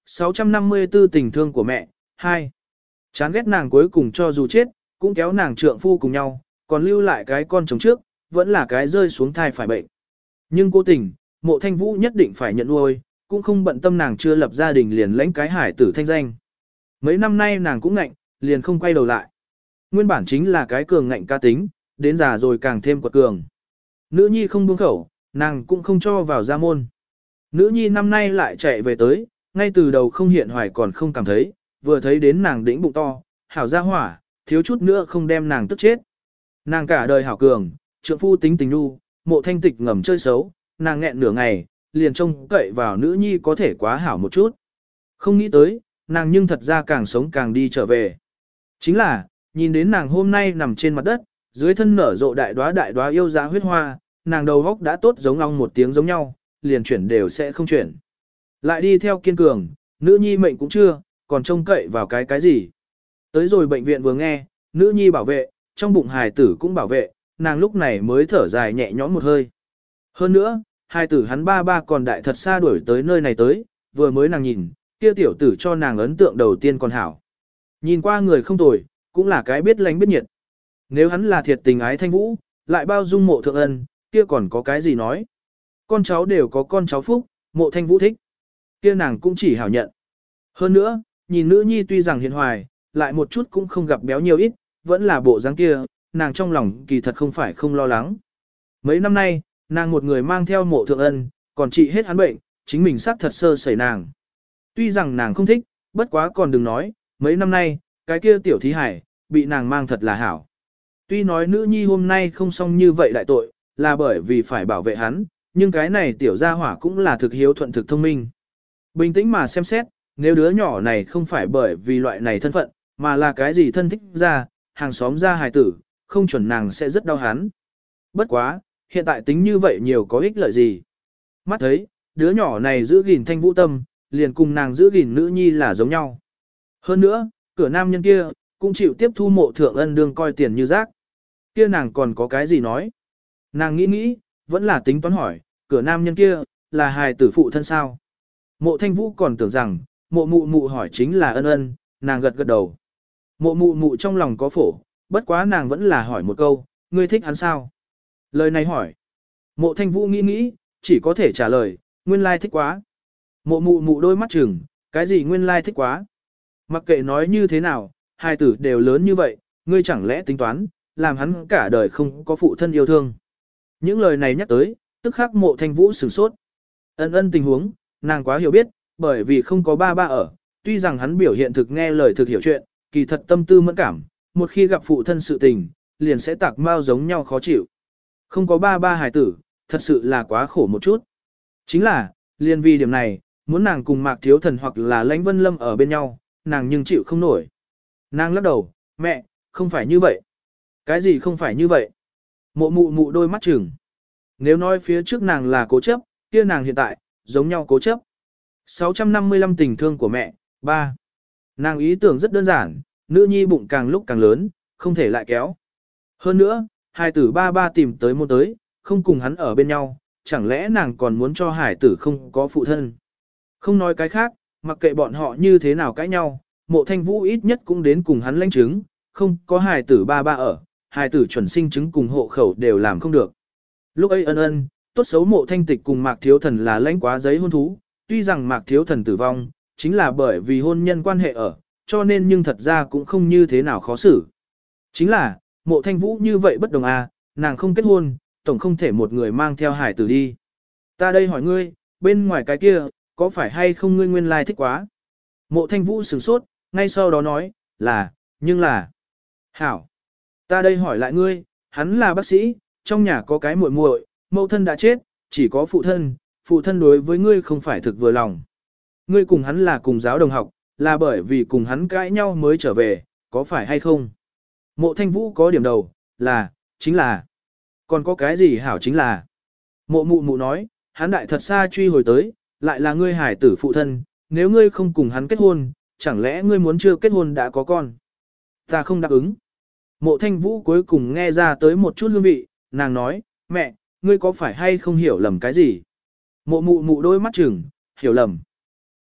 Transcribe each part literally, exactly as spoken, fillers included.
sáu trăm năm mươi tư tình thương của mẹ, hai. Chán ghét nàng cuối cùng cho dù chết, cũng kéo nàng trượng phu cùng nhau, còn lưu lại cái con chồng trước, vẫn là cái rơi xuống thai phải bệnh. Nhưng cố tình, Mộ Thanh Vũ nhất định phải nhận nuôi, cũng không bận tâm nàng chưa lập gia đình liền lãnh cái hải tử thanh danh. Mấy năm nay nàng cũng ngạnh, liền không quay đầu lại. Nguyên bản chính là cái cường ngạnh ca tính, đến già rồi càng thêm quật cường. Nữ nhi không buông khẩu, nàng cũng không cho vào gia môn. Nữ nhi năm nay lại chạy về tới, ngay từ đầu không hiện hoài còn không cảm thấy, vừa thấy đến nàng đĩnh bụng to, hảo gia hỏa, thiếu chút nữa không đem nàng tức chết. Nàng cả đời hảo cường, trượng phu tính tình nu, Mộ Thanh Tịch ngầm chơi xấu, nàng nghẹn nửa ngày, liền trông cậy vào nữ nhi có thể quá hảo một chút. Không nghĩ tới, nàng nhưng thật ra càng sống càng đi trở về. Chính là, nhìn đến nàng hôm nay nằm trên mặt đất, dưới thân nở rộ đại đóa đại đóa yêu dã huyết hoa, nàng đầu góc đã tốt giống ong một tiếng giống nhau, liền chuyển đều sẽ không chuyển. Lại đi theo kiên cường, nữ nhi mệnh cũng chưa, còn trông cậy vào cái cái gì. Tới rồi bệnh viện vừa nghe, nữ nhi bảo vệ, trong bụng hài tử cũng bảo vệ, nàng lúc này mới thở dài nhẹ nhõm một hơi. Hơn nữa, hài tử hắn ba ba còn đại thật xa đuổi tới nơi này tới, vừa mới nàng nhìn, kia tiểu tử cho nàng ấn tượng đầu tiên còn hảo. Nhìn qua người không tồi, cũng là cái biết lánh biết nhiệt. Nếu hắn là thiệt tình ái Thanh Vũ, lại bao dung Mộ Thượng Ân, kia còn có cái gì nói. Con cháu đều có con cháu phúc, Mộ Thanh Vũ thích. Kia nàng cũng chỉ hảo nhận. Hơn nữa, nhìn nữ nhi tuy rằng hiện hoài, lại một chút cũng không gặp béo nhiều ít, vẫn là bộ dáng kia, nàng trong lòng kỳ thật không phải không lo lắng. Mấy năm nay, nàng một người mang theo Mộ Thượng Ân, còn trị hết hắn bệnh, chính mình xác thật sơ sẩy nàng. Tuy rằng nàng không thích, bất quá còn đừng nói, mấy năm nay, cái kia tiểu thí hải, bị nàng mang thật là hảo. Tuy nói nữ nhi hôm nay không xong như vậy đại tội, là bởi vì phải bảo vệ hắn, nhưng cái này tiểu gia hỏa cũng là thực hiếu thuận thực thông minh. Bình tĩnh mà xem xét, nếu đứa nhỏ này không phải bởi vì loại này thân phận, mà là cái gì thân thích ra, hàng xóm ra hài tử, không chuẩn nàng sẽ rất đau hắn. Bất quá, hiện tại tính như vậy nhiều có ích lợi gì. Mắt thấy, đứa nhỏ này giữ gìn Thanh Vũ tâm, liền cùng nàng giữ gìn nữ nhi là giống nhau. Hơn nữa, cửa nam nhân kia, cũng chịu tiếp thu Mộ Thượng Ân đương coi tiền như rác. Kia nàng còn có cái gì nói? Nàng nghĩ nghĩ, vẫn là tính toán hỏi, cửa nam nhân kia, là hài tử phụ thân sao? Mộ Thanh Vũ còn tưởng rằng, mộ mụ mụ hỏi chính là Ân Ân, nàng gật gật đầu. Mộ mụ mụ trong lòng có phổ, bất quá nàng vẫn là hỏi một câu, ngươi thích hắn sao? Lời này hỏi. Mộ Thanh Vũ nghĩ nghĩ, chỉ có thể trả lời, nguyên lai thích quá. Mộ mụ mụ đôi mắt chừng, cái gì nguyên lai thích quá? Mặc kệ nói như thế nào, hai tử đều lớn như vậy, ngươi chẳng lẽ tính toán, làm hắn cả đời không có phụ thân yêu thương. Những lời này nhắc tới, tức khắc Mộ Thanh Vũ sửng sốt. Ân Ân tình huống, nàng quá hiểu biết, bởi vì không có ba ba ở, tuy rằng hắn biểu hiện thực nghe lời thực hiểu chuyện, kỳ thật tâm tư mẫn cảm, một khi gặp phụ thân sự tình, liền sẽ tạc mau giống nhau khó chịu. Không có ba ba hài tử, thật sự là quá khổ một chút. Chính là, liền vì điểm này, muốn nàng cùng Mạc Thiếu Thần hoặc là Lãnh Vân Lâm ở bên nhau, nàng nhưng chịu không nổi. Nàng lắc đầu, mẹ, không phải như vậy. Cái gì không phải như vậy? Mộ mụ mụ đôi mắt chừng. Nếu nói phía trước nàng là cố chấp, kia nàng hiện tại, giống nhau cố chấp. sáu trăm năm mươi lăm tình thương của mẹ, ba. Nàng ý tưởng rất đơn giản, nữ nhi bụng càng lúc càng lớn, không thể lại kéo. Hơn nữa, hài tử ba ba tìm tới môn tới, không cùng hắn ở bên nhau, chẳng lẽ nàng còn muốn cho hải tử không có phụ thân. Không nói cái khác, mặc kệ bọn họ như thế nào cãi nhau, Mộ Thanh Vũ ít nhất cũng đến cùng hắn lãnh chứng, không có hài tử ba ba ở, hài tử chuẩn sinh chứng cùng hộ khẩu đều làm không được. Lúc ấy Ân Ân, tốt xấu Mộ Thanh Tịch cùng Mạc Thiếu Thần là lãnh quá giấy hôn thú, tuy rằng Mạc Thiếu Thần tử vong, chính là bởi vì hôn nhân quan hệ ở, cho nên nhưng thật ra cũng không như thế nào khó xử. Chính là, Mộ Thanh Vũ như vậy bất đồng à, nàng không kết hôn, tổng không thể một người mang theo hải tử đi. Ta đây hỏi ngươi, bên ngoài cái kia, có phải hay không ngươi nguyên lai thích quá? Mộ Thanh Vũ sửng sốt, ngay sau đó nói, là, nhưng là... Hảo, ta đây hỏi lại ngươi, hắn là bác sĩ, trong nhà có cái muội muội, mẫu thân đã chết, chỉ có phụ thân, phụ thân đối với ngươi không phải thực vừa lòng. Ngươi cùng hắn là cùng giáo đồng học, là bởi vì cùng hắn cãi nhau mới trở về, có phải hay không? Mộ Thanh Vũ có điểm đầu, là, chính là. Còn có cái gì hảo chính là. Mộ mụ mụ nói, hắn đại thật xa truy hồi tới, lại là ngươi hải tử phụ thân, nếu ngươi không cùng hắn kết hôn, chẳng lẽ ngươi muốn chưa kết hôn đã có con? Ta không đáp ứng. Mộ Thanh Vũ cuối cùng nghe ra tới một chút hương vị, nàng nói, mẹ, ngươi có phải hay không hiểu lầm cái gì? Mộ mụ mụ đôi mắt chừng, hiểu lầm.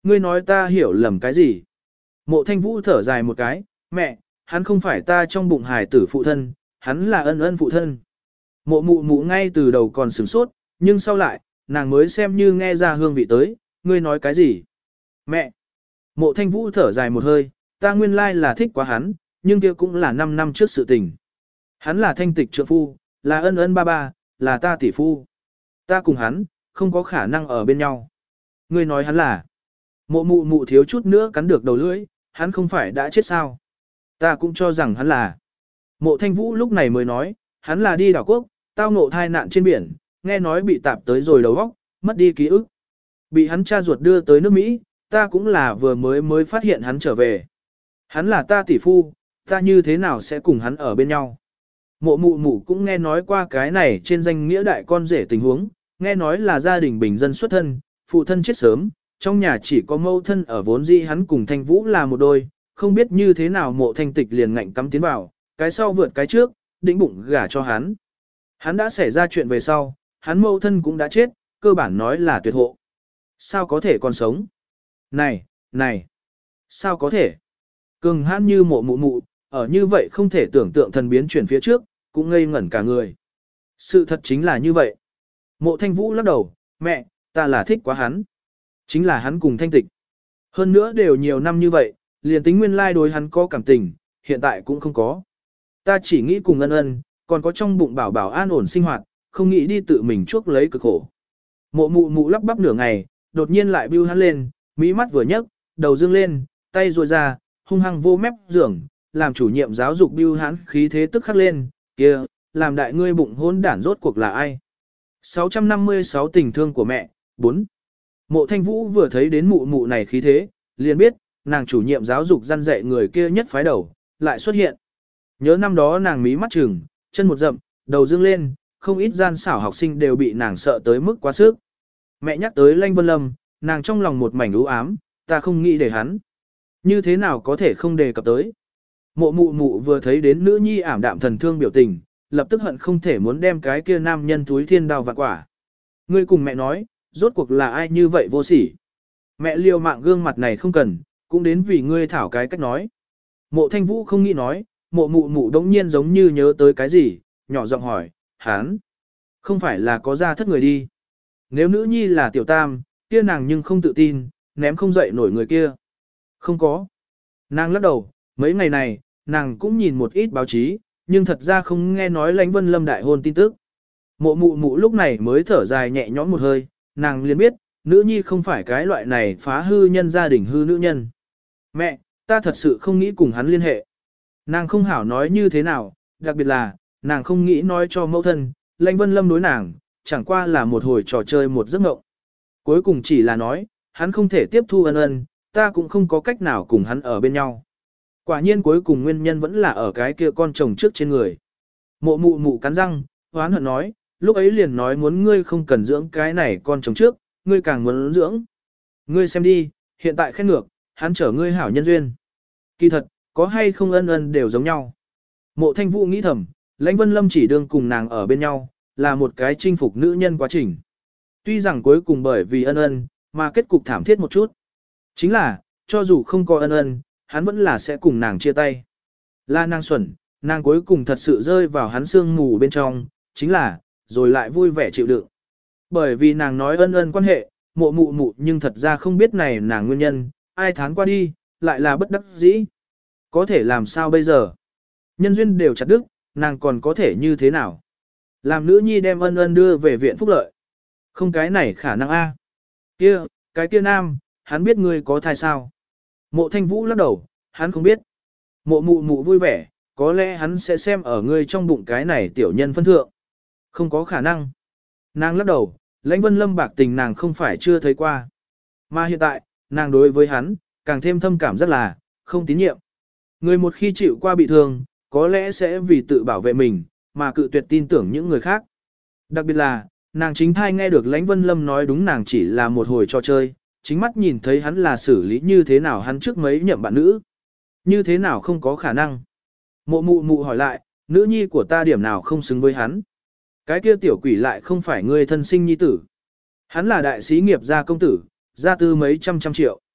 Ngươi nói ta hiểu lầm cái gì? Mộ thanh vũ thở dài một cái, mẹ, hắn không phải ta trong bụng hài tử phụ thân, hắn là ân ân phụ thân. Mộ mụ mụ ngay từ đầu còn sửng sốt, nhưng sau lại, nàng mới xem như nghe ra hương vị tới, ngươi nói cái gì? Mẹ! Mộ thanh vũ thở dài một hơi, ta nguyên lai là thích quá hắn, nhưng kia cũng là năm năm trước sự tình. Hắn là thanh tịch trượng phu, là ân ân ba ba, là ta tỷ phu. Ta cùng hắn, không có khả năng ở bên nhau. Ngươi nói hắn là... Mộ mụ mụ thiếu chút nữa cắn được đầu lưỡi, hắn không phải đã chết sao? Ta cũng cho rằng hắn là. Mộ thanh vũ lúc này mới nói, hắn là đi đảo quốc, tao ngộ thai nạn trên biển, nghe nói bị tạp tới rồi đầu óc, mất đi ký ức. Bị hắn cha ruột đưa tới nước Mỹ, ta cũng là vừa mới mới phát hiện hắn trở về. Hắn là ta tỷ phu, ta như thế nào sẽ cùng hắn ở bên nhau? Mộ mụ mụ cũng nghe nói qua cái này trên danh nghĩa đại con rể tình huống, nghe nói là gia đình bình dân xuất thân, phụ thân chết sớm, trong nhà chỉ có mâu thân ở vốn dĩ hắn cùng Thanh Vũ là một đôi, không biết như thế nào mộ thanh tịch liền ngạnh cắm tiến vào, cái sau vượt cái trước, đĩnh bụng gả cho hắn. Hắn đã xảy ra chuyện về sau, hắn mâu thân cũng đã chết, cơ bản nói là tuyệt hộ. Sao có thể còn sống? Này, này, sao có thể? Cường hãn như mộ mụ mụ, ở như vậy không thể tưởng tượng thần biến chuyển phía trước, cũng ngây ngẩn cả người. Sự thật chính là như vậy. Mộ thanh vũ lắc đầu, mẹ, ta là thích quá hắn. Chính là hắn cùng thanh tịch. Hơn nữa đều nhiều năm như vậy, liền tính nguyên lai đối hắn có cảm tình, hiện tại cũng không có. Ta chỉ nghĩ cùng ân ân, còn có trong bụng bảo bảo an ổn sinh hoạt, không nghĩ đi tự mình chuốc lấy cực khổ. Mộ mụ mụ lắp bắp nửa ngày, đột nhiên lại bưu hắn lên, mỹ mắt vừa nhấc, đầu dương lên, tay ruồi ra, hung hăng vô mép giường, làm chủ nhiệm giáo dục bưu hắn khí thế tức khắc lên, kia, làm đại ngươi bụng hôn đản rốt cuộc là ai? sáu trăm năm mươi sáu tình thương của mẹ, bốn. Mộ thanh vũ vừa thấy đến mụ mụ này khí thế, liền biết, nàng chủ nhiệm giáo dục răn dạy người kia nhất phái đầu, lại xuất hiện. Nhớ năm đó nàng mí mắt trừng, chân một rậm, đầu dương lên, không ít gian xảo học sinh đều bị nàng sợ tới mức quá sức. Mẹ nhắc tới Lanh Vân Lâm, nàng trong lòng một mảnh u ám, ta không nghĩ để hắn. Như thế nào có thể không đề cập tới. Mộ mụ mụ vừa thấy đến nữ nhi ảm đạm thần thương biểu tình, lập tức hận không thể muốn đem cái kia nam nhân túi thiên đao vạn quả. Ngươi cùng mẹ nói, rốt cuộc là ai như vậy vô sỉ. Mẹ liều mạng gương mặt này không cần, cũng đến vì ngươi thảo cái cách nói. Mộ thanh vũ không nghĩ nói, mộ mụ mụ đống nhiên giống như nhớ tới cái gì, nhỏ giọng hỏi, hán, không phải là có ra thất người đi. Nếu nữ nhi là tiểu tam, kia nàng nhưng không tự tin, ném không dậy nổi người kia. Không có. Nàng lắc đầu, mấy ngày này, nàng cũng nhìn một ít báo chí, nhưng thật ra không nghe nói Lãnh Vân Lâm đại hôn tin tức. Mộ mụ mụ lúc này mới thở dài nhẹ nhõm một hơi, nàng liền biết, nữ nhi không phải cái loại này phá hư nhân gia đình hư nữ nhân. Mẹ, ta thật sự không nghĩ cùng hắn liên hệ. Nàng không hảo nói như thế nào, đặc biệt là, nàng không nghĩ nói cho mẫu thân, Lãnh Vân Lâm đối nàng, chẳng qua là một hồi trò chơi một giấc mộng. Cuối cùng chỉ là nói, hắn không thể tiếp thu ân ân, ta cũng không có cách nào cùng hắn ở bên nhau. Quả nhiên cuối cùng nguyên nhân vẫn là ở cái kia con chồng trước trên người. Mộ mụ mụ cắn răng, hoán hận nói, lúc ấy liền nói muốn ngươi không cần dưỡng cái này con chồng trước, ngươi càng muốn dưỡng. Ngươi xem đi, hiện tại khen ngược, hắn trở ngươi hảo nhân duyên. Kỳ thật, có hay không ân ân đều giống nhau. Mộ thanh vũ nghĩ thầm, Lãnh Vân Lâm chỉ đương cùng nàng ở bên nhau, là một cái chinh phục nữ nhân quá trình. Tuy rằng cuối cùng bởi vì ân ân, mà kết cục thảm thiết một chút. Chính là, cho dù không có ân ân, hắn vẫn là sẽ cùng nàng chia tay. Là nàng xuẩn, nàng cuối cùng thật sự rơi vào hắn sương mù bên trong, chính là, rồi lại vui vẻ chịu đựng. Bởi vì nàng nói ân ân quan hệ, mộ mụ mụ nhưng thật ra không biết này nàng nguyên nhân, ai thán qua đi, lại là bất đắc dĩ. Có thể làm sao bây giờ? Nhân duyên đều chặt đứt, nàng còn có thể như thế nào? Làm nữ nhi đem ân ân đưa về viện phúc lợi. Không cái này khả năng a. Kia, cái kia nam, hắn biết ngươi có thai sao? Mộ thanh vũ lắc đầu, hắn không biết. Mộ mụ mụ vui vẻ, có lẽ hắn sẽ xem ở ngươi trong bụng cái này tiểu nhân phân thượng. Không có khả năng. Nàng lắc đầu, Lãnh Vân Lâm bạc tình nàng không phải chưa thấy qua. Mà hiện tại, nàng đối với hắn, càng thêm thâm cảm rất là, không tín nhiệm. Người một khi chịu qua bị thương, có lẽ sẽ vì tự bảo vệ mình, mà cự tuyệt tin tưởng những người khác. Đặc biệt là, nàng chính thai nghe được Lãnh Vân Lâm nói đúng nàng chỉ là một hồi trò chơi, chính mắt nhìn thấy hắn là xử lý như thế nào hắn trước mấy nhậm bạn nữ. Như thế nào không có khả năng. Mộ mụ mụ hỏi lại, nữ nhi của ta điểm nào không xứng với hắn. Cái kia tiểu quỷ lại không phải người thân sinh nhi tử. Hắn là đại sĩ nghiệp gia công tử, gia tư mấy trăm trăm triệu.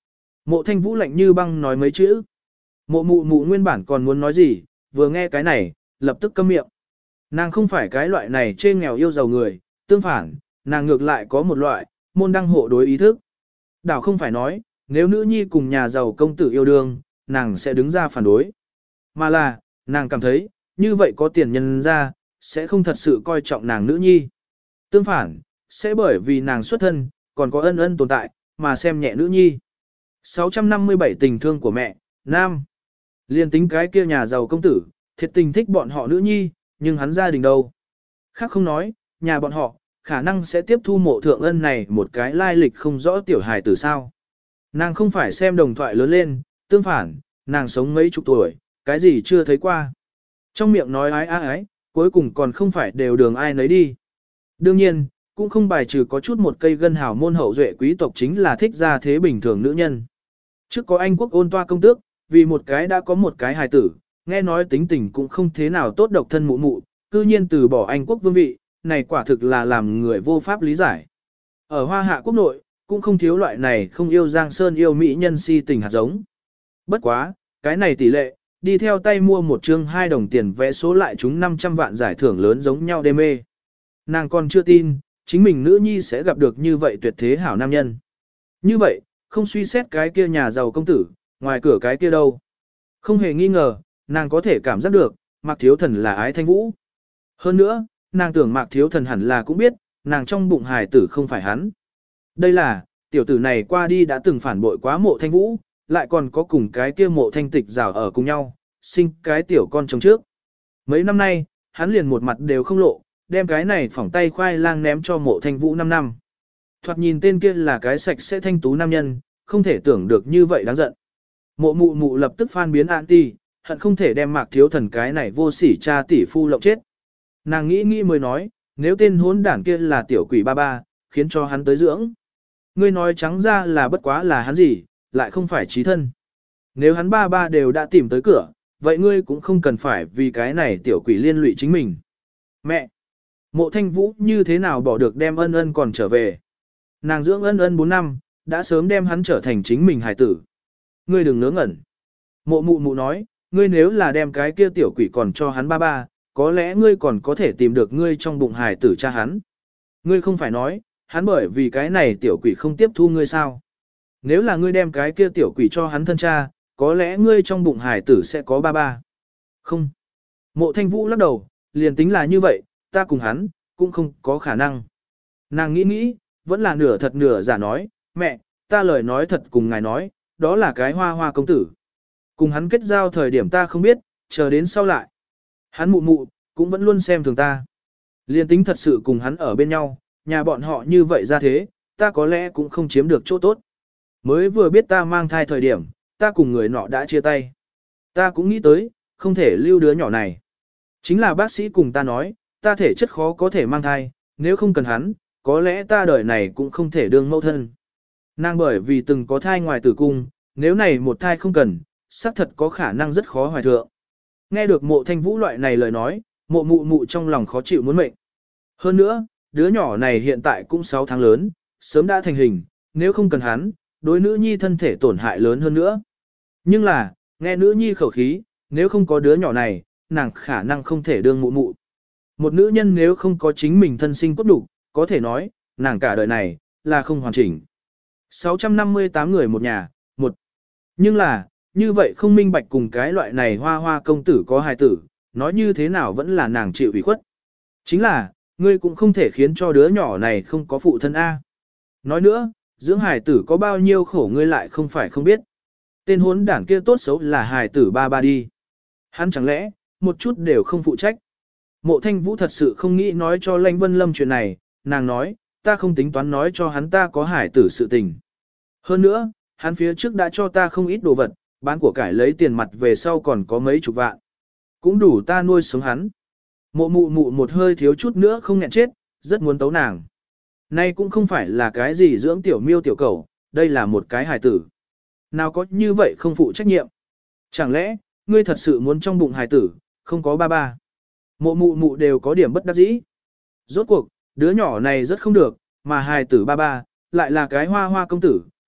Mộ thanh vũ lạnh như băng nói mấy chữ. Mộ mụ mụ nguyên bản còn muốn nói gì, vừa nghe cái này, lập tức câm miệng. Nàng không phải cái loại này chê nghèo yêu giàu người, tương phản, nàng ngược lại có một loại, môn đăng hộ đối ý thức. Đảo không phải nói, nếu nữ nhi cùng nhà giàu công tử yêu đương, nàng sẽ đứng ra phản đối. Mà là, nàng cảm thấy, như vậy có tiền nhân ra, sẽ không thật sự coi trọng nàng nữ nhi. Tương phản, sẽ bởi vì nàng xuất thân, còn có ân ân tồn tại, mà xem nhẹ nữ nhi. sáu trăm năm mươi bảy tình thương của mẹ, Nam. Liên tính cái kia nhà giàu công tử, thiệt tình thích bọn họ nữ nhi, nhưng hắn gia đình đâu. Khác không nói, nhà bọn họ, khả năng sẽ tiếp thu mộ thượng ân này một cái lai lịch không rõ tiểu hài tử sao. Nàng không phải xem đồng thoại lớn lên, tương phản, nàng sống mấy chục tuổi, cái gì chưa thấy qua. Trong miệng nói ái ái ái, cuối cùng còn không phải đều đường ai nấy đi. Đương nhiên, cũng không bài trừ có chút một cây gân hào môn hậu duệ quý tộc chính là thích ra thế bình thường nữ nhân. Trước có Anh quốc ôn toa công tước, vì một cái đã có một cái hài tử, nghe nói tính tình cũng không thế nào tốt độc thân mụ mụ, cư nhiên từ bỏ Anh quốc vương vị, này quả thực là làm người vô pháp lý giải. Ở Hoa Hạ quốc nội, cũng không thiếu loại này không yêu Giang Sơn yêu mỹ nhân si tình hạt giống. Bất quá, cái này tỷ lệ, đi theo tay mua một chương hai đồng tiền vẽ số lại chúng năm trăm vạn giải thưởng lớn giống nhau đê mê. Nàng còn chưa tin, chính mình nữ nhi sẽ gặp được như vậy tuyệt thế hảo nam nhân. Như vậy, không suy xét cái kia nhà giàu công tử, ngoài cửa cái kia đâu. Không hề nghi ngờ, nàng có thể cảm giác được, Mạc Thiếu Thần là ái Thanh Vũ. Hơn nữa, nàng tưởng Mạc Thiếu Thần hẳn là cũng biết, nàng trong bụng hài tử không phải hắn. Đây là, tiểu tử này qua đi đã từng phản bội quá mộ Thanh Vũ, lại còn có cùng cái kia mộ thanh tịch rào ở cùng nhau, sinh cái tiểu con chồng trước. Mấy năm nay, hắn liền một mặt đều không lộ, đem cái này phỏng tay khoai lang ném cho mộ Thanh Vũ năm năm. Thoạt nhìn tên kia là cái sạch sẽ thanh tú nam nhân, không thể tưởng được như vậy đáng giận. Mộ mụ mụ lập tức phan biến anti, hận không thể đem Mạc Thiếu Thần cái này vô sỉ cha tỷ phu lộng chết. Nàng nghĩ nghĩ mới nói, nếu tên hốn đảng kia là tiểu quỷ ba ba, khiến cho hắn tới dưỡng. Ngươi nói trắng ra là bất quá là hắn gì, lại không phải trí thân. Nếu hắn ba ba đều đã tìm tới cửa, vậy ngươi cũng không cần phải vì cái này tiểu quỷ liên lụy chính mình. Mẹ! Mộ Thanh Vũ như thế nào bỏ được đem ân ân còn trở về. Nàng dưỡng ân ân bốn năm, đã sớm đem hắn trở thành chính mình hài tử. Ngươi đừng ngớ ngẩn. Mộ mụ mụ nói, ngươi nếu là đem cái kia tiểu quỷ còn cho hắn ba ba, có lẽ ngươi còn có thể tìm được ngươi trong bụng hài tử cha hắn. Ngươi không phải nói, hắn bởi vì cái này tiểu quỷ không tiếp thu ngươi sao. Nếu là ngươi đem cái kia tiểu quỷ cho hắn thân cha, có lẽ ngươi trong bụng hài tử sẽ có ba ba. Không. Mộ Thanh Vũ lắc đầu, liền tính là như vậy, ta cùng hắn, cũng không có khả năng. Nàng nghĩ nghĩ, vẫn là nửa thật nửa giả nói, mẹ, ta lời nói thật cùng ngài nói, đó là cái hoa hoa công tử. Cùng hắn kết giao thời điểm ta không biết, chờ đến sau lại. Hắn mụ mụ, cũng vẫn luôn xem thường ta. Liên tính thật sự cùng hắn ở bên nhau, nhà bọn họ như vậy ra thế, ta có lẽ cũng không chiếm được chỗ tốt. Mới vừa biết ta mang thai thời điểm, ta cùng người nọ đã chia tay. Ta cũng nghĩ tới, không thể lưu đứa nhỏ này. Chính là bác sĩ cùng ta nói, ta thể chất khó có thể mang thai, nếu không cần hắn, có lẽ ta đời này cũng không thể đương mẫu thân. Nàng bởi vì từng có thai ngoài tử cung, nếu này một thai không cần, xác thật có khả năng rất khó hoài thượng. Nghe được mộ Thanh Vũ loại này lời nói, mộ mụ mụ trong lòng khó chịu muốn mệnh. Hơn nữa, đứa nhỏ này hiện tại cũng sáu tháng lớn, sớm đã thành hình, nếu không cần hắn, đối nữ nhi thân thể tổn hại lớn hơn nữa. Nhưng là, nghe nữ nhi khẩu khí, nếu không có đứa nhỏ này, nàng khả năng không thể đương mụ mụ. Một nữ nhân nếu không có chính mình thân sinh cốt đủ, có thể nói, nàng cả đời này, là không hoàn chỉnh. sáu trăm năm mươi tám người một nhà, một. Nhưng là, như vậy không minh bạch cùng cái loại này hoa hoa công tử có hài tử, nói như thế nào vẫn là nàng chịu ủy khuất. Chính là, ngươi cũng không thể khiến cho đứa nhỏ này không có phụ thân A. Nói nữa, dưỡng hài tử có bao nhiêu khổ ngươi lại không phải không biết. Tên hốn đảng kia tốt xấu là hài tử ba ba đi. Hắn chẳng lẽ, một chút đều không phụ trách. Mộ Thanh Vũ thật sự không nghĩ nói cho Lãnh Vân Lâm chuyện này, nàng nói, ta không tính toán nói cho hắn ta có hài tử sự tình. Hơn nữa, hắn phía trước đã cho ta không ít đồ vật, bán của cải lấy tiền mặt về sau còn có mấy chục vạn. Cũng đủ ta nuôi sống hắn. Mộ mụ mụ một hơi thiếu chút nữa không nghẹn chết, rất muốn tấu nàng. Nay cũng không phải là cái gì dưỡng tiểu miêu tiểu cầu, đây là một cái hài tử. Nào có như vậy không phụ trách nhiệm. Chẳng lẽ, ngươi thật sự muốn trong bụng hài tử, không có ba ba. Mộ mụ mụ đều có điểm bất đắc dĩ. Rốt cuộc, đứa nhỏ này rất không được, mà hài tử ba ba, lại là cái hoa hoa công tử,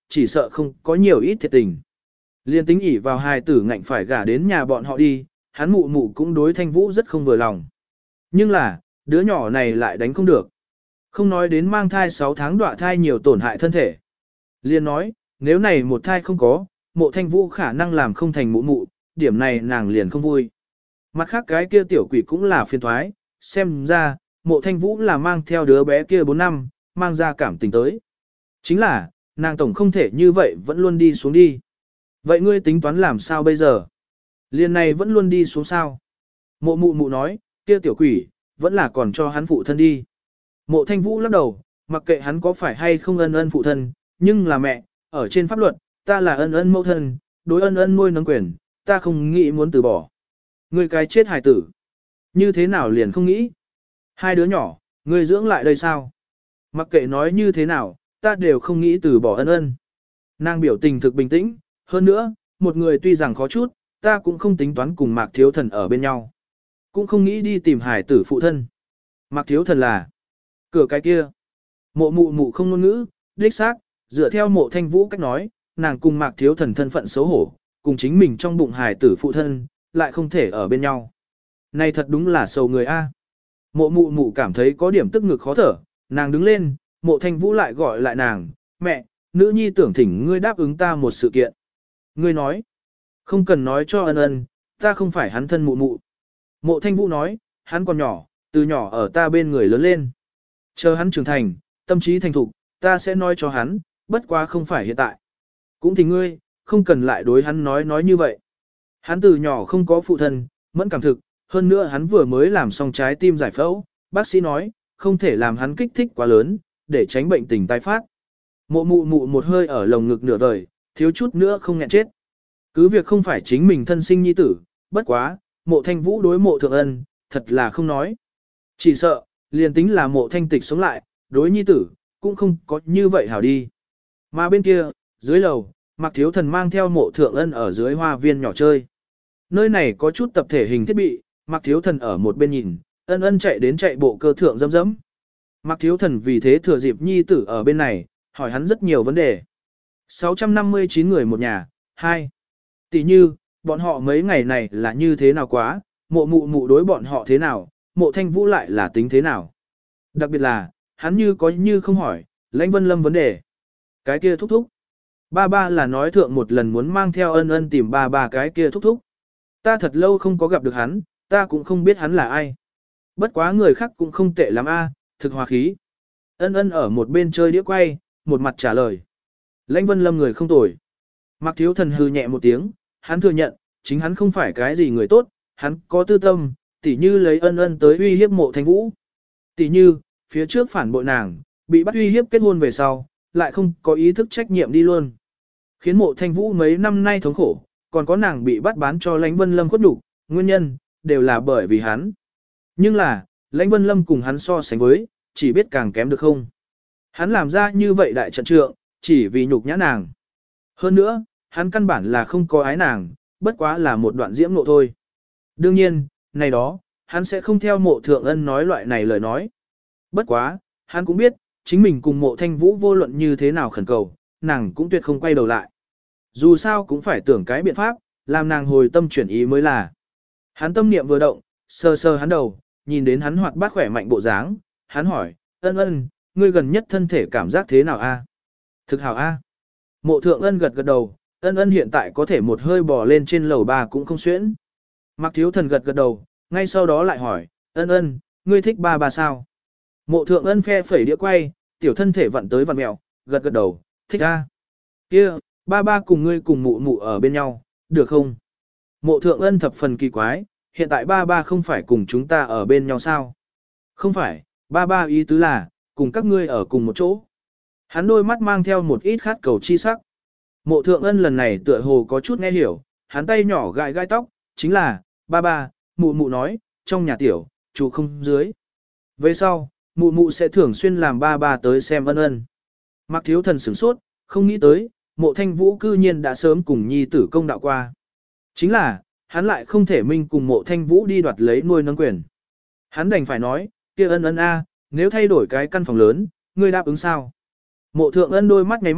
chỉ sợ không có nhiều ít thiệt tình. Liên tính ỉ vào hài tử ngạnh phải gả đến nhà bọn họ đi, hắn mụ mụ cũng đối Thanh Vũ rất không vừa lòng. Nhưng là, đứa nhỏ này lại đánh không được. Không nói đến mang thai sáu tháng đọa thai nhiều tổn hại thân thể. Liên nói, nếu này một thai không có, mộ Thanh Vũ khả năng làm không thành mụ mụ, điểm này nàng liền không vui. Mặt khác cái kia tiểu quỷ cũng là phiền thoái, xem ra, mộ Thanh Vũ là mang theo đứa bé kia bốn năm, mang ra cảm tình tới. Chính là, nàng tổng không thể như vậy vẫn luôn đi xuống đi. Vậy ngươi tính toán làm sao bây giờ? Liên này vẫn luôn đi xuống sao? Mộ mụ mụ nói, kia tiểu quỷ, vẫn là còn cho hắn phụ thân đi. Mộ Thanh Vũ lắc đầu, mặc kệ hắn có phải hay không ân ân phụ thân, nhưng là mẹ, ở trên pháp luật, ta là ân ân mẫu thân, đối ân ân nuôi nấng quyền, ta không nghĩ muốn từ bỏ. Ngươi cái chết hài tử. Như thế nào liền không nghĩ? Hai đứa nhỏ, ngươi dưỡng lại đây sao? Mặc kệ nói như thế nào, ta đều không nghĩ từ bỏ ân ân. Nàng biểu tình thực bình tĩnh, hơn nữa, một người tuy rằng khó chút, ta cũng không tính toán cùng Mạc Thiếu Thần ở bên nhau. Cũng không nghĩ đi tìm hải tử phụ thân. Mạc Thiếu Thần là cửa cái kia. Mộ mụ mụ không ngôn ngữ, đích xác, dựa theo mộ Thanh Vũ cách nói, nàng cùng Mạc Thiếu Thần thân phận xấu hổ, cùng chính mình trong bụng hải tử phụ thân, lại không thể ở bên nhau. Này thật đúng là sầu người A. Mộ mụ mụ cảm thấy có điểm tức ngực khó thở, nàng đứng lên, mộ Thanh Vũ lại gọi lại nàng, mẹ, nữ nhi tưởng thỉnh ngươi đáp ứng ta một sự kiện. Ngươi nói, không cần nói cho ân ân, ta không phải hắn thân mụ mụ. Mộ Thanh Vũ nói, hắn còn nhỏ, từ nhỏ ở ta bên người lớn lên. Chờ hắn trưởng thành, tâm trí thành thục, ta sẽ nói cho hắn, bất quá không phải hiện tại. Cũng thì ngươi, không cần lại đối hắn nói nói như vậy. Hắn từ nhỏ không có phụ thân, mẫn cảm thực, hơn nữa hắn vừa mới làm xong trái tim giải phẫu, bác sĩ nói, không thể làm hắn kích thích quá lớn, để tránh bệnh tình tái phát. Mộ mụ mụ một hơi ở lồng ngực nửa vời, thiếu chút nữa không nghẹn chết. Cứ việc không phải chính mình thân sinh nhi tử, bất quá, mộ Thanh Vũ đối mộ thượng ân, thật là không nói. Chỉ sợ, liền tính là mộ thanh tịch sống lại, đối nhi tử, cũng không có như vậy hảo đi. Mà bên kia, dưới lầu, Mạc Thiếu Thần mang theo mộ thượng ân ở dưới hoa viên nhỏ chơi. Nơi này có chút tập thể hình thiết bị, Mạc Thiếu Thần ở một bên nhìn, ân ân chạy đến chạy bộ cơ thượng dẫm dẫm. Mạc Thiếu Thần vì thế thừa dịp nhi tử ở bên này, hỏi hắn rất nhiều vấn đề. sáu trăm năm mươi chín người một nhà, hai. Tỷ như, bọn họ mấy ngày này là như thế nào quá, mộ mụ mụ đối bọn họ thế nào, mộ Thanh Vũ lại là tính thế nào. Đặc biệt là, hắn như có như không hỏi, Lãnh Vân Lâm vấn đề. Cái kia thúc thúc. Ba ba là nói thượng một lần muốn mang theo ân ân tìm ba ba cái kia thúc thúc. Ta thật lâu không có gặp được hắn, ta cũng không biết hắn là ai. Bất quá người khác cũng không tệ lắm a, thực hòa khí. Ân ân ở một bên chơi đĩa quay, một mặt trả lời. Lãnh Vân Lâm người không tồi. Mạc Thiếu Thần hừ nhẹ một tiếng, hắn thừa nhận, chính hắn không phải cái gì người tốt, hắn có tư tâm, tỉ như lấy ân ân tới uy hiếp mộ Thanh Vũ. Tỉ như, phía trước phản bội nàng, bị bắt uy hiếp kết hôn về sau, lại không có ý thức trách nhiệm đi luôn. Khiến mộ Thanh Vũ mấy năm nay thống khổ, còn có nàng bị bắt bán cho Lãnh Vân Lâm khuất nhục, nguyên nhân, đều là bởi vì hắn. Nhưng là, Lãnh Vân Lâm cùng hắn so sánh với, chỉ biết càng kém được không. Hắn làm ra như vậy đại trận trượng, chỉ vì nhục nhã nàng. Hơn nữa, hắn căn bản là không có ái nàng, bất quá là một đoạn diễm nộ thôi. Đương nhiên, này đó, hắn sẽ không theo mộ thượng ân nói loại này lời nói. Bất quá, hắn cũng biết, chính mình cùng mộ Thanh Vũ vô luận như thế nào khẩn cầu, nàng cũng tuyệt không quay đầu lại. Dù sao cũng phải tưởng cái biện pháp, làm nàng hồi tâm chuyển ý mới là. Hắn tâm niệm vừa động, sờ sờ hắn đầu, nhìn đến hắn hoạt bát khỏe mạnh bộ dáng, hắn hỏi, ân ân, ngươi gần nhất thân thể cảm giác thế nào a? Thực hảo a. Mộ thượng ân gật gật đầu, ân ân hiện tại có thể một hơi bò lên trên lầu ba cũng không xuyễn. Mạc Thiếu Thần gật gật đầu, ngay sau đó lại hỏi, ân ân, ngươi thích ba ba sao? Mộ thượng ân phe phẩy đĩa quay, tiểu thân thể vặn tới vặn mẹo, gật gật đầu, thích a. Kia, ba ba cùng ngươi cùng mụ mụ ở bên nhau, được không? Mộ thượng ân thập phần kỳ quái, hiện tại ba ba không phải cùng chúng ta ở bên nhau sao? Không phải, ba ba ý tứ là, cùng các ngươi ở cùng một chỗ. Hắn đôi mắt mang theo một ít khát cầu chi sắc. Mộ thượng ân lần này tựa hồ có chút nghe hiểu, hắn tay nhỏ gãi gai tóc, chính là, ba ba, mụ mụ nói, trong nhà tiểu, chủ không dưới. Về sau, mụ mụ sẽ thường xuyên làm ba ba tới xem ân ân. Mạc Thiếu Thần sửng sốt, không nghĩ tới, mộ Thanh Vũ cư nhiên đã sớm cùng nhi tử công đạo qua. Chính là, hắn lại không thể minh cùng mộ Thanh Vũ đi đoạt lấy nuôi nâng quyền. Hắn đành phải nói, kia ân ân a, nếu thay đổi cái căn phòng lớn, ngươi đáp ứng sao? Mộ thượng ân đôi mắt ngay mắt,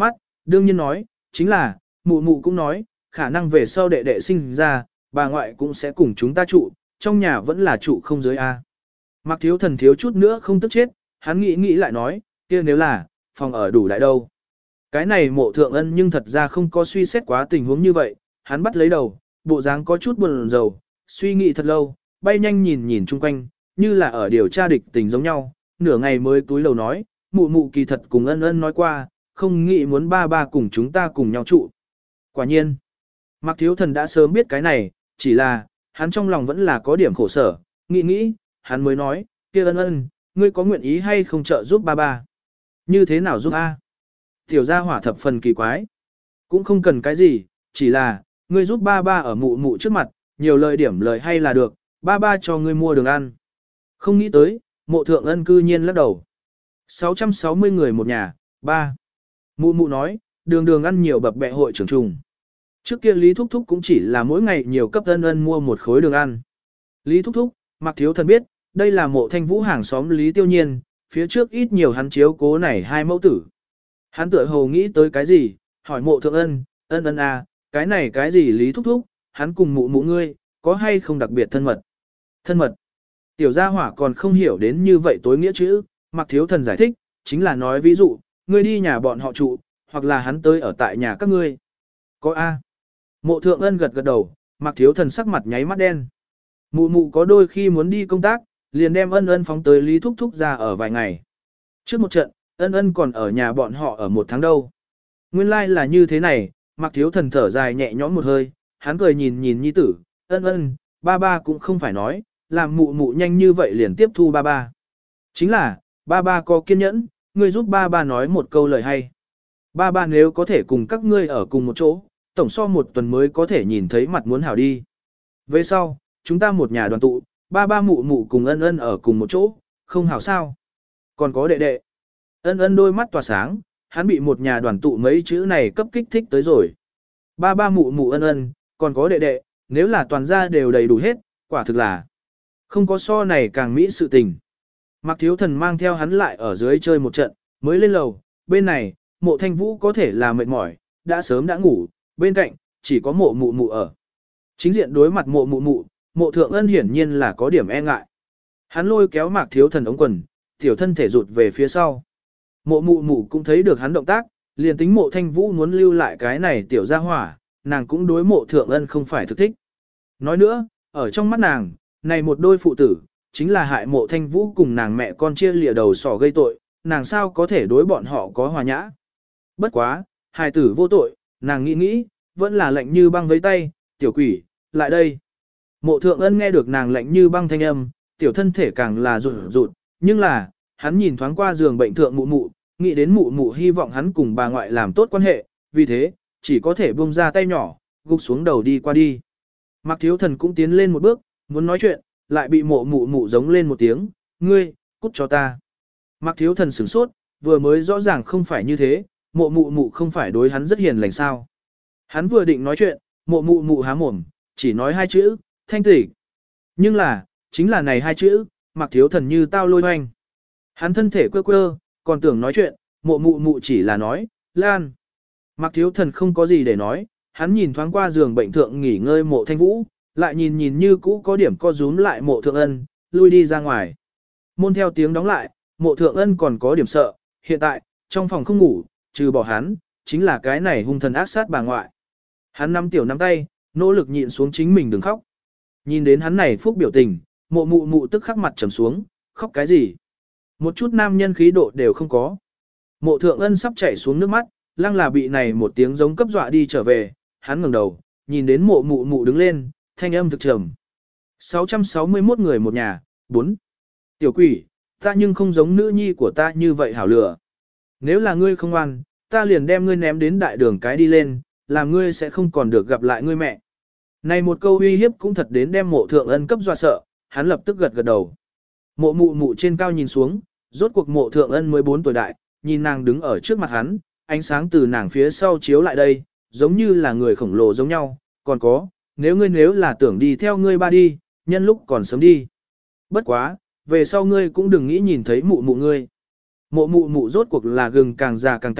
đương nhiên nói, chính là, mụ mụ cũng nói, khả năng về sau đệ đệ sinh ra, bà ngoại cũng sẽ cùng chúng ta trụ, trong nhà vẫn là trụ không giới A. Mạc Thiếu Thần thiếu chút nữa không tức chết, hắn nghĩ nghĩ lại nói, kia nếu là, phòng ở đủ đại đâu. Cái này Mộ Thượng Ân nhưng thật ra không có suy xét quá tình huống như vậy, hắn bắt lấy đầu, bộ dáng có chút buồn rầu, suy nghĩ thật lâu, bay nhanh nhìn nhìn chung quanh, như là ở điều tra địch tình giống nhau, nửa ngày mới túi lầu nói, mụ mụ kỳ thật cùng Ân Ân nói qua, không nghĩ muốn ba ba cùng chúng ta cùng nhau trụ. Quả nhiên, Mạc Thiếu Thần đã sớm biết cái này, chỉ là, hắn trong lòng vẫn là có điểm khổ sở, nghĩ nghĩ, hắn mới nói, kia Ân Ân, ngươi có nguyện ý hay không trợ giúp ba ba? Như thế nào giúp a? Tiểu gia hỏa thập phần kỳ quái. Cũng không cần cái gì, chỉ là, ngươi giúp ba ba ở mụ mụ trước mặt, nhiều lời điểm lời hay là được, ba ba cho ngươi mua đường ăn. Không nghĩ tới, Mộ Thượng Ân cư nhiên lắc đầu. sáu trăm sáu mươi người một nhà, ba. Mụ mụ nói, đường đường ăn nhiều bập bẹ hội trưởng trùng. Trước kia Lý Thúc Thúc cũng chỉ là mỗi ngày nhiều cấp Ân Ân mua một khối đường ăn. Lý Thúc Thúc, Mạc Thiếu Thần biết, đây là Mộ Thanh Vũ hàng xóm Lý Tiêu Nhiên, phía trước ít nhiều hắn chiếu cố này hai mẫu tử. Hắn tựa hồ nghĩ tới cái gì, hỏi Mộ Thượng Ân, Ân Ân à, cái này cái gì Lý Thúc Thúc, hắn cùng mụ mụ ngươi, có hay không đặc biệt thân mật? Thân mật. Tiểu gia hỏa còn không hiểu đến như vậy tối nghĩa chữ, Mạc Thiếu Thần giải thích, chính là nói ví dụ, ngươi đi nhà bọn họ trụ, hoặc là hắn tới ở tại nhà các ngươi. Có A. Mộ Thượng Ân gật gật đầu, Mạc Thiếu Thần sắc mặt nháy mắt đen. Mụ mụ có đôi khi muốn đi công tác, liền đem Ân Ân phóng tới Lý Thúc Thúc ra ở vài ngày. Trước một trận, Ân Ân còn ở nhà bọn họ ở một tháng đâu. Nguyên lai like là như thế này, Mạc Thiếu Thần thở dài nhẹ nhõm một hơi, hắn cười nhìn nhìn nhi tử, Ân Ân, ba ba cũng không phải nói, làm mụ mụ nhanh như vậy liền tiếp thu ba ba. Chính là, ba ba có kiên nhẫn, ngươi giúp ba ba nói một câu lời hay. Ba ba nếu có thể cùng các ngươi ở cùng một chỗ, tổng so một tuần mới có thể nhìn thấy mặt muốn hảo đi. Về sau, chúng ta một nhà đoàn tụ, ba ba mụ mụ cùng Ân Ân ở cùng một chỗ, không hảo sao. Còn có đệ đệ. Ân Ân đôi mắt tỏa sáng, hắn bị một nhà đoàn tụ mấy chữ này cấp kích thích tới rồi. Ba ba mụ mụ Ân Ân, còn có đệ đệ, nếu là toàn gia đều đầy đủ hết, quả thực là không có so này càng mỹ sự tình. Mạc Thiếu Thần mang theo hắn lại ở dưới chơi một trận, mới lên lầu, bên này, Mộ Thanh Vũ có thể là mệt mỏi, đã sớm đã ngủ, bên cạnh, chỉ có mộ mụ mụ ở. Chính diện đối mặt mộ mụ mụ, Mộ Thượng Ân hiển nhiên là có điểm e ngại. Hắn lôi kéo Mạc Thiếu Thần ống quần, tiểu thân thể rụt về phía sau. Mộ mụ mụ cũng thấy được hắn động tác, liền tính Mộ Thanh Vũ muốn lưu lại cái này tiểu gia hỏa, nàng cũng đối Mộ Thượng Ân không phải thực thích. Nói nữa, ở trong mắt nàng, này một đôi phụ tử, chính là hại Mộ Thanh Vũ cùng nàng mẹ con chia lìa đầu sỏ gây tội, nàng sao có thể đối bọn họ có hòa nhã. Bất quá, hài tử vô tội, nàng nghĩ nghĩ, vẫn là lạnh như băng với tay, tiểu quỷ, lại đây. Mộ Thượng Ân nghe được nàng lạnh như băng thanh âm, tiểu thân thể càng là rụt rụt, nhưng là, hắn nhìn thoáng qua giường bệnh thượng mụ mụ, nghĩ đến mụ mụ hy vọng hắn cùng bà ngoại làm tốt quan hệ, vì thế, chỉ có thể buông ra tay nhỏ, gục xuống đầu đi qua đi. Mạc Thiếu Thần cũng tiến lên một bước, muốn nói chuyện, lại bị mộ mụ mụ giống lên một tiếng, ngươi, cút cho ta. Mạc Thiếu Thần sửng sốt, vừa mới rõ ràng không phải như thế, mộ mụ mụ không phải đối hắn rất hiền lành sao. Hắn vừa định nói chuyện, mộ mụ mụ há mồm, chỉ nói hai chữ, thanh tịnh. Nhưng là, chính là này hai chữ, Mạc Thiếu Thần như tao lôi hoành. Hắn thân thể quơ quơ, còn tưởng nói chuyện, mộ mụ mụ chỉ là nói, Lan. Mạc Thiếu Thần không có gì để nói, hắn nhìn thoáng qua giường bệnh thượng nghỉ ngơi Mộ Thanh Vũ, lại nhìn nhìn như cũ có điểm co rúm lại Mộ Thượng Ân, lui đi ra ngoài. Môn theo tiếng đóng lại, Mộ Thượng Ân còn có điểm sợ, hiện tại, trong phòng không ngủ, trừ bỏ hắn, chính là cái này hung thần ác sát bà ngoại. Hắn nắm tiểu nắm tay, nỗ lực nhịn xuống chính mình đừng khóc. Nhìn đến hắn này phúc biểu tình, mộ mụ mụ tức khắc mặt trầm xuống, khóc cái gì? Một chút nam nhân khí độ đều không có. Mộ Thượng Ân sắp chảy xuống nước mắt, lăng là bị này một tiếng giống cấp dọa đi trở về, hắn ngẩng đầu, nhìn đến mộ mụ mụ đứng lên, thanh âm thực trầm. sáu trăm sáu mươi mốt người một nhà, bốn. Tiểu quỷ, ta nhưng không giống nữ nhi của ta như vậy hảo lửa. Nếu là ngươi không ngoan, ta liền đem ngươi ném đến đại đường cái đi lên, làm ngươi sẽ không còn được gặp lại ngươi mẹ. Này một câu uy hiếp cũng thật đến đem Mộ Thượng Ân cấp dọa sợ, hắn lập tức gật gật đầu. Mộ mụ mụ trên cao nhìn xuống, rốt cuộc Mộ Thượng Ân mười bốn tuổi đại, nhìn nàng đứng ở trước mặt hắn, ánh sáng từ nàng phía sau chiếu lại đây, giống như là người khổng lồ giống nhau, còn có, nếu ngươi nếu là tưởng đi theo ngươi ba đi, nhân lúc còn sớm đi. Bất quá, về sau ngươi cũng đừng nghĩ nhìn thấy mụ mụ ngươi. Mộ mụ mụ rốt cuộc là gừng càng già càng cay,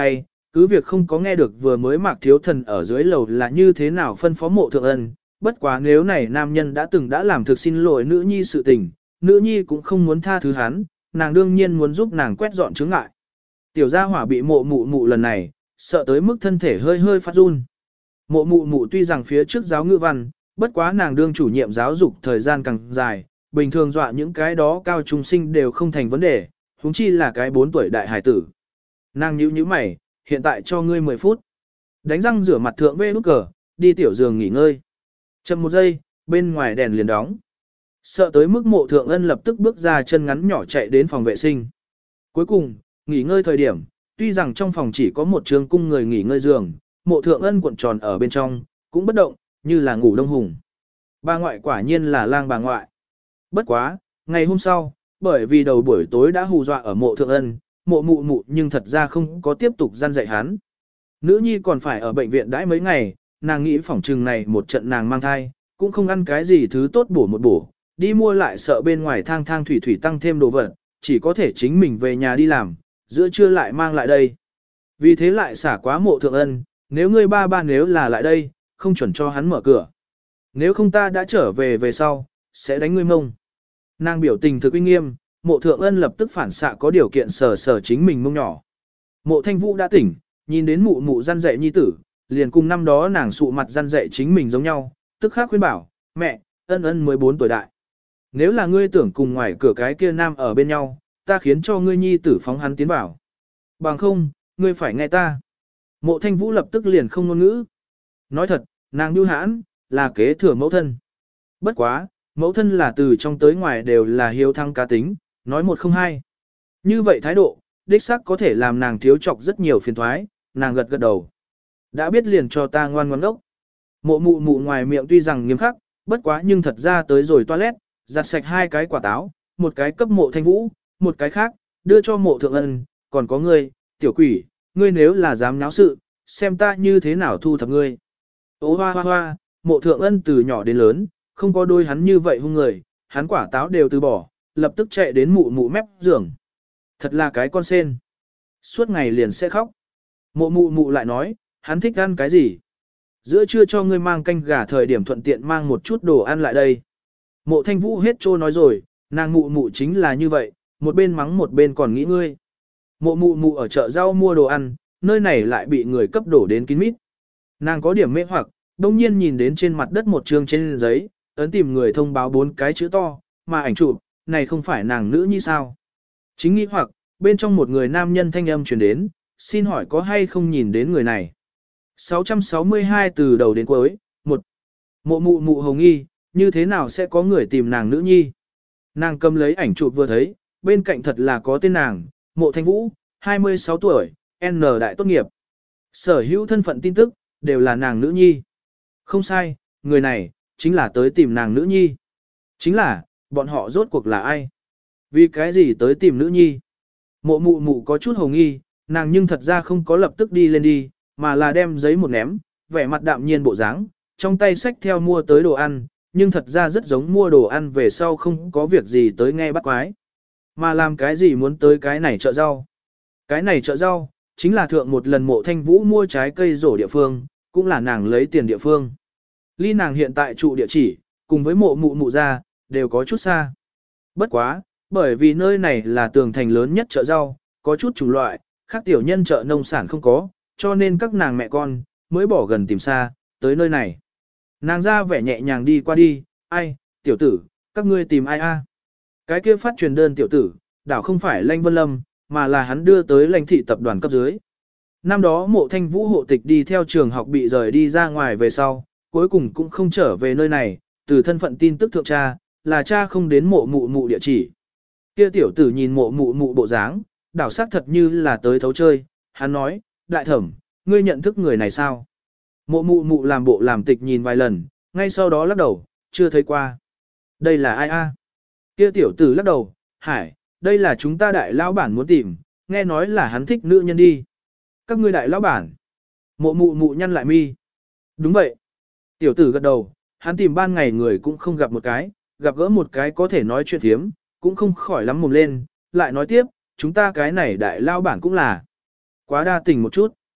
cứ việc không có nghe được vừa mới Mạc Thiếu Thần ở dưới lầu là như thế nào phân phó Mộ Thượng Ân, bất quá nếu này nam nhân đã từng đã làm thực xin lỗi nữ nhi sự tình, nữ nhi cũng không muốn tha thứ hắn, nàng đương nhiên muốn giúp nàng quét dọn chướng ngại. Tiểu gia hỏa bị Mộ Mụ Mụ lần này, sợ tới mức thân thể hơi hơi phát run. Mộ Mụ Mụ tuy rằng phía trước giáo ngữ văn, bất quá nàng đương chủ nhiệm giáo dục thời gian càng dài, bình thường dọa những cái đó cao trung sinh đều không thành vấn đề, huống chi là cái bốn tuổi đại hải tử. Nàng nhíu nhíu mày, hiện tại cho ngươi mười phút. Đánh răng rửa mặt thượng vê nút cờ, đi tiểu giường nghỉ ngơi. Chậm một giây, bên ngoài đèn liền đóng. Sợ tới mức Mộ Thượng Ân lập tức bước ra chân ngắn nhỏ chạy đến phòng vệ sinh. Cuối cùng, nghỉ ngơi thời điểm, tuy rằng trong phòng chỉ có một trường cung người nghỉ ngơi giường, Mộ Thượng Ân cuộn tròn ở bên trong, cũng bất động, như là ngủ đông hùng. Bà ngoại quả nhiên là lang bà ngoại. Bất quá, ngày hôm sau, bởi vì đầu buổi tối đã hù dọa ở Mộ Thượng Ân, Mộ Mụ Mụ nhưng thật ra không có tiếp tục gian dạy hắn. Nữ nhi còn phải ở bệnh viện đãi mấy ngày, nàng nghĩ phỏng trừng này một trận nàng mang thai, cũng không ăn cái gì thứ tốt bổ một bổ, đi mua lại sợ bên ngoài thang thang thủy thủy tăng thêm đồ vật, chỉ có thể chính mình về nhà đi làm, giữa trưa lại mang lại đây. Vì thế lại xả quá Mộ Thượng Ân, nếu ngươi ba ba nếu là lại đây, không chuẩn cho hắn mở cửa. Nếu không ta đã trở về về sau, sẽ đánh ngươi mông. Nàng biểu tình thực uy nghiêm, Mộ Thượng Ân lập tức phản xạ có điều kiện sờ sờ chính mình mông nhỏ. Mộ Thanh Vũ đã tỉnh, nhìn đến mụ mụ răn dạy nhi tử, liền cùng năm đó nàng sụ mặt răn dạy chính mình giống nhau, tức khắc khuyên bảo, mẹ, Ân Ân mười bốn tuổi đại. Nếu là ngươi tưởng cùng ngoài cửa cái kia nam ở bên nhau, ta khiến cho ngươi nhi tử phóng hắn tiến vào. Bằng không, ngươi phải nghe ta. Mộ Thanh Vũ lập tức liền không ngôn ngữ. Nói thật, nàng nhu hãn, là kế thừa mẫu thân. Bất quá, mẫu thân là từ trong tới ngoài đều là hiếu thăng cá tính, nói một không hai. Như vậy thái độ, đích xác có thể làm nàng thiếu chọc rất nhiều phiền thoái, nàng gật gật đầu. Đã biết liền cho ta ngoan ngoãn đốc. Mộ mụ mụ ngoài miệng tuy rằng nghiêm khắc, bất quá nhưng thật ra tới rồi toilet, giặt sạch hai cái quả táo, một cái cấp Mộ Thanh Vũ, một cái khác, đưa cho Mộ Thượng Ân, còn có ngươi, tiểu quỷ, ngươi nếu là dám náo sự, xem ta như thế nào thu thập ngươi. Ô hoa hoa hoa, Mộ Thượng Ân từ nhỏ đến lớn, không có đôi hắn như vậy hung người, hắn quả táo đều từ bỏ, lập tức chạy đến mụ mụ mép giường. Thật là cái con sen. Suốt ngày liền sẽ khóc. Mộ mụ mụ lại nói, hắn thích ăn cái gì? Giữa trưa cho ngươi mang canh gà thời điểm thuận tiện mang một chút đồ ăn lại đây. Mộ Thanh Vũ hết trô nói rồi, nàng mụ mụ chính là như vậy, một bên mắng một bên còn nghĩ ngươi. Mộ mụ mụ ở chợ rau mua đồ ăn, nơi này lại bị người cấp đổ đến kín mít. Nàng có điểm mê hoặc, đông nhiên nhìn đến trên mặt đất một chương trên giấy, ấn tìm người thông báo bốn cái chữ to, mà ảnh chụp, này không phải nàng nữ như sao. Chính nghĩ hoặc, bên trong một người nam nhân thanh âm truyền đến, xin hỏi có hay không nhìn đến người này. sáu trăm sáu mươi hai từ đầu đến cuối, một. Mộ mụ mụ hồng nghi, như thế nào sẽ có người tìm nàng nữ nhi. Nàng cầm lấy ảnh chụp vừa thấy, bên cạnh thật là có tên nàng, Mộ Thanh Vũ, hai mươi sáu tuổi, N đại tốt nghiệp. Sở hữu thân phận tin tức, đều là nàng nữ nhi. Không sai, người này, chính là tới tìm nàng nữ nhi. Chính là, bọn họ rốt cuộc là ai? Vì cái gì tới tìm nữ nhi? Mộ mụ mụ có chút hồ nghi, nàng nhưng thật ra không có lập tức đi lên đi, mà là đem giấy một ném, vẻ mặt đạm nhiên bộ dáng, trong tay xách theo mua tới đồ ăn, nhưng thật ra rất giống mua đồ ăn về sau không có việc gì tới nghe bắt quái. Mà làm cái gì muốn tới cái này chợ rau? Cái này chợ rau, chính là thượng một lần Mộ Thanh Vũ mua trái cây rổ địa phương, cũng là nàng lấy tiền địa phương. Ly nàng hiện tại trụ địa chỉ, cùng với mộ mụ mụ ra, đều có chút xa. Bất quá, bởi vì nơi này là tường thành lớn nhất chợ rau, có chút chủng loại, khác tiểu nhân chợ nông sản không có, cho nên các nàng mẹ con, mới bỏ gần tìm xa, tới nơi này. Nàng ra vẻ nhẹ nhàng đi qua đi, ai, tiểu tử, các ngươi tìm ai a? Cái kia phát truyền đơn tiểu tử, đảo không phải Lanh Vân Lâm, mà là hắn đưa tới lãnh thị tập đoàn cấp dưới. Năm đó Mộ Thanh Vũ hộ tịch đi theo trường học bị rời đi ra ngoài về sau, cuối cùng cũng không trở về nơi này, từ thân phận tin tức thượng cha, là cha không đến mộ mụ mụ địa chỉ. Kia tiểu tử nhìn mộ mụ mụ bộ dáng, đảo sắc thật như là tới thấu chơi, hắn nói, đại thẩm, ngươi nhận thức người này sao? Mộ mụ mụ làm bộ làm tịch nhìn vài lần, ngay sau đó lắc đầu, chưa thấy qua. Đây là ai a? Kia tiểu tử lắc đầu, hải, đây là chúng ta đại lão bản muốn tìm, nghe nói là hắn thích nữ nhân đi. Các ngươi đại lão bản. Mộ mụ mụ nhăn lại mi. Đúng vậy. Tiểu tử gật đầu, hắn tìm ban ngày người cũng không gặp một cái, gặp gỡ một cái có thể nói chuyện thiếm, cũng không khỏi lắm mồm lên, lại nói tiếp, chúng ta cái này đại lao bản cũng là quá đa tình một chút.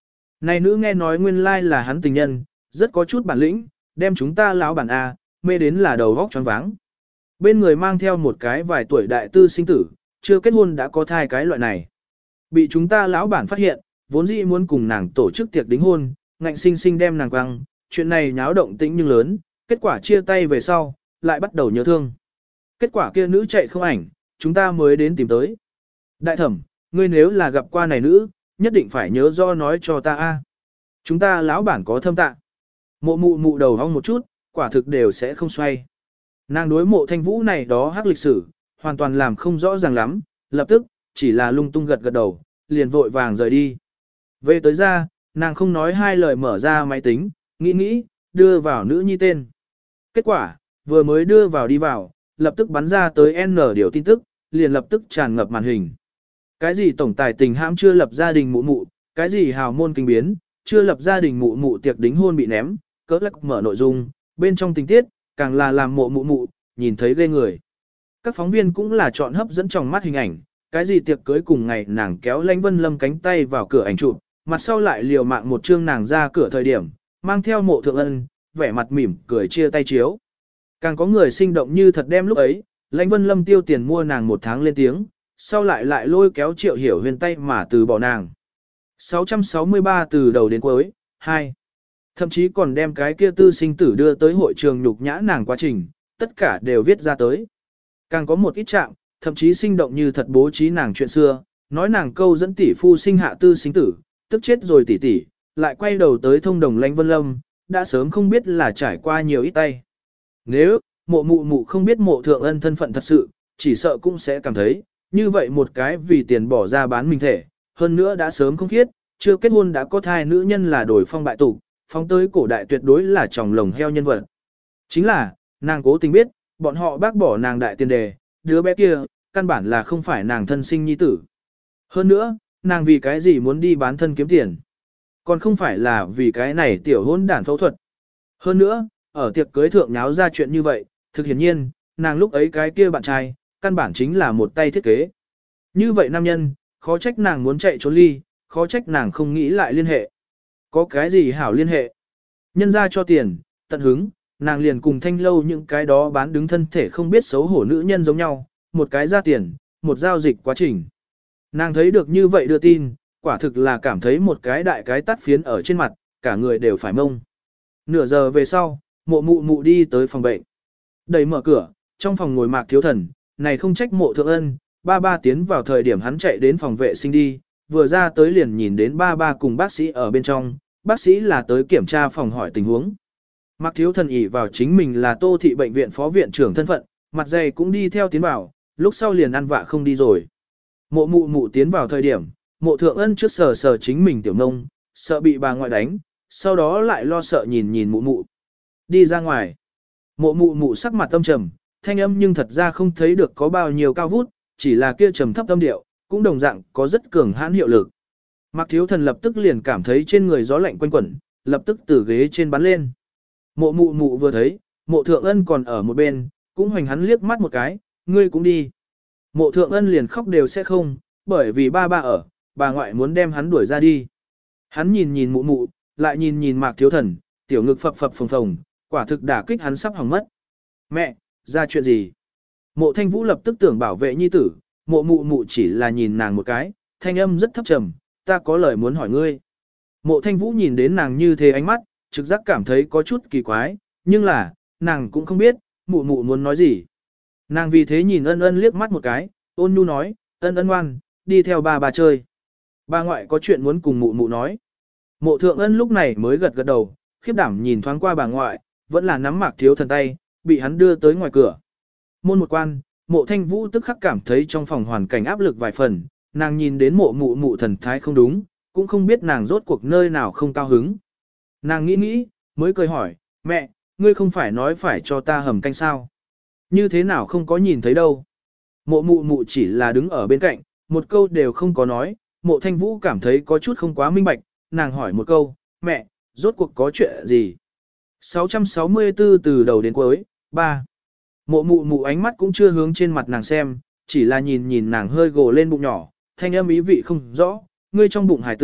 Này nữ nghe nói nguyên lai là hắn tình nhân, rất có chút bản lĩnh, đem chúng ta lão bản A, mê đến là đầu vóc choáng váng. Bên người mang theo một cái vài tuổi đại tư sinh tử, chưa kết hôn đã có thai cái loại này. Bị chúng ta lão bản phát hiện, vốn dĩ muốn cùng nàng tổ chức tiệc đính hôn, ngạnh sinh sinh đem nàng quăng, chuyện này nháo động tĩnh nhưng lớn, kết quả chia tay về sau, lại bắt đầu nhớ thương. Kết quả kia nữ chạy không ảnh, chúng ta mới đến tìm tới. Đại thẩm, ngươi nếu là gặp qua này nữ, nhất định phải nhớ do nói cho ta a. Chúng ta lão bản có thâm tạ. Mộ mụ mụ đầu hong một chút, quả thực đều sẽ không xoay. Nàng đối mộ thanh vũ này đó hắc lịch sử, hoàn toàn làm không rõ ràng lắm, lập tức, chỉ là lung tung gật gật đầu, liền vội vàng rời đi. Về tới ra, nàng không nói hai lời mở ra máy tính, nghĩ nghĩ, đưa vào nữ nhi tên. Kết quả, vừa mới đưa vào đi vào, lập tức bắn ra tới N điều tin tức, liền lập tức tràn ngập màn hình. Cái gì tổng tài tình hãm chưa lập gia đình mụ mụ, cái gì hào môn kinh biến, chưa lập gia đình mụ mụ tiệc đính hôn bị ném, cỡ lắc mở nội dung, bên trong tình tiết, càng là làm mộ mụ mụ, nhìn thấy ghê người. Các phóng viên cũng là chọn hấp dẫn trong mắt hình ảnh, cái gì tiệc cưới cùng ngày nàng kéo Lãnh Vân Lâm cánh tay vào cửa ảnh chụp, mặt sau lại liều mạng một chương nàng ra cửa thời điểm, mang theo mộ thượng ân, vẻ mặt mỉm cười chia tay chiếu. Càng có người sinh động như thật đem lúc ấy, Lãnh Vân Lâm tiêu tiền mua nàng một tháng lên tiếng, sau lại lại lôi kéo Triệu Hiểu Huyền tay mà từ bỏ nàng. sáu trăm sáu mươi ba từ đầu đến cuối, hai. Thậm chí còn đem cái kia tư sinh tử đưa tới hội trường nhục nhã nàng quá trình, tất cả đều viết ra tới. Càng có một ít trạng, thậm chí sinh động như thật bố trí nàng chuyện xưa, nói nàng câu dẫn tỷ phu sinh hạ tư sinh tử, tức chết rồi tỷ tỷ, lại quay đầu tới thông đồng Lãnh Vân Lâm, đã sớm không biết là trải qua nhiều ít tay. Nếu, mộ mụ mụ không biết mộ thượng ân thân phận thật sự, chỉ sợ cũng sẽ cảm thấy, như vậy một cái vì tiền bỏ ra bán mình thể, hơn nữa đã sớm không khiết, chưa kết hôn đã có thai nữ nhân là đổi phong bại tục, phóng tới cổ đại tuyệt đối là tròng lồng heo nhân vật. Chính là, nàng cố tình biết, bọn họ bác bỏ nàng đại tiền đề, đứa bé kia, căn bản là không phải nàng thân sinh nhi tử. Hơn nữa, nàng vì cái gì muốn đi bán thân kiếm tiền. Còn không phải là vì cái này tiểu hôn đản phẫu thuật. Hơn nữa, ở tiệc cưới thượng nháo ra chuyện như vậy, thực hiển nhiên, nàng lúc ấy cái kia bạn trai, căn bản chính là một tay thiết kế. Như vậy nam nhân, khó trách nàng muốn chạy trốn ly, khó trách nàng không nghĩ lại liên hệ. Có cái gì hảo liên hệ? Nhân ra cho tiền, tận hứng, nàng liền cùng thanh lâu những cái đó bán đứng thân thể không biết xấu hổ nữ nhân giống nhau, một cái ra tiền, một giao dịch quá trình. Nàng thấy được như vậy đưa tin, quả thực là cảm thấy một cái đại cái tắt phiến ở trên mặt, cả người đều phải mông. Nửa giờ về sau, mộ mụ mụ đi tới phòng bệnh. Đẩy mở cửa, trong phòng ngồi Mạc Thiếu Thần, này không trách mộ thượng ân, ba ba tiến vào thời điểm hắn chạy đến phòng vệ sinh đi, vừa ra tới liền nhìn đến ba ba cùng bác sĩ ở bên trong, bác sĩ là tới kiểm tra phòng hỏi tình huống. Mạc Thiếu Thần ỷ vào chính mình là Tô Thị bệnh viện phó viện trưởng thân phận, mặt dày cũng đi theo tiến vào, lúc sau liền ăn vạ không đi rồi. Mộ mụ mụ tiến vào thời điểm, mộ thượng ân trước sờ sờ chính mình tiểu nông, sợ bị bà ngoại đánh, sau đó lại lo sợ nhìn nhìn mụ mụ. Đi ra ngoài. Mộ mụ mụ sắc mặt tâm trầm, thanh âm nhưng thật ra không thấy được có bao nhiêu cao vút, chỉ là kia trầm thấp âm điệu, cũng đồng dạng có rất cường hãn hiệu lực. Mạc Thiếu Thần lập tức liền cảm thấy trên người gió lạnh quanh quẩn, lập tức từ ghế trên bắn lên. Mộ mụ mụ vừa thấy, mộ thượng ân còn ở một bên, cũng hoành hắn liếc mắt một cái, ngươi cũng đi. Mộ thượng ân liền khóc đều sẽ không, bởi vì ba ba ở, bà ngoại muốn đem hắn đuổi ra đi. Hắn nhìn nhìn mụ mụ, lại nhìn nhìn Mạc Thiếu Thần, tiểu ngực phập phập phồng phồng, quả thực đả kích hắn sắp hỏng mất. Mẹ, ra chuyện gì? Mộ Thanh Vũ lập tức tưởng bảo vệ nhi tử, mộ mụ mụ chỉ là nhìn nàng một cái, thanh âm rất thấp trầm, ta có lời muốn hỏi ngươi. Mộ Thanh Vũ nhìn đến nàng như thế ánh mắt, trực giác cảm thấy có chút kỳ quái, nhưng là, nàng cũng không biết, mụ mụ muốn nói gì. Nàng vì thế nhìn ân ân liếc mắt một cái, ôn nhu nói, ân ân ngoan, đi theo bà bà chơi. Bà ngoại có chuyện muốn cùng mụ mụ nói. Mộ thượng ân lúc này mới gật gật đầu, khiếp đảm nhìn thoáng qua bà ngoại, vẫn là nắm Mạc Thiếu Thần tay, bị hắn đưa tới ngoài cửa. Môn một quan, mộ Thanh Vũ tức khắc cảm thấy trong phòng hoàn cảnh áp lực vài phần, nàng nhìn đến mộ mụ mụ thần thái không đúng, cũng không biết nàng rốt cuộc nơi nào không cao hứng. Nàng nghĩ nghĩ, mới cười hỏi, mẹ, ngươi không phải nói phải cho ta hầm canh sao? Như thế nào không có nhìn thấy đâu? Mộ mụ mụ chỉ là đứng ở bên cạnh, một câu đều không có nói, mộ Thanh Vũ cảm thấy có chút không quá minh bạch, nàng hỏi một câu, mẹ, rốt cuộc có chuyện gì? sáu trăm sáu mươi tư từ đầu đến cuối, ba. Mộ mụ mụ ánh mắt cũng chưa hướng trên mặt nàng xem, chỉ là nhìn nhìn nàng hơi gồ lên bụng nhỏ, thanh âm ý vị không rõ, ngươi trong bụng hải tử,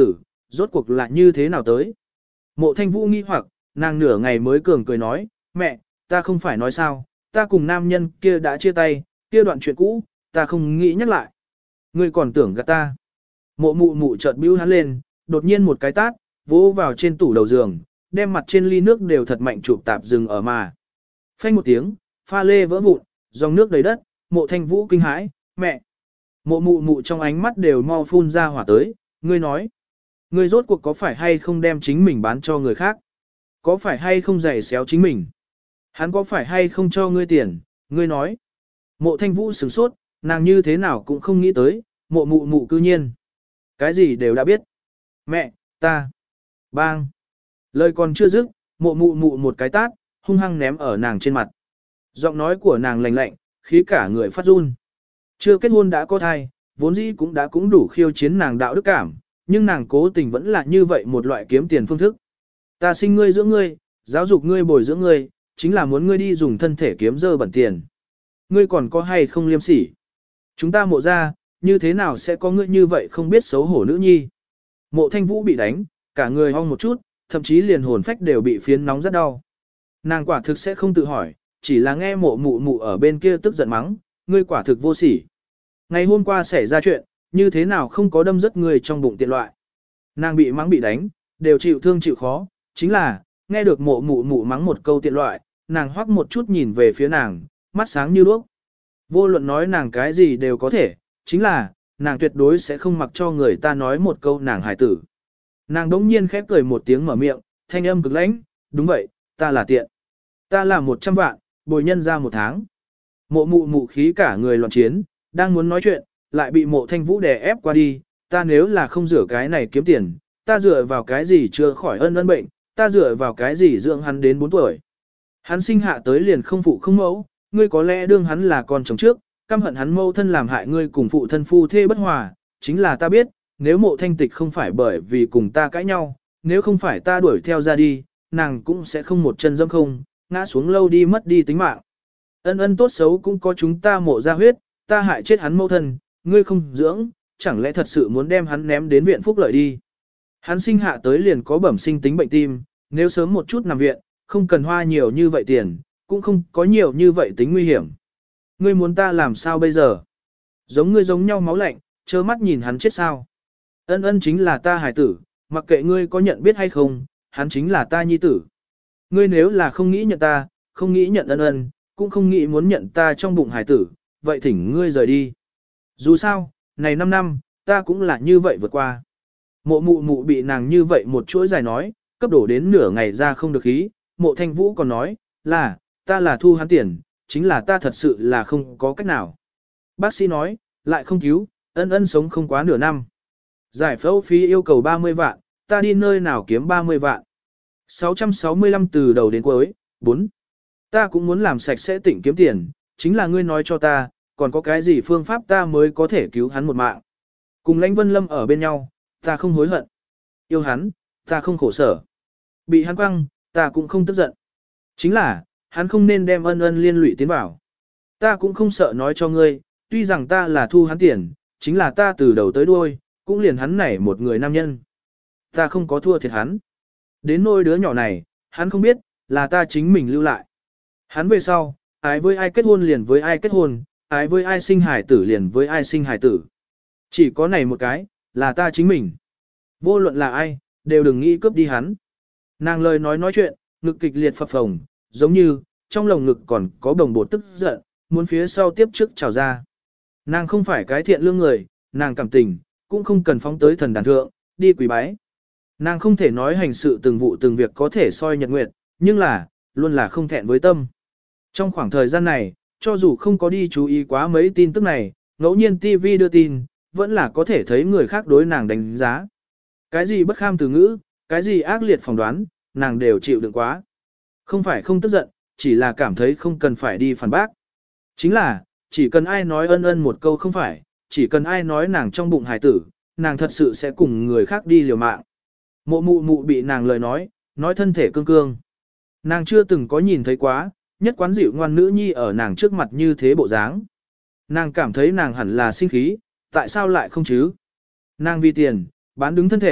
rốt cuộc là như thế nào tới. Mộ Thanh Vũ nghi hoặc, nàng nửa ngày mới cường cười nói, mẹ, ta không phải nói sao, ta cùng nam nhân kia đã chia tay, kia đoạn chuyện cũ, ta không nghĩ nhắc lại. Ngươi còn tưởng gạt ta. Mộ mụ mụ chợt bĩu hắn lên, đột nhiên một cái tát, vỗ vào trên tủ đầu giường, đem mặt trên ly nước đều thật mạnh chụp tạp dừng ở mà. Phanh một tiếng, pha lê vỡ vụn, dòng nước đầy đất, Mộ Thanh Vũ kinh hãi, mẹ. Mộ mụ mụ trong ánh mắt đều mau phun ra hỏa tới, ngươi nói. Ngươi rốt cuộc có phải hay không đem chính mình bán cho người khác? Có phải hay không giày xéo chính mình? Hắn có phải hay không cho ngươi tiền? Ngươi nói. Mộ Thanh Vũ sửng sốt, nàng như thế nào cũng không nghĩ tới, mộ mụ mụ cư nhiên. Cái gì đều đã biết. Mẹ, ta. Bang. Lời còn chưa dứt, mộ mụ mụ một cái tát, hung hăng ném ở nàng trên mặt. Giọng nói của nàng lạnh lạnh, khí cả người phát run. Chưa kết hôn đã có thai, vốn dĩ cũng đã cũng đủ khiêu chiến nàng đạo đức cảm, nhưng nàng cố tình vẫn là như vậy một loại kiếm tiền phương thức. Ta sinh ngươi dưỡng ngươi, giáo dục ngươi bồi dưỡng ngươi, chính là muốn ngươi đi dùng thân thể kiếm dơ bẩn tiền. Ngươi còn có hay không liêm sỉ? Chúng ta mộ ra, như thế nào sẽ có ngươi như vậy không biết xấu hổ nữ nhi? Mộ Thanh Vũ bị đánh, cả người hong một chút, thậm chí liền hồn phách đều bị phiến nóng rất đau. Nàng quả thực sẽ không tự hỏi, chỉ là nghe mộ mụ mụ ở bên kia tức giận mắng, ngươi quả thực vô sỉ. Ngày hôm qua xảy ra chuyện, như thế nào không có đâm rất người trong bụng tiện loại. Nàng bị mắng bị đánh, đều chịu thương chịu khó, chính là, nghe được mộ mụ mụ mắng một câu tiện loại, nàng hoắc một chút nhìn về phía nàng, mắt sáng như đuốc. Vô luận nói nàng cái gì đều có thể, chính là, nàng tuyệt đối sẽ không mặc cho người ta nói một câu nàng hài tử. Nàng đống nhiên khép cười một tiếng mở miệng, thanh âm cực lãnh, đúng vậy, ta là tiện. Ta là một trăm vạn, bồi nhân ra một tháng. Mộ mụ mụ khí cả người loạn chiến, đang muốn nói chuyện, lại bị mộ Thanh Vũ đè ép qua đi, ta nếu là không rửa cái này kiếm tiền, ta dựa vào cái gì chưa khỏi ân ân bệnh, ta dựa vào cái gì dưỡng hắn đến bốn tuổi. Hắn sinh hạ tới liền không phụ không mẫu, ngươi có lẽ đương hắn là con chồng trước, căm hận hắn mâu thân làm hại ngươi cùng phụ thân phu thê bất hòa, chính là ta biết, nếu mộ thanh tịch không phải bởi vì cùng ta cãi nhau, nếu không phải ta đuổi theo ra đi, nàng cũng sẽ không một chân dâm không, ngã xuống lâu đi mất đi tính mạng. Ân ân tốt xấu cũng có chúng ta mộ ra huyết, ta hại chết hắn mâu thân, ngươi không dưỡng, chẳng lẽ thật sự muốn đem hắn ném đến viện phúc lợi đi. Hắn sinh hạ tới liền có bẩm sinh tính bệnh tim, nếu sớm một chút nằm viện, không cần hoa nhiều như vậy tiền, cũng không có nhiều như vậy tính nguy hiểm. Ngươi muốn ta làm sao bây giờ? Giống ngươi giống nhau máu lạnh, trơ mắt nhìn hắn chết sao? Ân ân chính là ta hài tử, mặc kệ ngươi có nhận biết hay không, hắn chính là ta nhi tử. Ngươi nếu là không nghĩ nhận ta, không nghĩ nhận ân ân, cũng không nghĩ muốn nhận ta trong bụng hài tử, vậy thỉnh ngươi rời đi. Dù sao, này năm năm, ta cũng là như vậy vượt qua. Mộ mụ mụ bị nàng như vậy một chuỗi dài nói, cấp đổ đến nửa ngày ra không được khí, mộ Thanh Vũ còn nói, là, ta là thu hắn tiền, chính là ta thật sự là không có cách nào. Bác sĩ nói, lại không cứu, ân ân sống không quá nửa năm. Giải phẫu phí yêu cầu ba mươi vạn, ta đi nơi nào kiếm ba mươi vạn. sáu trăm sáu mươi lăm từ đầu đến cuối, bốn. Ta cũng muốn làm sạch sẽ tỉnh kiếm tiền, chính là ngươi nói cho ta, còn có cái gì phương pháp ta mới có thể cứu hắn một mạng. Cùng Lãnh Vân Lâm ở bên nhau, ta không hối hận. Yêu hắn, ta không khổ sở. Bị hắn quăng, ta cũng không tức giận. Chính là, hắn không nên đem ân ân liên lụy tiến vào. Ta cũng không sợ nói cho ngươi, tuy rằng ta là thu hắn tiền, chính là ta từ đầu tới đuôi, cũng liền hắn này một người nam nhân. Ta không có thua thiệt hắn. Đến nôi đứa nhỏ này, hắn không biết, là ta chính mình lưu lại. Hắn về sau, ái với ai kết hôn liền với ai kết hôn, ái với ai sinh hài tử liền với ai sinh hài tử. Chỉ có này một cái, là ta chính mình. Vô luận là ai, đều đừng nghĩ cướp đi hắn. Nàng lời nói nói chuyện, ngực kịch liệt phập phồng, giống như, trong lồng ngực còn có bồng bột tức giận, muốn phía sau tiếp trước trào ra. Nàng không phải cái thiện lương người, nàng cảm tình, cũng không cần phóng tới thần đàn thượng, đi quỳ bái. Nàng không thể nói hành sự từng vụ từng việc có thể soi nhật nguyệt, nhưng là, luôn là không thẹn với tâm. Trong khoảng thời gian này, cho dù không có đi chú ý quá mấy tin tức này, ngẫu nhiên ti vi đưa tin, vẫn là có thể thấy người khác đối nàng đánh giá. Cái gì bất kham từ ngữ, cái gì ác liệt phỏng đoán, nàng đều chịu đựng quá. Không phải không tức giận, chỉ là cảm thấy không cần phải đi phản bác. Chính là, chỉ cần ai nói ân ân một câu không phải, chỉ cần ai nói nàng trong bụng hài tử, nàng thật sự sẽ cùng người khác đi liều mạng. Mộ mụ mụ bị nàng lời nói, nói thân thể cương cương. Nàng chưa từng có nhìn thấy quá, nhất quán dịu ngoan nữ nhi ở nàng trước mặt như thế bộ dáng. Nàng cảm thấy nàng hẳn là sinh khí, tại sao lại không chứ? Nàng vì tiền, bán đứng thân thể,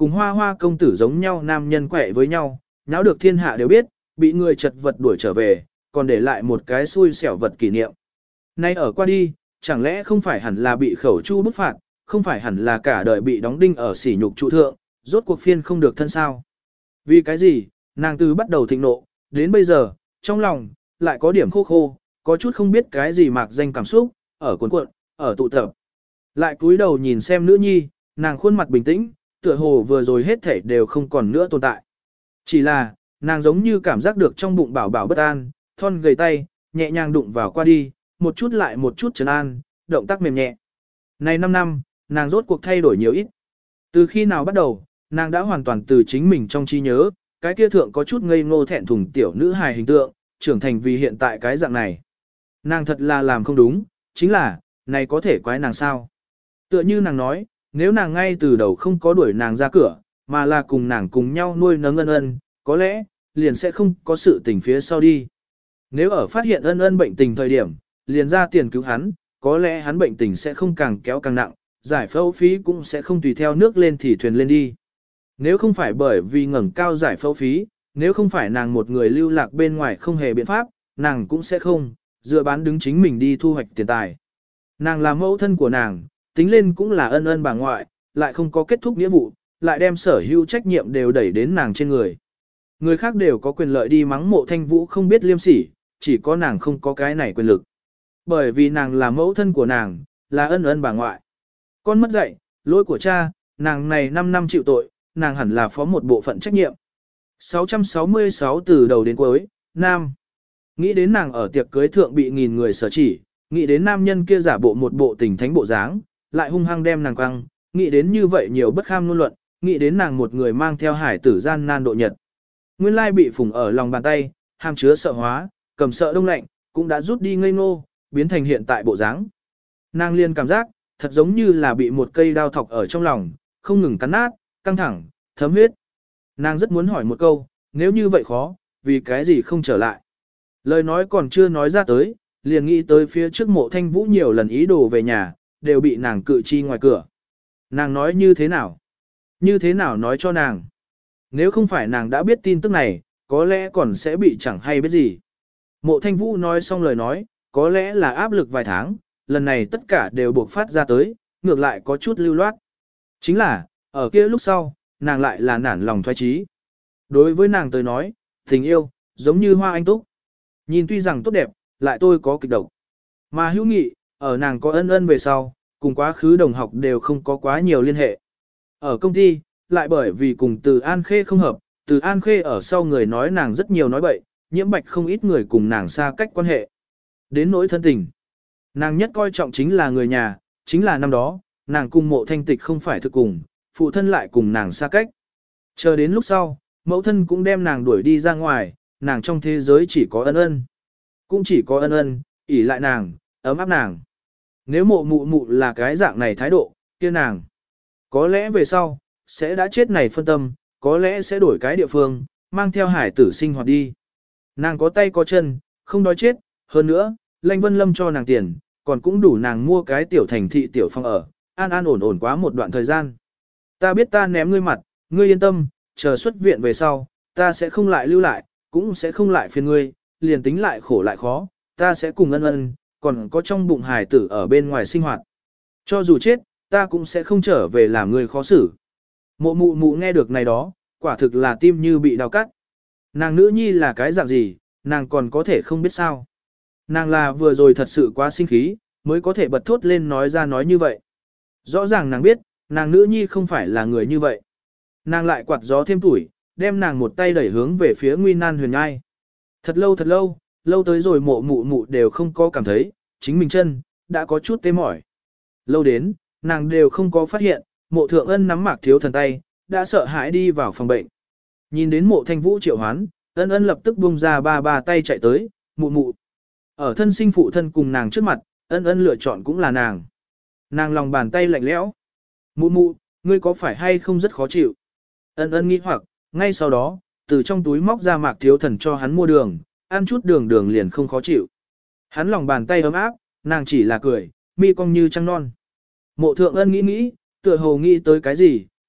cùng hoa hoa công tử giống nhau nam nhân quẹ với nhau, nháo được thiên hạ đều biết, bị người chật vật đuổi trở về, còn để lại một cái xui xẻo vật kỷ niệm. Nay ở qua đi, chẳng lẽ không phải hẳn là bị khẩu chu bức phạt, không phải hẳn là cả đời bị đóng đinh ở sỉ nhục trụ thượng, rốt cuộc phiên không được thân sao. Vì cái gì, nàng từ bắt đầu thịnh nộ, đến bây giờ, trong lòng, lại có điểm khô khô, có chút không biết cái gì mạc danh cảm xúc, ở cuộn cuộn, ở tụ tập. Lại cúi đầu nhìn xem nữ nhi, nàng khuôn mặt bình tĩnh, tựa hồ vừa rồi hết thảy đều không còn nữa tồn tại. Chỉ là, nàng giống như cảm giác được trong bụng bảo bảo bất an, thon gầy tay, nhẹ nhàng đụng vào qua đi, một chút lại một chút trấn an, động tác mềm nhẹ. Này năm năm, nàng rốt cuộc thay đổi nhiều ít. Từ khi nào bắt đầu, nàng đã hoàn toàn từ chính mình trong trí nhớ, cái kia thượng có chút ngây ngô thẹn thùng tiểu nữ hài hình tượng, trưởng thành vì hiện tại cái dạng này. Nàng thật là làm không đúng, chính là, này có thể quái nàng sao? Tựa như nàng nói, nếu nàng ngay từ đầu không có đuổi nàng ra cửa, mà là cùng nàng cùng nhau nuôi nấng ân ân, có lẽ, liền sẽ không có sự tình phía sau đi. Nếu ở phát hiện ân ân bệnh tình thời điểm, liền ra tiền cứu hắn, có lẽ hắn bệnh tình sẽ không càng kéo càng nặng, giải phẫu phí cũng sẽ không tùy theo nước lên thì thuyền lên đi. Nếu không phải bởi vì ngẩng cao giải phẫu phí, nếu không phải nàng một người lưu lạc bên ngoài không hề biện pháp, nàng cũng sẽ không, dựa bán đứng chính mình đi thu hoạch tiền tài. Nàng là mẫu thân của nàng, tính lên cũng là ân ân bà ngoại, lại không có kết thúc nghĩa vụ, lại đem sở hữu trách nhiệm đều đẩy đến nàng trên người. Người khác đều có quyền lợi đi mắng Mộ Thanh Vũ không biết liêm sỉ, chỉ có nàng không có cái này quyền lực. Bởi vì nàng là mẫu thân của nàng, là ân ân bà ngoại. Con mất dạy, lỗi của cha, nàng này năm năm chịu tội, nàng hẳn là phó một bộ phận trách nhiệm. sáu trăm sáu mươi sáu từ đầu đến cuối, Nam. Nghĩ đến nàng ở tiệc cưới thượng bị nghìn người sở chỉ, nghĩ đến nam nhân kia giả bộ một bộ tình thánh bộ dáng, lại hung hăng đem nàng quăng, nghĩ đến như vậy nhiều bất kham luôn luận, nghĩ đến nàng một người mang theo hải tử gian nan độ nhật. Nguyên lai bị phủng ở lòng bàn tay, hàm chứa sợ hóa, cầm sợ đông lạnh, cũng đã rút đi ngây ngô, biến thành hiện tại bộ dáng. Nàng liền cảm giác, thật giống như là bị một cây đao thọc ở trong lòng, không ngừng cắn nát, căng thẳng, thấm huyết. Nàng rất muốn hỏi một câu, nếu như vậy khó, vì cái gì không trở lại. Lời nói còn chưa nói ra tới, liền nghĩ tới phía trước Mộ Thanh Vũ nhiều lần ý đồ về nhà, đều bị nàng cự chi ngoài cửa. Nàng nói như thế nào? Như thế nào nói cho nàng? Nếu không phải nàng đã biết tin tức này, có lẽ còn sẽ bị chẳng hay biết gì. Mộ Thanh Vũ nói xong lời nói, có lẽ là áp lực vài tháng, lần này tất cả đều buộc phát ra tới, ngược lại có chút lưu loát. Chính là, ở kia lúc sau, nàng lại là nản lòng thoái trí. Đối với nàng tới nói, tình yêu, giống như hoa anh túc. Nhìn tuy rằng tốt đẹp, lại tôi có kịch độc. Mà hữu nghị, ở nàng có ân ân về sau, cùng quá khứ đồng học đều không có quá nhiều liên hệ. Ở công ty, lại bởi vì cùng từ An Khê không hợp, từ An Khê ở sau người nói nàng rất nhiều nói bậy, nhiễm bạch không ít người cùng nàng xa cách quan hệ. Đến nỗi thân tình. Nàng nhất coi trọng chính là người nhà, chính là năm đó, nàng cùng Mộ Thanh Tịch không phải thực cùng, phụ thân lại cùng nàng xa cách. Chờ đến lúc sau, mẫu thân cũng đem nàng đuổi đi ra ngoài, nàng trong thế giới chỉ có ân ân. Cũng chỉ có ân ân, ỷ lại nàng, ấm áp nàng. Nếu mộ mụ mụ là cái dạng này thái độ, kia nàng. Có lẽ về sau, sẽ đã chết này phân tâm, có lẽ sẽ đổi cái địa phương, mang theo hải tử sinh hoạt đi. Nàng có tay có chân, không đói chết, hơn nữa, Lanh Vân Lâm cho nàng tiền, còn cũng đủ nàng mua cái tiểu thành thị tiểu phòng ở, an an ổn ổn quá một đoạn thời gian. Ta biết ta ném ngươi mặt, ngươi yên tâm, chờ xuất viện về sau, ta sẽ không lại lưu lại, cũng sẽ không lại phiền ngươi, liền tính lại khổ lại khó, ta sẽ cùng ân ân, còn có trong bụng hài tử ở bên ngoài sinh hoạt. Cho dù chết, ta cũng sẽ không trở về làm ngươi khó xử. Mộ mụ mụ nghe được này đó, quả thực là tim như bị đau cắt. Nàng nữ nhi là cái dạng gì, nàng còn có thể không biết sao. Nàng là vừa rồi thật sự quá sinh khí, mới có thể bật thốt lên nói ra nói như vậy. Rõ ràng nàng biết, nàng nữ nhi không phải là người như vậy. Nàng lại quạt gió thêm tuổi, đem nàng một tay đẩy hướng về phía Nguy Nan Huyền Nhai. Thật lâu thật lâu, lâu tới rồi mộ mụ mụ đều không có cảm thấy, chính mình chân, đã có chút tê mỏi. Lâu đến, nàng đều không có phát hiện, mộ thượng ân nắm Mạc Thiếu Thần tay, đã sợ hãi đi vào phòng bệnh. Nhìn đến mộ Thanh Vũ triệu hoán, ân ân lập tức buông ra ba ba tay chạy tới, mụ mụ. Ở thân sinh phụ thân cùng nàng trước mặt, ân ân lựa chọn cũng là nàng. Nàng lòng bàn tay lạnh lẽo. Mụ mụ, ngươi có phải hay không rất khó chịu? Ân ân nghĩ hoặc, ngay sau đó, từ trong túi móc ra Mạc Thiếu Thần cho hắn mua đường, ăn chút đường đường liền không khó chịu. Hắn lòng bàn tay ấm áp, nàng chỉ là cười, mi cong như trăng non. Mộ thượng ân nghĩ nghĩ, tựa hồ nghĩ tới cái gì,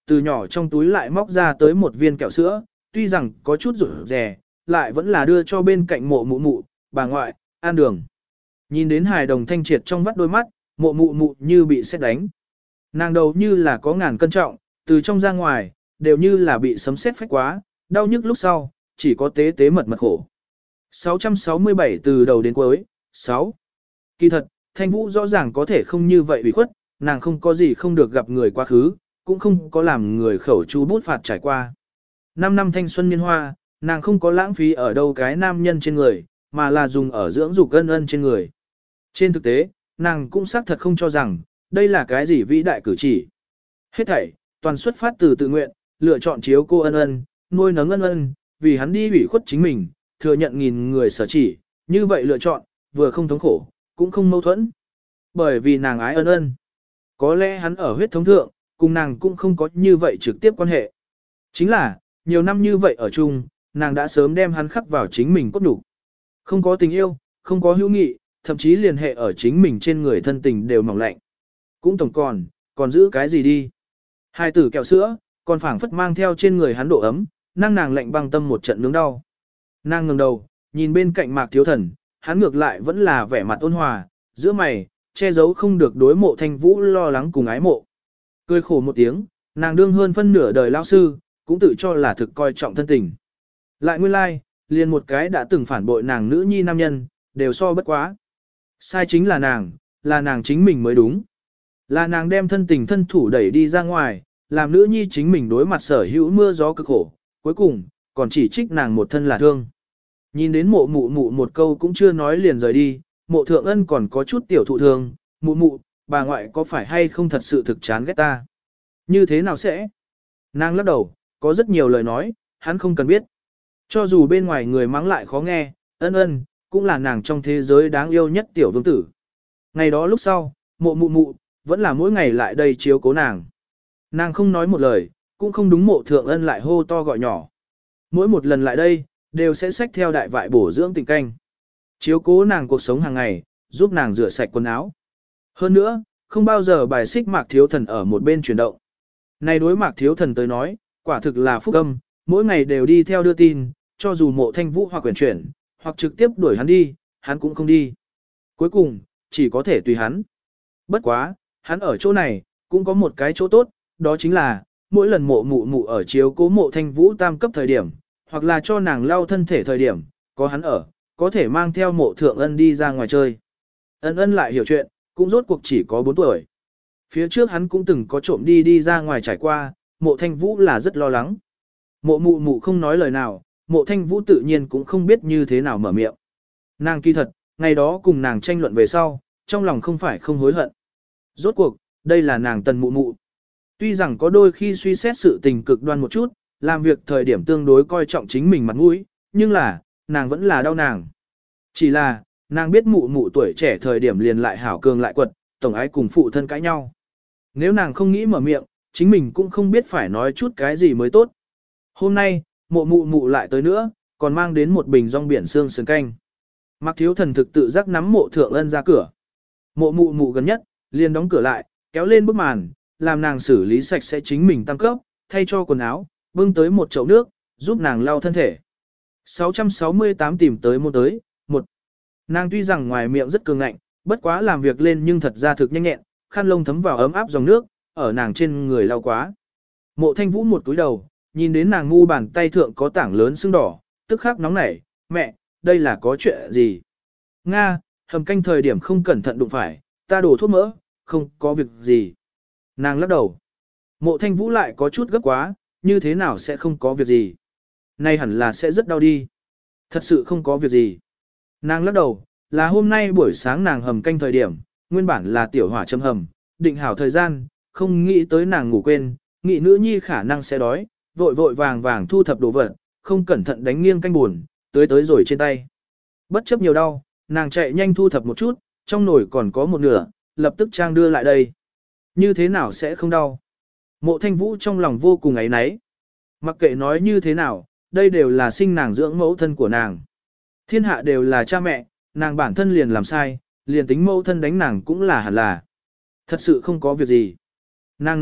từ nhỏ trong túi lại móc ra tới một viên kẹo sữa, tuy rằng có chút rụt rè, lại vẫn là đưa cho bên cạnh mộ mụ mụ, bà ngoại, ăn đường. Nhìn đến hài đồng thanh triệt trong vắt đôi mắt, mộ mụ mụ như bị sét đánh. Nàng đầu như là có ngàn cân trọng, từ trong ra ngoài, đều như là bị sấm sét phách quá, đau nhức lúc sau, chỉ có tế tế mật mật khổ. sáu trăm sáu mươi bảy từ đầu đến cuối, sáu. Kỳ thật, Thanh Vũ rõ ràng có thể không như vậy ủy khuất, nàng không có gì không được gặp người quá khứ, cũng không có làm người khẩu chu bút phạt trải qua. Năm năm thanh xuân niên hoa, nàng không có lãng phí ở đâu cái nam nhân trên người, mà là dùng ở dưỡng dục ân ân trên người. Trên thực tế, nàng cũng xác thật không cho rằng, đây là cái gì vĩ đại cử chỉ. Hết thảy, toàn xuất phát từ tự nguyện, lựa chọn chiếu cô ân ân, nuôi nấng ân ân, vì hắn đi ủy khuất chính mình, thừa nhận nghìn người sở chỉ, như vậy lựa chọn, vừa không thống khổ, cũng không mâu thuẫn. Bởi vì nàng ái ân ân. Có lẽ hắn ở huyết thống thượng, cùng nàng cũng không có như vậy trực tiếp quan hệ. Chính là, nhiều năm như vậy ở chung, nàng đã sớm đem hắn khắc vào chính mình cốt đủ. Không có tình yêu, không có hữu nghị, thậm chí liên hệ ở chính mình trên người thân tình đều mỏng lạnh. Cũng tổng còn, còn giữ cái gì đi. Hai tử kẹo sữa, còn phảng phất mang theo trên người hắn độ ấm, năng nàng lạnh băng tâm một trận nướng đau. Nàng ngẩng đầu, nhìn bên cạnh Mạc Thiếu Thần, hắn ngược lại vẫn là vẻ mặt ôn hòa, giữa mày, che giấu không được đối mộ Thanh Vũ lo lắng cùng ái mộ. Cười khổ một tiếng, nàng đương hơn phân nửa đời lao sư, cũng tự cho là thực coi trọng thân tình. Lại nguyên lai, like, liền một cái đã từng phản bội nàng nữ nhi nam nhân, đều so bất quá. Sai chính là nàng, là nàng chính mình mới đúng. Là nàng đem thân tình thân thủ đẩy đi ra ngoài, làm nữ nhi chính mình đối mặt sở hữu mưa gió cực khổ, cuối cùng, còn chỉ trích nàng một thân là thương. Nhìn đến mộ mụ mụ một câu cũng chưa nói liền rời đi, mộ thượng ân còn có chút tiểu thụ thương, mụ mụ, bà ngoại có phải hay không thật sự thực chán ghét ta? Như thế nào sẽ? Nàng lắc đầu, có rất nhiều lời nói, hắn không cần biết. Cho dù bên ngoài người mắng lại khó nghe, ân ân, cũng là nàng trong thế giới đáng yêu nhất tiểu vương tử. Ngày đó lúc sau, mộ mụ mụ, vẫn là mỗi ngày lại đây chiếu cố nàng. Nàng không nói một lời, cũng không đúng mộ thượng ân lại hô to gọi nhỏ. Mỗi một lần lại đây, đều sẽ xách theo đại vại bổ dưỡng tình canh. Chiếu cố nàng cuộc sống hàng ngày, giúp nàng rửa sạch quần áo. Hơn nữa, không bao giờ bài xích Mạc Thiếu Thần ở một bên chuyển động. Này đối Mạc Thiếu Thần tới nói, quả thực là phúc âm, mỗi ngày đều đi theo đưa tin, cho dù mộ Thanh Vũ hoặc quyển chuyển, hoặc trực tiếp đuổi hắn đi, hắn cũng không đi. Cuối cùng, chỉ có thể tùy hắn. Bất quá, hắn ở chỗ này, cũng có một cái chỗ tốt, đó chính là, mỗi lần mộ mụ mụ ở chiếu cố mộ Thanh Vũ tam cấp thời điểm, hoặc là cho nàng lau thân thể thời điểm, có hắn ở, có thể mang theo mộ thượng ân đi ra ngoài chơi. Ân ân lại hiểu chuyện, cũng rốt cuộc chỉ có bốn tuổi. Phía trước hắn cũng từng có trộm đi đi ra ngoài trải qua, mộ Thanh Vũ là rất lo lắng. Mộ mụ mụ không nói lời nào, mộ Thanh Vũ tự nhiên cũng không biết như thế nào mở miệng. Nàng kỳ thật, ngày đó cùng nàng tranh luận về sau, trong lòng không phải không hối hận. Rốt cuộc, đây là nàng tần mụ mụ. Tuy rằng có đôi khi suy xét sự tình cực đoan một chút, làm việc thời điểm tương đối coi trọng chính mình mặt mũi, nhưng là, nàng vẫn là đau nàng. Chỉ là, nàng biết mụ mụ tuổi trẻ thời điểm liền lại hảo cường lại quật, tổng ái cùng phụ thân cãi nhau. Nếu nàng không nghĩ mở miệng, chính mình cũng không biết phải nói chút cái gì mới tốt. Hôm nay, mộ mụ mụ lại tới nữa, còn mang đến một bình rong biển xương sườn canh. Mạc Thiếu Thần thực tự giác nắm mộ thượng ân ra cửa. Mộ mụ mụ gần nhất, liền đóng cửa lại, kéo lên bức màn, làm nàng xử lý sạch sẽ chính mình tăng cấp, thay cho quần áo, bưng tới một chậu nước, giúp nàng lau thân thể. sáu trăm sáu mươi tám tìm tới môn tới, một. Nàng tuy rằng ngoài miệng rất cường ngạnh, bất quá làm việc lên nhưng thật ra thực nhanh nhẹn, khăn lông thấm vào ấm áp dòng nước, ở nàng trên người lau quá. Mộ Thanh Vũ một túi đầu, nhìn đến nàng ngu bàn tay thượng có tảng lớn sưng đỏ, tức khắc nóng nảy, mẹ, đây là có chuyện gì? Nga, hầm canh thời điểm không cẩn thận đụng phải, ta đổ thuốc mỡ, không có việc gì. Nàng lắc đầu. Mộ Thanh Vũ lại có chút gấp quá, như thế nào sẽ không có việc gì? Nay hẳn là sẽ rất đau đi. Thật sự không có việc gì. Nàng lắc đầu, là hôm nay buổi sáng nàng hầm canh thời điểm, nguyên bản là tiểu hỏa châm hầm, định hảo thời gian, không nghĩ tới nàng ngủ quên, nghĩ nữ nhi khả năng sẽ đói, vội vội vàng vàng thu thập đồ vật, không cẩn thận đánh nghiêng canh buồn, tưới tới rồi trên tay. Bất chấp nhiều đau, nàng chạy nhanh thu thập một chút, trong nồi còn có một nửa, lập tức trang đưa lại đây. Như thế nào sẽ không đau? Mộ Thanh Vũ trong lòng vô cùng ấy náy. Mặc kệ nói như thế nào, đây đều là sinh nàng dưỡng mẫu thân của nàng. Thiên hạ đều là cha mẹ, nàng bản thân liền làm sai, liền tính mẫu thân đánh nàng cũng là hẳn là. Thật sự không có việc gì. Nàng nói,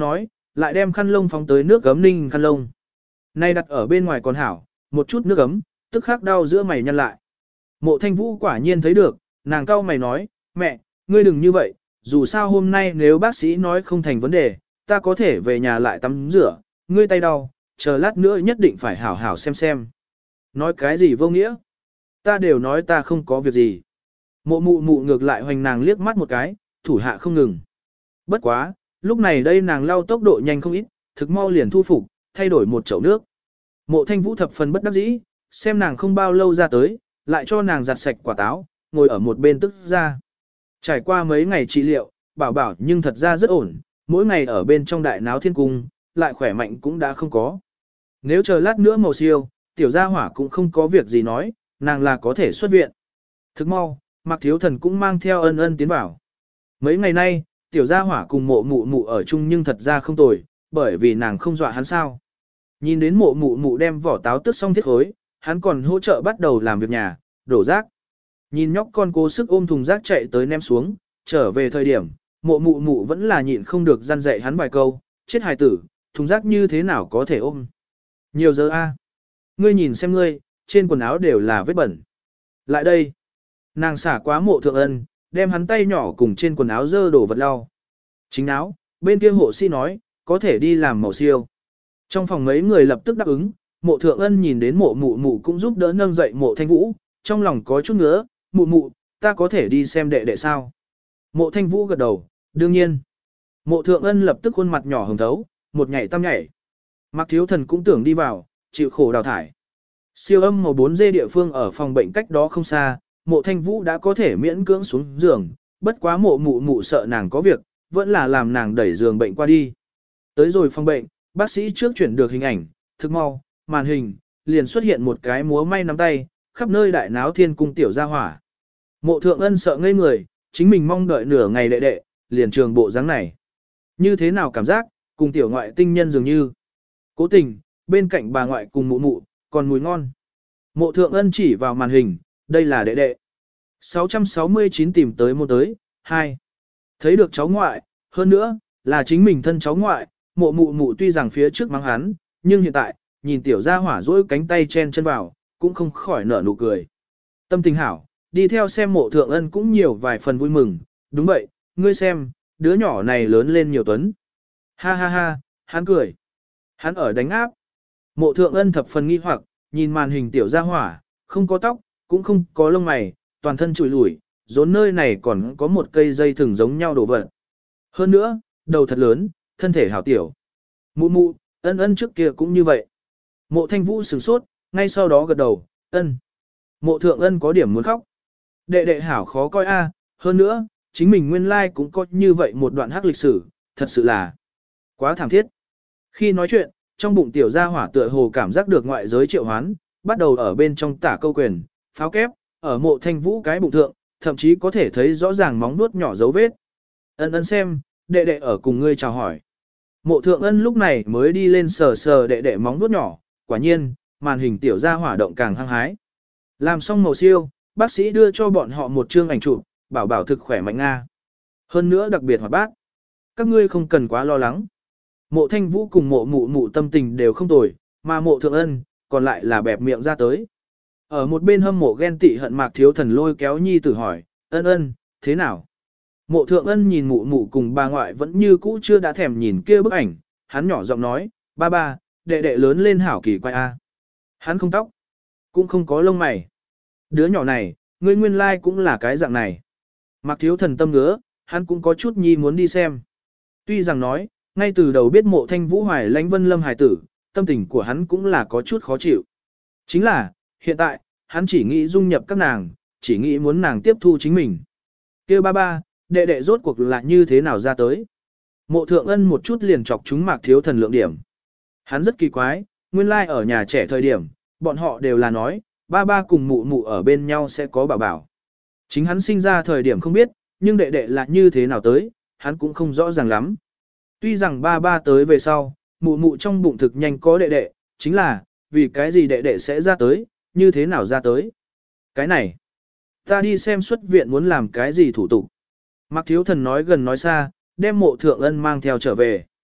lại đem khăn lông phóng tới nước gấm ninh khăn lông. Nay đặt ở bên ngoài còn hảo, một chút nước ấm, tức khắc đau giữa mày nhăn lại. Mộ Thanh Vũ quả nhiên thấy được, nàng cau mày nói, mẹ, ngươi đừng như vậy, dù sao hôm nay nếu bác sĩ nói không thành vấn đề, ta có thể về nhà lại tắm rửa, ngươi tay đau, chờ lát nữa nhất định phải hảo hảo xem xem. Nói cái gì vô nghĩa? Ta đều nói ta không có việc gì. Mộ mụ mụ ngược lại hoành nàng liếc mắt một cái, thủ hạ không ngừng. Bất quá, lúc này đây nàng lau tốc độ nhanh không ít, thực mau liền thu phục, thay đổi một chậu nước. Mộ Thanh Vũ thập phần bất đắc dĩ, xem nàng không bao lâu ra tới, lại cho nàng giặt sạch quả táo, ngồi ở một bên tức ra. Trải qua mấy ngày trị liệu, bảo bảo nhưng thật ra rất ổn, mỗi ngày ở bên trong đại náo thiên cung, lại khỏe mạnh cũng đã không có. Nếu chờ lát nữa màu siêu, tiểu gia hỏa cũng không có việc gì nói, nàng là có thể xuất viện. Thức mau, Mạc Thiếu Thần cũng mang theo Ân Ân tiến vào. Mấy ngày nay, tiểu gia hỏa cùng mộ mụ mụ ở chung nhưng thật ra không tồi, bởi vì nàng không dọa hắn sao. Nhìn đến mộ mụ mụ đem vỏ táo tước xong thiết khối, hắn còn hỗ trợ bắt đầu làm việc nhà, đổ rác. Nhìn nhóc con cố sức ôm thùng rác chạy tới ném xuống, trở về thời điểm, mộ mụ mụ vẫn là nhịn không được răn dạy hắn vài câu, chết hài tử, thùng rác như thế nào có thể ôm. Nhiều giờ a, ngươi nhìn xem ngươi, trên quần áo đều là vết bẩn. Lại đây, nàng xả quá mộ thượng ân, đem hắn tay nhỏ cùng trên quần áo dơ đổ vật lau. Chính áo, bên kia hộ sĩ nói, có thể đi làm màu siêu. Trong phòng mấy người lập tức đáp ứng, mộ thượng ân nhìn đến mộ mụ mụ cũng giúp đỡ nâng dậy mộ thanh vũ, trong lòng có chút ngứa, mụ mụ, ta có thể đi xem đệ đệ sao. Mộ thanh vũ gật đầu, đương nhiên. Mộ thượng ân lập tức khuôn mặt nhỏ hồng thấu, một nhảy tam nhảy. Mạc Thiếu Thần cũng tưởng đi vào, chịu khổ đào thải. Siêu âm màu bốn D địa phương ở phòng bệnh cách đó không xa, mộ thanh vũ đã có thể miễn cưỡng xuống giường, bất quá mộ mụ mụ sợ nàng có việc, vẫn là làm nàng đẩy giường bệnh qua đi. Tới rồi phòng bệnh, bác sĩ trước chuyển được hình ảnh, thực mau, màn hình, liền xuất hiện một cái múa may nắm tay, khắp nơi đại náo thiên cung tiểu gia hỏa. Mộ thượng ân sợ ngây người, chính mình mong đợi nửa ngày đệ đệ, liền trường bộ dáng này. Như thế nào cảm giác, cùng tiểu ngoại tinh nhân dường như. Cố tình, bên cạnh bà ngoại cùng mụ mụ, còn mùi ngon. Mộ thượng ân chỉ vào màn hình, đây là đệ đệ. sáu trăm sáu mươi chín tìm tới môn tới, hai. Thấy được cháu ngoại, hơn nữa, là chính mình thân cháu ngoại, mộ mụ mụ tuy rằng phía trước mắng hắn, nhưng hiện tại, nhìn tiểu gia hỏa dỗi cánh tay chen chân vào, cũng không khỏi nở nụ cười. Tâm tình hảo, đi theo xem mộ thượng ân cũng nhiều vài phần vui mừng, đúng vậy, ngươi xem, đứa nhỏ này lớn lên nhiều tuấn. Ha ha ha, hắn cười. Hắn ở đánh áp. Mộ thượng ân thập phần nghi hoặc, nhìn màn hình tiểu gia hỏa, không có tóc, cũng không có lông mày, toàn thân trùi lủi, rốn nơi này còn có một cây dây thừng giống nhau đổ vật. Hơn nữa, đầu thật lớn, thân thể hảo tiểu. Mụ mụ, ân ân trước kia cũng như vậy. Mộ thanh vũ sửng sốt, ngay sau đó gật đầu, ân. Mộ thượng ân có điểm muốn khóc. Đệ đệ hảo khó coi a, hơn nữa, chính mình nguyên lai like cũng có như vậy một đoạn hắc lịch sử, thật sự là quá thảm thiết. Khi nói chuyện, trong bụng tiểu gia hỏa tựa hồ cảm giác được ngoại giới triệu hoán, bắt đầu ở bên trong tả câu quyền, pháo kép, ở mộ thanh vũ cái bụng thượng, thậm chí có thể thấy rõ ràng móng vuốt nhỏ dấu vết. Ân ân xem, đệ đệ ở cùng ngươi chào hỏi. Mộ thượng ân lúc này mới đi lên sờ sờ đệ đệ móng vuốt nhỏ, quả nhiên, màn hình tiểu gia hỏa động càng hăng hái. Làm xong màu siêu, bác sĩ đưa cho bọn họ một chương ảnh chụp, bảo bảo thực khỏe mạnh nga. Hơn nữa đặc biệt hoạt bát. Các ngươi không cần quá lo lắng. Mộ thanh vũ cùng mộ mụ mụ tâm tình đều không tồi, mà mộ thượng ân, còn lại là bẹp miệng ra tới. Ở một bên hâm mộ ghen tị hận Mạc Thiếu Thần lôi kéo nhi tử hỏi, ân ân, thế nào? Mộ thượng ân nhìn mụ mụ cùng bà ngoại vẫn như cũ chưa đã thèm nhìn kia bức ảnh, hắn nhỏ giọng nói, ba ba, đệ đệ lớn lên hảo kỳ quay a. Hắn không tóc, cũng không có lông mày. Đứa nhỏ này, ngươi nguyên lai cũng là cái dạng này. Mạc Thiếu Thần tâm ngứa, hắn cũng có chút nhi muốn đi xem. Tuy rằng nói, ngay từ đầu biết mộ thanh vũ hoài lãnh vân lâm hài tử, tâm tình của hắn cũng là có chút khó chịu. Chính là, hiện tại, hắn chỉ nghĩ dung nhập các nàng, chỉ nghĩ muốn nàng tiếp thu chính mình. Kêu ba ba, đệ đệ rốt cuộc là như thế nào ra tới. Mộ thượng ân một chút liền chọc chúng Mạc Thiếu Thần lượng điểm. Hắn rất kỳ quái, nguyên lai like ở nhà trẻ thời điểm, bọn họ đều là nói, ba ba cùng mụ mụ ở bên nhau sẽ có bảo bảo. Chính hắn sinh ra thời điểm không biết, nhưng đệ đệ là như thế nào tới, hắn cũng không rõ ràng lắm. Tuy rằng ba ba tới về sau, mụ mụ trong bụng thực nhanh có đệ đệ, chính là, vì cái gì đệ đệ sẽ ra tới, như thế nào ra tới. Cái này, ta đi xem xuất viện muốn làm cái gì thủ tục. Mạc Thiếu Thần nói gần nói xa, đem mộ thượng ân mang theo trở về.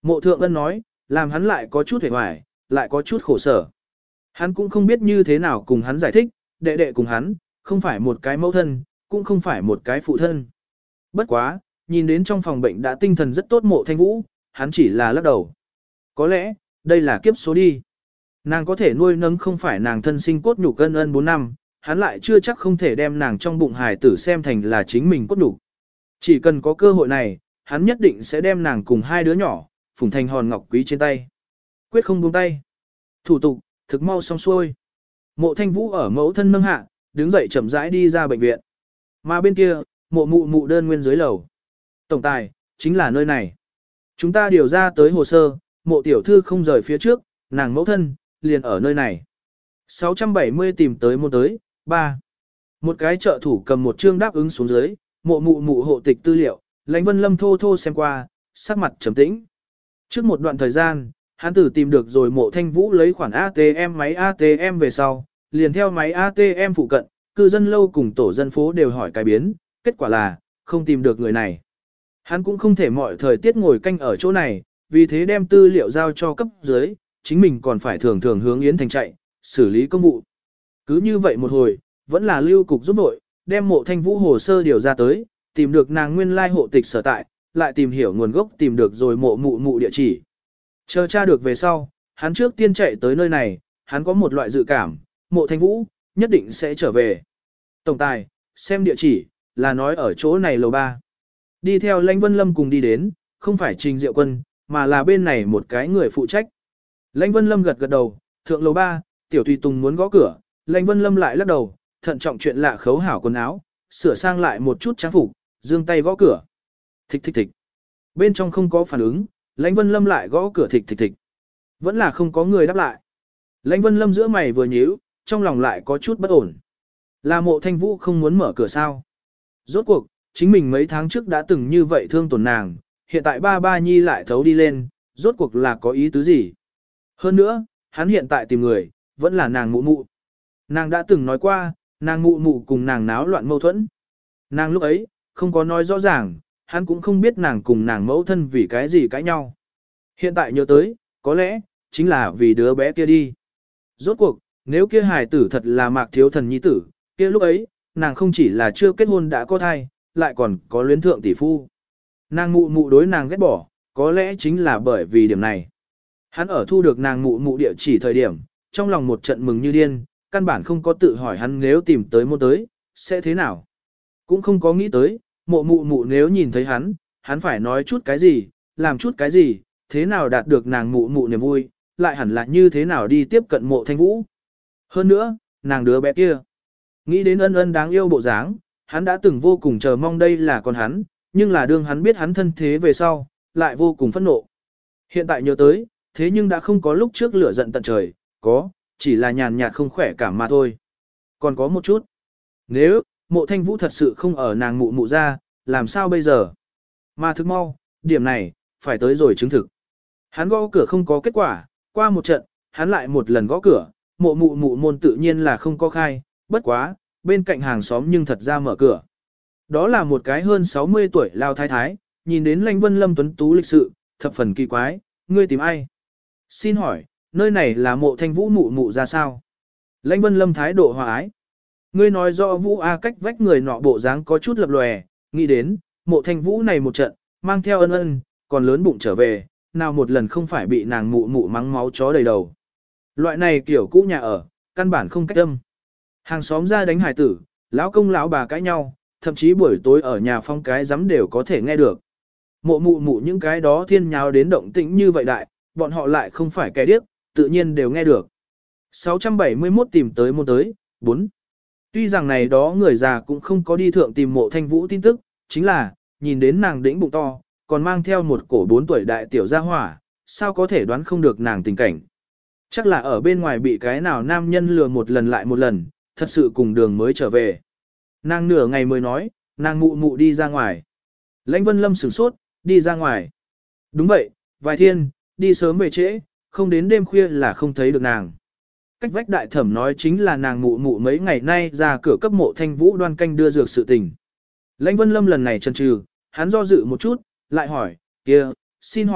Mộ thượng ân nói, làm hắn lại có chút hề hoài, lại có chút khổ sở. Hắn cũng không biết như thế nào cùng hắn giải thích, đệ đệ cùng hắn, không phải một cái mẫu thân, cũng không phải một cái phụ thân. Bất quá, nhìn đến trong phòng bệnh đã tinh thần rất tốt Mộ Thanh Vũ, hắn chỉ là lắc đầu. Có lẽ, đây là kiếp số đi. Nàng có thể nuôi nấng không phải nàng thân sinh cốt nhục cân ân bốn năm, hắn lại chưa chắc không thể đem nàng trong bụng hài tử xem thành là chính mình cốt nhục. Chỉ cần có cơ hội này, hắn nhất định sẽ đem nàng cùng hai đứa nhỏ, phủng thành hòn ngọc quý trên tay. Quyết không buông tay. Thủ tục, thực mau xong xuôi. Mộ Thanh Vũ ở mẫu thân nâng hạ, đứng dậy chậm rãi đi ra bệnh viện. Mà bên kia, mộ mụ mụ đơn nguyên dưới lầu. Tổng tài, chính là nơi này. Chúng ta điều ra tới hồ sơ, mộ tiểu thư không rời phía trước, nàng mẫu thân, liền ở nơi này. sáu trăm bảy mươi tìm tới môn tới, ba. Một cái trợ thủ cầm một chương đáp ứng xuống dưới, mộ mụ mụ hộ tịch tư liệu, Lãnh Vân Lâm thô thô xem qua, sắc mặt trầm tĩnh. Trước một đoạn thời gian, hắn tử tìm được rồi Mộ Thanh Vũ lấy khoản a tê em máy a tê em về sau, liền theo máy a tê em phụ cận, cư dân lâu cùng tổ dân phố đều hỏi cái biến, kết quả là, không tìm được người này. Hắn cũng không thể mọi thời tiết ngồi canh ở chỗ này, vì thế đem tư liệu giao cho cấp dưới, chính mình còn phải thường thường hướng Yến Thành chạy, xử lý công vụ. Cứ như vậy một hồi, vẫn là lưu cục giúp đội, đem Mộ Thanh Vũ hồ sơ điều ra tới, tìm được nàng nguyên lai hộ tịch sở tại, lại tìm hiểu nguồn gốc tìm được rồi mộ mụ mụ địa chỉ. Chờ tra được về sau, hắn trước tiên chạy tới nơi này, hắn có một loại dự cảm, Mộ Thanh Vũ, nhất định sẽ trở về. Tổng tài, xem địa chỉ, là nói ở chỗ này lầu ba. Đi theo Lãnh Vân Lâm cùng đi đến, không phải Trình Diệu Quân, mà là bên này một cái người phụ trách. Lãnh Vân Lâm gật gật đầu, thượng lầu ba, Tiểu Tùy Tùng muốn gõ cửa, Lãnh Vân Lâm lại lắc đầu, thận trọng chuyện lạ khấu hảo quần áo, sửa sang lại một chút trang phục, giương tay gõ cửa. Thịch thịch thịch. Bên trong không có phản ứng, Lãnh Vân Lâm lại gõ cửa thịch thịch thịch. Vẫn là không có người đáp lại. Lãnh Vân Lâm giữa mày vừa nhíu, trong lòng lại có chút bất ổn. Là Mộ Thanh Vũ không muốn mở cửa sao? Rốt cuộc, chính mình mấy tháng trước đã từng như vậy thương tổn nàng, hiện tại ba ba nhi lại thấu đi lên, rốt cuộc là có ý tứ gì? Hơn nữa, hắn hiện tại tìm người, vẫn là nàng mụ mụ. Nàng đã từng nói qua, nàng mụ mụ cùng nàng náo loạn mâu thuẫn. Nàng lúc ấy, không có nói rõ ràng, hắn cũng không biết nàng cùng nàng mẫu thân vì cái gì cãi nhau. Hiện tại nhớ tới, có lẽ, chính là vì đứa bé kia đi. Rốt cuộc, nếu kia hài tử thật là Mạc Thiếu Thần nhi tử, kia lúc ấy, nàng không chỉ là chưa kết hôn đã có thai, lại còn có luyến thượng tỷ phu. Nàng mụ mụ đối nàng ghét bỏ, có lẽ chính là bởi vì điểm này. Hắn ở thu được nàng mụ mụ địa chỉ thời điểm, trong lòng một trận mừng như điên, căn bản không có tự hỏi hắn nếu tìm tới môn tới, sẽ thế nào. Cũng không có nghĩ tới, mộ mụ mụ nếu nhìn thấy hắn, hắn phải nói chút cái gì, làm chút cái gì, thế nào đạt được nàng mụ mụ niềm vui, lại hẳn là như thế nào đi tiếp cận Mộ Thanh Vũ. Hơn nữa, nàng đứa bé kia. Nghĩ đến ân ân đáng yêu bộ dáng, hắn đã từng vô cùng chờ mong đây là con hắn, nhưng là đương hắn biết hắn thân thế về sau, lại vô cùng phẫn nộ. Hiện tại nhớ tới, thế nhưng đã không có lúc trước lửa giận tận trời, có, chỉ là nhàn nhạt không khỏe cảm mà thôi. Còn có một chút. Nếu, Mộ Thanh Vũ thật sự không ở nàng mụ mụ ra, làm sao bây giờ? Mà thức mau, điểm này, phải tới rồi chứng thực. Hắn gõ cửa không có kết quả, qua một trận, hắn lại một lần gõ cửa, mộ mụ mụ môn tự nhiên là không có khai, bất quá, bên cạnh hàng xóm nhưng thật ra mở cửa. Đó là một cái hơn sáu mươi tuổi lao thái thái, nhìn đến Lãnh Vân Lâm tuấn tú lịch sự, thập phần kỳ quái, ngươi tìm ai? Xin hỏi, nơi này là Mộ Thanh Vũ mụ mụ ra sao? Lãnh Vân Lâm thái độ hòa ái. Ngươi nói rõ Vũ A cách vách người nọ bộ dáng có chút lập lòe, nghĩ đến, Mộ Thanh Vũ này một trận, mang theo ân ân, còn lớn bụng trở về, nào một lần không phải bị nàng mụ mụ mắng máu chó đầy đầu. Loại này kiểu cũ nhà ở, căn bản không cách âm. Hàng xóm ra đánh hải tử, lão công lão bà cãi nhau, thậm chí buổi tối ở nhà phong cái giấm đều có thể nghe được. Mộ mụ mụ những cái đó thiên nháo đến động tĩnh như vậy đại, bọn họ lại không phải kẻ điếc, tự nhiên đều nghe được. sáu trăm bảy mươi mốt tìm tới môn tới, bốn. Tuy rằng này đó người già cũng không có đi thượng tìm Mộ Thanh Vũ tin tức, chính là, nhìn đến nàng đĩnh bụng to, còn mang theo một cổ bốn tuổi đại tiểu gia hỏa, sao có thể đoán không được nàng tình cảnh. Chắc là ở bên ngoài bị cái nào nam nhân lừa một lần lại một lần, thật sự cùng đường mới trở về. Nàng nửa ngày mới nói, nàng mụ mụ đi ra ngoài. Lãnh Vân Lâm sửng sốt, đi ra ngoài. Đúng vậy, vài thiên, đi sớm về trễ, không đến đêm khuya là không thấy được nàng. Cách vách đại thẩm nói chính là nàng mụ mụ mấy ngày nay ra cửa cấp Mộ Thanh Vũ đoan canh đưa dược sự tình. Lãnh Vân Lâm lần này chần chừ, hắn do dự một chút, lại hỏi, kia, xin hỏi,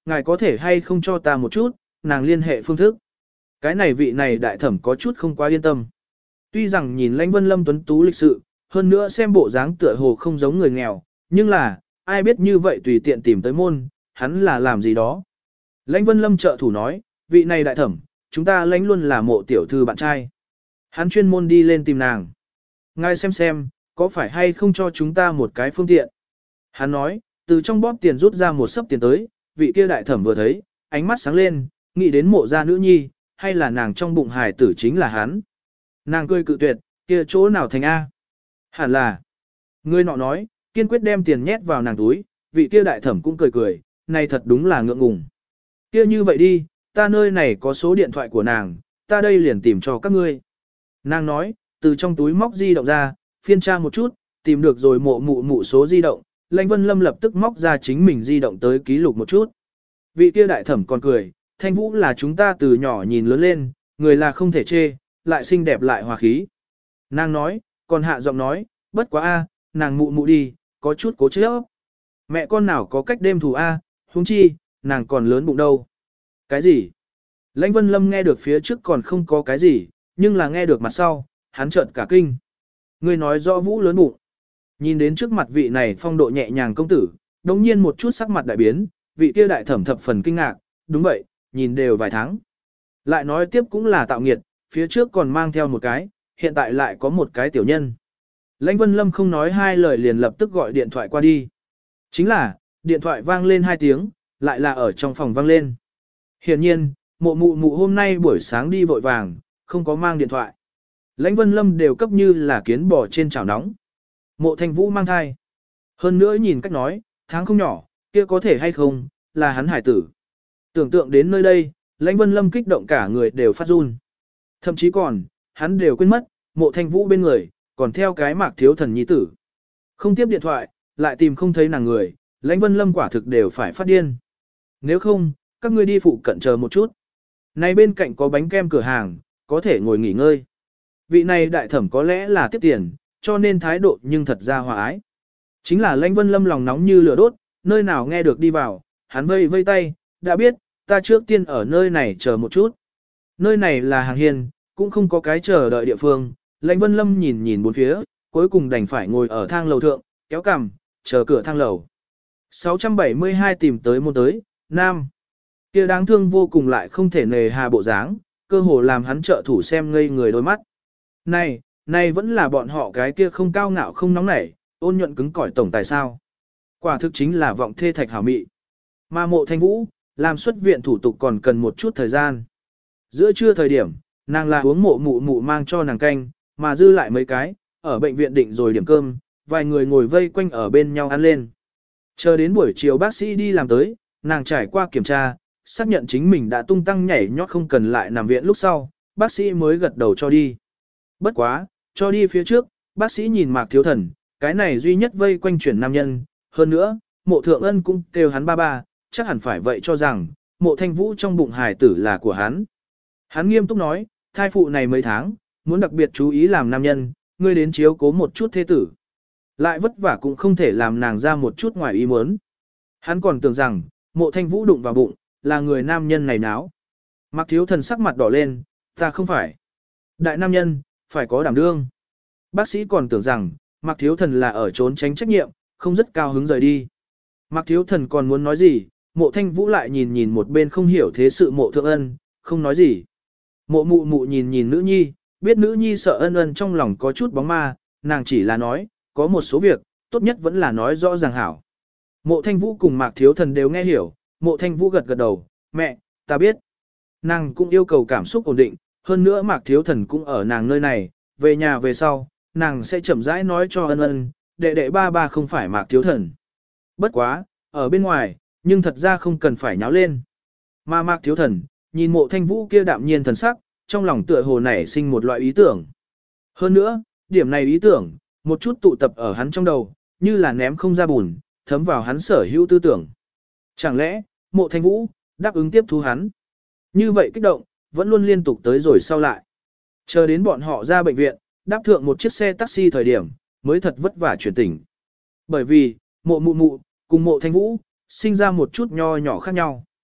ngài có thể hay không cho ta một chút, nàng liên hệ phương thức. Cái này vị này đại thẩm có chút không quá yên tâm. Tuy rằng nhìn Lãnh Vân Lâm tuấn tú lịch sự, hơn nữa xem bộ dáng tựa hồ không giống người nghèo, nhưng là, ai biết như vậy tùy tiện tìm tới môn, hắn là làm gì đó. Lãnh Vân Lâm trợ thủ nói, vị này đại thẩm, chúng ta lãnh luôn là mộ tiểu thư bạn trai. Hắn chuyên môn đi lên tìm nàng. Ngài xem xem, có phải hay không cho chúng ta một cái phương tiện. Hắn nói, từ trong bóp tiền rút ra một sấp tiền tới, vị kia đại thẩm vừa thấy, ánh mắt sáng lên, nghĩ đến mộ gia nữ nhi, hay là nàng trong bụng hài tử chính là hắn. Nàng cười cự tuyệt, kia chỗ nào thành A. Hẳn là. Người nọ nói, kiên quyết đem tiền nhét vào nàng túi, vị kia đại thẩm cũng cười cười, này thật đúng là ngượng ngùng. Kia như vậy đi, ta nơi này có số điện thoại của nàng, ta đây liền tìm cho các ngươi. Nàng nói, từ trong túi móc di động ra, phiên tra một chút, tìm được rồi mộ mụ mụ số di động, Lãnh Vân Lâm lập tức móc ra chính mình di động tới ký lục một chút. Vị kia đại thẩm còn cười, Thanh Vũ là chúng ta từ nhỏ nhìn lớn lên, người là không thể chê, lại xinh đẹp lại hòa khí. Nàng nói, còn hạ giọng nói, bất quá a, nàng mụ mụ đi, có chút cố chấp. Mẹ con nào có cách đêm thù a, huống chi, nàng còn lớn bụng đâu. Cái gì? Lãnh Vân Lâm nghe được phía trước còn không có cái gì, nhưng là nghe được mặt sau, hắn trợn cả kinh. Người nói rõ Vũ lớn bụng. Nhìn đến trước mặt vị này phong độ nhẹ nhàng công tử, đồng nhiên một chút sắc mặt đại biến, vị kia đại thẩm thập phần kinh ngạc, đúng vậy, nhìn đều vài tháng. Lại nói tiếp cũng là tạo nghiệt, phía trước còn mang theo một cái, hiện tại lại có một cái tiểu nhân. Lãnh Vân Lâm không nói hai lời liền lập tức gọi điện thoại qua đi. Chính là, điện thoại vang lên hai tiếng, lại là ở trong phòng vang lên. Hiển nhiên, mộ mụ mụ hôm nay buổi sáng đi vội vàng, không có mang điện thoại. Lãnh Vân Lâm đều cấp như là kiến bò trên chảo nóng. Mộ Thanh Vũ mang thai. Hơn nữa nhìn cách nói, tháng không nhỏ, kia có thể hay không, là hắn hải tử. Tưởng tượng đến nơi đây, Lãnh Vân Lâm kích động cả người đều phát run. Thậm chí còn, hắn đều quên mất, Mộ Thanh Vũ bên người, còn theo cái Mạc Thiếu Thần nhi tử. Không tiếp điện thoại, lại tìm không thấy nàng người, Lãnh Vân Lâm quả thực đều phải phát điên. Nếu không, các ngươi đi phụ cận chờ một chút. Này bên cạnh có bánh kem cửa hàng, có thể ngồi nghỉ ngơi. Vị này đại thẩm có lẽ là tiếp tiền, cho nên thái độ nhưng thật ra hòa ái. Chính là Lãnh Vân Lâm lòng nóng như lửa đốt, nơi nào nghe được đi vào, hắn vây vây tay, đã biết, ta trước tiên ở nơi này chờ một chút. Nơi này là hàng hiên, cũng không có cái chờ đợi địa phương, Lãnh Vân Lâm nhìn nhìn bốn phía, cuối cùng đành phải ngồi ở thang lầu thượng, kéo cằm, chờ cửa thang lầu. sáu trăm bảy mươi hai tìm tới môn tới, nam. Kia đáng thương vô cùng lại không thể nề hà bộ dáng, cơ hồ làm hắn trợ thủ xem ngây người đôi mắt. Này, này vẫn là bọn họ cái kia không cao ngạo không nóng nảy, ôn nhuận cứng cỏi tổng tài sao. Quả thực chính là vọng thê thạch hảo mị. Mà Mộ Thanh Vũ, làm xuất viện thủ tục còn cần một chút thời gian. Giữa trưa thời điểm, nàng là uống mộ mụ mụ mang cho nàng canh, mà dư lại mấy cái, ở bệnh viện định rồi điểm cơm, vài người ngồi vây quanh ở bên nhau ăn lên. Chờ đến buổi chiều bác sĩ đi làm tới, nàng trải qua kiểm tra, xác nhận chính mình đã tung tăng nhảy nhót không cần lại nằm viện lúc sau, bác sĩ mới gật đầu cho đi. Bất quá, cho đi phía trước, bác sĩ nhìn Mạc Thiếu Thần, cái này duy nhất vây quanh chuyển nam nhân, hơn nữa, Mộ Thượng Ân cũng kêu hắn ba ba, chắc hẳn phải vậy cho rằng, Mộ Thanh Vũ trong bụng hài tử là của hắn. Hắn nghiêm túc nói, thai phụ này mấy tháng, muốn đặc biệt chú ý làm nam nhân, ngươi đến chiếu cố một chút thế tử. Lại vất vả cũng không thể làm nàng ra một chút ngoài ý muốn. Hắn còn tưởng rằng, Mộ Thanh Vũ đụng vào bụng, là người nam nhân này náo. Mạc Thiếu Thần sắc mặt đỏ lên, ta không phải. Đại nam nhân, phải có đảm đương. Bác sĩ còn tưởng rằng, Mạc Thiếu Thần là ở trốn tránh trách nhiệm, không rất cao hứng rời đi. Mạc Thiếu Thần còn muốn nói gì, Mộ Thanh Vũ lại nhìn nhìn một bên không hiểu thế sự Mộ Thượng Ân, không nói gì. Mộ mụ mụ nhìn nhìn nữ nhi, biết nữ nhi sợ ân ân trong lòng có chút bóng ma, nàng chỉ là nói, có một số việc, tốt nhất vẫn là nói rõ ràng hảo. Mộ Thanh Vũ cùng Mạc Thiếu Thần đều nghe hiểu, Mộ Thanh Vũ gật gật đầu, mẹ, ta biết. Nàng cũng yêu cầu cảm xúc ổn định, hơn nữa Mạc Thiếu Thần cũng ở nàng nơi này, về nhà về sau, nàng sẽ chậm rãi nói cho ân ân, đệ đệ ba ba không phải Mạc Thiếu Thần. Bất quá, ở bên ngoài, nhưng thật ra không cần phải nháo lên. Mà Mạc Thiếu Thần, nhìn Mộ Thanh Vũ kia đạm nhiên thần sắc, trong lòng tựa hồ nảy sinh một loại ý tưởng. Hơn nữa, điểm này ý tưởng, một chút tụ tập ở hắn trong đầu, như là ném không ra bùn, thấm vào hắn sở hữu tư tưởng. Chẳng lẽ, Mộ Thanh Vũ, đáp ứng tiếp thu hắn. Như vậy kích động, vẫn luôn liên tục tới rồi sau lại. Chờ đến bọn họ ra bệnh viện, đáp thượng một chiếc xe taxi thời điểm, mới thật vất vả chuyển tỉnh. Bởi vì, Mộ mụ mụ, cùng Mộ Thanh Vũ, sinh ra một chút nho nhỏ khác nhau.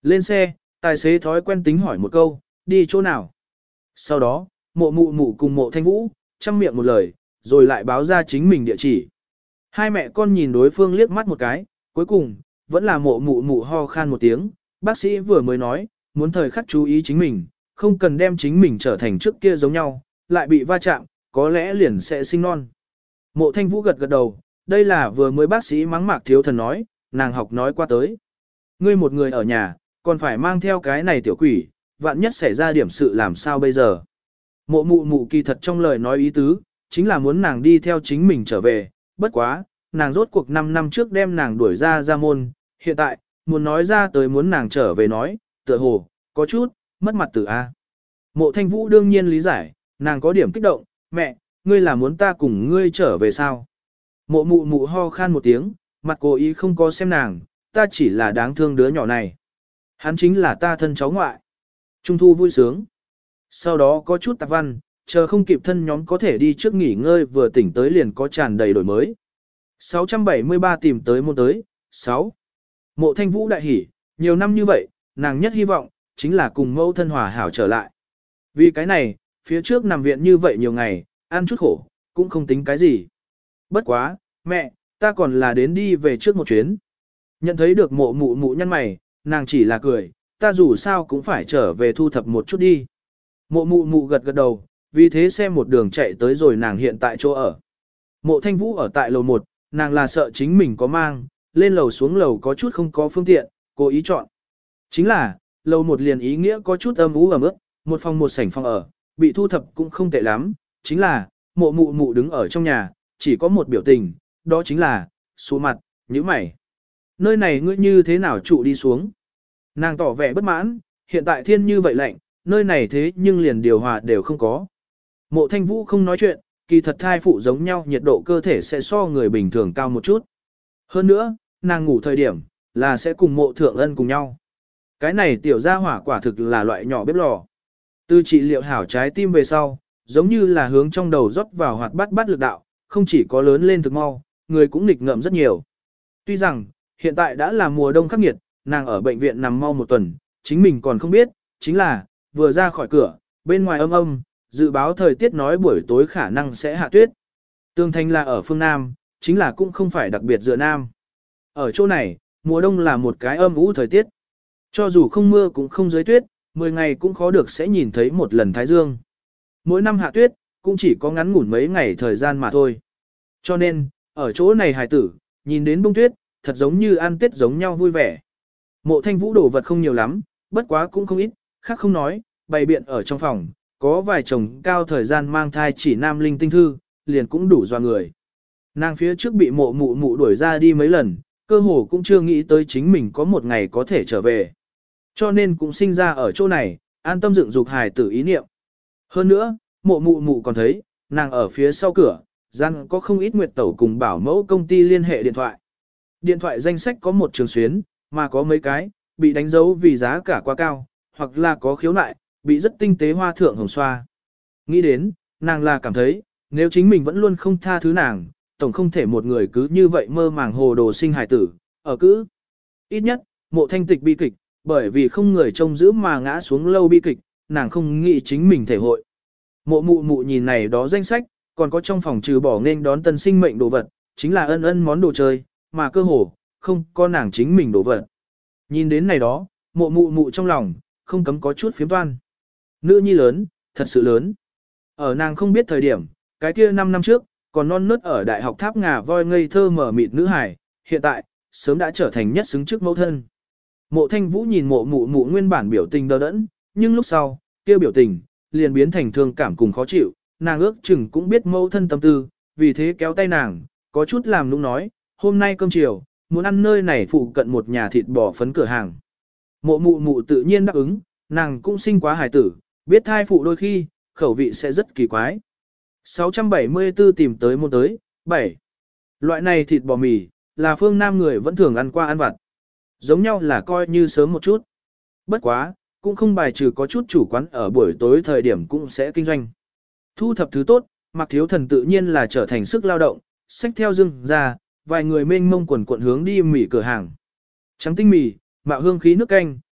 Lên xe, tài xế thói quen tính hỏi một câu, đi chỗ nào. Sau đó, mộ mụ mụ cùng mộ thanh vũ, chăm miệng một lời, rồi lại báo ra chính mình địa chỉ. Hai mẹ con nhìn đối phương liếc mắt một cái, cuối cùng, vẫn là mộ mụ mụ ho khan một tiếng, bác sĩ vừa mới nói, muốn thời khắc chú ý chính mình, không cần đem chính mình trở thành trước kia giống nhau, lại bị va chạm, có lẽ liền sẽ sinh non. Mộ thanh vũ gật gật đầu, đây là vừa mới bác sĩ mắng Mạc Thiếu Thần nói, nàng học nói qua tới. Ngươi một người ở nhà, còn phải mang theo cái này tiểu quỷ, vạn nhất xảy ra điểm sự làm sao bây giờ. Mộ mụ mụ kỳ thật trong lời nói ý tứ, chính là muốn nàng đi theo chính mình trở về, bất quá, nàng rốt cuộc năm năm trước đem nàng đuổi ra ra môn, hiện tại, muốn nói ra tới muốn nàng trở về nói, tựa hồ, có chút, mất mặt tử A. Mộ thanh vũ đương nhiên lý giải, nàng có điểm kích động, mẹ, ngươi là muốn ta cùng ngươi trở về sao? Mộ mụ mụ ho khan một tiếng, mặt cố ý không có xem nàng, ta chỉ là đáng thương đứa nhỏ này. Hắn chính là ta thân cháu ngoại. Trung thu vui sướng. Sau đó có chút tạp văn, chờ không kịp thân nhóm có thể đi trước nghỉ ngơi vừa tỉnh tới liền có tràn đầy đổi mới. sáu trăm bảy mươi ba tìm tới môn tới, sáu. Mộ thanh vũ đại hỉ, nhiều năm như vậy, nàng nhất hy vọng, chính là cùng mẫu thân hòa hảo trở lại. Vì cái này, phía trước nằm viện như vậy nhiều ngày, ăn chút khổ, cũng không tính cái gì. Bất quá, mẹ, ta còn là đến đi về trước một chuyến. Nhận thấy được mộ mụ mụ nhăn mày, nàng chỉ là cười, ta dù sao cũng phải trở về thu thập một chút đi. Mộ mụ mụ gật gật đầu, vì thế xem một đường chạy tới rồi nàng hiện tại chỗ ở. Mộ thanh vũ ở tại lầu một, nàng là sợ chính mình có mang, lên lầu xuống lầu có chút không có phương tiện, cố ý chọn. Chính là, lầu một liền ý nghĩa có chút âm ú ẩm ướt, một phòng một sảnh phòng ở, bị thu thập cũng không tệ lắm, chính là, mộ mụ mụ đứng ở trong nhà, chỉ có một biểu tình, đó chính là, xuống mặt, nhíu mày. Nơi này ngươi như thế nào trụ đi xuống? Nàng tỏ vẻ bất mãn, hiện tại thiên như vậy lạnh, nơi này thế nhưng liền điều hòa đều không có. Mộ thanh vũ không nói chuyện, kỳ thật thai phụ giống nhau nhiệt độ cơ thể sẽ so người bình thường cao một chút. Hơn nữa, nàng ngủ thời điểm, là sẽ cùng mộ thượng ân cùng nhau. Cái này tiểu gia hỏa quả thực là loại nhỏ bếp lò. Từ trị liệu hảo trái tim về sau, giống như là hướng trong đầu rót vào hoạt bát bát lực đạo, không chỉ có lớn lên thực mau, người cũng nghịch ngợm rất nhiều. Tuy rằng, hiện tại đã là mùa đông khắc nghiệt, nàng ở bệnh viện nằm mau một tuần, chính mình còn không biết, chính là, vừa ra khỏi cửa, bên ngoài âm âm, dự báo thời tiết nói buổi tối khả năng sẽ hạ tuyết. Tương Thanh là ở phương Nam, chính là cũng không phải đặc biệt dựa Nam. Ở chỗ này, mùa đông là một cái âm ú thời tiết. Cho dù không mưa cũng không dưới tuyết, mười ngày cũng khó được sẽ nhìn thấy một lần thái dương. Mỗi năm hạ tuyết, cũng chỉ có ngắn ngủn mấy ngày thời gian mà thôi. Cho nên, ở chỗ này hài tử, nhìn đến bông tuyết, thật giống như ăn tết giống nhau vui vẻ. Mộ thanh vũ đồ vật không nhiều lắm, bất quá cũng không ít, khác không nói, bày biện ở trong phòng, có vài chồng cao thời gian mang thai chỉ nam linh tinh thư, liền cũng đủ doa người. Nàng phía trước bị mộ mụ mụ đuổi ra đi mấy lần, cơ hồ cũng chưa nghĩ tới chính mình có một ngày có thể trở về. Cho nên cũng sinh ra ở chỗ này, an tâm dựng dục hài tử ý niệm. Hơn nữa, mộ mụ mụ còn thấy, nàng ở phía sau cửa, gian có không ít nguyệt tẩu cùng bảo mẫu công ty liên hệ điện thoại. Điện thoại danh sách có một trường xuyến, mà có mấy cái, bị đánh dấu vì giá cả quá cao, hoặc là có khiếu nại, bị rất tinh tế hoa thượng hồng xoa. Nghĩ đến, nàng là cảm thấy, nếu chính mình vẫn luôn không tha thứ nàng, tổng không thể một người cứ như vậy mơ màng hồ đồ sinh hài tử, ở cứ. Ít nhất, mộ thanh tịch bi kịch, bởi vì không người trông giữ mà ngã xuống lâu bi kịch, nàng không nghĩ chính mình thể hội. Mộ mụ mụ nhìn này đó danh sách, còn có trong phòng trừ bỏ nên đón tân sinh mệnh đồ vật, chính là ân ân món đồ chơi, mà cơ hồ, không có nàng chính mình đồ vật. Nhìn đến này đó, mộ mụ mụ trong lòng, không cấm có chút phiếm toan. Nữ nhi lớn, thật sự lớn. Ở nàng không biết thời điểm, cái kia năm năm trước, còn non nớt ở đại học tháp ngà voi ngây thơ mở mịt nữ hải, hiện tại, sớm đã trở thành nhất xứng trước mẫu thân. Mộ thanh vũ nhìn mộ mụ mụ nguyên bản biểu tình đờ đẫn, nhưng lúc sau, kia biểu tình, liền biến thành thương cảm cùng khó chịu, nàng ước chừng cũng biết mẫu thân tâm tư, vì thế kéo tay nàng, có chút làm nũng nói, hôm nay cơm chiều, muốn ăn nơi này phụ cận một nhà thịt bò phấn cửa hàng. Mộ mụ mụ tự nhiên đáp ứng, nàng cũng sinh quá hài tử, biết thai phụ đôi khi, khẩu vị sẽ rất kỳ quái. sáu trăm bảy mươi tư tìm tới môn tới, bảy. Loại này thịt bò mì, là phương Nam người vẫn thường ăn qua ăn vặt. Giống nhau là coi như sớm một chút. Bất quá, cũng không bài trừ có chút chủ quán ở buổi tối thời điểm cũng sẽ kinh doanh. Thu thập thứ tốt, Mạc Thiếu Thần tự nhiên là trở thành sức lao động, xách theo dưng ra, vài người mênh mông quần cuộn hướng đi mì cửa hàng. Trắng tinh mì, mạo hương khí nước canh,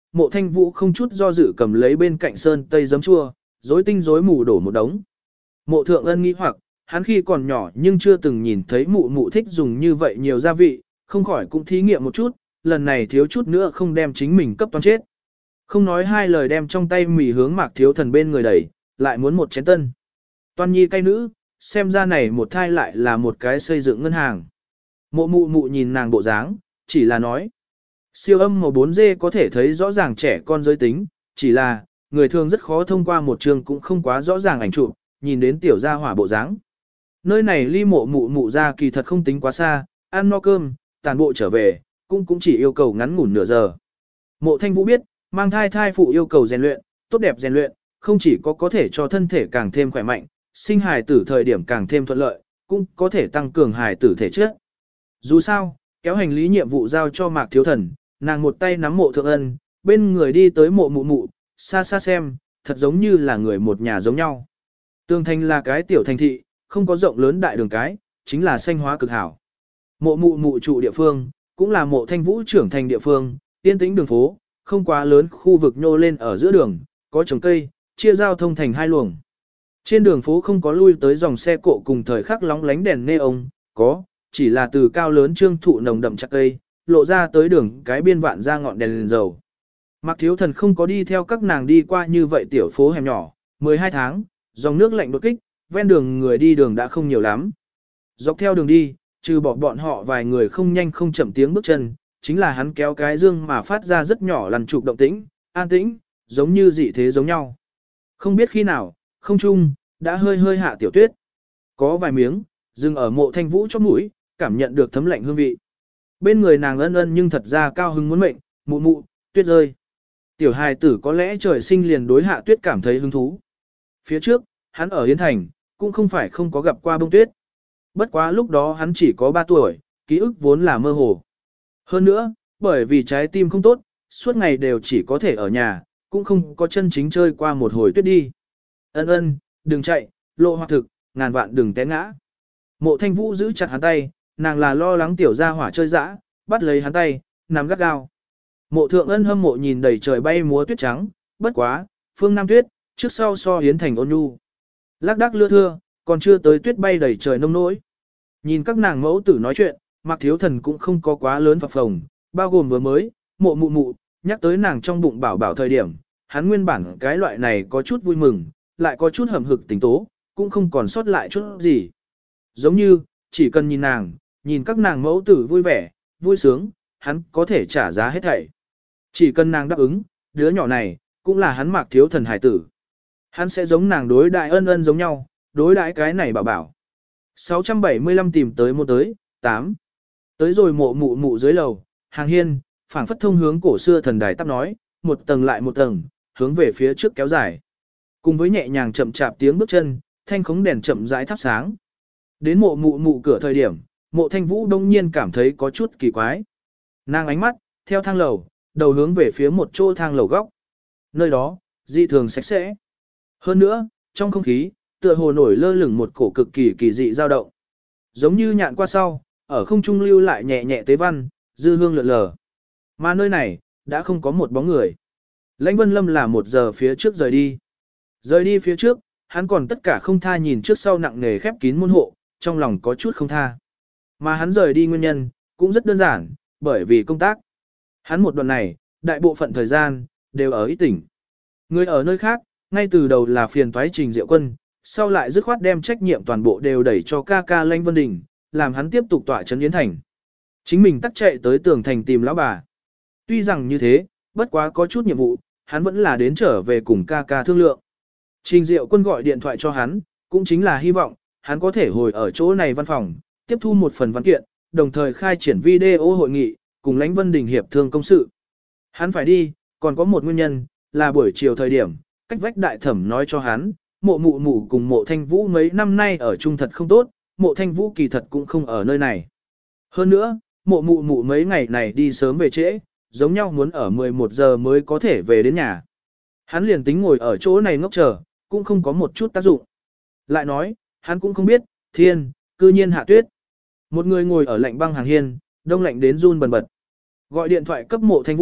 mộ thanh vũ không chút do dự cầm lấy bên cạnh sơn tây giấm chua, rối tinh rối mù đổ một đống. Mộ thượng ân nghĩ hoặc, hắn khi còn nhỏ nhưng chưa từng nhìn thấy mụ mụ thích dùng như vậy nhiều gia vị, không khỏi cũng thí nghiệm một chút, lần này thiếu chút nữa không đem chính mình cấp toán chết. Không nói hai lời đem trong tay mì hướng Mạc Thiếu Thần bên người đẩy, lại muốn một chén tân. Toan nhi cay nữ, xem ra này một thai lại là một cái xây dựng ngân hàng. Mộ mụ mụ nhìn nàng bộ dáng, chỉ là nói. Siêu âm màu bốn D có thể thấy rõ ràng trẻ con giới tính, chỉ là, người thường rất khó thông qua một trường cũng không quá rõ ràng ảnh chụp, nhìn đến tiểu gia hỏa bộ dáng. Nơi này ly mộ mụ mụ ra kỳ thật không tính quá xa, ăn no cơm, tàn bộ trở về, cũng cũng chỉ yêu cầu ngắn ngủn nửa giờ. Mộ Thanh Vũ biết, mang thai thai phụ yêu cầu rèn luyện, tốt đẹp rèn luyện, không chỉ có có thể cho thân thể càng thêm khỏe mạnh, sinh hài tử thời điểm càng thêm thuận lợi, cũng có thể tăng cường hài tử thể chất. Dù sao, kéo hành lý nhiệm vụ giao cho Mạc Thiếu Thần, nàng một tay nắm mộ thượng ân, bên người đi tới mộ mụ mụ, xa xa xem, thật giống như là người một nhà giống nhau. Tường thành là cái tiểu thành thị, không có rộng lớn đại đường cái, chính là xanh hóa cực hảo. Mộ mụ mụ trụ địa phương, cũng là mộ Thanh Vũ trưởng thành địa phương, yên tĩnh đường phố, không quá lớn khu vực nhô lên ở giữa đường, có trồng cây, chia giao thông thành hai luồng. Trên đường phố không có lui tới dòng xe cộ cùng thời khắc lóng lánh đèn neon, có, chỉ là từ cao lớn trương thụ nồng đậm chặt cây, lộ ra tới đường cái biên vạn ra ngọn đèn, đèn dầu. Mạc Thiếu Thần không có đi theo các nàng đi qua như vậy tiểu phố hẻm nhỏ, mười hai tháng, dòng nước lạnh đột kích, ven đường người đi đường đã không nhiều lắm. Dọc theo đường đi, trừ bỏ bọn họ vài người không nhanh không chậm tiếng bước chân, chính là hắn kéo cái dương mà phát ra rất nhỏ lằn trục động tĩnh, an tĩnh, giống như dị thế giống nhau. Không biết khi nào, không chung, đã hơi hơi hạ tiểu tuyết. Có vài miếng, dừng ở mộ Thanh Vũ chóp mũi, cảm nhận được thấm lạnh hương vị. Bên người nàng ân ân nhưng thật ra cao hứng muốn mệnh, mụ mụ, tuyết rơi. Tiểu hài tử có lẽ trời sinh liền đối hạ tuyết cảm thấy hứng thú. Phía trước, hắn ở Yến Thành, cũng không phải không có gặp qua bông tuyết. Bất quá lúc đó hắn chỉ có ba tuổi, ký ức vốn là mơ hồ. Hơn nữa, bởi vì trái tim không tốt, suốt ngày đều chỉ có thể ở nhà, cũng không có chân chính chơi qua một hồi tuyết đi. Ân ân, đừng chạy, lộ hoặc thực, ngàn vạn đừng té ngã. Mộ Thanh Vũ giữ chặt hắn tay, nàng là lo lắng tiểu gia hỏa chơi dã, bắt lấy hắn tay, nắm gắt gao. Mộ Thượng Ân hâm mộ nhìn đầy trời bay múa tuyết trắng, bất quá, phương Nam tuyết, trước sau so Yến Thành ôn nhu. Lác đác lưa thưa, còn chưa tới tuyết bay đầy trời nông nỗi. Nhìn các nàng mẫu tử nói chuyện, Mạc Thiếu Thần cũng không có quá lớn phập phồng, bao gồm vừa mới, mộ mụ mụ, nhắc tới nàng trong bụng bảo bảo thời điểm, hắn nguyên bản cái loại này có chút vui mừng, lại có chút hầm hực tính tố, cũng không còn sót lại chút gì. Giống như, chỉ cần nhìn nàng, nhìn các nàng mẫu tử vui vẻ, vui sướng, hắn có thể trả giá hết thảy. Chỉ cần nàng đáp ứng, đứa nhỏ này, cũng là hắn Mạc Thiếu Thần hải tử. Hắn sẽ giống nàng đối đại ân ân giống nhau, đối đãi cái này bảo bảo. sáu trăm bảy mươi lăm tìm tới một tới, tám. Tới rồi mộ mụ mụ dưới lầu, hàng hiên, phảng phất thông hướng cổ xưa thần đài tắp nói, một tầng lại một tầng, hướng về phía trước kéo dài. Cùng với nhẹ nhàng chậm chạp tiếng bước chân, thanh khống đèn chậm rãi thắp sáng. Đến mộ mụ mụ cửa thời điểm, mộ Thanh Vũ đông nhiên cảm thấy có chút kỳ quái. Nàng ánh mắt, theo thang lầu, đầu hướng về phía một chỗ thang lầu góc. Nơi đó, dị thường sạch sẽ. Hơn nữa, trong không khí, tựa hồ nổi lơ lửng một cổ cực kỳ kỳ dị dao động. Giống như nhạn qua sau, ở không trung lưu lại nhẹ nhẹ tế văn, dư hương lượn lờ. Mà nơi này, đã không có một bóng người. Lãnh Vân Lâm là một giờ phía trước rời đi. Rời đi phía trước, hắn còn tất cả không tha nhìn trước sau nặng nề khép kín môn hộ, trong lòng có chút không tha. Mà hắn rời đi nguyên nhân, cũng rất đơn giản, bởi vì công tác. Hắn một đoạn này, đại bộ phận thời gian, đều ở ít tỉnh. Người ở nơi khác, ngay từ đầu là phiền toái Trình Diệu Quân, sau lại dứt khoát đem trách nhiệm toàn bộ đều đẩy cho ca ca Lãnh Vân Đình, làm hắn tiếp tục tỏa trấn Yến Thành. Chính mình tắt chạy tới tường thành tìm lão bà. Tuy rằng như thế, bất quá có chút nhiệm vụ, hắn vẫn là đến trở về cùng ca ca thương lượng. Trình Diệu Quân gọi điện thoại cho hắn, cũng chính là hy vọng, hắn có thể hồi ở chỗ này văn phòng, tiếp thu một phần văn kiện, đồng thời khai triển video hội nghị, cùng Lãnh Vân Đình hiệp thương công sự. Hắn phải đi, còn có một nguyên nhân, là buổi chiều thời điểm, cách vách đại thẩm nói cho hắn, mộ mụ mụ cùng mộ Thanh Vũ mấy năm nay ở chung thật không tốt, mộ Thanh Vũ kỳ thật cũng không ở nơi này. Hơn nữa, mộ mụ mụ mấy ngày này đi sớm về trễ, giống nhau muốn ở mười một giờ mới có thể về đến nhà. Hắn liền tính ngồi ở chỗ này ngốc chờ, cũng không có một chút tác dụng. Lại nói, hắn cũng không biết, thiên, cư nhiên hạ tuyết. Một người ngồi ở lạnh băng hàng hiên, đông lạnh đến run bần bật. Gọi điện thoại cấp mộ Thanh Vũ,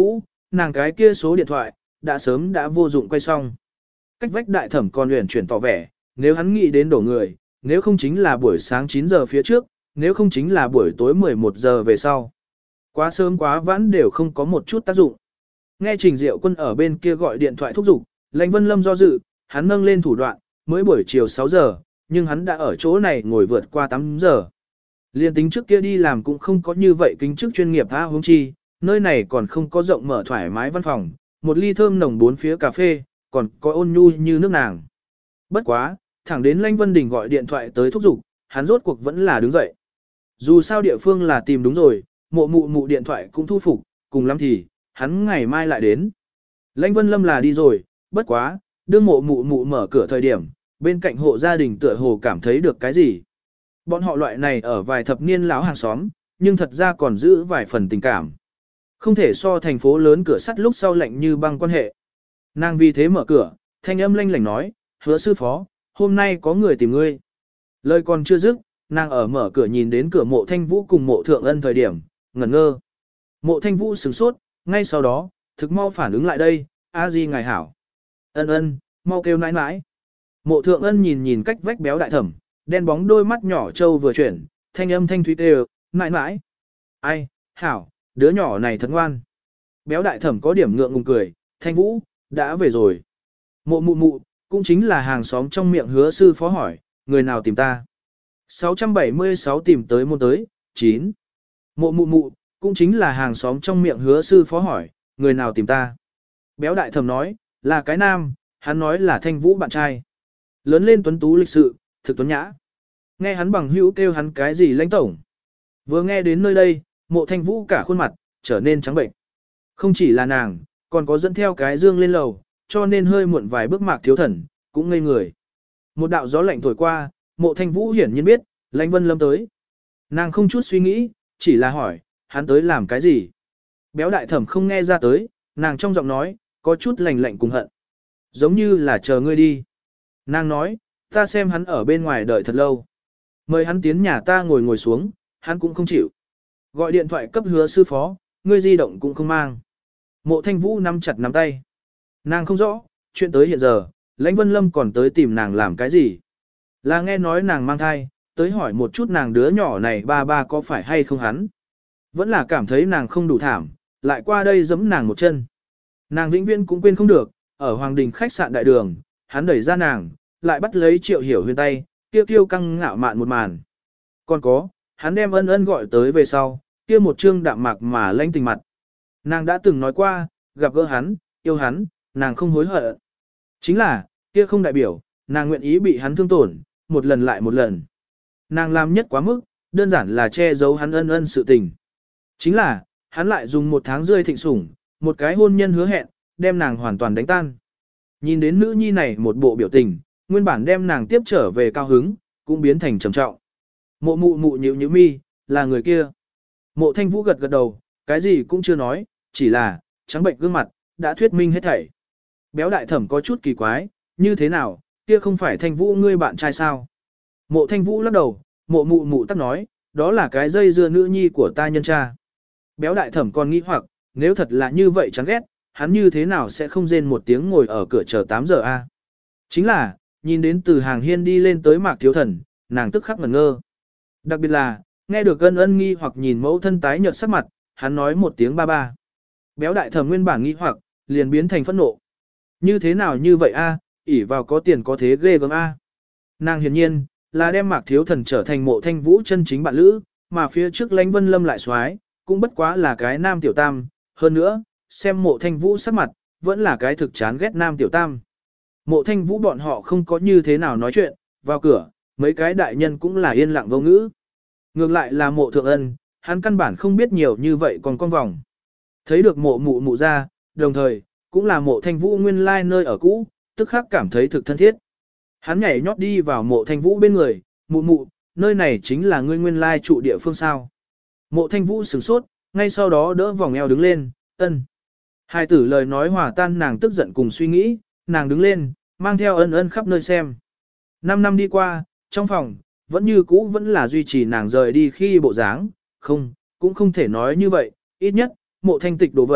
nàng cái kia số điện thoại, đã sớm đã vô dụng quay xong. Cách vách đại thẩm còn luyện chuyển tỏ vẻ, nếu hắn nghĩ đến đổ người, nếu không chính là buổi sáng chín giờ phía trước, nếu không chính là buổi tối mười một giờ về sau. Quá sớm quá vãn đều không có một chút tác dụng. Nghe Trình Diệu Quân ở bên kia gọi điện thoại thúc giục, Lãnh Vân Lâm do dự, hắn nâng lên thủ đoạn, mới buổi chiều sáu giờ, nhưng hắn đã ở chỗ này ngồi vượt qua tám giờ. Liên tính trước kia đi làm cũng không có như vậy kính chức chuyên nghiệp tha huống chi, nơi này còn không có rộng mở thoải mái văn phòng, một ly thơm nồng bốn phía cà phê, còn có ôn nhu như nước nàng. Bất quá, thẳng đến Lãnh Vân Đình gọi điện thoại tới thúc giục, hắn rốt cuộc vẫn là đứng dậy. Dù sao địa phương là tìm đúng rồi, mộ mụ mụ điện thoại cũng thu phục, cùng lắm thì, hắn ngày mai lại đến. Lãnh Vân Lâm là đi rồi, bất quá, đương mộ mụ mụ mở cửa thời điểm, bên cạnh hộ gia đình tựa hồ cảm thấy được cái gì. Bọn họ loại này ở vài thập niên láo hàng xóm, nhưng thật ra còn giữ vài phần tình cảm. Không thể so thành phố lớn cửa sắt lúc sau lạnh như băng quan hệ. Nàng vì thế mở cửa, thanh âm lanh lảnh nói, hứa sư phó, hôm nay có người tìm ngươi. Lời còn chưa dứt, nàng ở mở cửa nhìn đến cửa mộ thanh vũ cùng mộ thượng ân thời điểm, ngẩn ngơ. Mộ thanh vũ sửng sốt, ngay sau đó, thực mau phản ứng lại đây, a di ngài hảo. Ân ân, mau kêu nãi nãi. Mộ thượng ân nhìn nhìn cách vách béo đại thẩm, đen bóng đôi mắt nhỏ trâu vừa chuyển, thanh âm thanh thúy kêu, nãi nãi. Ai, hảo, đứa nhỏ này thật ngoan. Béo đại thẩm có điểm ngượng ngùng cười, thanh vũ, đã về rồi. Mộ mụ mụ, cũng chính là hàng xóm trong miệng hứa sư phó hỏi, người nào tìm ta. sáu trăm bảy mươi sáu tìm tới môn tới, chín. Mộ mụ mụ, cũng chính là hàng xóm trong miệng hứa sư phó hỏi, người nào tìm ta. Béo đại thẩm nói, là cái nam, hắn nói là thanh vũ bạn trai. Lớn lên tuấn tú lịch sự, thực tuấn nhã. Nghe hắn bằng hữu kêu hắn cái gì lãnh tổng. Vừa nghe đến nơi đây, mộ thanh vũ cả khuôn mặt, trở nên trắng bệnh. Không chỉ là nàng, còn có dẫn theo cái dương lên lầu, cho nên hơi muộn vài bước mạc thiếu thần, cũng ngây người. Một đạo gió lạnh thổi qua, mộ thanh vũ hiển nhiên biết, Lãnh Vân Lâm tới. Nàng không chút suy nghĩ, chỉ là hỏi, hắn tới làm cái gì? Béo đại thẩm không nghe ra tới, nàng trong giọng nói, có chút lạnh lạnh cùng hận. Giống như là chờ ngươi đi. Nàng nói, ta xem hắn ở bên ngoài đợi thật lâu. Mời hắn tiến nhà ta ngồi ngồi xuống, hắn cũng không chịu. Gọi điện thoại cấp hứa sư phó, ngươi di động cũng không mang. Mộ thanh vũ nắm chặt nắm tay. Nàng không rõ, chuyện tới hiện giờ, Lãnh Vân Lâm còn tới tìm nàng làm cái gì. Là nghe nói nàng mang thai, tới hỏi một chút nàng đứa nhỏ này ba ba có phải hay không hắn. Vẫn là cảm thấy nàng không đủ thảm, lại qua đây giẫm nàng một chân. Nàng vĩnh viễn cũng quên không được, ở Hoàng Đình khách sạn đại đường, hắn đẩy ra nàng, lại bắt lấy Triệu Hiểu Huyên tay, tiêu tiêu căng ngạo mạn một màn. Còn có, hắn đem ân ân gọi tới về sau, kia một trương đạm mạc mà lanh tình mặt. Nàng đã từng nói qua, gặp gỡ hắn, yêu hắn, nàng không hối hận. Chính là, kia không đại biểu, nàng nguyện ý bị hắn thương tổn, một lần lại một lần. Nàng làm nhất quá mức, đơn giản là che giấu hắn ân ân sự tình. Chính là, hắn lại dùng một tháng rơi thịnh sủng, một cái hôn nhân hứa hẹn, đem nàng hoàn toàn đánh tan. Nhìn đến nữ nhi này một bộ biểu tình, nguyên bản đem nàng tiếp trở về cao hứng, cũng biến thành trầm trọng. Mộ mụ mụ nhịu nhịu mi, là người kia. Mộ thanh vũ gật gật đầu, cái gì cũng chưa nói, chỉ là, trắng bệnh gương mặt, đã thuyết minh hết thảy. Béo đại thẩm có chút kỳ quái, như thế nào, kia không phải thanh vũ ngươi bạn trai sao? Mộ thanh vũ lắc đầu, mộ mụ mụ tắc nói, đó là cái dây dưa nữ nhi của ta nhân cha. Béo đại thẩm còn nghĩ hoặc, nếu thật là như vậy chán ghét, hắn như thế nào sẽ không rên một tiếng ngồi ở cửa chờ tám giờ a? Chính là, nhìn đến từ hàng hiên đi lên tới mạc thiếu thần, nàng tức khắc ngẩn ngơ. Đặc biệt là, nghe được ân ân nghi hoặc nhìn mẫu thân tái nhợt sắc mặt, hắn nói một tiếng ba ba. Béo đại thẩm nguyên bản nghi hoặc, liền biến thành phẫn nộ. Như thế nào như vậy a, ỷ vào có tiền có thế ghê gớm a. Nàng hiển nhiên, là đem mạc thiếu thần trở thành mộ thanh vũ chân chính bạn lữ, mà phía trước Lãnh Vân Lâm lại xoái, cũng bất quá là cái nam tiểu tam, hơn nữa, xem mộ thanh vũ sắc mặt, vẫn là cái thực chán ghét nam tiểu tam. Mộ thanh vũ bọn họ không có như thế nào nói chuyện, vào cửa, mấy cái đại nhân cũng là yên lặng vô ngữ. Ngược lại là mộ thượng ân, hắn căn bản không biết nhiều như vậy còn con vòng. Thấy được mộ mụ mụ ra, đồng thời, cũng là mộ thanh vũ nguyên lai nơi ở cũ, tức khắc cảm thấy thực thân thiết. Hắn nhảy nhót đi vào mộ thanh vũ bên người, mụ mụ, nơi này chính là ngươi nguyên lai trụ địa phương sao. Mộ thanh vũ sửng sốt, ngay sau đó đỡ vòng eo đứng lên, ân. Hai tử lời nói hòa tan nàng tức giận cùng suy nghĩ, nàng đứng lên, mang theo ân ân khắp nơi xem. Năm năm đi qua, trong phòng, vẫn như cũ vẫn là duy trì nàng rời đi khi bộ dáng, không, cũng không thể nói như vậy, ít nhất, mộ thanh tịch đồ vật,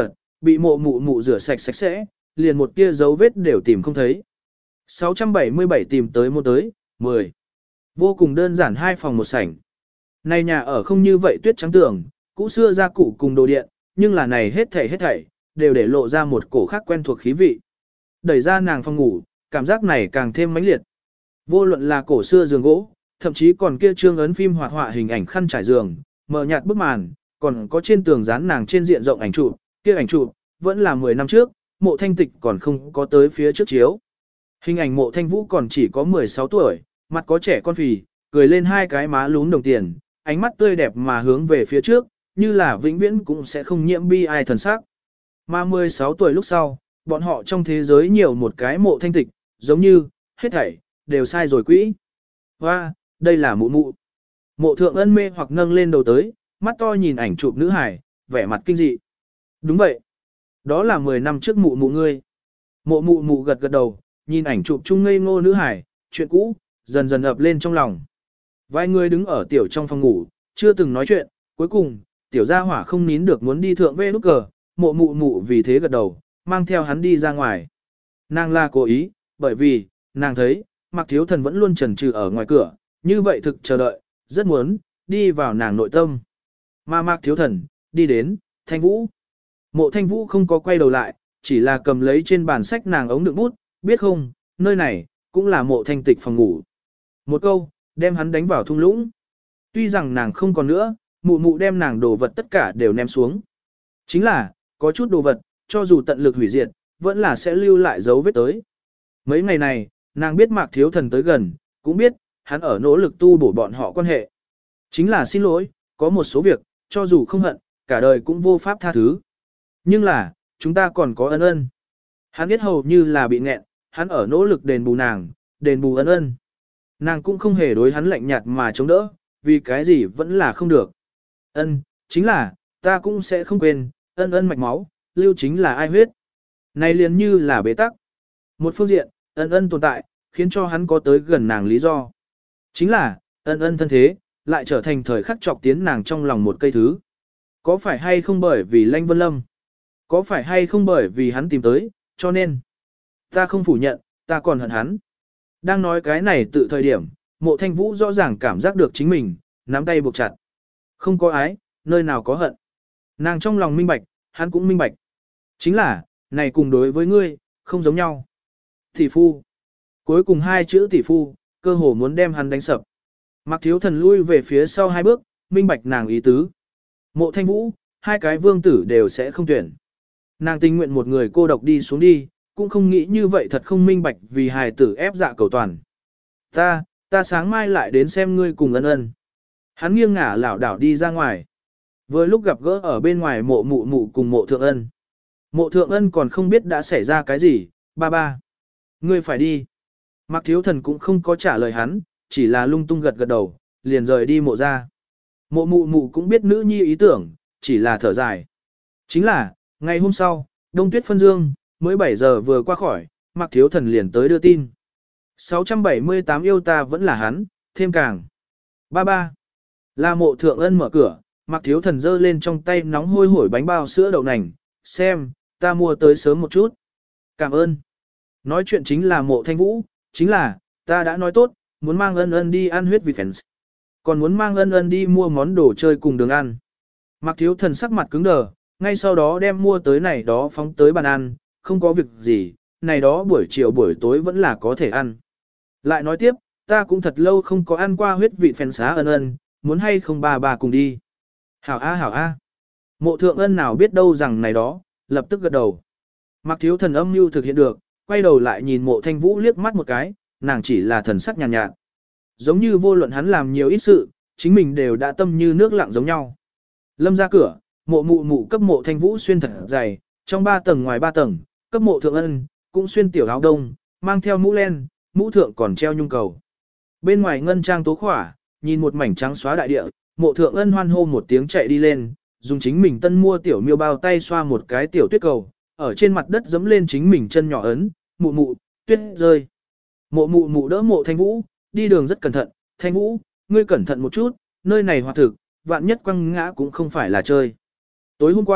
bị mộ mụ mụ rửa sạch sạch sẽ, liền một tia dấu vết đều tìm không thấy. sáu trăm bảy mươi bảy tìm tới một tới, mười. Vô cùng đơn giản hai phòng một sảnh. Này nhà ở không như vậy tuyết trắng tường, cũ xưa gia cụ cùng đồ điện, nhưng là này hết thảy hết thảy, đều để lộ ra một cổ khác quen thuộc khí vị. Đẩy ra nàng phòng ngủ, cảm giác này càng thêm mãnh liệt. Vô luận là cổ xưa giường gỗ, thậm chí còn kia trương ấn phim hoạt họa hình ảnh khăn trải giường, mờ nhạt bức màn, còn có trên tường dán nàng trên diện rộng ảnh chụp, kia ảnh chụp vẫn là mười năm trước, Mộ Thanh Tịch còn không có tới phía trước chiếu. Hình ảnh Mộ Thanh Vũ còn chỉ có mười sáu tuổi, mặt có trẻ con phì, cười lên hai cái má lún đồng tiền, ánh mắt tươi đẹp mà hướng về phía trước, như là vĩnh viễn cũng sẽ không nhiễm bi ai thần sắc. Mà mười sáu tuổi lúc sau, bọn họ trong thế giới nhiều một cái Mộ Thanh Tịch, giống như, hết thảy, đều sai rồi quỹ. Hoa, đây là mụ mụ. Mộ Thượng Ân mê hoặc nâng lên đầu tới, mắt to nhìn ảnh chụp nữ hải, vẻ mặt kinh dị. Đúng vậy. Đó là mười năm trước mụ mụ ngươi. Mộ mụ mụ gật gật đầu, nhìn ảnh chụp chung ngây ngô nữ hải, chuyện cũ, dần dần ập lên trong lòng. Vài người đứng ở tiểu trong phòng ngủ, chưa từng nói chuyện, cuối cùng, tiểu gia hỏa không nín được muốn đi thượng vê nút cờ, mộ mụ mụ vì thế gật đầu, mang theo hắn đi ra ngoài. Nàng là cố ý, bởi vì, nàng thấy, Mạc Thiếu Thần vẫn luôn chần chừ ở ngoài cửa, như vậy thực chờ đợi, rất muốn, đi vào nàng nội tâm. Mà Mạc Thiếu Thần, đi đến, Thanh Vũ. Mộ Thanh Vũ không có quay đầu lại, chỉ là cầm lấy trên bàn sách nàng ống đựng bút, biết không, nơi này, cũng là Mộ Thanh Tịch phòng ngủ. Một câu, đem hắn đánh vào thung lũng. Tuy rằng nàng không còn nữa, mụ mụ đem nàng đồ vật tất cả đều ném xuống. Chính là, có chút đồ vật, cho dù tận lực hủy diệt, vẫn là sẽ lưu lại dấu vết tới. Mấy ngày này, nàng biết Mạc Thiếu Thần tới gần, cũng biết, hắn ở nỗ lực tu bổ bọn họ quan hệ. Chính là xin lỗi, có một số việc, cho dù không hận, cả đời cũng vô pháp tha thứ. Nhưng là, chúng ta còn có ân ân. Hắn biết hầu như là bị nghẹn, hắn ở nỗ lực đền bù nàng, đền bù ân ân. Nàng cũng không hề đối hắn lạnh nhạt mà chống đỡ, vì cái gì vẫn là không được. Ân, chính là, ta cũng sẽ không quên, ân ân mạch máu, lưu chính là ai huyết. Này liền như là bế tắc. Một phương diện, ân ân tồn tại, khiến cho hắn có tới gần nàng lý do. Chính là, ân ân thân thế, lại trở thành thời khắc trọc tiến nàng trong lòng một cây thứ. Có phải hay không bởi vì Lanh Vân Lâm? Có phải hay không bởi vì hắn tìm tới, cho nên, ta không phủ nhận, ta còn hận hắn. Đang nói cái này tự thời điểm, Mộ Thanh Vũ rõ ràng cảm giác được chính mình, nắm tay buộc chặt. Không có ái, nơi nào có hận. Nàng trong lòng minh bạch, hắn cũng minh bạch. Chính là, này cùng đối với ngươi, không giống nhau. Tỷ phu. Cuối cùng hai chữ tỷ phu, cơ hồ muốn đem hắn đánh sập. Mạc Thiếu Thần lui về phía sau hai bước, minh bạch nàng ý tứ. Mộ Thanh Vũ, hai cái vương tử đều sẽ không tuyển. Nàng tình nguyện một người cô độc đi xuống đi, cũng không nghĩ như vậy thật không minh bạch vì hài tử ép dạ cầu toàn. Ta, ta sáng mai lại đến xem ngươi cùng ân ân. Hắn nghiêng ngả lảo đảo đi ra ngoài. Vừa lúc gặp gỡ ở bên ngoài mộ mụ mụ cùng mộ thượng ân. Mộ thượng ân còn không biết đã xảy ra cái gì, ba ba. Ngươi phải đi. Mạc Thiếu Thần cũng không có trả lời hắn, chỉ là lung tung gật gật đầu, liền rời đi mộ ra. Mộ mụ mụ cũng biết nữ nhi ý tưởng, chỉ là thở dài. Chính là, ngày hôm sau, đông tuyết phân dương, mới bảy giờ vừa qua khỏi, Mạc Thiếu Thần liền tới đưa tin. sáu trăm bảy mươi tám yêu ta vẫn là hắn, thêm càng. Ba ba. Là mộ thượng ân mở cửa, Mạc Thiếu Thần giơ lên trong tay nóng hôi hổi bánh bao sữa đậu nành, xem, ta mua tới sớm một chút. Cảm ơn. Nói chuyện chính là mộ thanh vũ, chính là, ta đã nói tốt, muốn mang ân ân đi ăn huyết vịt fans. Còn muốn mang ân ân đi mua món đồ chơi cùng đường ăn. Mạc Thiếu Thần sắc mặt cứng đờ, ngay sau đó đem mua tới này đó phóng tới bàn ăn, không có việc gì, này đó buổi chiều buổi tối vẫn là có thể ăn. Lại nói tiếp, ta cũng thật lâu không có ăn qua huyết vị phèn xá ân ân, muốn hay không bà bà cùng đi. Hảo a hảo a. Mộ thượng ân nào biết đâu rằng này đó, lập tức gật đầu. Mạc Thiếu Thần âm mưu thực hiện được, quay đầu lại nhìn mộ thanh vũ liếc mắt một cái, nàng chỉ là thần sắc nhàn nhạt, nhạt. Giống như vô luận hắn làm nhiều ít sự, chính mình đều đã tâm như nước lặng giống nhau. Lâm ra cửa, mộ mụ mụ cấp mộ thanh vũ xuyên thật dày, trong ba tầng ngoài ba tầng, cấp mộ thượng ân, cũng xuyên tiểu áo đông, mang theo mũ len, mũ thượng còn treo nhung cầu. Bên ngoài ngân trang tố khỏa, nhìn một mảnh trắng xóa đại địa, mộ thượng ân hoan hô một tiếng chạy đi lên, dùng chính mình tân mua tiểu miêu bao tay xoa một cái tiểu tuyết cầu, ở trên mặt đất giẫm lên chính mình chân nhỏ ấn, mụ mụ, tuyết rơi. Mộ mụ mụ đỡ mộ thanh vũ, đi đường rất cẩn thận, thanh vũ, ngươi cẩn thận một chút, nơi này hoạt thực, vạn nhất quăng ngã cũng không phải là chơi. Tối hôm qua,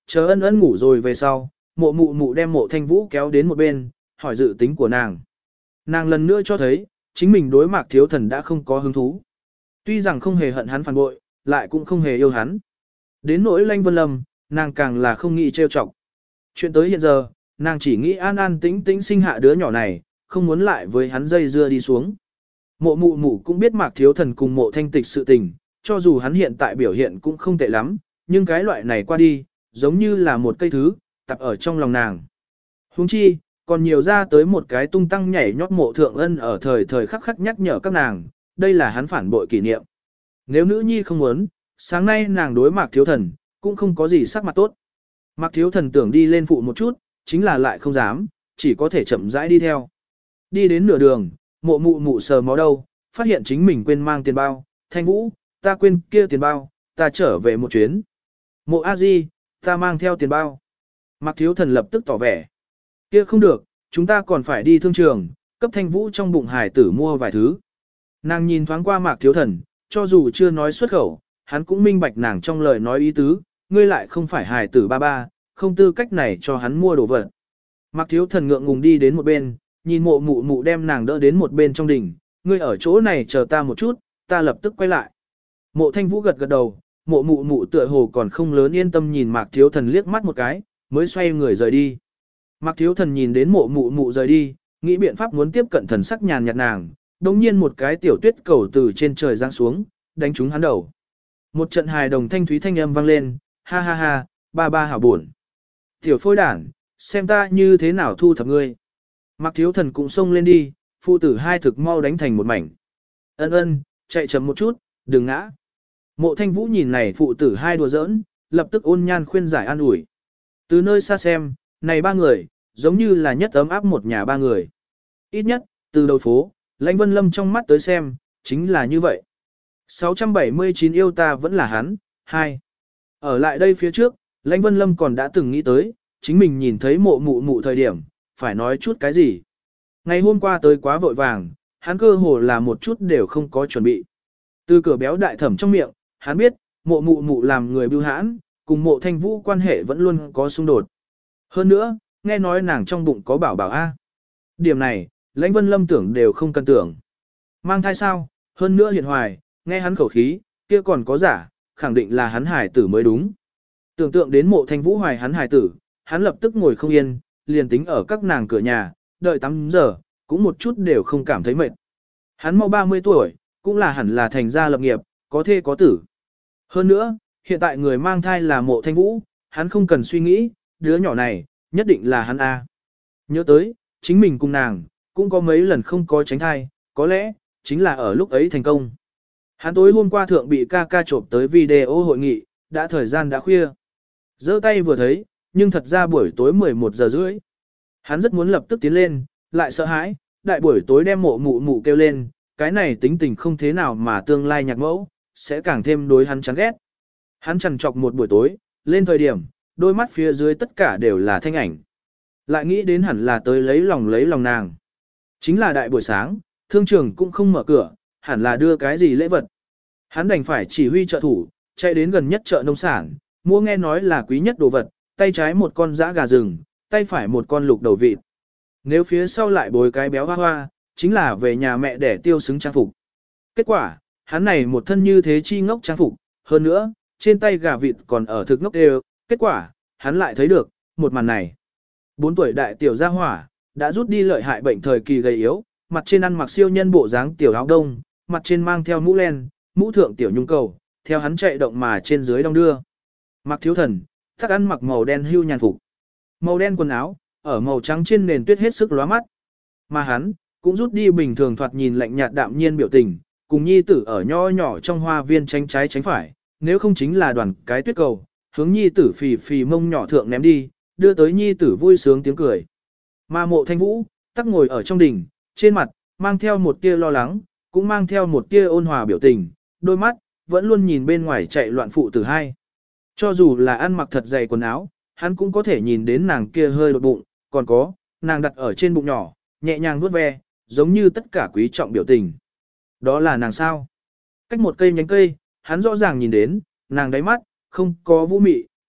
chờ ân ân ngủ rồi về sau, mộ mụ mụ đem mộ thanh vũ kéo đến một bên, hỏi dự tính của nàng. Nàng lần nữa cho thấy, chính mình đối Mạc Thiếu Thần đã không có hứng thú. Tuy rằng không hề hận hắn phản bội, lại cũng không hề yêu hắn. Đến nỗi Lanh Vân Lâm, nàng càng là không nghĩ trêu chọc. Chuyện tới hiện giờ, nàng chỉ nghĩ an an tĩnh tĩnh sinh hạ đứa nhỏ này, không muốn lại với hắn dây dưa đi xuống. Mộ mụ mụ cũng biết Mạc Thiếu Thần cùng mộ thanh tịch sự tình, cho dù hắn hiện tại biểu hiện cũng không tệ lắm, nhưng cái loại này qua đi, giống như là một cây thứ, tập ở trong lòng nàng. Huống chi, còn nhiều ra tới một cái tung tăng nhảy nhót mộ thượng ân ở thời thời khắc khắc nhắc nhở các nàng, đây là hắn phản bội kỷ niệm. Nếu nữ nhi không muốn, sáng nay nàng đối Mạc Thiếu Thần, cũng không có gì sắc mặt tốt. Mạc Thiếu Thần tưởng đi lên phụ một chút, chính là lại không dám, chỉ có thể chậm rãi đi theo. Đi đến nửa đường, mộ mụ mụ sờ mó đâu, phát hiện chính mình quên mang tiền bao, Thanh Vũ, ta quên kia tiền bao, ta trở về một chuyến. Mộ A Di, ta mang theo tiền bao. Mạc Thiếu Thần lập tức tỏ vẻ. Kia không được, chúng ta còn phải đi thương trường, cấp Thanh Vũ trong bụng hải tử mua vài thứ. Nàng nhìn thoáng qua Mạc Thiếu Thần, cho dù chưa nói xuất khẩu, hắn cũng minh bạch nàng trong lời nói ý tứ, ngươi lại không phải hải tử ba ba, không tư cách này cho hắn mua đồ vật. Mạc Thiếu Thần ngượng ngùng đi đến một bên, nhìn mộ mụ mụ đem nàng đỡ đến một bên trong đỉnh, ngươi ở chỗ này chờ ta một chút, ta lập tức quay lại. Mộ Thanh Vũ gật gật đầu, mộ mụ mụ tựa hồ còn không lớn yên tâm nhìn Mạc Thiếu Thần liếc mắt một cái, mới xoay người rời đi. Mạc Thiếu Thần nhìn đến mộ mụ mụ rời đi, nghĩ biện pháp muốn tiếp cận thần sắc nhàn nhạt nàng, đồng nhiên một cái tiểu tuyết cầu từ trên trời giáng xuống, đánh trúng hắn đầu. Một trận hài đồng thanh thúy thanh âm vang lên, ha ha ha, ba ba hảo buồn. Tiểu phôi đản, xem ta như thế nào thu thập ngươi. Mạc Thiếu Thần cũng xông lên đi, phụ tử hai thực mau đánh thành một mảnh. Ân ân, chạy chậm một chút, đừng ngã. Mộ Thanh Vũ nhìn này phụ tử hai đùa giỡn, lập tức ôn nhan khuyên giải an ủi. Từ nơi xa xem, này ba người, giống như là nhất ấm áp một nhà ba người. Ít nhất, từ đầu phố, Lãnh Vân Lâm trong mắt tới xem, chính là như vậy. sáu trăm bảy mươi chín yêu ta vẫn là hắn, hai. Ở lại đây phía trước, Lãnh Vân Lâm còn đã từng nghĩ tới, chính mình nhìn thấy mộ mụ mụ thời điểm, phải nói chút cái gì. Ngày hôm qua tới quá vội vàng, hắn cơ hồ là một chút đều không có chuẩn bị. Từ cửa béo đại thẩm trong miệng, hắn biết, mộ mụ mụ làm người bưu hãn, cùng mộ Thanh Vũ quan hệ vẫn luôn có xung đột. Hơn nữa, nghe nói nàng trong bụng có bảo bảo A. Điểm này, Lãnh Vân Lâm tưởng đều không cần tưởng. Mang thai sao, hơn nữa hiện hoài, nghe hắn khẩu khí, kia còn có giả, khẳng định là hắn hải tử mới đúng. Tưởng tượng đến mộ Thanh Vũ hoài hắn hải tử, hắn lập tức ngồi không yên, liền tính ở các nàng cửa nhà, đợi tám giờ, cũng một chút đều không cảm thấy mệt. Hắn mau ba mươi tuổi, cũng là hẳn là thành gia lập nghiệp, có thê có tử. Hơn nữa, hiện tại người mang thai là mộ Thanh Vũ, hắn không cần suy nghĩ, đứa nhỏ này, nhất định là hắn A. Nhớ tới, chính mình cùng nàng, cũng có mấy lần không có tránh thai, có lẽ, chính là ở lúc ấy thành công. Hắn tối hôm qua thượng bị ca ca trộm tới video hội nghị, đã thời gian đã khuya. Giơ tay vừa thấy, nhưng thật ra buổi tối mười một giờ rưỡi. Hắn rất muốn lập tức tiến lên, lại sợ hãi, đại buổi tối đem mộ mụ mụ kêu lên, cái này tính tình không thế nào mà tương lai nhạc mẫu, sẽ càng thêm đối hắn chán ghét. Hắn chằn trọc một buổi tối, lên thời điểm, đôi mắt phía dưới tất cả đều là thanh ảnh. Lại nghĩ đến hẳn là tới lấy lòng lấy lòng nàng. Chính là đại buổi sáng, thương trường cũng không mở cửa, hẳn là đưa cái gì lễ vật. Hắn đành phải chỉ huy trợ thủ, chạy đến gần nhất chợ nông sản, mua nghe nói là quý nhất đồ vật, tay trái một con dã gà rừng, tay phải một con lục đầu vịt. Nếu phía sau lại bồi cái béo hoa hoa, chính là về nhà mẹ để tiêu xứng trang phục. Kết quả, hắn này một thân như thế chi ngốc trang phục, hơn nữa, trên tay gà vịt còn ở thực ngốc đều, kết quả, hắn lại thấy được, một màn này. Bốn tuổi đại tiểu gia hỏa, đã rút đi lợi hại bệnh thời kỳ gầy yếu, mặt trên ăn mặc siêu nhân bộ dáng tiểu áo đông, mặt trên mang theo mũ len, mũ thượng tiểu nhung cầu, theo hắn chạy động mà trên dưới đong đưa. Mặc Thiếu Thần, thắc ăn mặc màu đen hưu nhàn phục. Màu đen quần áo, ở màu trắng trên nền tuyết hết sức lóa mắt. Mà hắn, cũng rút đi bình thường thoạt nhìn lạnh nhạt đạm nhiên biểu tình, cùng nhi tử ở nho nhỏ trong hoa viên tránh trái tránh phải, nếu không chính là đoàn cái tuyết cầu, hướng nhi tử phì phì mông nhỏ thượng ném đi, đưa tới nhi tử vui sướng tiếng cười. Mà mộ Thanh Vũ, tắc ngồi ở trong đỉnh, trên mặt, mang theo một tia lo lắng, cũng mang theo một tia ôn hòa biểu tình, đôi mắt, vẫn luôn nhìn bên ngoài chạy loạn phụ tử hai. Cho dù là ăn mặc thật dày quần áo, hắn cũng có thể nhìn đến nàng kia hơi đột bụng, còn có, nàng đặt ở trên bụng nhỏ, nhẹ nhàng vuốt ve, giống như tất cả quý trọng biểu tình. Đó là nàng sao? Cách một cây nhánh cây, hắn rõ ràng nhìn đến, nàng đáy mắt, không có vũ mị,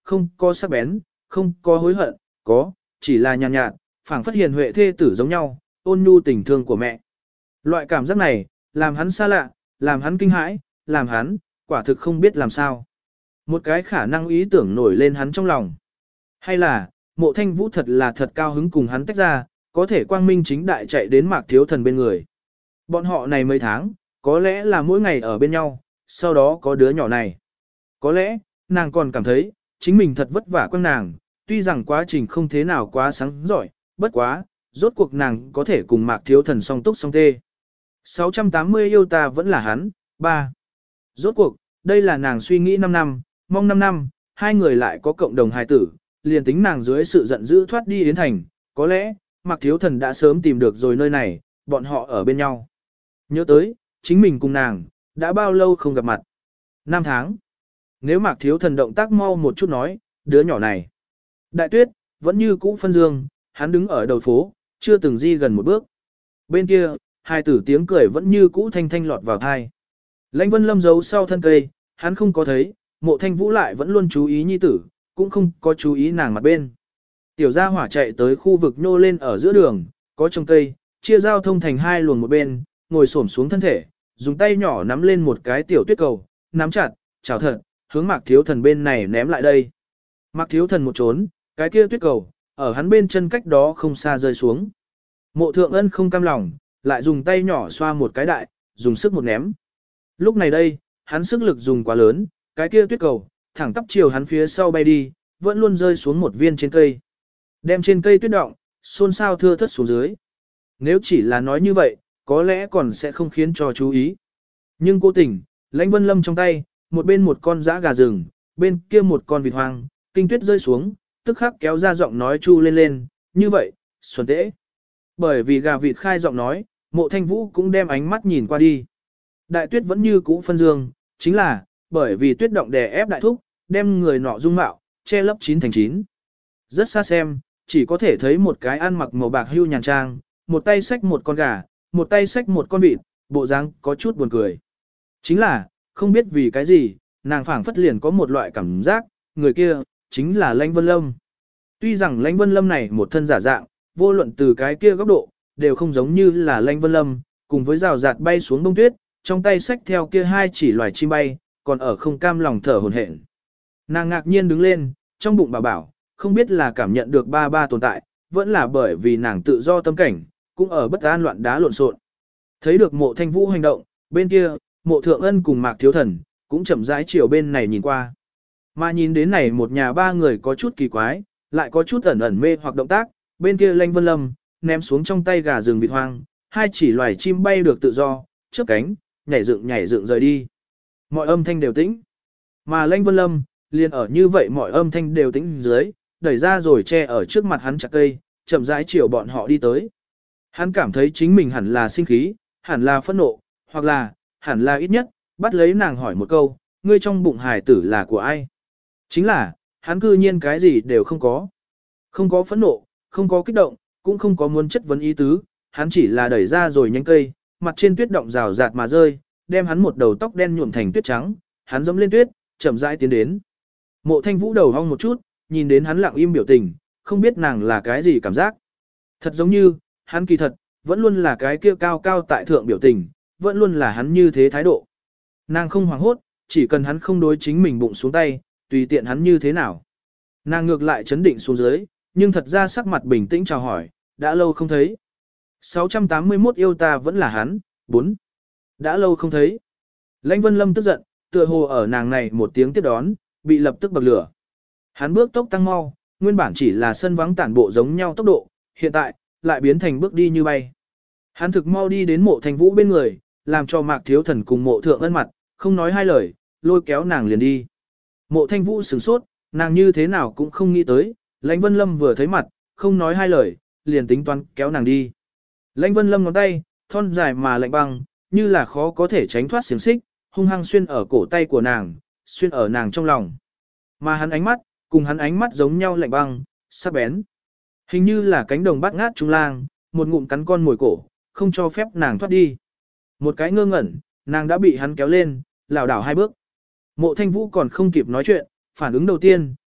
không có sắc bén, không có hối hận, có, chỉ là nhàn nhạt, nhạt phảng phất hiền huệ thê tử giống nhau, ôn nhu tình thương của mẹ. Loại cảm giác này, làm hắn xa lạ, làm hắn kinh hãi, làm hắn, quả thực không biết làm sao. Một cái khả năng ý tưởng nổi lên hắn trong lòng. Hay là, Mộ Thanh Vũ thật là thật cao hứng cùng hắn tách ra, có thể quang minh chính đại chạy đến Mạc Thiếu Thần bên người. Bọn họ này mấy tháng, có lẽ là mỗi ngày ở bên nhau, sau đó có đứa nhỏ này. Có lẽ, nàng còn cảm thấy, chính mình thật vất vả quăng nàng, tuy rằng quá trình không thế nào quá sáng giỏi, bất quá, rốt cuộc nàng có thể cùng Mạc Thiếu Thần song túc song tê. sáu trăm tám mươi yêu ta vẫn là hắn, ba. Rốt cuộc, đây là nàng suy nghĩ năm năm, mong năm năm, hai người lại có cộng đồng hài tử, liền tính nàng dưới sự giận dữ thoát đi Yến Thành, có lẽ, Mạc Thiếu Thần đã sớm tìm được rồi nơi này, bọn họ ở bên nhau. Nhớ tới, chính mình cùng nàng, đã bao lâu không gặp mặt. Năm tháng. Nếu Mạc Thiếu Thần động tác mau một chút nói, đứa nhỏ này. Đại Tuyết, vẫn như cũ phân dương, hắn đứng ở đầu phố, chưa từng di gần một bước. Bên kia, hai tử tiếng cười vẫn như cũ thanh thanh lọt vào thai. Lãnh Vân Lâm giấu sau thân cây, hắn không có thấy, Mộ Thanh Vũ lại vẫn luôn chú ý nhi tử, cũng không có chú ý nàng mặt bên. Tiểu gia hỏa chạy tới khu vực nhô lên ở giữa đường, có trồng cây, chia giao thông thành hai luồng một bên, ngồi xổm xuống thân thể, dùng tay nhỏ nắm lên một cái tiểu tuyết cầu, nắm chặt, chào thật, hướng Mạc Thiếu Thần bên này ném lại đây. Mạc Thiếu Thần một trốn, cái kia tuyết cầu, ở hắn bên chân cách đó không xa rơi xuống. Mộ Thượng Ân không cam lòng, lại dùng tay nhỏ xoa một cái đại, dùng sức một ném. Lúc này đây, hắn sức lực dùng quá lớn, cái kia tuyết cầu, thẳng tắp chiều hắn phía sau bay đi, vẫn luôn rơi xuống một viên trên cây. Đem trên cây tuyết động, xôn xao thưa thất xuống dưới. Nếu chỉ là nói như vậy, có lẽ còn sẽ không khiến cho chú ý. Nhưng cố tình, Lãnh Vân Lâm trong tay, một bên một con dã gà rừng, bên kia một con vịt hoang, kinh tuyết rơi xuống, tức khắc kéo ra giọng nói chu lên lên, như vậy, xuân tễ. Bởi vì gà vịt khai giọng nói, Mộ Thanh Vũ cũng đem ánh mắt nhìn qua đi. Đại tuyết vẫn như cũ phân dương, chính là, bởi vì tuyết động đè ép đại thúc, đem người nọ dung mạo, che lấp chín thành chín. Rất xa xem, chỉ có thể thấy một cái ăn mặc màu bạc hưu nhàn trang, một tay xách một con gà, một tay xách một con vịt, bộ dáng có chút buồn cười. Chính là, không biết vì cái gì, nàng phảng phất liền có một loại cảm giác, người kia, chính là Lãnh Vân Lâm. Tuy rằng Lãnh Vân Lâm này một thân giả dạng, vô luận từ cái kia góc độ, đều không giống như là Lãnh Vân Lâm, cùng với rào rạt bay xuống bông tuyết, trong tay xách theo kia hai chỉ loài chim bay, còn ở không cam lòng thở hổn hển. Nàng ngạc nhiên đứng lên, trong bụng bảo bảo, không biết là cảm nhận được ba ba tồn tại, vẫn là bởi vì nàng tự do tâm cảnh, cũng ở bất an loạn đá lộn xộn. Thấy được Mộ Thanh Vũ hành động, bên kia, Mộ Thượng Ân cùng Mạc Thiếu Thần, cũng chậm rãi chiều bên này nhìn qua. Mà nhìn đến này một nhà ba người có chút kỳ quái, lại có chút ẩn ẩn mê hoặc động tác, bên kia Lãnh Vân Lâm, ném xuống trong tay gà rừng vịt hoang, hai chỉ loài chim bay được tự do, chớp cánh, nhảy dựng nhảy dựng rời đi. Mọi âm thanh đều tĩnh. Mà Lãnh Vân Lâm, liền ở như vậy mọi âm thanh đều tĩnh dưới, đẩy ra rồi che ở trước mặt hắn chặt cây, chậm rãi chiều bọn họ đi tới. Hắn cảm thấy chính mình hẳn là sinh khí, hẳn là phẫn nộ, hoặc là, hẳn là ít nhất, bắt lấy nàng hỏi một câu, ngươi trong bụng hài tử là của ai? Chính là, hắn cư nhiên cái gì đều không có. Không có phẫn nộ, không có kích động, cũng không có muốn chất vấn ý tứ, hắn chỉ là đẩy ra rồi nhánh cây, mặt trên tuyết động rào rạt mà rơi, đem hắn một đầu tóc đen nhuộm thành tuyết trắng, hắn dẫm lên tuyết, chậm rãi tiến đến. Mộ Thanh Vũ đầu hong một chút, nhìn đến hắn lặng im biểu tình, không biết nàng là cái gì cảm giác. Thật giống như, hắn kỳ thật, vẫn luôn là cái kia cao cao tại thượng biểu tình, vẫn luôn là hắn như thế thái độ. Nàng không hoảng hốt, chỉ cần hắn không đối chính mình bụng xuống tay, tùy tiện hắn như thế nào. Nàng ngược lại chấn định xuống dưới, nhưng thật ra sắc mặt bình tĩnh chào hỏi, đã lâu không thấy. sáu trăm tám mươi mốt yêu ta vẫn là hắn, bốn. Đã lâu không thấy. Lãnh Vân Lâm tức giận, tựa hồ ở nàng này một tiếng tiếp đón, bị lập tức bậc lửa. Hắn bước tốc tăng mau, nguyên bản chỉ là sân vắng tản bộ giống nhau tốc độ, hiện tại, lại biến thành bước đi như bay. Hắn thực mau đi đến Mộ Thanh Vũ bên người, làm cho Mạc Thiếu Thần cùng Mộ Thượng Ân mặt, không nói hai lời, lôi kéo nàng liền đi. Mộ Thanh Vũ sửng sốt, nàng như thế nào cũng không nghĩ tới, Lãnh Vân Lâm vừa thấy mặt, không nói hai lời, liền tính toán kéo nàng đi. Lãnh Vân Lâm ngón tay, thon dài mà lạnh băng, như là khó có thể tránh thoát xiềng xích, hung hăng xuyên ở cổ tay của nàng, xuyên ở nàng trong lòng. Mà hắn ánh mắt, cùng hắn ánh mắt giống nhau lạnh băng, sắc bén. Hình như là cánh đồng bát ngát trung lang, một ngụm cắn con mồi cổ, không cho phép nàng thoát đi. Một cái ngơ ngẩn, nàng đã bị hắn kéo lên, lảo đảo hai bước. Mộ Thanh Vũ còn không kịp nói chuyện, phản ứng đầu tiên,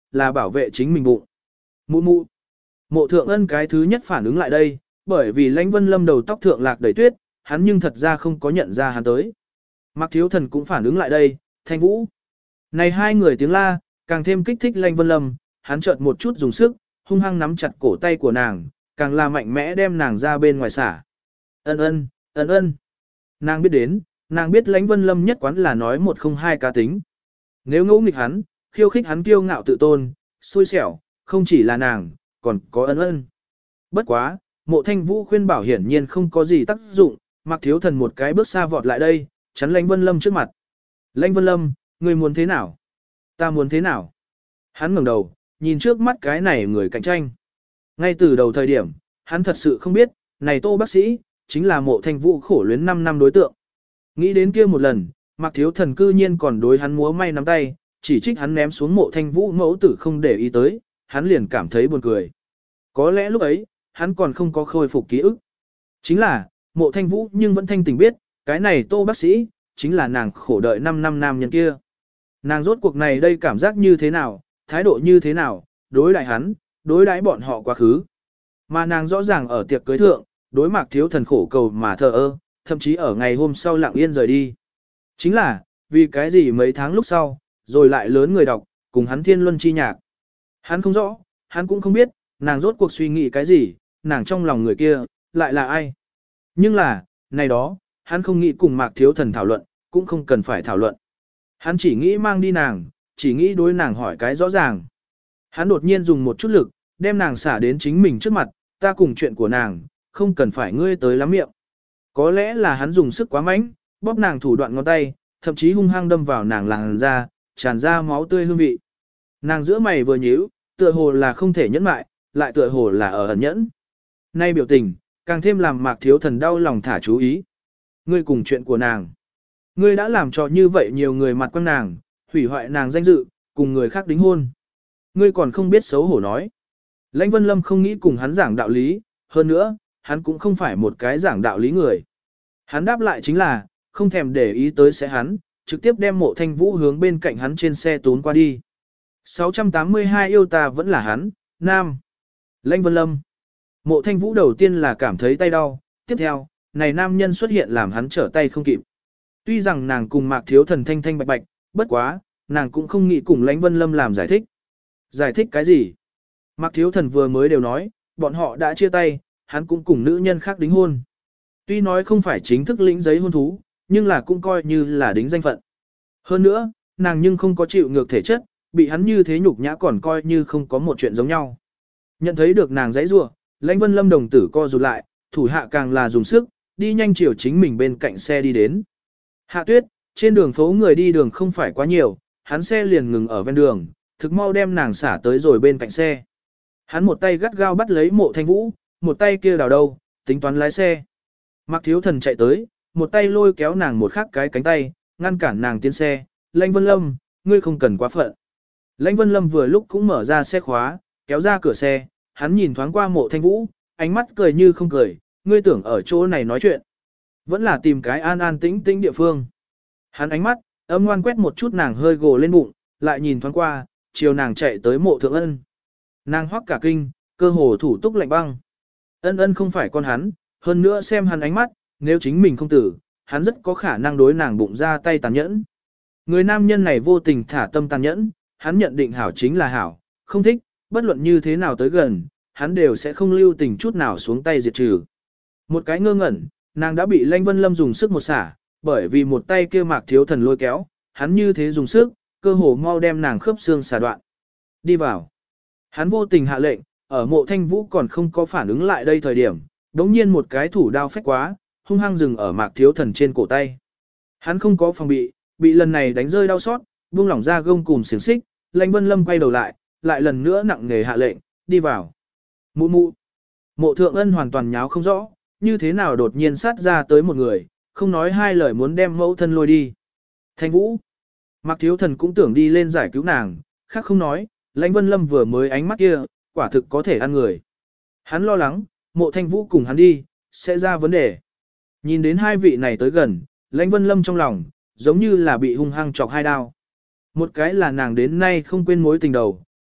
là bảo vệ chính mình bụng. Mụ mụ. Mộ thượng ân cái thứ nhất phản ứng lại đây, bởi vì lãnh vân lâm đầu tóc thượng lạc đầy tuyết, hắn nhưng thật ra không có nhận ra hắn tới. Mạc Thiếu Thần cũng phản ứng lại đây, Thanh Vũ. Này hai người tiếng la, càng thêm kích thích lãnh vân lâm, hắn chợt một chút dùng sức, hung hăng nắm chặt cổ tay của nàng, càng là mạnh mẽ đem nàng ra bên ngoài xả. Ân ân, ân ân. Nàng biết đến, nàng biết lãnh vân lâm nhất quán là nói một không hai cá tính. Nếu ngẫu nghịch hắn, khiêu khích hắn kiêu ngạo tự tôn, xui xẻo, không chỉ là nàng, còn có ân ân. Bất quá, mộ thanh vũ khuyên bảo hiển nhiên không có gì tác dụng, Mạc Thiếu Thần một cái bước xa vọt lại đây, chắn lãnh vân lâm trước mặt. Lãnh vân lâm, ngươi muốn thế nào? Ta muốn thế nào? Hắn ngẩng đầu, nhìn trước mắt cái này người cạnh tranh. Ngay từ đầu thời điểm, hắn thật sự không biết, này Tô bác sĩ, chính là mộ thanh vũ khổ luyến năm năm đối tượng. Nghĩ đến kia một lần, Mạc Thiếu Thần cư nhiên còn đối hắn múa may nắm tay, chỉ trích hắn ném xuống mộ thanh vũ mẫu tử không để ý tới, hắn liền cảm thấy buồn cười. Có lẽ lúc ấy, hắn còn không có khôi phục ký ức. Chính là, mộ thanh vũ nhưng vẫn thanh tỉnh biết, cái này Tô bác sĩ, chính là nàng khổ đợi năm năm nam nhân kia. Nàng rốt cuộc này đây cảm giác như thế nào, thái độ như thế nào, đối đại hắn, đối đãi bọn họ quá khứ. Mà nàng rõ ràng ở tiệc cưới thượng, đối Mạc Thiếu Thần khổ cầu mà thờ ơ, thậm chí ở ngày hôm sau lặng yên rời đi. Chính là, vì cái gì mấy tháng lúc sau, rồi lại lớn người đọc, cùng hắn thiên luân chi nhạc. Hắn không rõ, hắn cũng không biết, nàng rốt cuộc suy nghĩ cái gì, nàng trong lòng người kia, lại là ai. Nhưng là, này đó, hắn không nghĩ cùng Mạc Thiếu Thần thảo luận, cũng không cần phải thảo luận. Hắn chỉ nghĩ mang đi nàng, chỉ nghĩ đối nàng hỏi cái rõ ràng. Hắn đột nhiên dùng một chút lực, đem nàng xả đến chính mình trước mặt, ta cùng chuyện của nàng, không cần phải ngươi tới lắm miệng. Có lẽ là hắn dùng sức quá mạnh, bóp nàng thủ đoạn ngón tay, thậm chí hung hăng đâm vào nàng làn da, tràn ra máu tươi hương vị. Nàng giữa mày vừa nhíu, tựa hồ là không thể nhẫn mại, lại tựa hồ là ở ẩn nhẫn. Nay biểu tình, càng thêm làm Mạc Thiếu Thần đau lòng thả chú ý. Ngươi cùng chuyện của nàng. Ngươi đã làm cho như vậy nhiều người mặt quăng nàng, hủy hoại nàng danh dự, cùng người khác đính hôn. Ngươi còn không biết xấu hổ nói. Lãnh Vân Lâm không nghĩ cùng hắn giảng đạo lý, hơn nữa, hắn cũng không phải một cái giảng đạo lý người. Hắn đáp lại chính là, không thèm để ý tới sẽ hắn, trực tiếp đem mộ thanh vũ hướng bên cạnh hắn trên xe tốn qua đi. sáu trăm tám mươi hai yêu ta vẫn là hắn, nam. Lãnh Vân Lâm. Mộ thanh vũ đầu tiên là cảm thấy tay đau, tiếp theo, này nam nhân xuất hiện làm hắn trở tay không kịp. Tuy rằng nàng cùng Mạc Thiếu Thần thanh thanh bạch bạch, bất quá, nàng cũng không nghĩ cùng Lãnh Vân Lâm làm giải thích. Giải thích cái gì? Mạc Thiếu Thần vừa mới đều nói, bọn họ đã chia tay, hắn cũng cùng nữ nhân khác đính hôn. Tuy nói không phải chính thức lĩnh giấy hôn thú, nhưng là cũng coi như là đính danh phận. Hơn nữa, nàng nhưng không có chịu ngược thể chất, bị hắn như thế nhục nhã còn coi như không có một chuyện giống nhau. Nhận thấy được nàng giãy giụa, Lãnh Vân Lâm đồng tử co rụt lại, thủ hạ càng là dùng sức, đi nhanh chiều chính mình bên cạnh xe đi đến. Hạ tuyết, trên đường phố người đi đường không phải quá nhiều, hắn xe liền ngừng ở ven đường, thực mau đem nàng xả tới rồi bên cạnh xe. Hắn một tay gắt gao bắt lấy mộ thanh vũ, một tay kia đào đâu, tính toán lái xe. Mạc Thiếu Thần chạy tới, một tay lôi kéo nàng một khắc cái cánh tay, ngăn cản nàng tiến xe. Lãnh Vân Lâm, ngươi không cần quá phận. Lãnh Vân Lâm vừa lúc cũng mở ra xe khóa, kéo ra cửa xe, hắn nhìn thoáng qua mộ thanh vũ, ánh mắt cười như không cười, ngươi tưởng ở chỗ này nói chuyện. Vẫn là tìm cái an an tĩnh tĩnh địa phương. Hắn ánh mắt, âm ngoan quét một chút nàng hơi gồ lên bụng, lại nhìn thoáng qua, chiều nàng chạy tới mộ thượng ân. Nàng hoắc cả kinh, cơ hồ thủ túc lạnh băng. Ân ân không phải con hắn, hơn nữa xem hắn ánh mắt, nếu chính mình không tử, hắn rất có khả năng đối nàng bụng ra tay tàn nhẫn. Người nam nhân này vô tình thả tâm tàn nhẫn, hắn nhận định hảo chính là hảo, không thích, bất luận như thế nào tới gần, hắn đều sẽ không lưu tình chút nào xuống tay diệt trừ. Một cái ngơ ngẩn, nàng đã bị Lãnh Vân Lâm dùng sức một xả, bởi vì một tay kia Mạc Thiếu Thần lôi kéo, hắn như thế dùng sức, cơ hồ mau đem nàng khớp xương xả đoạn. Đi vào. Hắn vô tình hạ lệnh, ở mộ thanh vũ còn không có phản ứng lại đây thời điểm, đống nhiên một cái thủ đao phách quá, hung hăng dừng ở Mạc Thiếu Thần trên cổ tay. Hắn không có phòng bị, bị lần này đánh rơi đau xót, buông lỏng ra gông cùm xiềng xích, Lãnh Vân Lâm quay đầu lại, lại lần nữa nặng nề hạ lệnh, đi vào. Mụ mụ. Mộ Thượng Ân hoàn toàn nháo không rõ, như thế nào đột nhiên sát ra tới một người, không nói hai lời muốn đem mẫu thân lôi đi. Thanh Vũ. Mạc Thiếu Thần cũng tưởng đi lên giải cứu nàng, khác không nói, Lãnh Vân Lâm vừa mới ánh mắt kia, quả thực có thể ăn người. Hắn lo lắng, mộ Thanh Vũ cùng hắn đi, sẽ ra vấn đề. Nhìn đến hai vị này tới gần, Lãnh Vân Lâm trong lòng, giống như là bị hung hăng chọc hai đao. Một cái là nàng đến nay không quên mối tình đầu,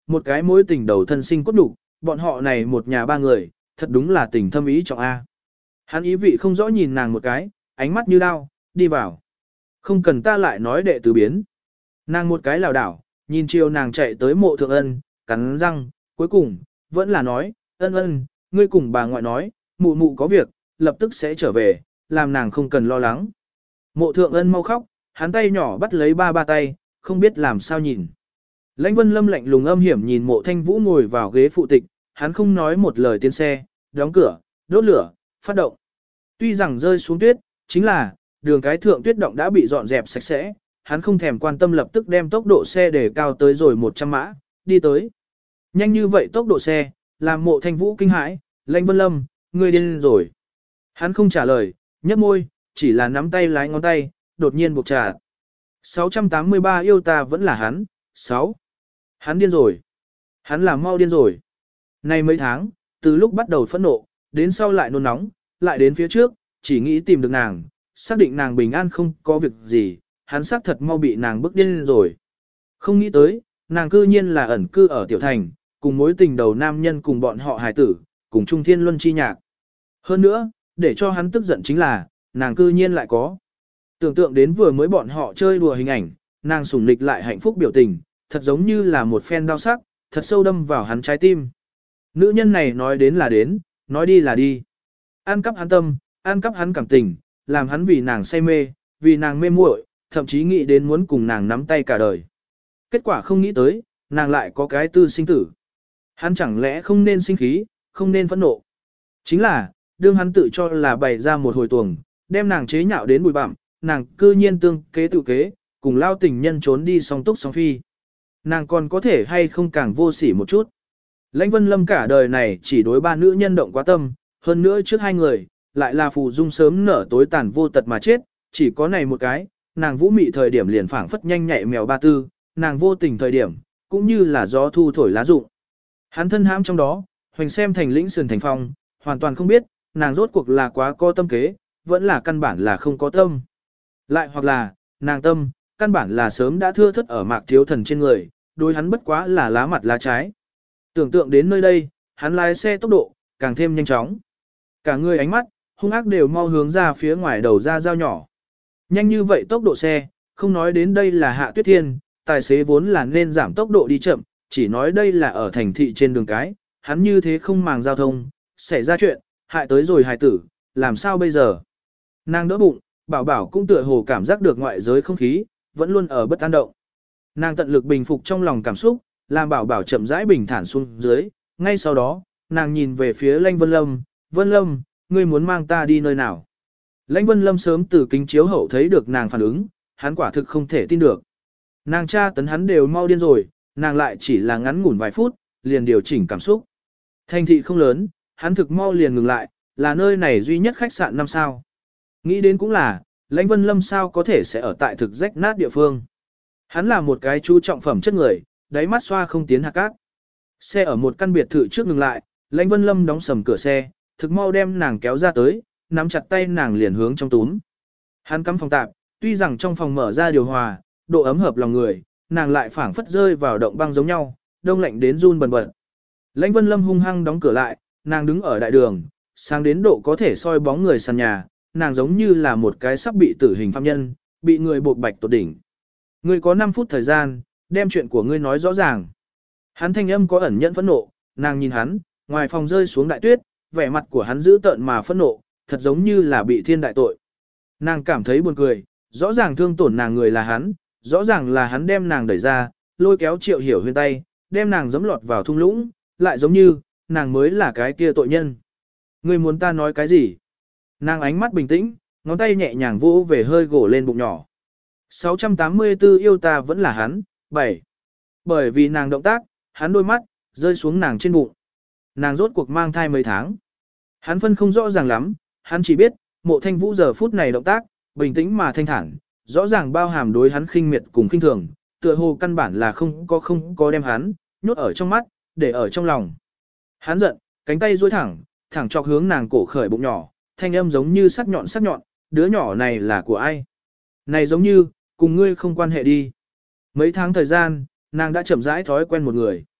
một cái mối tình đầu thân sinh cốt đủ, bọn họ này một nhà ba người, thật đúng là tình thâm ý trọng A. Hắn ý vị không rõ nhìn nàng một cái, ánh mắt như đao, đi vào. Không cần ta lại nói đệ tứ biến. Nàng một cái lảo đảo, nhìn chiều nàng chạy tới mộ thượng ân, cắn răng, cuối cùng, vẫn là nói, ân ân, ngươi cùng bà ngoại nói, mụ mụ có việc, lập tức sẽ trở về, làm nàng không cần lo lắng. Mộ thượng ân mau khóc, hắn tay nhỏ bắt lấy ba ba tay, không biết làm sao nhìn. Lãnh Vân Lâm lạnh lùng âm hiểm nhìn mộ thanh vũ ngồi vào ghế phụ tịch, hắn không nói một lời tiến xe, đóng cửa, đốt lửa, phát động. Tuy rằng rơi xuống tuyết, chính là, đường cái thượng tuyết động đã bị dọn dẹp sạch sẽ, hắn không thèm quan tâm lập tức đem tốc độ xe để cao tới rồi một trăm mã, đi tới. Nhanh như vậy tốc độ xe, làm mộ thanh vũ kinh hãi, Lãnh Vân Lâm, ngươi điên rồi. Hắn không trả lời, nhấp môi, chỉ là nắm tay lái ngón tay, đột nhiên buộc trả. sáu trăm tám mươi ba yêu ta vẫn là hắn, sáu. Hắn điên rồi. Hắn làm mau điên rồi. Nay mấy tháng, từ lúc bắt đầu phẫn nộ, đến sau lại nôn nóng, lại đến phía trước, chỉ nghĩ tìm được nàng, xác định nàng bình an không có việc gì, hắn xác thật mau bị nàng bức điên rồi. Không nghĩ tới, nàng cư nhiên là ẩn cư ở tiểu thành, cùng mối tình đầu nam nhân cùng bọn họ hài tử, cùng Trung Thiên Luân chi nhạc. Hơn nữa, để cho hắn tức giận chính là, nàng cư nhiên lại có. Tưởng tượng đến vừa mới bọn họ chơi đùa hình ảnh, nàng sủng nịch lại hạnh phúc biểu tình, thật giống như là một phen đau sắc, thật sâu đâm vào hắn trái tim. Nữ nhân này nói đến là đến, nói đi là đi. Ăn cắp hắn tâm, ăn cắp hắn cảm tình, làm hắn vì nàng say mê, vì nàng mê muội, thậm chí nghĩ đến muốn cùng nàng nắm tay cả đời. Kết quả không nghĩ tới, nàng lại có cái tư sinh tử. Hắn chẳng lẽ không nên sinh khí, không nên phẫn nộ. Chính là, đương hắn tự cho là bày ra một hồi tuồng, đem nàng chế nhạo đến bụi bặm, nàng cư nhiên tương kế tự kế, cùng lao tình nhân trốn đi song túc song phi. Nàng còn có thể hay không càng vô sỉ một chút. Lãnh Vân Lâm cả đời này chỉ đối ba nữ nhân động quá tâm, hơn nữa trước hai người, lại là phù dung sớm nở tối tàn vô tật mà chết, chỉ có này một cái, nàng vũ mị thời điểm liền phảng phất nhanh nhạy mèo ba tư, nàng vô tình thời điểm, cũng như là gió thu thổi lá rụng. Hắn thân hãm trong đó, hoành xem thành lĩnh sườn thành phong, hoàn toàn không biết, nàng rốt cuộc là quá có tâm kế, vẫn là căn bản là không có tâm. Lại hoặc là, nàng tâm, căn bản là sớm đã thưa thất ở mạc thiếu thần trên người, đối hắn bất quá là lá mặt lá trái. Tưởng tượng đến nơi đây, hắn lái xe tốc độ, càng thêm nhanh chóng. Cả người ánh mắt, hung ác đều mau hướng ra phía ngoài đầu ra dao nhỏ. Nhanh như vậy tốc độ xe, không nói đến đây là Hạ Tuyết Thiên, tài xế vốn là nên giảm tốc độ đi chậm, chỉ nói đây là ở thành thị trên đường cái, hắn như thế không màng giao thông, xảy ra chuyện, hại tới rồi hài tử, làm sao bây giờ? Nàng đỡ bụng, bảo bảo cũng tựa hồ cảm giác được ngoại giới không khí, vẫn luôn ở bất an động. Nàng tận lực bình phục trong lòng cảm xúc, làm bảo bảo chậm rãi bình thản xuống dưới, ngay sau đó, nàng nhìn về phía Lãnh Vân Lâm, Vân Lâm, ngươi muốn mang ta đi nơi nào? Lãnh Vân Lâm sớm từ kính chiếu hậu thấy được nàng phản ứng, hắn quả thực không thể tin được. Nàng tra tấn hắn đều mau điên rồi, nàng lại chỉ là ngắn ngủn vài phút, liền điều chỉnh cảm xúc. Thành thị không lớn, hắn thực mau liền ngừng lại, là nơi này duy nhất khách sạn năm sao. Nghĩ đến cũng là, Lãnh Vân Lâm sao có thể sẽ ở tại thực rách nát địa phương. Hắn là một cái chú trọng phẩm chất người, đáy mắt xoa không tiến hạt cát. Xe ở một căn biệt thự trước ngừng lại, Lãnh Vân Lâm đóng sầm cửa xe, thực mau đem nàng kéo ra tới, nắm chặt tay nàng liền hướng trong túm. Hắn cắm phòng tạp, tuy rằng trong phòng mở ra điều hòa, độ ấm hợp lòng người, nàng lại phảng phất rơi vào động băng giống nhau, đông lạnh đến run bần bật. Lãnh Vân Lâm hung hăng đóng cửa lại, nàng đứng ở đại đường, sáng đến độ có thể soi bóng người sàn nhà, nàng giống như là một cái sắp bị tử hình phạm nhân, bị người buộc bạch tột đỉnh. Ngươi có năm phút thời gian, đem chuyện của ngươi nói rõ ràng. Hắn thanh âm có ẩn nhẫn phẫn nộ, nàng nhìn hắn, ngoài phòng rơi xuống đại tuyết, vẻ mặt của hắn dữ tợn mà phẫn nộ, thật giống như là bị thiên đại tội. Nàng cảm thấy buồn cười, rõ ràng thương tổn nàng người là hắn, rõ ràng là hắn đem nàng đẩy ra, lôi kéo Triệu Hiểu Huyên tay, đem nàng giẫm lọt vào thung lũng, lại giống như, nàng mới là cái kia tội nhân. Ngươi muốn ta nói cái gì? Nàng ánh mắt bình tĩnh, ngón tay nhẹ nhàng vỗ về hơi gỗ lên bụng nhỏ. sáu trăm tám mươi tư yêu ta vẫn là hắn, bảy. Bởi vì nàng động tác, hắn đôi mắt, rơi xuống nàng trên bụng. Nàng rốt cuộc mang thai mấy tháng. Hắn phân không rõ ràng lắm, hắn chỉ biết, Mộ Thanh Vũ giờ phút này động tác, bình tĩnh mà thanh thản, rõ ràng bao hàm đối hắn khinh miệt cùng khinh thường, tựa hồ căn bản là không có không có đem hắn, nhốt ở trong mắt, để ở trong lòng. Hắn giận, cánh tay duỗi thẳng, thẳng chọc hướng nàng cổ khởi bụng nhỏ, thanh âm giống như sắc nhọn sắc nhọn, đứa nhỏ này là của ai? Này giống như, cùng ngươi không quan hệ đi. Mấy tháng thời gian, nàng đã chậm rãi thói quen một người.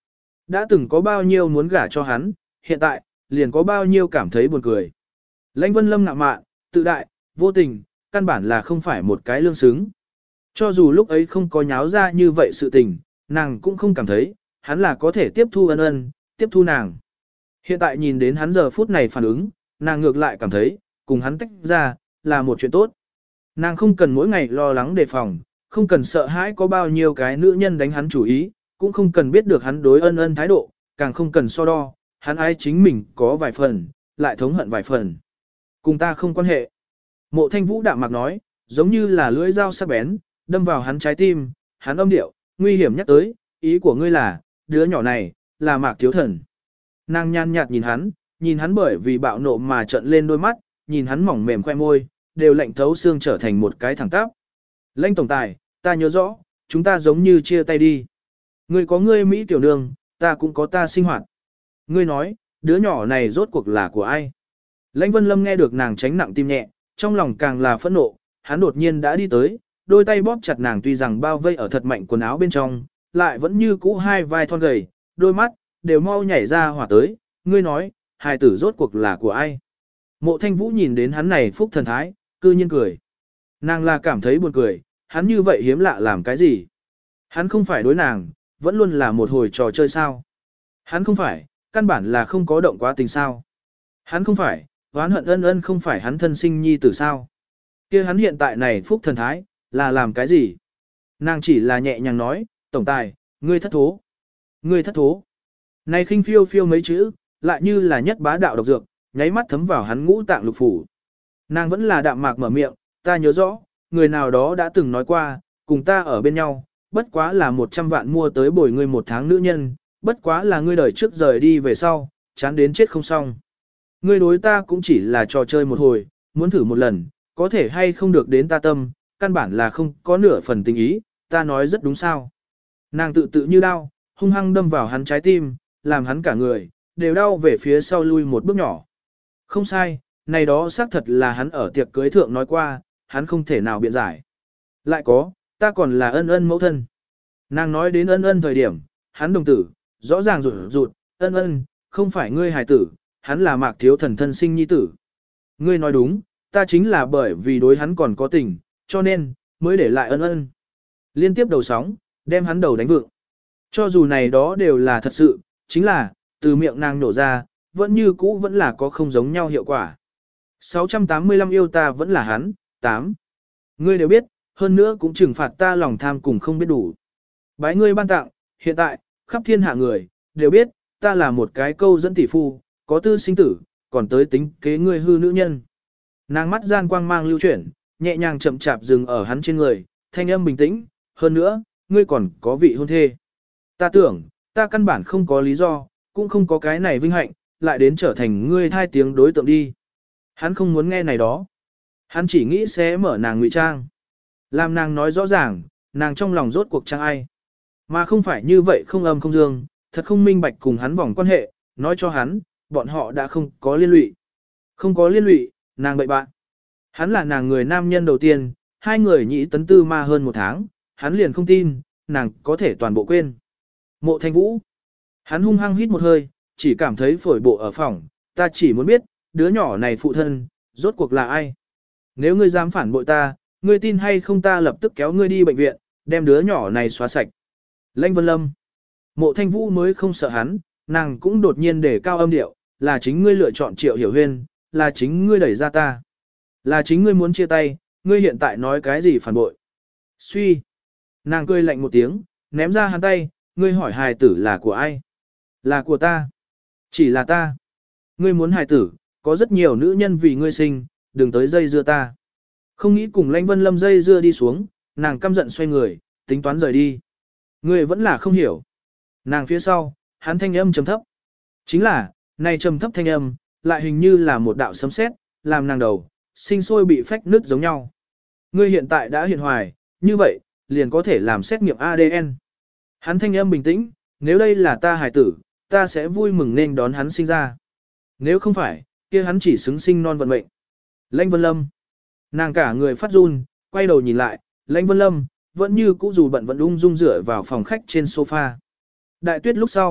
Đã từng có bao nhiêu muốn gả cho hắn, hiện tại, liền có bao nhiêu cảm thấy buồn cười. Lãnh Vân Lâm ngạo mạn, tự đại, vô tình, căn bản là không phải một cái lương xứng. Cho dù lúc ấy không có nháo ra như vậy sự tình, nàng cũng không cảm thấy, hắn là có thể tiếp thu ân ân, tiếp thu nàng. Hiện tại nhìn đến hắn giờ phút này phản ứng, nàng ngược lại cảm thấy, cùng hắn tách ra, là một chuyện tốt. Nàng không cần mỗi ngày lo lắng đề phòng, không cần sợ hãi có bao nhiêu cái nữ nhân đánh hắn chủ ý, cũng không cần biết được hắn đối ân ân thái độ, càng không cần so đo, hắn ái chính mình có vài phần, lại thống hận vài phần. Cùng ta không quan hệ. Mộ Thanh Vũ đạm mạc nói, giống như là lưỡi dao sắc bén, đâm vào hắn trái tim, hắn âm điệu, nguy hiểm nhắc tới, ý của ngươi là, đứa nhỏ này, là Mạc Thiếu Thần. Nàng nhàn nhạt nhìn hắn, nhìn hắn bởi vì bạo nộ mà trợn lên đôi mắt, nhìn hắn mỏng mềm khoe môi, đều lạnh thấu xương trở thành một cái thẳng tắp. Lãnh tổng tài, ta nhớ rõ, chúng ta giống như chia tay đi. Ngươi có ngươi Mỹ tiểu nương, ta cũng có ta sinh hoạt. Ngươi nói, đứa nhỏ này rốt cuộc là của ai? Lãnh Vân Lâm nghe được nàng tránh nặng tim nhẹ, trong lòng càng là phẫn nộ, hắn đột nhiên đã đi tới, đôi tay bóp chặt nàng tuy rằng bao vây ở thật mạnh quần áo bên trong, lại vẫn như cũ hai vai thon gầy, đôi mắt, đều mau nhảy ra hỏa tới, ngươi nói, hài tử rốt cuộc là của ai? Mộ Thanh Vũ nhìn đến hắn này phúc thần thái, cư nhiên cười. Nàng là cảm thấy buồn cười, hắn như vậy hiếm lạ làm cái gì? Hắn không phải đối nàng, vẫn luôn là một hồi trò chơi sao? Hắn không phải, căn bản là không có động quá tình sao? Hắn không phải, oán hận ân ân không phải hắn thân sinh nhi tử sao? Kia hắn hiện tại này phúc thần thái, là làm cái gì? Nàng chỉ là nhẹ nhàng nói, tổng tài, ngươi thất thố. Ngươi thất thố. Này khinh phiêu phiêu mấy chữ, lại như là nhất bá đạo độc dược, nháy mắt thấm vào hắn ngũ tạng lục phủ. Nàng vẫn là đạm mạc mở miệng, ta nhớ rõ, người nào đó đã từng nói qua, cùng ta ở bên nhau, bất quá là một trăm vạn mua tới bồi ngươi một tháng nữ nhân, bất quá là ngươi đời trước rời đi về sau, chán đến chết không xong. Ngươi đối ta cũng chỉ là trò chơi một hồi, muốn thử một lần, có thể hay không được đến ta tâm, căn bản là không có nửa phần tình ý, ta nói rất đúng sao. Nàng tự tự như đau, hung hăng đâm vào hắn trái tim, làm hắn cả người, đều đau về phía sau lui một bước nhỏ. Không sai, này đó xác thật là hắn ở tiệc cưới thượng nói qua, hắn không thể nào biện giải. Lại có, ta còn là ân ân mẫu thân. Nàng nói đến ân ân thời điểm, hắn đồng tử, rõ ràng rụt rụt, ân ân, không phải ngươi hài tử, hắn là Mạc Thiếu Thần thân sinh nhi tử. Ngươi nói đúng, ta chính là bởi vì đối hắn còn có tình, cho nên, mới để lại ân ân. Liên tiếp đầu sóng, đem hắn đầu đánh vượng. Cho dù này đó đều là thật sự, chính là, từ miệng nàng nổ ra, vẫn như cũ vẫn là có không giống nhau hiệu quả. sáu trăm tám mươi lăm yêu ta vẫn là hắn, tám. Ngươi đều biết, hơn nữa cũng trừng phạt ta lòng tham cùng không biết đủ. Bái ngươi ban tặng, hiện tại, khắp thiên hạ người, đều biết, ta là một cái câu dẫn tỷ phu, có tư sinh tử, còn tới tính kế ngươi hư nữ nhân. Nàng mắt gian quang mang lưu chuyển, nhẹ nhàng chậm chạp dừng ở hắn trên người, thanh âm bình tĩnh, hơn nữa, ngươi còn có vị hôn thê. Ta tưởng, ta căn bản không có lý do, cũng không có cái này vinh hạnh, lại đến trở thành ngươi thai tiếng đối tượng đi. Hắn không muốn nghe này đó. Hắn chỉ nghĩ sẽ mở nàng ngụy trang. Làm nàng nói rõ ràng, nàng trong lòng rốt cuộc trang ai. Mà không phải như vậy không âm không dương, thật không minh bạch cùng hắn vòng quan hệ, nói cho hắn, bọn họ đã không có liên lụy. Không có liên lụy, nàng bậy bạn. Hắn là nàng người nam nhân đầu tiên, hai người nhị tấn tư ma hơn một tháng, hắn liền không tin, nàng có thể toàn bộ quên. Mộ Thanh Vũ. Hắn hung hăng hít một hơi, chỉ cảm thấy phổi bộ ở phòng, ta chỉ muốn biết, đứa nhỏ này phụ thân, rốt cuộc là ai? Nếu ngươi dám phản bội ta, ngươi tin hay không ta lập tức kéo ngươi đi bệnh viện, đem đứa nhỏ này xóa sạch. Lãnh Vân Lâm. Mộ Thanh Vũ mới không sợ hắn, nàng cũng đột nhiên để cao âm điệu, là chính ngươi lựa chọn Triệu Hiểu Huyên, là chính ngươi đẩy ra ta. Là chính ngươi muốn chia tay, ngươi hiện tại nói cái gì phản bội. Suy. Nàng cười lạnh một tiếng, ném ra hắn tay, ngươi hỏi hài tử là của ai? Là của ta. Chỉ là ta. Ngươi muốn hài tử, có rất nhiều nữ nhân vì ngươi sinh, đừng tới dây dưa ta. Không nghĩ cùng Lãnh Vân Lâm dây dưa đi xuống, nàng căm giận xoay người, tính toán rời đi. Ngươi vẫn là không hiểu. Nàng phía sau, hắn thanh âm trầm thấp. Chính là, này trầm thấp thanh âm, lại hình như là một đạo sấm sét, làm nàng đầu, sinh sôi bị phách nứt giống nhau. Ngươi hiện tại đã hiện hoài, như vậy, liền có thể làm xét nghiệm a đê en. Hắn thanh âm bình tĩnh, nếu đây là ta hài tử, ta sẽ vui mừng nên đón hắn sinh ra. Nếu không phải, kia hắn chỉ xứng sinh non vận mệnh. Lãnh Vân Lâm. Nàng cả người phát run, quay đầu nhìn lại, Lãnh Vân Lâm, vẫn như cũ dù bận vẫn ung dung rửa vào phòng khách trên sofa. Đại tuyết lúc sau,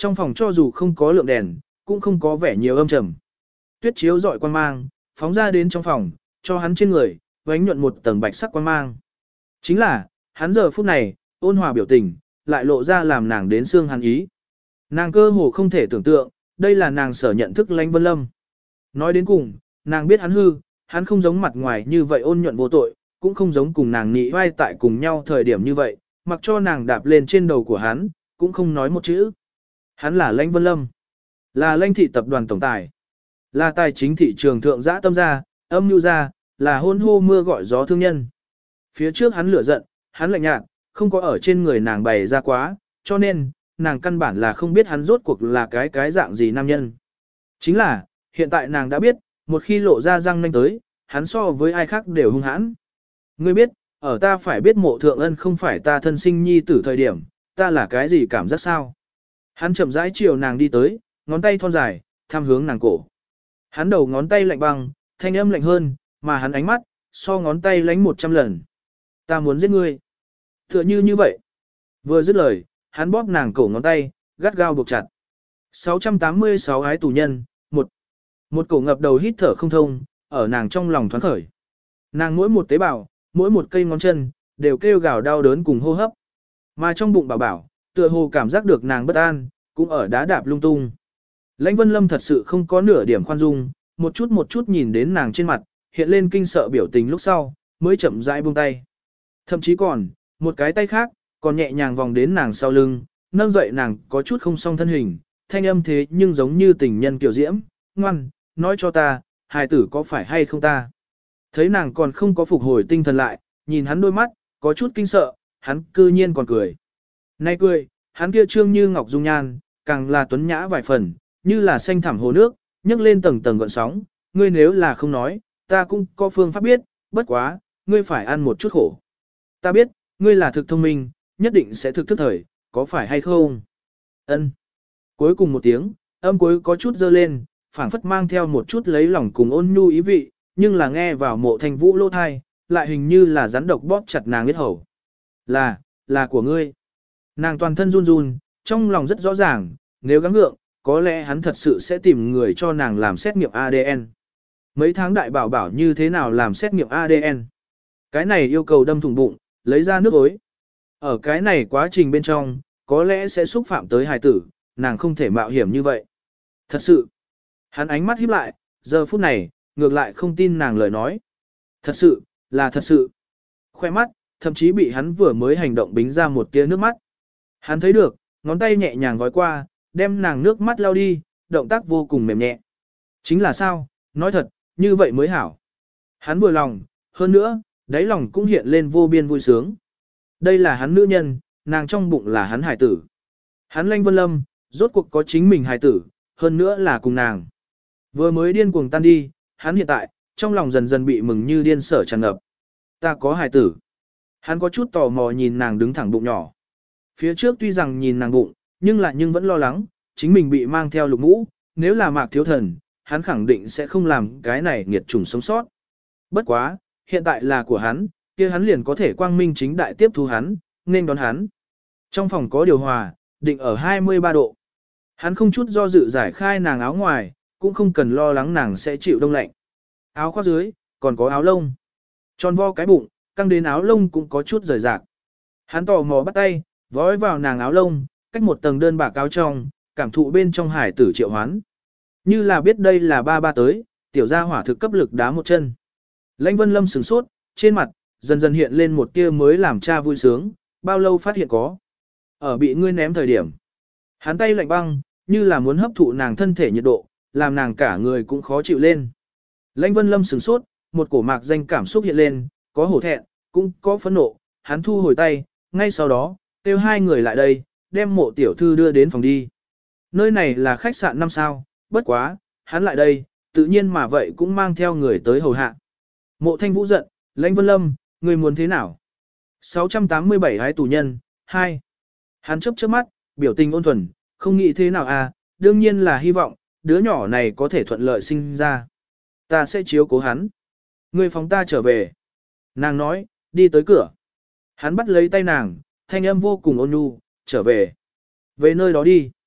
Trong phòng cho dù không có lượng đèn, cũng không có vẻ nhiều âm trầm. Tuyết chiếu rọi quang mang, phóng ra đến trong phòng, cho hắn trên người, vánh nhuận một tầng bạch sắc quang mang. Chính là, hắn giờ phút này, ôn hòa biểu tình, lại lộ ra làm nàng đến xương hắn ý. Nàng cơ hồ không thể tưởng tượng, đây là nàng sở nhận thức Lãnh Vân Lâm. Nói đến cùng, nàng biết hắn hư, hắn không giống mặt ngoài như vậy ôn nhuận vô tội, cũng không giống cùng nàng nị vai tại cùng nhau thời điểm như vậy, mặc cho nàng đạp lên trên đầu của hắn, cũng không nói một chữ. Hắn là Lãnh Vân Lâm, là Lãnh thị tập đoàn tổng tài, là tài chính thị trường thượng giã tâm gia, âm nhu gia, là hôn hô mưa gọi gió thương nhân. Phía trước hắn lửa giận, hắn lạnh nhạt, không có ở trên người nàng bày ra quá, cho nên, nàng căn bản là không biết hắn rốt cuộc là cái cái dạng gì nam nhân. Chính là, hiện tại nàng đã biết, một khi lộ ra răng nanh tới, hắn so với ai khác đều hung hãn. Ngươi biết, ở ta phải biết mộ thượng ân không phải ta thân sinh nhi tử thời điểm, ta là cái gì cảm giác sao? Hắn chậm rãi chiều nàng đi tới, ngón tay thon dài, tham hướng nàng cổ. Hắn đầu ngón tay lạnh băng, thanh âm lạnh hơn, mà hắn ánh mắt, so ngón tay lánh một trăm lần. Ta muốn giết ngươi. Tựa như như vậy. Vừa dứt lời, hắn bóp nàng cổ ngón tay, gắt gao buộc chặt. sáu trăm tám mươi sáu ái tù nhân, một. Một cổ ngập đầu hít thở không thông, ở nàng trong lòng thoáng khởi. Nàng mỗi một tế bào, mỗi một cây ngón chân, đều kêu gào đau đớn cùng hô hấp. Mà trong bụng bảo bảo, tựa hồ cảm giác được nàng bất an, cũng ở đá đạp lung tung. Lãnh Vân Lâm thật sự không có nửa điểm khoan dung, một chút một chút nhìn đến nàng trên mặt, hiện lên kinh sợ biểu tình lúc sau, mới chậm rãi buông tay. Thậm chí còn, một cái tay khác, còn nhẹ nhàng vòng đến nàng sau lưng, nâng dậy nàng có chút không song thân hình, thanh âm thế nhưng giống như tình nhân kiểu diễm, ngoan, nói cho ta, hài tử có phải hay không ta. Thấy nàng còn không có phục hồi tinh thần lại, nhìn hắn đôi mắt, có chút kinh sợ, hắn cư nhiên còn cười. Nay cười, hắn kia trương như ngọc dung nhan, càng là tuấn nhã vài phần, như là xanh thẳm hồ nước, nhấc lên tầng tầng gợn sóng, ngươi nếu là không nói, ta cũng có phương pháp biết, bất quá, ngươi phải ăn một chút khổ. Ta biết, ngươi là thực thông minh, nhất định sẽ thực thức thời, có phải hay không? Ân. Cuối cùng một tiếng, âm cuối có chút dơ lên, phảng phất mang theo một chút lấy lòng cùng ôn nhu ý vị, nhưng là nghe vào mộ thanh vũ lô thai, lại hình như là rắn độc bóp chặt nàng huyết hầu. Là, là của ngươi. Nàng toàn thân run run, trong lòng rất rõ ràng, nếu gắng gượng, có lẽ hắn thật sự sẽ tìm người cho nàng làm xét nghiệm a đê en. Mấy tháng đại bảo bảo như thế nào làm xét nghiệm a đê en? Cái này yêu cầu đâm thủng bụng, lấy ra nước ối. Ở cái này quá trình bên trong, có lẽ sẽ xúc phạm tới hài tử, nàng không thể mạo hiểm như vậy. Thật sự, hắn ánh mắt híp lại, giờ phút này, ngược lại không tin nàng lời nói. Thật sự, là thật sự. Khoe mắt, thậm chí bị hắn vừa mới hành động bính ra một tia nước mắt. Hắn thấy được, ngón tay nhẹ nhàng gói qua, đem nàng nước mắt lau đi, động tác vô cùng mềm nhẹ. Chính là sao, nói thật, như vậy mới hảo. Hắn vừa lòng, hơn nữa, đáy lòng cũng hiện lên vô biên vui sướng. Đây là hắn nữ nhân, nàng trong bụng là hắn hải tử. Hắn Lãnh Vân Lâm, rốt cuộc có chính mình hải tử, hơn nữa là cùng nàng. Vừa mới điên cuồng tan đi, hắn hiện tại, trong lòng dần dần bị mừng như điên sở tràn ngập. Ta có hải tử. Hắn có chút tò mò nhìn nàng đứng thẳng bụng nhỏ. Phía trước tuy rằng nhìn nàng bụng, nhưng lại nhưng vẫn lo lắng, chính mình bị mang theo lục mũ, nếu là Mạc Thiếu Thần, hắn khẳng định sẽ không làm cái này nghiệt chủng sống sót. Bất quá, hiện tại là của hắn, kia hắn liền có thể quang minh chính đại tiếp thu hắn, nên đón hắn. Trong phòng có điều hòa, định ở hai mươi ba độ. Hắn không chút do dự giải khai nàng áo ngoài, cũng không cần lo lắng nàng sẽ chịu đông lạnh. Áo khoác dưới, còn có áo lông. Tròn vo cái bụng, căng đến áo lông cũng có chút rời rạc. Hắn tò mò bắt tay, vói vào nàng áo lông, cách một tầng đơn bạc áo trong, cảm thụ bên trong hải tử triệu hoán. Như là biết đây là ba ba tới, tiểu gia hỏa thực cấp lực đá một chân. Lãnh Vân Lâm sửng sốt, trên mặt, dần dần hiện lên một tia mới làm cha vui sướng, bao lâu phát hiện có. Ở bị ngươi ném thời điểm. Hắn tay lạnh băng, như là muốn hấp thụ nàng thân thể nhiệt độ, làm nàng cả người cũng khó chịu lên. Lãnh Vân Lâm sửng sốt, một cổ mạc danh cảm xúc hiện lên, có hổ thẹn, cũng có phẫn nộ, hắn thu hồi tay, ngay sau đó, kêu hai người lại đây, đem mộ tiểu thư đưa đến phòng đi. Nơi này là khách sạn năm sao, bất quá, hắn lại đây, tự nhiên mà vậy cũng mang theo người tới hầu hạ. Mộ Thanh Vũ giận, Lãnh Vân Lâm, người muốn thế nào? sáu trăm tám mươi bảy hái tù nhân, hai. Hắn chớp chớp mắt, biểu tình ôn thuần, không nghĩ thế nào à, đương nhiên là hy vọng, đứa nhỏ này có thể thuận lợi sinh ra. Ta sẽ chiếu cố hắn. Người phóng ta trở về. Nàng nói, đi tới cửa. Hắn bắt lấy tay nàng, thanh âm vô cùng ôn nhu, trở về. Về nơi đó đi.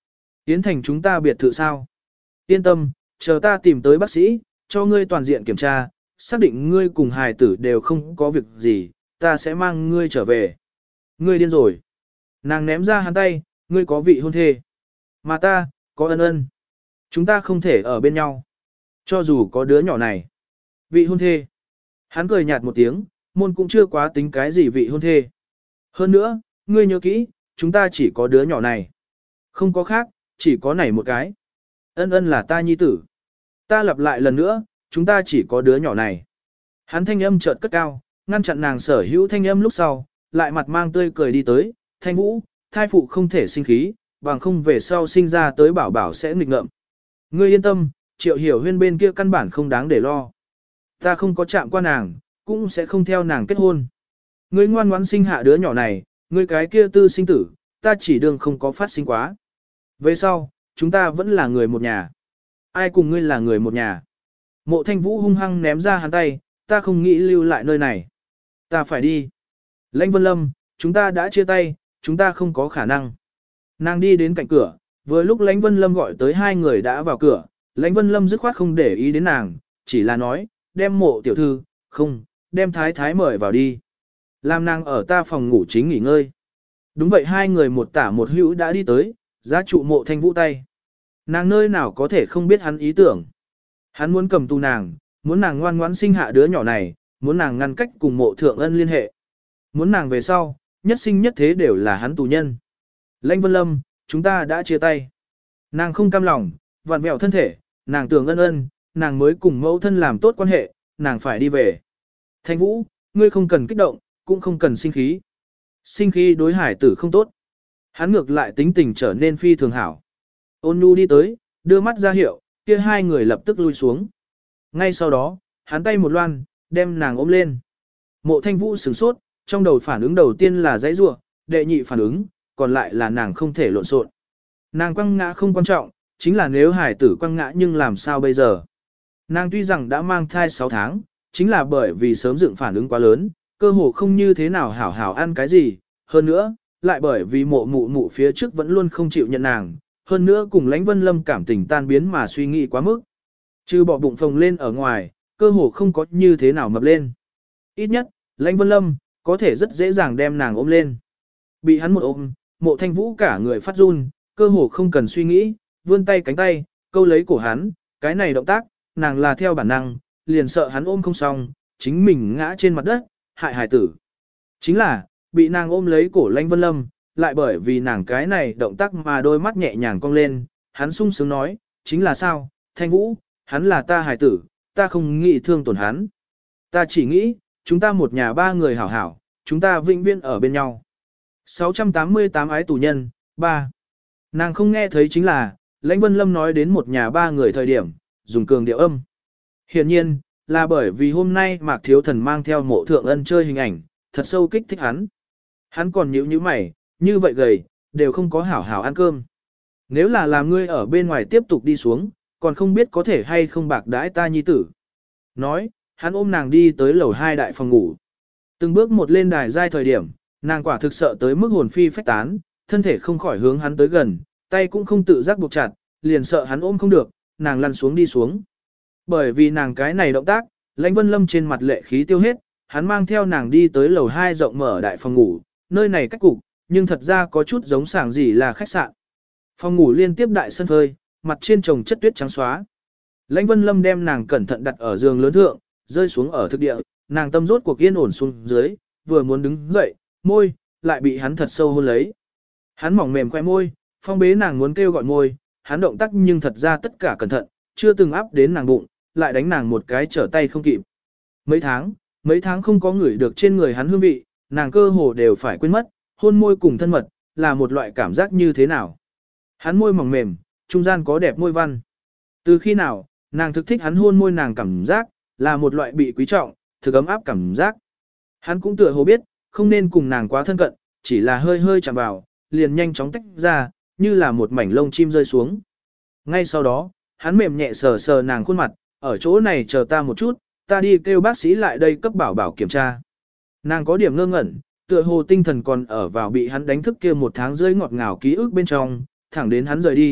Yến Thành chúng ta biệt thự sao? Yên tâm, chờ ta tìm tới bác sĩ, cho ngươi toàn diện kiểm tra, xác định ngươi cùng hài tử đều không có việc gì, ta sẽ mang ngươi trở về. Ngươi điên rồi. Nàng ném ra hắn tay, ngươi có vị hôn thê. Mà ta, có ân ân. Chúng ta không thể ở bên nhau. Cho dù có đứa nhỏ này. Vị hôn thê. Hắn cười nhạt một tiếng, môn cũng chưa quá tính cái gì vị hôn thê. Hơn nữa, ngươi nhớ kỹ, chúng ta chỉ có đứa nhỏ này. Không có khác, chỉ có này một cái. Ân ân là ta nhi tử. Ta lặp lại lần nữa, chúng ta chỉ có đứa nhỏ này. Hắn thanh âm chợt cất cao, ngăn chặn nàng sở hữu thanh âm lúc sau, lại mặt mang tươi cười đi tới, Thanh Vũ, thai phụ không thể sinh khí, bằng không về sau sinh ra tới bảo bảo sẽ nghịch ngợm. Ngươi yên tâm, Triệu Hiểu Huyên bên kia căn bản không đáng để lo. Ta không có chạm qua nàng, cũng sẽ không theo nàng kết hôn. Ngươi ngoan ngoãn sinh hạ đứa nhỏ này, ngươi cái kia tư sinh tử, ta chỉ đương không có phát sinh quá. Về sau, chúng ta vẫn là người một nhà. Ai cùng ngươi là người một nhà? Mộ Thanh Vũ hung hăng ném ra hắn tay, ta không nghĩ lưu lại nơi này. Ta phải đi. Lãnh Vân Lâm, chúng ta đã chia tay, chúng ta không có khả năng. Nàng đi đến cạnh cửa, vừa lúc Lãnh Vân Lâm gọi tới hai người đã vào cửa, Lãnh Vân Lâm dứt khoát không để ý đến nàng, chỉ là nói, đem mộ tiểu thư, không, đem thái thái mời vào đi. Làm nàng ở ta phòng ngủ chính nghỉ ngơi. Đúng vậy, hai người một tả một hữu đã đi tới, giá trụ Mộ Thanh Vũ tay. Nàng nơi nào có thể không biết hắn ý tưởng. Hắn muốn cầm tù nàng, muốn nàng ngoan ngoãn sinh hạ đứa nhỏ này, muốn nàng ngăn cách cùng Mộ Thượng Ân liên hệ. Muốn nàng về sau, nhất sinh nhất thế đều là hắn tù nhân. Lãnh Vân Lâm, chúng ta đã chia tay. Nàng không cam lòng, vặn vẹo thân thể, nàng tưởng ân ân, nàng mới cùng mẫu thân làm tốt quan hệ, nàng phải đi về. Thanh Vũ, ngươi không cần kích động, cũng không cần sinh khí. Sinh khí đối hải tử không tốt. Hắn ngược lại tính tình trở nên phi thường hảo. Ôn Nhu đi tới, đưa mắt ra hiệu, kia hai người lập tức lui xuống. Ngay sau đó, hắn tay một loan, đem nàng ôm lên. Mộ Thanh Vũ sửng sốt, trong đầu phản ứng đầu tiên là dãy rủa, đệ nhị phản ứng, còn lại là nàng không thể lộn xộn. Nàng quăng ngã không quan trọng, chính là nếu hải tử quăng ngã nhưng làm sao bây giờ. Nàng tuy rằng đã mang thai sáu tháng, chính là bởi vì sớm dựng phản ứng quá lớn, cơ hồ không như thế nào hảo hảo ăn cái gì, hơn nữa, lại bởi vì mộ mụ mụ phía trước vẫn luôn không chịu nhận nàng, hơn nữa cùng Lãnh Vân Lâm cảm tình tan biến mà suy nghĩ quá mức. Trừ bỏ bụng phồng lên ở ngoài, cơ hồ không có như thế nào mập lên. Ít nhất, Lãnh Vân Lâm, có thể rất dễ dàng đem nàng ôm lên. Bị hắn một ôm, Mộ Thanh Vũ cả người phát run, cơ hồ không cần suy nghĩ, vươn tay cánh tay, câu lấy cổ hắn, cái này động tác, nàng là theo bản năng, liền sợ hắn ôm không xong, chính mình ngã trên mặt đất, hại hài tử. Chính là, bị nàng ôm lấy cổ Lãnh Vân Lâm, lại bởi vì nàng cái này động tác mà đôi mắt nhẹ nhàng cong lên, hắn sung sướng nói, chính là sao, Thanh Vũ, hắn là ta hài tử, ta không nghĩ thương tổn hắn. Ta chỉ nghĩ, chúng ta một nhà ba người hảo hảo, chúng ta vĩnh viễn ở bên nhau. sáu trăm tám mươi tám ái tù nhân, ba. Nàng không nghe thấy chính là, Lãnh Vân Lâm nói đến một nhà ba người thời điểm, dùng cường điệu âm. Hiển nhiên, là bởi vì hôm nay Mạc Thiếu Thần mang theo Mộ Thượng Ân chơi hình ảnh, thật sâu kích thích hắn. Hắn còn nhíu nhíu mày, như vậy gầy, đều không có hảo hảo ăn cơm. Nếu là làm ngươi ở bên ngoài tiếp tục đi xuống, còn không biết có thể hay không bạc đãi ta nhi tử. Nói, hắn ôm nàng đi tới lầu hai đại phòng ngủ. Từng bước một lên đài giai thời điểm, nàng quả thực sợ tới mức hồn phi phách tán, thân thể không khỏi hướng hắn tới gần, tay cũng không tự giác buộc chặt, liền sợ hắn ôm không được, nàng lăn xuống đi xuống. Bởi vì nàng cái này động tác, Lãnh Vân Lâm trên mặt lệ khí tiêu hết, hắn mang theo nàng đi tới lầu hai rộng mở đại phòng ngủ, nơi này cách cục, nhưng thật ra có chút giống sảng gì là khách sạn. Phòng ngủ liên tiếp đại sân phơi, mặt trên trồng chất tuyết trắng xóa. Lãnh Vân Lâm đem nàng cẩn thận đặt ở giường lớn thượng, rơi xuống ở thực địa, nàng tâm rốt cuộc yên ổn xuống dưới, vừa muốn đứng dậy, môi, lại bị hắn thật sâu hôn lấy. Hắn mỏng mềm khoe môi, phong bế nàng muốn kêu gọi môi, hắn động tác nhưng thật ra tất cả cẩn thận, chưa từng áp đến nàng bụng, lại đánh nàng một cái trở tay không kịp. Mấy tháng, mấy tháng không có người được trên người hắn hương vị, nàng cơ hồ đều phải quên mất, hôn môi cùng thân mật, là một loại cảm giác như thế nào. Hắn môi mỏng mềm, trung gian có đẹp môi văn. Từ khi nào, nàng thực thích hắn hôn môi nàng cảm giác, là một loại bị quý trọng, thực ấm áp cảm giác. Hắn cũng tựa hồ biết, không nên cùng nàng quá thân cận, chỉ là hơi hơi chạm vào, liền nhanh chóng tách ra, như là một mảnh lông chim rơi xuống. Ngay sau đó, hắn mềm nhẹ sờ sờ nàng khuôn mặt, ở chỗ này chờ ta một chút, ta đi kêu bác sĩ lại đây cấp bảo bảo kiểm tra. Nàng có điểm ngơ ngẩn, tựa hồ tinh thần còn ở vào bị hắn đánh thức kia một tháng rưỡi ngọt ngào ký ức bên trong, thẳng đến hắn rời đi,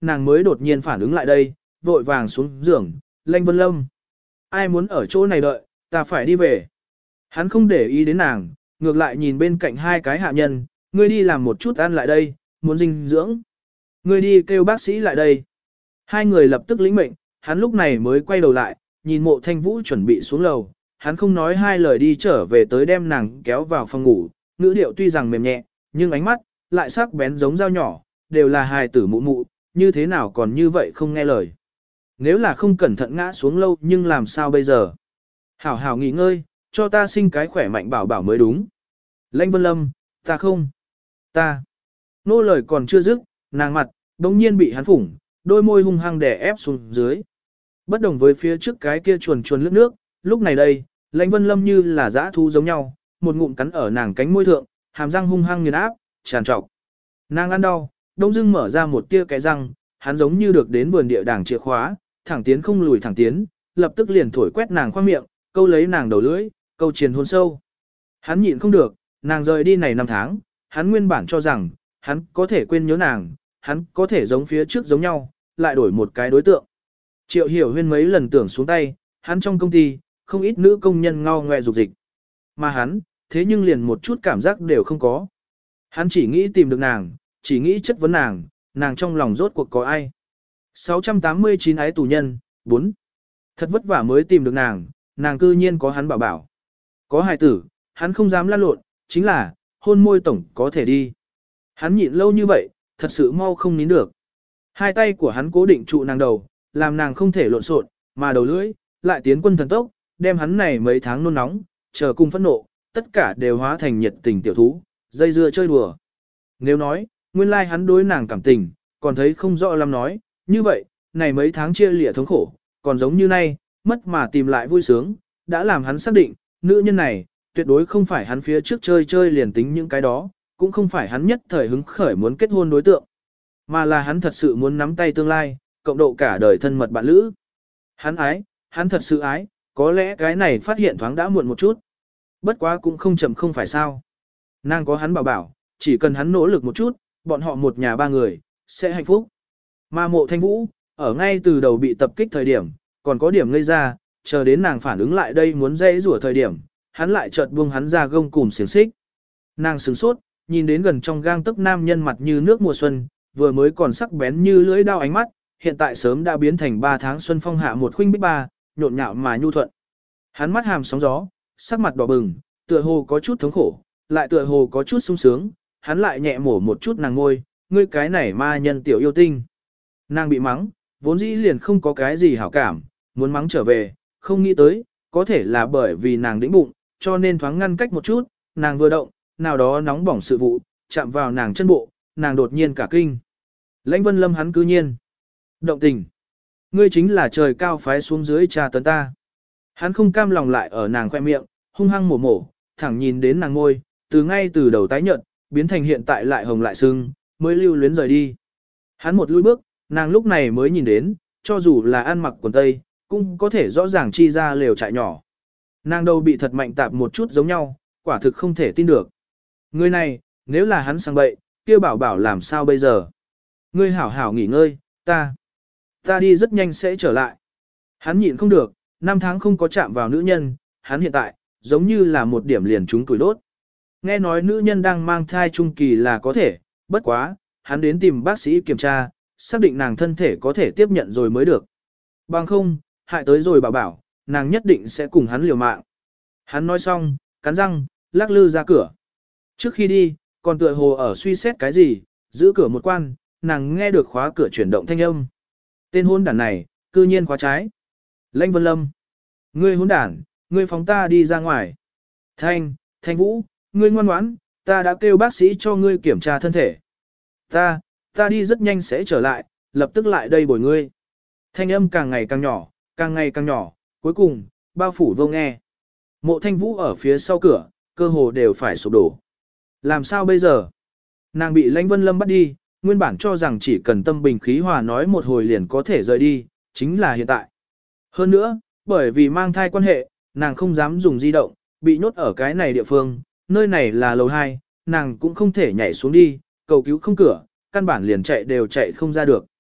nàng mới đột nhiên phản ứng lại đây, vội vàng xuống giường, Lãnh Vân Lâm. Ai muốn ở chỗ này đợi, ta phải đi về. Hắn không để ý đến nàng, ngược lại nhìn bên cạnh hai cái hạ nhân, ngươi đi làm một chút ăn lại đây, muốn dinh dưỡng. Ngươi đi kêu bác sĩ lại đây. Hai người lập tức lĩnh mệnh, hắn lúc này mới quay đầu lại, nhìn Mộ Thanh Vũ chuẩn bị xuống lầu, hắn không nói hai lời đi trở về tới đem nàng kéo vào phòng ngủ, ngữ điệu tuy rằng mềm nhẹ, nhưng ánh mắt lại sắc bén giống dao nhỏ, đều là hài tử mụ mụ, như thế nào còn như vậy không nghe lời. Nếu là không cẩn thận ngã xuống lâu nhưng làm sao bây giờ? Hảo hảo nghỉ ngơi, cho ta sinh cái khỏe mạnh bảo bảo mới đúng. Lãnh Vân Lâm, ta không, ta. Nô lời còn chưa dứt, nàng mặt, đống nhiên bị hắn phủng, đôi môi hung hăng đè ép xuống dưới. Bất đồng với phía trước cái kia chuồn chuồn lướt nước, lúc này đây, Lãnh Vân Lâm như là dã thú giống nhau, một ngụm cắn ở nàng cánh môi thượng, hàm răng hung hăng nghiền áp, tràn trọc. Nàng ăn đau, đông dưng mở ra một tia cái răng, hắn giống như được đến vườn địa đàng chìa khóa, thẳng tiến không lùi thẳng tiến, lập tức liền thổi quét nàng khoang miệng, câu lấy nàng đầu lưỡi, câu triền hôn sâu. Hắn nhịn không được, nàng rời đi này năm tháng, hắn nguyên bản cho rằng, hắn có thể quên nhớ nàng, hắn có thể giống phía trước giống nhau, lại đổi một cái đối tượng. Triệu Hiểu Huyên mấy lần tưởng xuống tay, hắn trong công ty, không ít nữ công nhân ngao ngoe dục dịch. Mà hắn, thế nhưng liền một chút cảm giác đều không có. Hắn chỉ nghĩ tìm được nàng, chỉ nghĩ chất vấn nàng, nàng trong lòng rốt cuộc có ai. sáu trăm tám mươi chín ái tù nhân, bốn. Thật vất vả mới tìm được nàng, nàng cư nhiên có hắn bảo bảo. Có hài tử, hắn không dám lăn lộn, chính là, hôn môi tổng có thể đi. Hắn nhịn lâu như vậy, thật sự mau không nín được. Hai tay của hắn cố định trụ nàng đầu, làm nàng không thể lộn xộn, mà đầu lưỡi, lại tiến quân thần tốc, đem hắn này mấy tháng nôn nóng, chờ cùng phẫn nộ, tất cả đều hóa thành nhiệt tình tiểu thú, dây dưa chơi đùa. Nếu nói, nguyên lai hắn đối nàng cảm tình, còn thấy không rõ lắm nói, như vậy, này mấy tháng chia lịa thống khổ, còn giống như nay, mất mà tìm lại vui sướng, đã làm hắn xác định, nữ nhân này, tuyệt đối không phải hắn phía trước chơi chơi liền tính những cái đó, cũng không phải hắn nhất thời hứng khởi muốn kết hôn đối tượng, mà là hắn thật sự muốn nắm tay tương lai, cộng độ cả đời thân mật bạn lữ. Hắn ái, hắn thật sự ái, có lẽ cái này phát hiện thoáng đã muộn một chút. Bất quá cũng không chậm không phải sao. Nàng có hắn bảo bảo, chỉ cần hắn nỗ lực một chút, bọn họ một nhà ba người, sẽ hạnh phúc. Mà Mộ Thanh Vũ, ở ngay từ đầu bị tập kích thời điểm, còn có điểm ngây ra, chờ đến nàng phản ứng lại đây muốn dây rủa thời điểm, hắn lại chợt buông hắn ra gông cùm xiềng xích. Nàng sửng sốt, nhìn đến gần trong gang tấc nam nhân mặt như nước mùa xuân, vừa mới còn sắc bén như lưỡi dao ánh mắt, hiện tại sớm đã biến thành ba tháng xuân phong hạ một khuynh bích ba, nhộn nhạo mà nhu thuận. Hắn mắt hàm sóng gió, sắc mặt đỏ bừng, tựa hồ có chút thống khổ, lại tựa hồ có chút sung sướng, hắn lại nhẹ mổ một chút nàng ngôi, ngươi cái này ma nhân tiểu yêu tinh. Nàng bị mắng, vốn dĩ liền không có cái gì hảo cảm, muốn mắng trở về, không nghĩ tới, có thể là bởi vì nàng đĩnh bụng, cho nên thoáng ngăn cách một chút, nàng vừa động, nào đó nóng bỏng sự vụ, chạm vào nàng chân bộ, nàng đột nhiên cả kinh. Lãnh Vân Lâm hắn cư nhiên. Động tình. Ngươi chính là trời cao phái xuống dưới trà tấn ta. Hắn không cam lòng lại ở nàng khoe miệng, hung hăng mổ mổ, thẳng nhìn đến nàng ngôi, từ ngay từ đầu tái nhợt, biến thành hiện tại lại hồng lại sưng, mới lưu luyến rời đi. Hắn một lùi bước, nàng lúc này mới nhìn đến, cho dù là ăn mặc quần tây, cũng có thể rõ ràng chi ra lều trại nhỏ. Nàng đầu bị thật mạnh tạp một chút giống nhau, quả thực không thể tin được. Người này, nếu là hắn sang bậy, kia bảo bảo làm sao bây giờ? Ngươi hảo hảo nghỉ ngơi, ta, ta đi rất nhanh sẽ trở lại. Hắn nhịn không được, năm tháng không có chạm vào nữ nhân, hắn hiện tại, giống như là một điểm liền trúng tuổi đốt. Nghe nói nữ nhân đang mang thai trung kỳ là có thể, bất quá, hắn đến tìm bác sĩ kiểm tra, xác định nàng thân thể có thể tiếp nhận rồi mới được. Bằng không, hại tới rồi bảo bảo, nàng nhất định sẽ cùng hắn liều mạng. Hắn nói xong, cắn răng, lắc lư ra cửa. Trước khi đi, còn tựa hồ ở suy xét cái gì, giữ cửa một quan, nàng nghe được khóa cửa chuyển động thanh âm. Tên hôn đản này, cư nhiên khóa trái. Lãnh Vân Lâm. Ngươi hôn đản, ngươi phóng ta đi ra ngoài. Thanh, Thanh Vũ, ngươi ngoan ngoãn, ta đã kêu bác sĩ cho ngươi kiểm tra thân thể. Ta, ta đi rất nhanh sẽ trở lại, lập tức lại đây bồi ngươi. Thanh âm càng ngày càng nhỏ, càng ngày càng nhỏ, cuối cùng, bao phủ vô nghe. Mộ Thanh Vũ ở phía sau cửa, cơ hồ đều phải sụp đổ. Làm sao bây giờ? Nàng bị Lãnh Vân Lâm bắt đi, nguyên bản cho rằng chỉ cần tâm bình khí hòa nói một hồi liền có thể rời đi, chính là hiện tại. Hơn nữa, bởi vì mang thai quan hệ, nàng không dám dùng di động, bị nhốt ở cái này địa phương, nơi này là lầu hai, nàng cũng không thể nhảy xuống đi, cầu cứu không cửa, căn bản liền chạy đều chạy không ra được.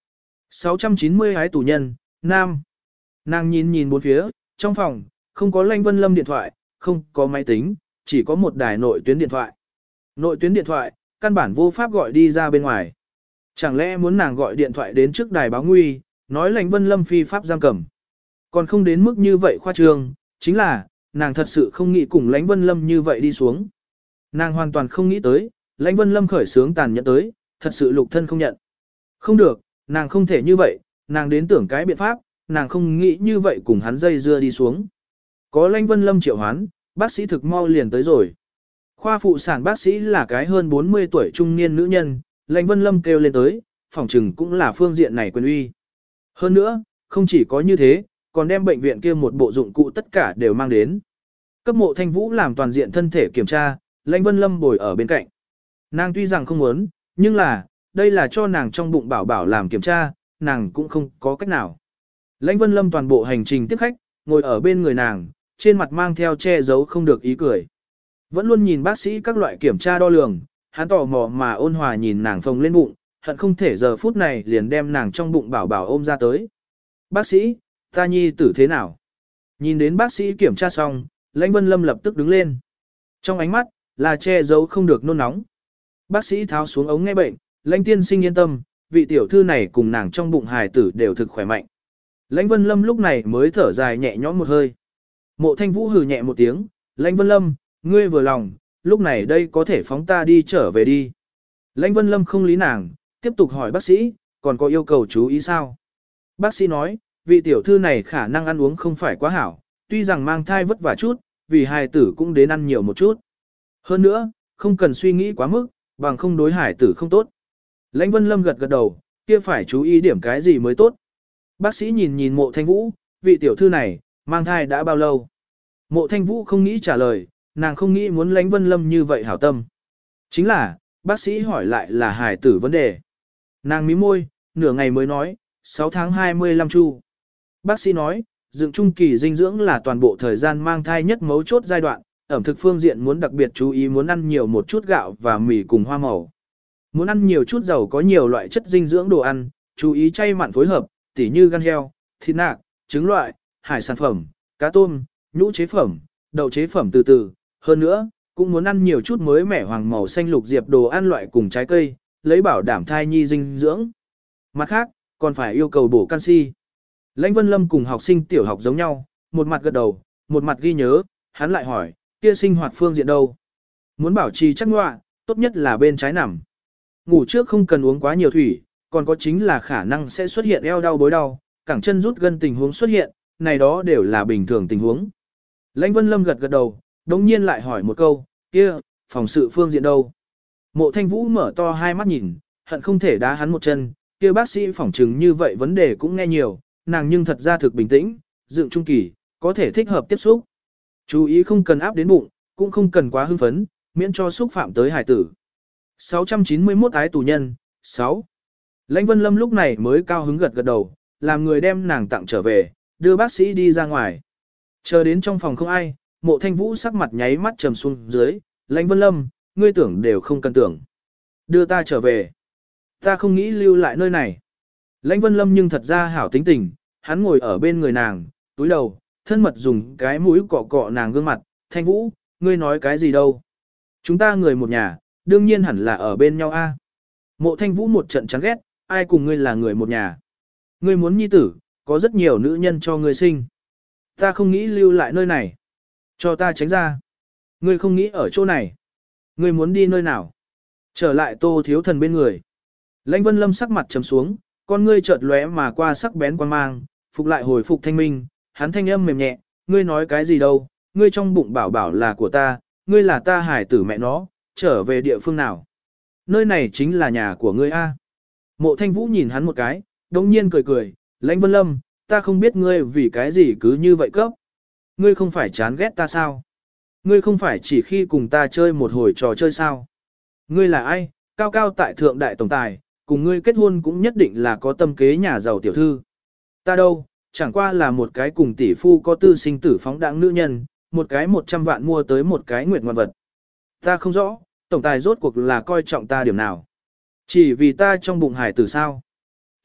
sáu trăm chín mươi ái tù nhân, nam. Nàng nhìn nhìn bốn phía, trong phòng, không có Lãnh Vân Lâm điện thoại, không có máy tính, chỉ có một đài nội tuyến điện thoại. Nội tuyến điện thoại, căn bản vô pháp gọi đi ra bên ngoài. Chẳng lẽ muốn nàng gọi điện thoại đến trước đài báo nguy, nói Lãnh Vân Lâm phi pháp giam cầm. Còn không đến mức như vậy khoa trương, chính là, nàng thật sự không nghĩ cùng Lãnh Vân Lâm như vậy đi xuống. Nàng hoàn toàn không nghĩ tới, Lãnh Vân Lâm khởi sướng tàn nhẫn tới, thật sự lục thân không nhận. Không được, nàng không thể như vậy, nàng đến tưởng cái biện pháp, nàng không nghĩ như vậy cùng hắn dây dưa đi xuống. Có Lãnh Vân Lâm triệu hoán, bác sĩ thực mau liền tới rồi. Khoa phụ sản bác sĩ là cái hơn bốn mươi tuổi trung niên nữ nhân, Lãnh Vân Lâm kêu lên tới, phòng trừng cũng là phương diện này quyền uy. Hơn nữa, không chỉ có như thế, còn đem bệnh viện kia một bộ dụng cụ tất cả đều mang đến. Cấp Mộ Thanh Vũ làm toàn diện thân thể kiểm tra, Lãnh Vân Lâm bồi ở bên cạnh. Nàng tuy rằng không muốn, nhưng là, đây là cho nàng trong bụng bảo bảo làm kiểm tra, nàng cũng không có cách nào. Lãnh Vân Lâm toàn bộ hành trình tiếp khách, ngồi ở bên người nàng, trên mặt mang theo che giấu không được ý cười. Vẫn luôn nhìn bác sĩ các loại kiểm tra đo lường, hắn tò mò mà ôn hòa nhìn nàng phồng lên bụng, hận không thể giờ phút này liền đem nàng trong bụng bảo bảo ôm ra tới. Bác sĩ, ta nhi tử thế nào? Nhìn đến bác sĩ kiểm tra xong, Lãnh Vân Lâm lập tức đứng lên. Trong ánh mắt, là che giấu không được nôn nóng. Bác sĩ tháo xuống ống nghe bệnh, Lãnh tiên sinh yên tâm, vị tiểu thư này cùng nàng trong bụng hài tử đều thực khỏe mạnh. Lãnh Vân Lâm lúc này mới thở dài nhẹ nhõm một hơi. Mộ Thanh Vũ hừ nhẹ một tiếng, Lãnh Vân Lâm, ngươi vừa lòng, lúc này đây có thể phóng ta đi trở về đi. Lãnh Vân Lâm không lý nàng, tiếp tục hỏi bác sĩ, còn có yêu cầu chú ý sao? Bác sĩ nói, vị tiểu thư này khả năng ăn uống không phải quá hảo, tuy rằng mang thai vất vả chút, vì hài tử cũng đến ăn nhiều một chút. Hơn nữa, không cần suy nghĩ quá mức, bằng không đối hài tử không tốt. Lãnh Vân Lâm gật gật đầu, kia phải chú ý điểm cái gì mới tốt. Bác sĩ nhìn nhìn Mộ Thanh Vũ, vị tiểu thư này, mang thai đã bao lâu? Mộ Thanh Vũ không nghĩ trả lời, nàng không nghĩ muốn Lãnh Vân Lâm như vậy hảo tâm. Chính là, bác sĩ hỏi lại là hài tử vấn đề. Nàng mím môi, nửa ngày mới nói, sáu tháng hai mươi lăm chu. Bác sĩ nói, dựng trung kỳ dinh dưỡng là toàn bộ thời gian mang thai nhất mấu chốt giai đoạn, ẩm thực phương diện muốn đặc biệt chú ý muốn ăn nhiều một chút gạo và mì cùng hoa màu. Muốn ăn nhiều chút dầu có nhiều loại chất dinh dưỡng đồ ăn, chú ý chay mặn phối hợp, tỉ như gan heo, thịt nạc, trứng loại, hải sản phẩm, cá tôm, nhũ chế phẩm, đậu chế phẩm từ từ. Hơn nữa, cũng muốn ăn nhiều chút mới mẻ hoàng màu xanh lục diệp đồ ăn loại cùng trái cây, lấy bảo đảm thai nhi dinh dưỡng. Mặt khác, còn phải yêu cầu bổ canxi. Lãnh Vân Lâm cùng học sinh tiểu học giống nhau, một mặt gật đầu, một mặt ghi nhớ, hắn lại hỏi, kia sinh hoạt phương diện đâu? Muốn bảo trì chắc ngoạ, tốt nhất là bên trái nằm. Ngủ trước không cần uống quá nhiều thủy, còn có chính là khả năng sẽ xuất hiện eo đau bối đau, cẳng chân rút gân tình huống xuất hiện, này đó đều là bình thường tình huống. Lãnh Vân Lâm gật gật đầu, đồng nhiên lại hỏi một câu, kia, phòng sự phương diện đâu? Mộ Thanh Vũ mở to hai mắt nhìn, hận không thể đá hắn một chân, kia bác sĩ phỏng chứng như vậy vấn đề cũng nghe nhiều, nàng nhưng thật ra thực bình tĩnh, dựng trung kỳ, có thể thích hợp tiếp xúc. Chú ý không cần áp đến bụng, cũng không cần quá hưng phấn, miễn cho xúc phạm tới hải tử. sáu trăm chín mươi mốt ái tù nhân, sáu. Lãnh Vân Lâm lúc này mới cao hứng gật gật đầu, làm người đem nàng tặng trở về, đưa bác sĩ đi ra ngoài. Chờ đến trong phòng không ai, Mộ Thanh Vũ sắc mặt nháy mắt trầm xuống dưới, Lãnh Vân Lâm, ngươi tưởng đều không cần tưởng. Đưa ta trở về. Ta không nghĩ lưu lại nơi này. Lãnh Vân Lâm nhưng thật ra hảo tính tình, hắn ngồi ở bên người nàng, túi đầu, thân mật dùng cái mũi cọ cọ nàng gương mặt, Thanh Vũ, ngươi nói cái gì đâu. Chúng ta người một nhà, đương nhiên hẳn là ở bên nhau a. Mộ Thanh Vũ một trận chán ghét, ai cùng ngươi là người một nhà. Ngươi muốn nhi tử, có rất nhiều nữ nhân cho ngươi sinh. Ta không nghĩ lưu lại nơi này. Cho ta tránh ra. Ngươi không nghĩ ở chỗ này. Ngươi muốn đi nơi nào? Trở lại Tô Thiếu Thần bên người. Lãnh Vân Lâm sắc mặt trầm xuống, con ngươi chợt lóe mà qua sắc bén quan mang, phục lại hồi phục thanh minh, hắn thanh âm mềm nhẹ, ngươi nói cái gì đâu, ngươi trong bụng bảo bảo là của ta, ngươi là ta hải tử mẹ nó, trở về địa phương nào? Nơi này chính là nhà của ngươi a. Mộ Thanh Vũ nhìn hắn một cái, đồng nhiên cười cười, Lãnh Vân Lâm, ta không biết ngươi vì cái gì cứ như vậy cấp. Ngươi không phải chán ghét ta sao? Ngươi không phải chỉ khi cùng ta chơi một hồi trò chơi sao? Ngươi là ai? Cao cao tại thượng đại tổng tài, cùng ngươi kết hôn cũng nhất định là có tâm kế nhà giàu tiểu thư. Ta đâu, chẳng qua là một cái cùng tỷ phu có tư sinh tử phóng đãng nữ nhân, một cái một trăm vạn mua tới một cái nguyệt ngoạn vật. Ta không rõ, tổng tài rốt cuộc là coi trọng ta điểm nào. Chỉ vì ta trong bụng hải tử sao?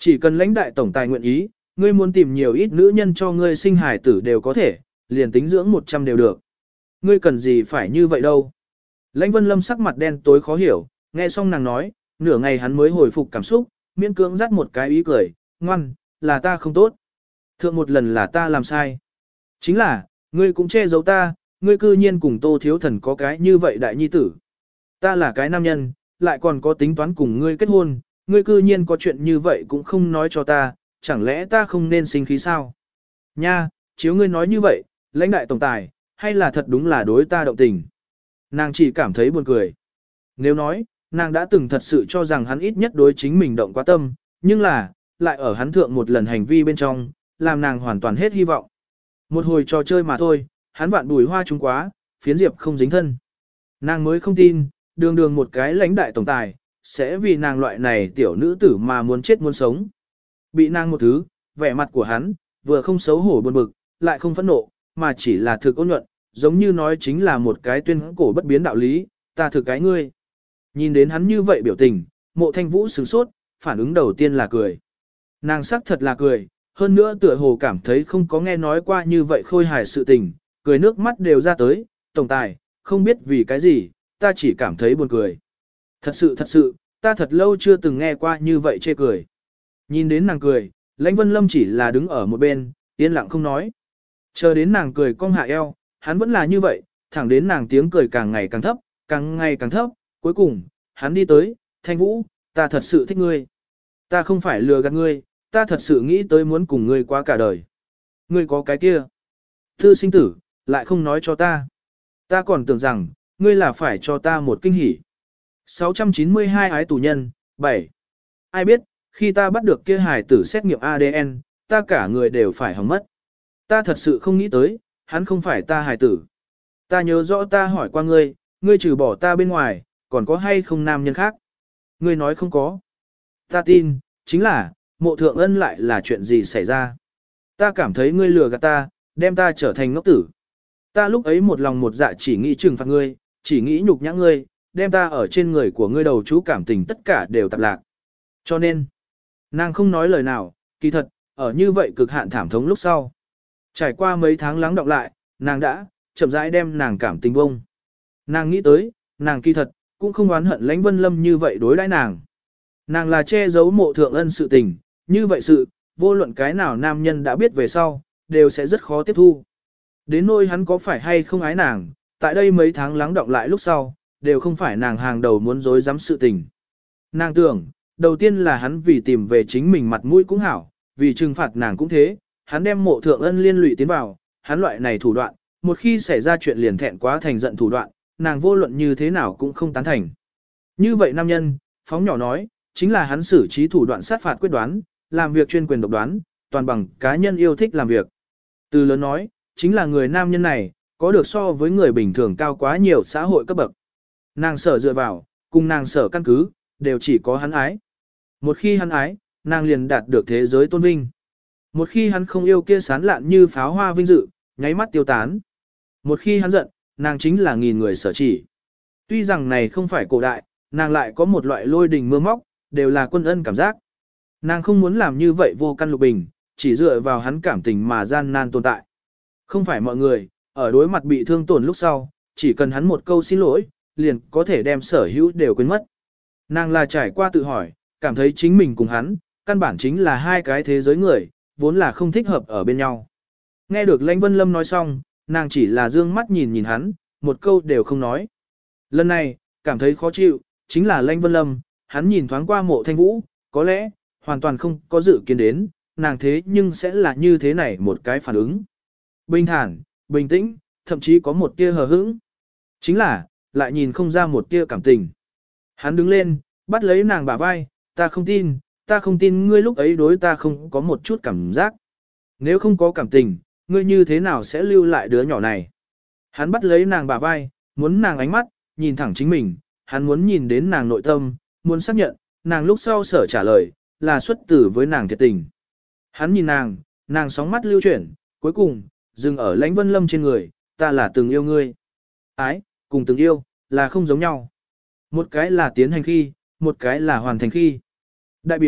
Chỉ cần lãnh đại tổng tài nguyện ý, ngươi muốn tìm nhiều ít nữ nhân cho ngươi sinh hài tử đều có thể, liền tính dưỡng một trăm đều được. Ngươi cần gì phải như vậy đâu. Lãnh Vân Lâm sắc mặt đen tối khó hiểu, nghe xong nàng nói, nửa ngày hắn mới hồi phục cảm xúc, miễn cưỡng dắt một cái ý cười, ngoan, là ta không tốt. Thượng một lần là ta làm sai. Chính là, ngươi cũng che giấu ta, ngươi cư nhiên cùng Tô Thiếu Thần có cái như vậy đại nhi tử. Ta là cái nam nhân, lại còn có tính toán cùng ngươi kết hôn, ngươi cư nhiên có chuyện như vậy cũng không nói cho ta, chẳng lẽ ta không nên sinh khí sao? Nha, chiếu ngươi nói như vậy, lãnh đại tổng tài, hay là thật đúng là đối ta động tình. Nàng chỉ cảm thấy buồn cười. Nếu nói, nàng đã từng thật sự cho rằng hắn ít nhất đối chính mình động quá tâm, nhưng là, lại ở hắn thượng một lần hành vi bên trong, làm nàng hoàn toàn hết hy vọng. Một hồi trò chơi mà thôi, hắn vạn bùi hoa trúng quá, phiến diệp không dính thân. Nàng mới không tin, đường đường một cái lãnh đại tổng tài, sẽ vì nàng loại này tiểu nữ tử mà muốn chết muốn sống. Bị nàng một thứ, vẻ mặt của hắn, vừa không xấu hổ buồn bực, lại không phẫn nộ, mà chỉ là thực ôn nhuận, giống như nói chính là một cái tuyên cổ bất biến đạo lý, ta thực cái ngươi. Nhìn đến hắn như vậy biểu tình, Mộ Thanh Vũ sửng sốt, phản ứng đầu tiên là cười. Nàng sắc thật là cười, hơn nữa tựa hồ cảm thấy không có nghe nói qua như vậy khôi hài sự tình, cười nước mắt đều ra tới, tổng tài, không biết vì cái gì, ta chỉ cảm thấy buồn cười. Thật sự thật sự, ta thật lâu chưa từng nghe qua như vậy chê cười. Nhìn đến nàng cười, Lãnh Vân Lâm chỉ là đứng ở một bên, yên lặng không nói. Chờ đến nàng cười cong hạ eo, hắn vẫn là như vậy, thẳng đến nàng tiếng cười càng ngày càng thấp, càng ngày càng thấp, cuối cùng, hắn đi tới, Thanh Vũ, ta thật sự thích ngươi. Ta không phải lừa gạt ngươi, ta thật sự nghĩ tới muốn cùng ngươi qua cả đời. Ngươi có cái kia. Thư sinh tử, lại không nói cho ta. Ta còn tưởng rằng, ngươi là phải cho ta một kinh hỉ. sáu trăm chín mươi hai ái tù nhân, bảy. Ai biết, khi ta bắt được kia hài tử xét nghiệm a đê en, ta cả người đều phải hỏng mất. Ta thật sự không nghĩ tới, hắn không phải ta hài tử. Ta nhớ rõ ta hỏi qua ngươi, ngươi trừ bỏ ta bên ngoài, còn có hay không nam nhân khác? Ngươi nói không có. Ta tin, chính là, Mộ Thượng Ân lại là chuyện gì xảy ra. Ta cảm thấy ngươi lừa gạt ta, đem ta trở thành ngốc tử. Ta lúc ấy một lòng một dạ chỉ nghĩ trừng phạt ngươi, chỉ nghĩ nhục nhã ngươi, đem ta ở trên người của ngươi đầu chú cảm tình tất cả đều tạp lạc. Cho nên, nàng không nói lời nào, kỳ thật, ở như vậy cực hạn thảm thống lúc sau. Trải qua mấy tháng lắng đọng lại, nàng đã, chậm rãi đem nàng cảm tình bông. Nàng nghĩ tới, nàng kỳ thật, cũng không oán hận Lãnh Vân Lâm như vậy đối đãi nàng. Nàng là che giấu Mộ Thượng Ân sự tình, như vậy sự, vô luận cái nào nam nhân đã biết về sau, đều sẽ rất khó tiếp thu. Đến nỗi hắn có phải hay không ái nàng, tại đây mấy tháng lắng đọng lại lúc sau, đều không phải nàng hàng đầu muốn dối dám sự tình. Nàng tưởng, đầu tiên là hắn vì tìm về chính mình mặt mũi cũng hảo, vì trừng phạt nàng cũng thế, hắn đem Mộ Thượng Ân liên lụy tiến vào, hắn loại này thủ đoạn, một khi xảy ra chuyện liền thẹn quá thành giận thủ đoạn, nàng vô luận như thế nào cũng không tán thành. Như vậy nam nhân, phóng nhỏ nói, chính là hắn xử trí thủ đoạn sát phạt quyết đoán, làm việc chuyên quyền độc đoán, toàn bằng cá nhân yêu thích làm việc. Từ lớn nói, chính là người nam nhân này, có được so với người bình thường cao quá nhiều xã hội cấp bậc. Nàng sở dựa vào, cùng nàng sở căn cứ, đều chỉ có hắn ái. Một khi hắn ái, nàng liền đạt được thế giới tôn vinh. Một khi hắn không yêu kia sán lạn như pháo hoa vinh dự, nháy mắt tiêu tán. Một khi hắn giận, nàng chính là nghìn người sở chỉ. Tuy rằng này không phải cổ đại, nàng lại có một loại lôi đình mưa móc, đều là quân ân cảm giác. Nàng không muốn làm như vậy vô căn lục bình, chỉ dựa vào hắn cảm tình mà gian nan tồn tại. Không phải mọi người, ở đối mặt bị thương tổn lúc sau, chỉ cần hắn một câu xin lỗi, liền có thể đem sở hữu đều quên mất. Nàng là trải qua tự hỏi, cảm thấy chính mình cùng hắn, căn bản chính là hai cái thế giới người, vốn là không thích hợp ở bên nhau. Nghe được Lãnh Vân Lâm nói xong, nàng chỉ là dương mắt nhìn nhìn hắn, một câu đều không nói. Lần này, cảm thấy khó chịu, chính là Lãnh Vân Lâm, hắn nhìn thoáng qua Mộ Thanh Vũ, có lẽ, hoàn toàn không có dự kiến đến, nàng thế nhưng sẽ là như thế này một cái phản ứng. Bình thản, bình tĩnh, thậm chí có một tia hờ hững. Chính là, lại nhìn không ra một tia cảm tình. Hắn đứng lên, bắt lấy nàng bả vai, ta không tin, ta không tin ngươi lúc ấy đối ta không có một chút cảm giác. Nếu không có cảm tình, ngươi như thế nào sẽ lưu lại đứa nhỏ này? Hắn bắt lấy nàng bả vai, muốn nàng ánh mắt, nhìn thẳng chính mình, hắn muốn nhìn đến nàng nội tâm, muốn xác nhận, nàng lúc sau sở trả lời, là xuất tử với nàng thiệt tình. Hắn nhìn nàng, nàng sóng mắt lưu chuyển, cuối cùng, dừng ở Lãnh Vân Lâm trên người, ta là từng yêu ngươi. Ái, cùng từng yêu, là không giống nhau. Một cái là tiến hành khi, một cái là hoàn thành khi. Đại biểu,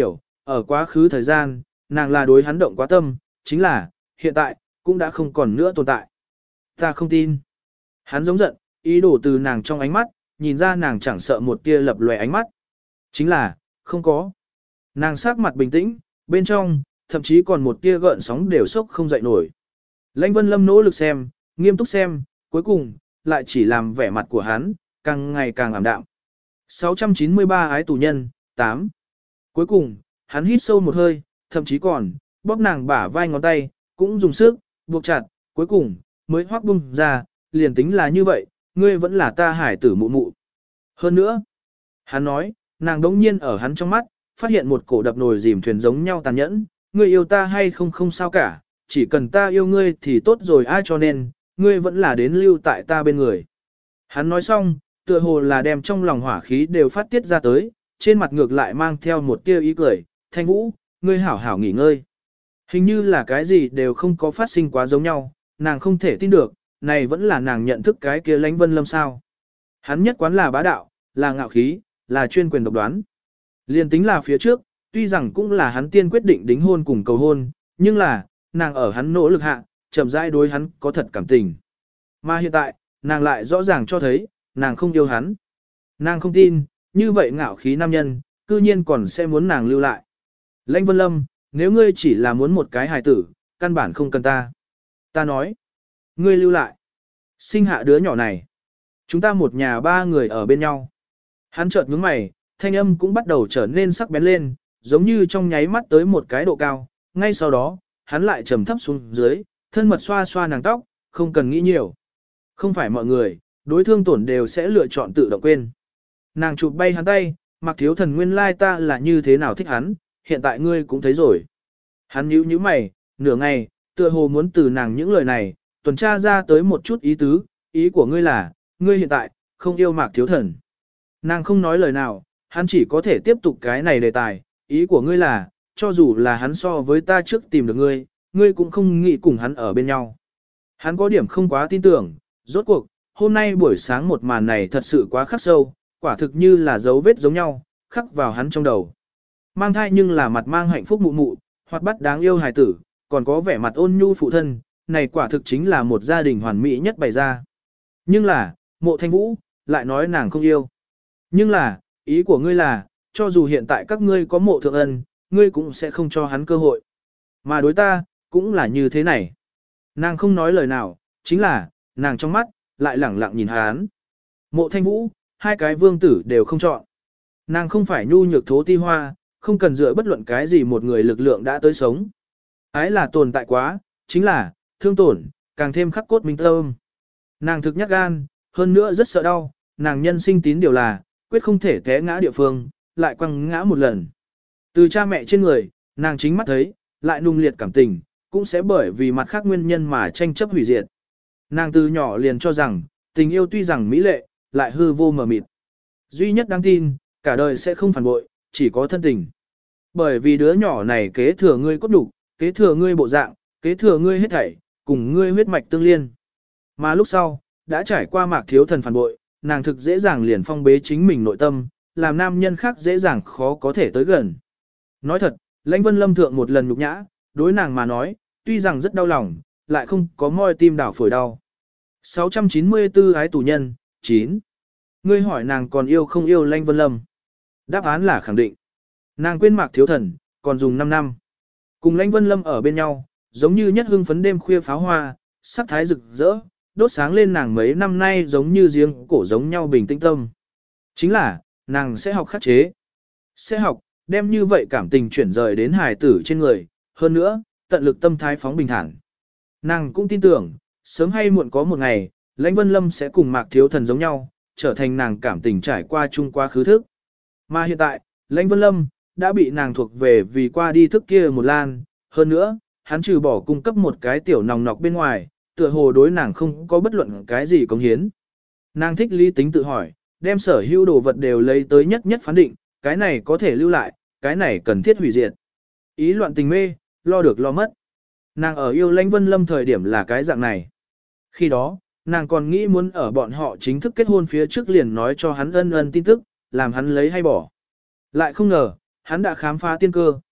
ở quá khứ thời gian, nàng là đối hắn động quá tâm, chính là, hiện tại, cũng đã không còn nữa tồn tại. Ta không tin. Hắn giống giận, ý đồ từ nàng trong ánh mắt, nhìn ra nàng chẳng sợ một tia lập lòe ánh mắt. Chính là, không có. Nàng sắc mặt bình tĩnh, bên trong, thậm chí còn một tia gợn sóng đều sốc không dậy nổi. Lãnh Vân Lâm nỗ lực xem, nghiêm túc xem, cuối cùng, lại chỉ làm vẻ mặt của hắn, càng ngày càng ảm đạm. sáu trăm chín mươi ba ái tù nhân, tám. Cuối cùng, hắn hít sâu một hơi, thậm chí còn, bóp nàng bả vai ngón tay, cũng dùng sức, buộc chặt, cuối cùng, mới hoác bung ra, liền tính là như vậy, ngươi vẫn là ta hải tử mụ mụ. Hơn nữa, hắn nói, nàng đống nhiên ở hắn trong mắt, phát hiện một cổ đập nồi dìm thuyền giống nhau tàn nhẫn, ngươi yêu ta hay không không sao cả, chỉ cần ta yêu ngươi thì tốt rồi ai cho nên, ngươi vẫn là đến lưu tại ta bên người. Hắn nói xong, tựa hồ là đem trong lòng hỏa khí đều phát tiết ra tới, trên mặt ngược lại mang theo một tia ý cười, Thanh Vũ, ngươi hảo hảo nghỉ ngơi. Hình như là cái gì đều không có phát sinh quá giống nhau, nàng không thể tin được, này vẫn là nàng nhận thức cái kia Lãnh Vân Lâm sao. Hắn nhất quán là bá đạo, là ngạo khí, là chuyên quyền độc đoán. Liên tính là phía trước, tuy rằng cũng là hắn tiên quyết định đính hôn cùng cầu hôn, nhưng là, nàng ở hắn nỗ lực hạ, chậm rãi đối hắn có thật cảm tình. Mà hiện tại, nàng lại rõ ràng cho thấy, nàng không yêu hắn. Nàng không tin, như vậy ngạo khí nam nhân, cư nhiên còn sẽ muốn nàng lưu lại. Lãnh Vân Lâm, nếu ngươi chỉ là muốn một cái hài tử, căn bản không cần ta. Ta nói, ngươi lưu lại. Sinh hạ đứa nhỏ này. Chúng ta một nhà ba người ở bên nhau. Hắn chợt nhướng mày, thanh âm cũng bắt đầu trở nên sắc bén lên, giống như trong nháy mắt tới một cái độ cao. Ngay sau đó, hắn lại trầm thấp xuống dưới, thân mật xoa xoa nàng tóc, không cần nghĩ nhiều. Không phải mọi người, đối thương tổn đều sẽ lựa chọn tự động quên. Nàng chụp bay hắn tay, Mạc Thiếu Thần nguyên lai ta là như thế nào thích hắn, hiện tại ngươi cũng thấy rồi. Hắn nhíu nhíu mày, nửa ngày, tựa hồ muốn từ nàng những lời này, tuần tra ra tới một chút ý tứ, ý của ngươi là, ngươi hiện tại, không yêu Mạc Thiếu Thần. Nàng không nói lời nào, hắn chỉ có thể tiếp tục cái này đề tài, ý của ngươi là, cho dù là hắn so với ta trước tìm được ngươi, ngươi cũng không nghĩ cùng hắn ở bên nhau. Hắn có điểm không quá tin tưởng, rốt cuộc, hôm nay buổi sáng một màn này thật sự quá khắc sâu, quả thực như là dấu vết giống nhau, khắc vào hắn trong đầu. Mang thai nhưng là mặt mang hạnh phúc mụ mụ, hoặc bắt đáng yêu hài tử, còn có vẻ mặt ôn nhu phụ thân, này quả thực chính là một gia đình hoàn mỹ nhất bày ra. Nhưng là, Mộ Thanh Vũ, lại nói nàng không yêu. Nhưng là, ý của ngươi là, cho dù hiện tại các ngươi có mộ thượng ân, ngươi cũng sẽ không cho hắn cơ hội. Mà đối ta, cũng là như thế này. Nàng không nói lời nào, chính là, nàng trong mắt, lại lẳng lặng nhìn hắn. Mộ Thanh Vũ, hai cái vương tử đều không chọn. Nàng không phải nhu nhược thố ti hoa, không cần dựa bất luận cái gì một người lực lượng đã tới sống. Ái là tồn tại quá, chính là, thương tổn, càng thêm khắc cốt minh tâm. Nàng thực nhát gan, hơn nữa rất sợ đau, nàng nhân sinh tín điều là, quyết không thể té ngã địa phương, lại quăng ngã một lần. Từ cha mẹ trên người, nàng chính mắt thấy, lại nung liệt cảm tình, cũng sẽ bởi vì mặt khác nguyên nhân mà tranh chấp hủy diệt. Nàng từ nhỏ liền cho rằng, tình yêu tuy rằng mỹ lệ, lại hư vô mờ mịt. Duy nhất đáng tin, cả đời sẽ không phản bội, chỉ có thân tình. Bởi vì đứa nhỏ này kế thừa ngươi cốt đủ, kế thừa ngươi bộ dạng, kế thừa ngươi hết thảy, cùng ngươi huyết mạch tương liên. Mà lúc sau, đã trải qua Mạc Thiếu Thần phản bội, nàng thực dễ dàng liền phong bế chính mình nội tâm, làm nam nhân khác dễ dàng khó có thể tới gần. Nói thật, Lãnh Vân Lâm thượng một lần nhục nhã, đối nàng mà nói, tuy rằng rất đau lòng, lại không có moi tim đảo phổi đau. sáu trăm chín mươi tư ái tù nhân, chín. Ngươi hỏi nàng còn yêu không yêu Lãnh Vân Lâm? Đáp án là khẳng định. Nàng quên Mạc Thiếu Thần, còn dùng năm năm. Cùng Lãnh Vân Lâm ở bên nhau, giống như nhất hưng phấn đêm khuya pháo hoa, sắc thái rực rỡ, đốt sáng lên nàng mấy năm nay giống như giếng cổ giống nhau bình tĩnh tâm. Chính là, nàng sẽ học khắc chế. Sẽ học, đem như vậy cảm tình chuyển rời đến hài tử trên người, hơn nữa, tận lực tâm thái phóng bình thản. Nàng cũng tin tưởng, sớm hay muộn có một ngày, Lãnh Vân Lâm sẽ cùng Mạc Thiếu Thần giống nhau, trở thành nàng cảm tình trải qua chung quá khứ thức. Mà hiện tại, Lãnh Vân Lâm, đã bị nàng thuộc về vì qua đi thức kia một lan, hơn nữa, hắn trừ bỏ cung cấp một cái tiểu nòng nọc bên ngoài, tựa hồ đối nàng không có bất luận cái gì cống hiến. Nàng thích lý tính tự hỏi, đem sở hữu đồ vật đều lấy tới nhất nhất phán định, cái này có thể lưu lại, cái này cần thiết hủy diệt. Ý loạn tình mê, lo được lo mất. Nàng ở yêu Lãnh Vân Lâm thời điểm là cái dạng này. Khi đó, nàng còn nghĩ muốn ở bọn họ chính thức kết hôn phía trước liền nói cho hắn ân ân tin tức, làm hắn lấy hay bỏ. Lại không ngờ, hắn đã khám phá tiên cơ,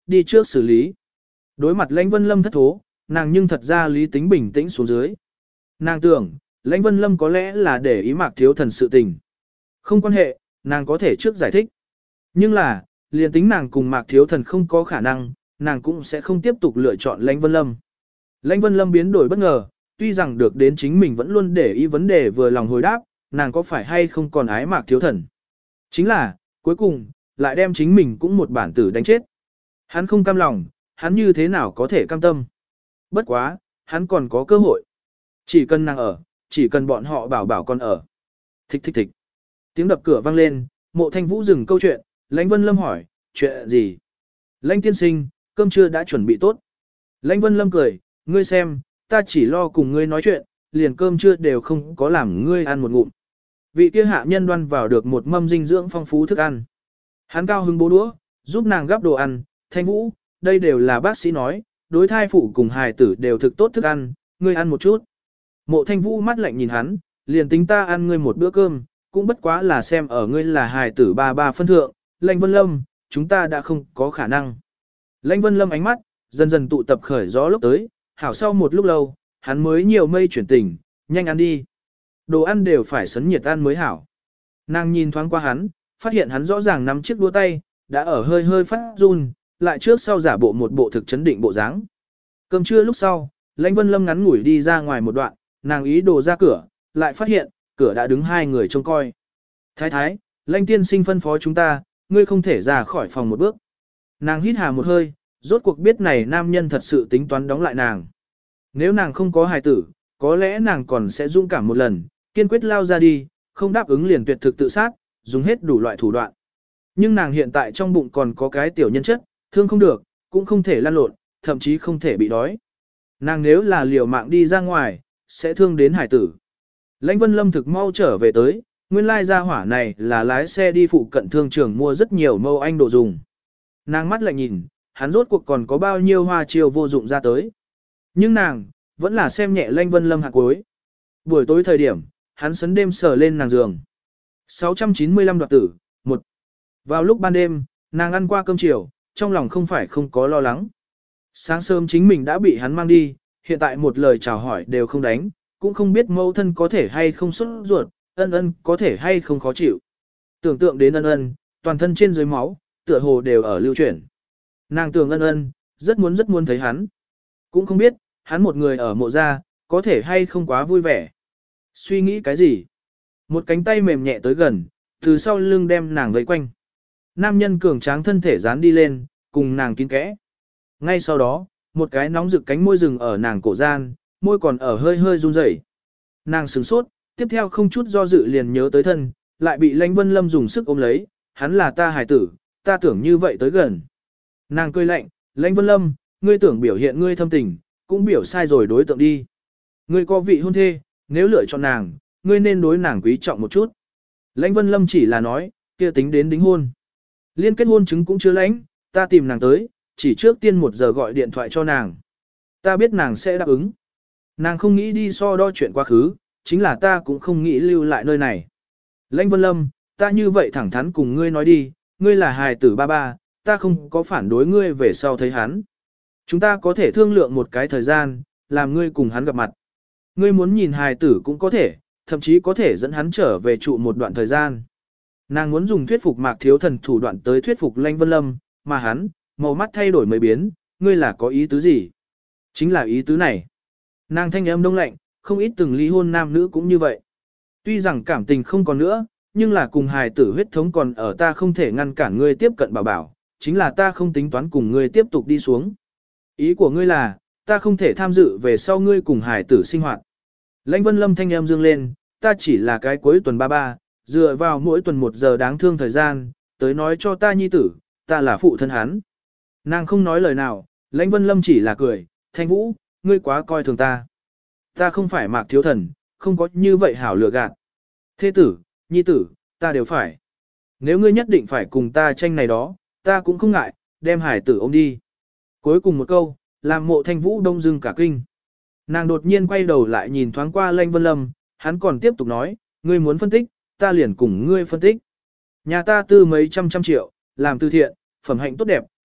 đi trước xử lý. Đối mặt Lãnh Vân Lâm thất thố, nàng nhưng thật ra lý tính bình tĩnh xuống dưới. Nàng tưởng, Lãnh Vân Lâm có lẽ là để ý Mạc Thiếu Thần sự tình. Không quan hệ, nàng có thể trước giải thích. Nhưng là, liền tính nàng cùng Mạc Thiếu Thần không có khả năng, nàng cũng sẽ không tiếp tục lựa chọn Lãnh Vân Lâm. Lãnh Vân Lâm biến đổi bất ngờ, tuy rằng được đến chính mình vẫn luôn để ý vấn đề vừa lòng hồi đáp, nàng có phải hay không còn ái Mạc Thiếu Thần. Chính là, cuối cùng, lại đem chính mình cũng một bản tử đánh chết. Hắn không cam lòng, hắn như thế nào có thể cam tâm. Bất quá, hắn còn có cơ hội. Chỉ cần nàng ở, chỉ cần bọn họ bảo bảo con ở. Thích thích thích. Tiếng đập cửa vang lên, Mộ Thanh Vũ dừng câu chuyện, Lãnh Vân Lâm hỏi, chuyện gì? Lãnh tiên sinh, cơm trưa đã chuẩn bị tốt. Lãnh Vân Lâm cười, ngươi xem, ta chỉ lo cùng ngươi nói chuyện, liền cơm trưa đều không có làm ngươi ăn một ngụm. Vị kia hạ nhân đoan vào được một mâm dinh dưỡng phong phú thức ăn. Hắn cao hứng bố đũa, giúp nàng gắp đồ ăn, Thanh Vũ, đây đều là bác sĩ nói, đối thai phụ cùng hài tử đều thực tốt thức ăn, ngươi ăn một chút. Mộ Thanh Vũ mắt lạnh nhìn hắn, liền tính ta ăn ngươi một bữa cơm, cũng bất quá là xem ở ngươi là hài tử ba ba phân thượng, Lãnh Vân Lâm, chúng ta đã không có khả năng. Lãnh Vân Lâm ánh mắt, dần dần tụ tập khởi gió lúc tới, hảo sau một lúc lâu, hắn mới nhiều mây chuyển tình, nhanh ăn đi. Đồ ăn đều phải sấn nhiệt ăn mới hảo. Nàng nhìn thoáng qua hắn, phát hiện hắn rõ ràng nắm chiếc đũa tay, đã ở hơi hơi phát run, lại trước sau giả bộ một bộ thực chấn định bộ dáng. Cơm trưa lúc sau, Lãnh Vân Lâm ngắn ngủi đi ra ngoài một đoạn, nàng ý đồ ra cửa, lại phát hiện, cửa đã đứng hai người trông coi. Thái thái, Lãnh tiên sinh phân phó chúng ta, ngươi không thể ra khỏi phòng một bước. Nàng hít hà một hơi, rốt cuộc biết này nam nhân thật sự tính toán đóng lại nàng. Nếu nàng không có hài tử, có lẽ nàng còn sẽ dũng cảm một lần, kiên quyết lao ra đi, không đáp ứng liền tuyệt thực tự sát, dùng hết đủ loại thủ đoạn. Nhưng nàng hiện tại trong bụng còn có cái tiểu nhân chất, thương không được, cũng không thể lăn lộn, thậm chí không thể bị đói. Nàng nếu là liều mạng đi ra ngoài, sẽ thương đến hải tử. Lãnh Vân Lâm thực mau trở về tới, nguyên lai gia hỏa này là lái xe đi phụ cận thương trường mua rất nhiều mâu anh đồ dùng. Nàng mắt lại nhìn, hắn rốt cuộc còn có bao nhiêu hoa chiêu vô dụng ra tới. Nhưng nàng, vẫn là xem nhẹ Lãnh Vân Lâm hạt cuối. Buổi tối thời điểm, hắn sấn đêm sờ lên nàng giường. sáu trăm chín mươi lăm đoạt tử, một. Vào lúc ban đêm, nàng ăn qua cơm chiều, trong lòng không phải không có lo lắng. Sáng sớm chính mình đã bị hắn mang đi, hiện tại một lời chào hỏi đều không đánh, cũng không biết mẫu thân có thể hay không xuất ruột, ân ân có thể hay không khó chịu. Tưởng tượng đến ân ân, toàn thân trên dưới máu, tựa hồ đều ở lưu chuyển. Nàng tưởng ân ân, rất muốn rất muốn thấy hắn. Cũng không biết, hắn một người ở mộ gia, có thể hay không quá vui vẻ. Suy nghĩ cái gì? Một cánh tay mềm nhẹ tới gần, từ sau lưng đem nàng vây quanh. Nam nhân cường tráng thân thể dán đi lên, cùng nàng kín kẽ. Ngay sau đó, một cái nóng rực cánh môi rừng ở nàng cổ gian, môi còn ở hơi hơi run rẩy. Nàng sửng sốt, tiếp theo không chút do dự liền nhớ tới thân, lại bị Lãnh Vân Lâm dùng sức ôm lấy, hắn là ta hài tử, ta tưởng như vậy tới gần. Nàng cười lạnh, Lãnh Vân Lâm, ngươi tưởng biểu hiện ngươi thâm tình, cũng biểu sai rồi đối tượng đi. Ngươi có vị hôn thê, nếu lựa chọn nàng, ngươi nên đối nàng quý trọng một chút. Lãnh Vân Lâm chỉ là nói, kia tính đến đính hôn. Liên kết hôn chứng cũng chưa lãnh, ta tìm nàng tới, chỉ trước tiên một giờ gọi điện thoại cho nàng. Ta biết nàng sẽ đáp ứng. Nàng không nghĩ đi so đo chuyện quá khứ, chính là ta cũng không nghĩ lưu lại nơi này. Lãnh Vân Lâm, ta như vậy thẳng thắn cùng ngươi nói đi, ngươi là hài tử ba ba, ta không có phản đối ngươi về sau thấy hắn. Chúng ta có thể thương lượng một cái thời gian, làm ngươi cùng hắn gặp mặt. Ngươi muốn nhìn hài tử cũng có thể, thậm chí có thể dẫn hắn trở về trụ một đoạn thời gian. Nàng muốn dùng thuyết phục Mạc Thiếu Thần thủ đoạn tới thuyết phục Lãnh Vân Lâm, mà hắn, màu mắt thay đổi mấy biến, ngươi là có ý tứ gì? Chính là ý tứ này. Nàng thanh âm đông lạnh, không ít từng ly hôn nam nữ cũng như vậy. Tuy rằng cảm tình không còn nữa, nhưng là cùng hài tử huyết thống còn ở, ta không thể ngăn cản ngươi tiếp cận bảo bảo, chính là ta không tính toán cùng ngươi tiếp tục đi xuống. Ý của ngươi là, ta không thể tham dự về sau ngươi cùng hài tử sinh hoạt. Lãnh Vân Lâm thanh âm dương lên, ta chỉ là cái cuối tuần ba ba, dựa vào mỗi tuần một giờ đáng thương thời gian, tới nói cho ta nhi tử, ta là phụ thân hắn. Nàng không nói lời nào, Lãnh Vân Lâm chỉ là cười, Thanh Vũ, ngươi quá coi thường ta. Ta không phải Mạc Thiếu Thần, không có như vậy hảo lựa gạt. Thế tử, nhi tử, ta đều phải. Nếu ngươi nhất định phải cùng ta tranh này đó, ta cũng không ngại, đem hải tử ôm đi. Cuối cùng một câu, làm Mộ Thanh Vũ đông dưng cả kinh. Nàng đột nhiên quay đầu lại nhìn thoáng qua Lãnh Vân Lâm, hắn còn tiếp tục nói, ngươi muốn phân tích, ta liền cùng ngươi phân tích. Nhà ta tư mấy trăm trăm triệu, làm từ thiện, phẩm hạnh tốt đẹp,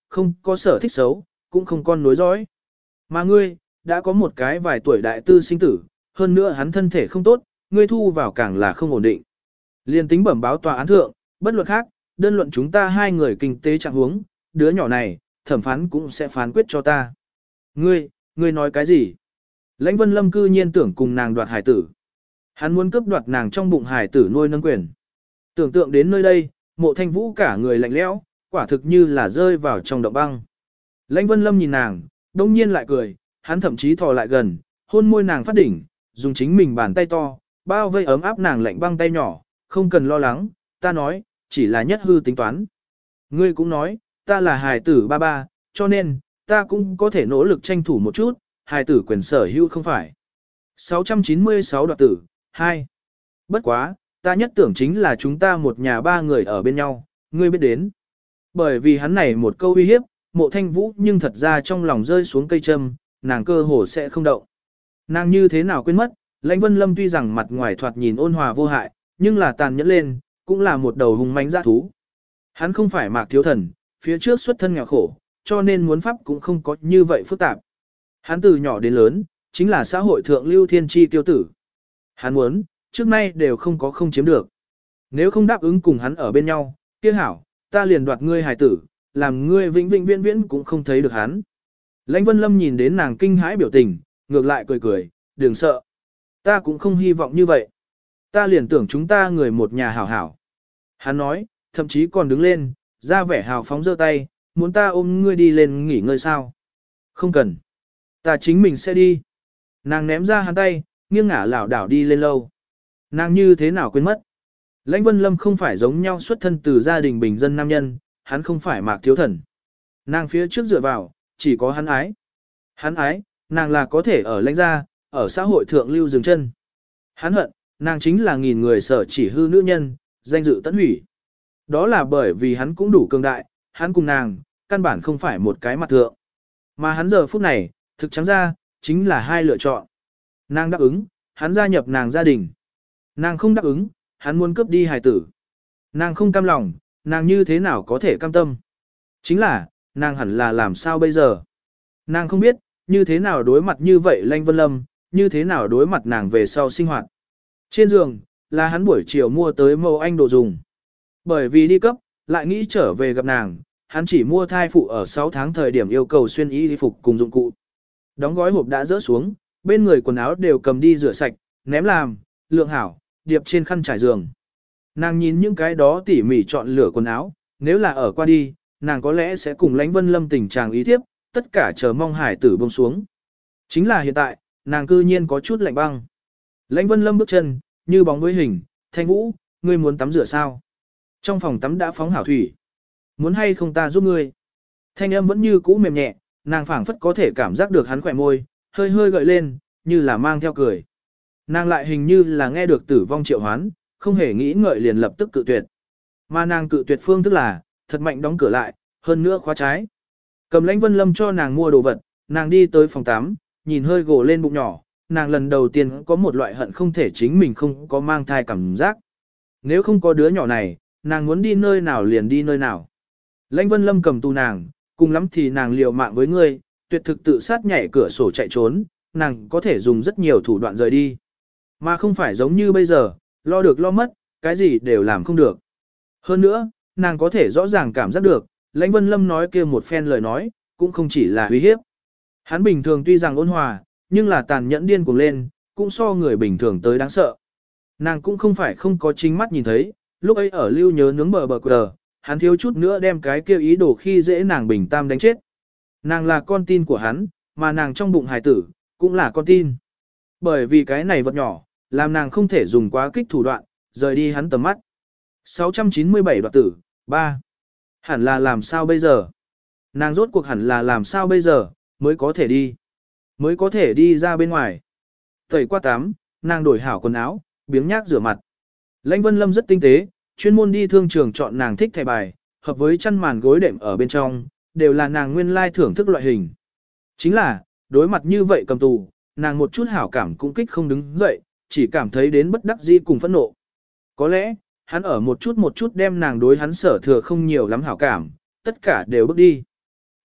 không có sở thích xấu, cũng không con nối dõi. Mà ngươi, đã có một cái vài tuổi đại tư sinh tử, hơn nữa hắn thân thể không tốt, ngươi thu vào càng là không ổn định. Liên tính bẩm báo tòa án thượng, bất luận khác, đơn luận chúng ta hai người kinh tế trạng huống, đứa nhỏ này, thẩm phán cũng sẽ phán quyết cho ta. Ngươi, ngươi nói cái gì? Lãnh Vân Lâm cư nhiên tưởng cùng nàng đoạt hải tử. Hắn muốn cướp đoạt nàng trong bụng hải tử nuôi nâng quyền. Tưởng tượng đến nơi đây, Mộ Thanh Vũ cả người lạnh lẽo, quả thực như là rơi vào trong động băng. Lãnh Vân Lâm nhìn nàng, đông nhiên lại cười, hắn thậm chí thò lại gần, hôn môi nàng phát đỉnh, dùng chính mình bàn tay to, bao vây ấm áp nàng lạnh băng tay nhỏ, không cần lo lắng, ta nói, chỉ là nhất hư tính toán. Ngươi cũng nói, ta là hài tử ba ba, cho nên, ta cũng có thể nỗ lực tranh thủ một chút, hài tử quyền sở hữu không phải. sáu trăm chín mươi sáu đoạt tử, hai. Bất quá, ta nhất tưởng chính là chúng ta một nhà ba người ở bên nhau, ngươi biết đến. Bởi vì hắn này một câu uy hiếp, Mộ Thanh Vũ nhưng thật ra trong lòng rơi xuống cây châm, nàng cơ hồ sẽ không động. Nàng như thế nào quên mất, Lãnh Vân Lâm tuy rằng mặt ngoài thoạt nhìn ôn hòa vô hại, nhưng là tàn nhẫn lên, cũng là một đầu hung mãnh dã thú. Hắn không phải Mạc Thiếu Thần, phía trước xuất thân nghèo khổ, cho nên muốn pháp cũng không có như vậy phức tạp. Hắn từ nhỏ đến lớn, chính là xã hội thượng lưu thiên tri tiêu tử. Hắn muốn, trước nay đều không có không chiếm được. Nếu không đáp ứng cùng hắn ở bên nhau, kia hảo, ta liền đoạt ngươi hài tử, làm ngươi vĩnh vĩnh viễn viễn cũng không thấy được hắn. Lãnh Vân Lâm nhìn đến nàng kinh hãi biểu tình, ngược lại cười cười, đừng sợ. Ta cũng không hy vọng như vậy. Ta liền tưởng chúng ta người một nhà hảo hảo. Hắn nói, thậm chí còn đứng lên, ra vẻ hào phóng giơ tay, muốn ta ôm ngươi đi lên nghỉ ngơi sao? Không cần. Ta chính mình sẽ đi. Nàng ném ra hắn tay, nghiêng ngả lảo đảo đi lên lâu. Nàng như thế nào quên mất? Lãnh Vân Lâm không phải giống nhau xuất thân từ gia đình bình dân nam nhân, hắn không phải Mạc Thiếu Thần. Nàng phía trước dựa vào, chỉ có hắn ái. Hắn ái, nàng là có thể ở lãnh gia, ở xã hội thượng lưu dừng chân. Hắn hận, nàng chính là nghìn người sở chỉ hư nữ nhân, danh dự tận hủy. Đó là bởi vì hắn cũng đủ cường đại, hắn cùng nàng, căn bản không phải một cái mặt thượng. Mà hắn giờ phút này, thực trắng ra, chính là hai lựa chọn. Nàng đáp ứng, hắn gia nhập nàng gia đình. Nàng không đáp ứng, hắn muốn cướp đi hài tử. Nàng không cam lòng, nàng như thế nào có thể cam tâm. Chính là, nàng hẳn là làm sao bây giờ. Nàng không biết, như thế nào đối mặt như vậy Lãnh Vân Lâm, như thế nào đối mặt nàng về sau sinh hoạt. Trên giường, là hắn buổi chiều mua tới mẫu anh đồ dùng. Bởi vì đi cấp, lại nghĩ trở về gặp nàng, hắn chỉ mua thai phụ ở sáu tháng thời điểm yêu cầu xuyên y phục cùng dụng cụ. Đóng gói hộp đã rỡ xuống, bên người quần áo đều cầm đi rửa sạch, ném làm, lượng hảo, điệp trên khăn trải giường. Nàng nhìn những cái đó tỉ mỉ chọn lựa quần áo, nếu là ở qua đi, nàng có lẽ sẽ cùng Lãnh Vân Lâm tình trạng ý thiếp, tất cả chờ mong hải tử buông xuống. Chính là hiện tại, nàng cư nhiên có chút lạnh băng. Lãnh Vân Lâm bước chân, như bóng với hình, Thanh Vũ, ngươi muốn tắm rửa sao? Trong phòng tắm đã phóng hảo thủy. Muốn hay không ta giúp ngươi? Thanh âm vẫn như cũ mềm nhẹ, nàng phảng phất có thể cảm giác được hắn khỏe môi, hơi hơi gợi lên, như là mang theo cười. Nàng lại hình như là nghe được tử vong triệu hoán, không hề nghĩ ngợi liền lập tức cự tuyệt. Mà nàng cự tuyệt phương thức là, thật mạnh đóng cửa lại, hơn nữa khóa trái. Cầm Lãnh Vân Lâm cho nàng mua đồ vật, nàng đi tới phòng tắm, nhìn hơi gồ lên bụng nhỏ, nàng lần đầu tiên có một loại hận không thể chính mình không có mang thai cảm giác. Nếu không có đứa nhỏ này, nàng muốn đi nơi nào liền đi nơi nào. Lãnh Vân Lâm cầm tù nàng, cùng lắm thì nàng liều mạng với ngươi, tuyệt thực tự sát nhảy cửa sổ chạy trốn, nàng có thể dùng rất nhiều thủ đoạn rời đi. Mà không phải giống như bây giờ, lo được lo mất, cái gì đều làm không được. Hơn nữa, nàng có thể rõ ràng cảm giác được, Lãnh Vân Lâm nói kia một phen lời nói, cũng không chỉ là uy hiếp. Hắn bình thường tuy rằng ôn hòa, nhưng là tàn nhẫn điên cuồng lên, cũng so người bình thường tới đáng sợ. Nàng cũng không phải không có chính mắt nhìn thấy, lúc ấy ở lưu nhớ nướng bờ bờ quờ, hắn thiếu chút nữa đem cái kia ý đồ khi dễ nàng bình tam đánh chết. Nàng là con tin của hắn, mà nàng trong bụng hài tử, cũng là con tin. Bởi vì cái này vật nhỏ, làm nàng không thể dùng quá kích thủ đoạn, rời đi hắn tầm mắt. sáu trăm chín mươi bảy đoạt tử, ba. Hẳn là làm sao bây giờ? Nàng rốt cuộc hẳn là làm sao bây giờ, mới có thể đi. Mới có thể đi ra bên ngoài. Tẩy qua tắm, nàng đổi hảo quần áo, biếng nhác rửa mặt. Lãnh Vân Lâm rất tinh tế, chuyên môn đi thương trường chọn nàng thích thẻ bài, hợp với chăn màn gối đệm ở bên trong, đều là nàng nguyên lai thưởng thức loại hình. Chính là, đối mặt như vậy cầm tù, nàng một chút hảo cảm cũng kích không đứng dậy, chỉ cảm thấy đến bất đắc dĩ cùng phẫn nộ. Có lẽ, hắn ở một chút một chút đem nàng đối hắn sở thừa không nhiều lắm hảo cảm, tất cả đều bước đi.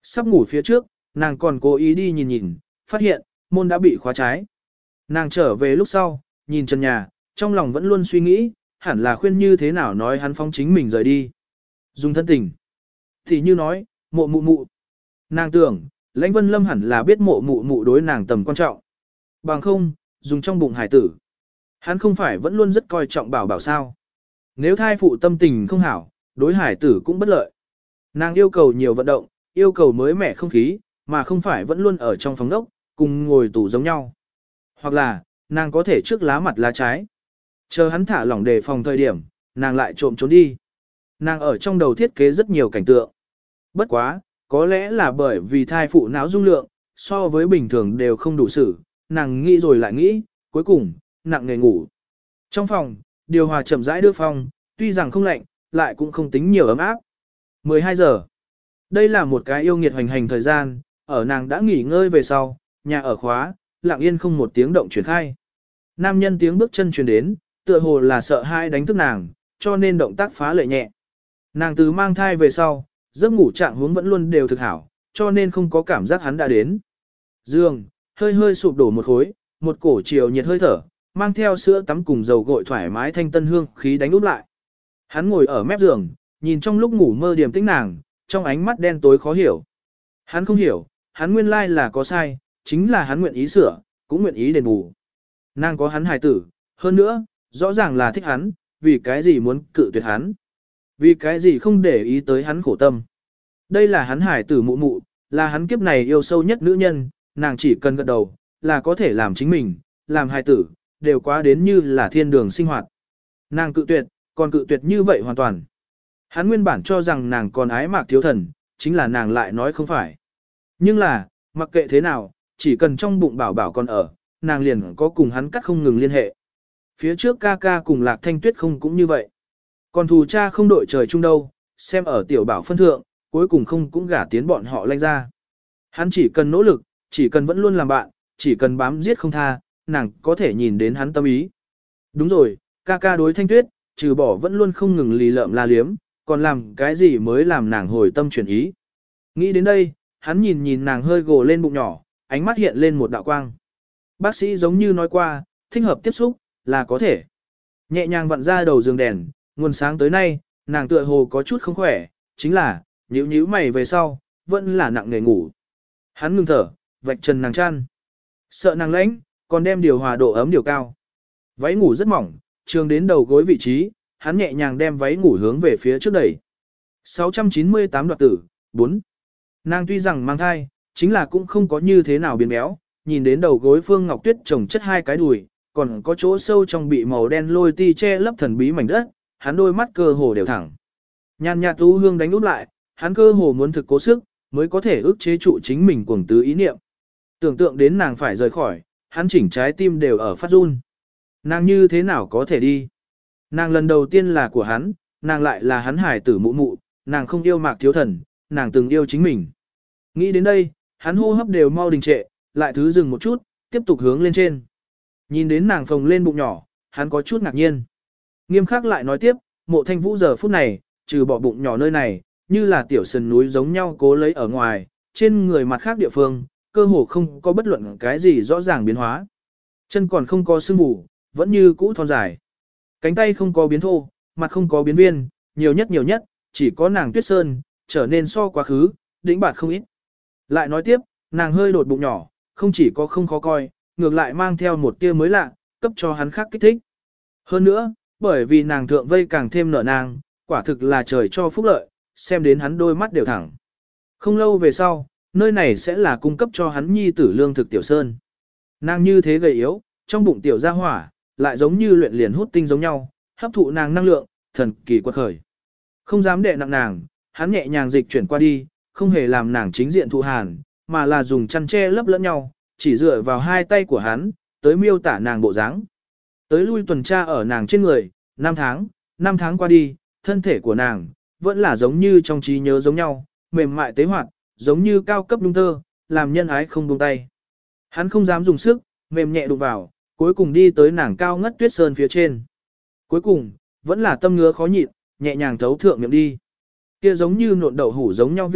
Sắp ngủ phía trước, nàng còn cố ý đi nhìn nhìn, phát hiện, môn đã bị khóa trái. Nàng trở về lúc sau, nhìn trần nhà, trong lòng vẫn luôn suy nghĩ, hẳn là khuyên như thế nào nói hắn phóng chính mình rời đi. Dùng thân tình. Thì như nói, mộ mụ mụ. Nàng tưởng, Lãnh Vân Lâm hẳn là biết mộ mụ mụ đối nàng tầm quan trọng. Bằng không, dùng trong bụng hải tử. Hắn không phải vẫn luôn rất coi trọng bảo bảo sao. Nếu thai phụ tâm tình không hảo, đối hải tử cũng bất lợi. Nàng yêu cầu nhiều vận động, yêu cầu mới mẻ không khí, mà không phải vẫn luôn ở trong phòng đốc, cùng ngồi tủ giống nhau. Hoặc là, nàng có thể trước lá mặt lá trái. Chờ hắn thả lỏng đề phòng thời điểm, nàng lại trộm trốn đi. Nàng ở trong đầu thiết kế rất nhiều cảnh tượng. Bất quá, có lẽ là bởi vì thai phụ não dung lượng, so với bình thường đều không đủ xử, nàng nghĩ rồi lại nghĩ, cuối cùng, nặng nề ngủ. Trong phòng, điều hòa chậm rãi đưa phong, tuy rằng không lạnh, lại cũng không tính nhiều ấm áp. mười hai giờ. Đây là một cái yêu nghiệt hoành hành thời gian, ở nàng đã nghỉ ngơi về sau, nhà ở khóa, lặng yên không một tiếng động chuyển khai. Nam nhân tiếng bước chân truyền đến, tựa hồ là sợ hai đánh thức nàng, cho nên động tác phá lệ nhẹ. Nàng từ mang thai về sau, giấc ngủ trạng huống vẫn luôn đều thực hảo, cho nên không có cảm giác hắn đã đến. Giường, hơi hơi sụp đổ một khối, một cổ chiều nhiệt hơi thở, mang theo sữa tắm cùng dầu gội thoải mái thanh tân hương khí đánh úp lại. Hắn ngồi ở mép giường, nhìn trong lúc ngủ mơ điềm tĩnh nàng, trong ánh mắt đen tối khó hiểu. Hắn không hiểu, hắn nguyên lai là có sai, chính là hắn nguyện ý sửa, cũng nguyện ý đền bù. Nàng có hắn hài tử, hơn nữa, rõ ràng là thích hắn, vì cái gì muốn cự tuyệt hắn. Vì cái gì không để ý tới hắn khổ tâm. Đây là hắn hài tử mụ mụ, là hắn kiếp này yêu sâu nhất nữ nhân, nàng chỉ cần gật đầu, là có thể làm chính mình, làm hài tử, đều quá đến như là thiên đường sinh hoạt. Nàng cự tuyệt, còn cự tuyệt như vậy hoàn toàn. Hắn nguyên bản cho rằng nàng còn ái mạc thiếu thần, chính là nàng lại nói không phải. Nhưng là, mặc kệ thế nào, chỉ cần trong bụng bảo bảo còn ở, nàng liền có cùng hắn cắt không ngừng liên hệ. Phía trước ca ca cùng Lạc Thanh Tuyết không cũng như vậy. Còn thù cha không đội trời chung đâu, xem ở tiểu bảo phân thượng, cuối cùng không cũng gả tiến bọn họ lanh ra. Hắn chỉ cần nỗ lực, chỉ cần vẫn luôn làm bạn, chỉ cần bám giết không tha, nàng có thể nhìn đến hắn tâm ý. Đúng rồi, ca ca đối Thanh Tuyết, trừ bỏ vẫn luôn không ngừng lì lợm la liếm, còn làm cái gì mới làm nàng hồi tâm chuyển ý. Nghĩ đến đây, hắn nhìn nhìn nàng hơi gồ lên bụng nhỏ, ánh mắt hiện lên một đạo quang. Bác sĩ giống như nói qua, thích hợp tiếp xúc, là có thể. Nhẹ nhàng vặn ra đầu giường đèn, nguồn sáng tới nay, nàng tựa hồ có chút không khỏe, chính là, nhíu nhíu mày về sau, vẫn là nặng nề ngủ. Hắn ngừng thở, vạch trần nàng chăn. Sợ nàng lãnh, còn đem điều hòa độ ấm điều cao. Váy ngủ rất mỏng, trường đến đầu gối vị trí, hắn nhẹ nhàng đem váy ngủ hướng về phía trước đẩy. sáu trăm chín mươi tám đoạt tử, bốn. Nàng tuy rằng mang thai, chính là cũng không có như thế nào biến béo, nhìn đến đầu gối Phương Ngọc Tuyết chồng chất hai cái đùi, còn có chỗ sâu trong bị màu đen lôi ti che lấp thần bí mảnh đất, hắn đôi mắt cơ hồ đều thẳng. Nhàn nhạt u hương đánh úp lại, hắn cơ hồ muốn thực cố sức, mới có thể ức chế trụ chính mình cuồng tứ ý niệm. Tưởng tượng đến nàng phải rời khỏi, hắn chỉnh trái tim đều ở phát run. Nàng như thế nào có thể đi? Nàng lần đầu tiên là của hắn, nàng lại là hắn hải tử mụ mụ, nàng không yêu Mạc Thiếu Thần, nàng từng yêu chính mình. Nghĩ đến đây, hắn hô hấp đều mau đình trệ, lại thứ dừng một chút, tiếp tục hướng lên trên. Nhìn đến nàng phồng lên bụng nhỏ, hắn có chút ngạc nhiên. Nghiêm khắc lại nói tiếp, Mộ Thanh Vũ giờ phút này, trừ bỏ bụng nhỏ nơi này, như là tiểu sườn núi giống nhau cố lấy ở ngoài, trên người mặt khác địa phương, cơ hồ không có bất luận cái gì rõ ràng biến hóa. Chân còn không có sưng mù, vẫn như cũ thon dài. Cánh tay không có biến thô, mặt không có biến viên, nhiều nhất nhiều nhất, chỉ có nàng Tuyết Sơn, trở nên so quá khứ, đỉnh bạt không ít. Lại nói tiếp, nàng hơi đột bụng nhỏ, không chỉ có không khó coi, ngược lại mang theo một tia mới lạ, cấp cho hắn khác kích thích. Hơn nữa, bởi vì nàng thượng vây càng thêm nở nàng, quả thực là trời cho phúc lợi, xem đến hắn đôi mắt đều thẳng. Không lâu về sau, nơi này sẽ là cung cấp cho hắn nhi tử lương thực tiểu sơn. Nàng như thế gầy yếu, trong bụng tiểu gia hỏa, lại giống như luyện liền hút tinh giống nhau, hấp thụ nàng năng lượng, thần kỳ quật khởi. Không dám đè nặng nàng, hắn nhẹ nhàng dịch chuyển qua đi, không hề làm nàng chính diện thụ hàn, mà là dùng chăn che lấp lẫn nhau, chỉ dựa vào hai tay của hắn, tới miêu tả nàng bộ dáng. Tới lui tuần tra ở nàng trên người, năm tháng, năm tháng qua đi, thân thể của nàng, vẫn là giống như trong trí nhớ giống nhau, mềm mại tế hoạt, giống như cao cấp nhung tơ, làm nhân ái không buông tay. Hắn không dám dùng sức, mềm nhẹ đụng vào, cuối cùng đi tới nàng cao ngất tuyết sơn phía trên. Cuối cùng, vẫn là tâm ngứa khó nhịn, nhẹ nhàng thấu thượng miệng đi. Kia giống như nộn đậu hủ giống nhau vị,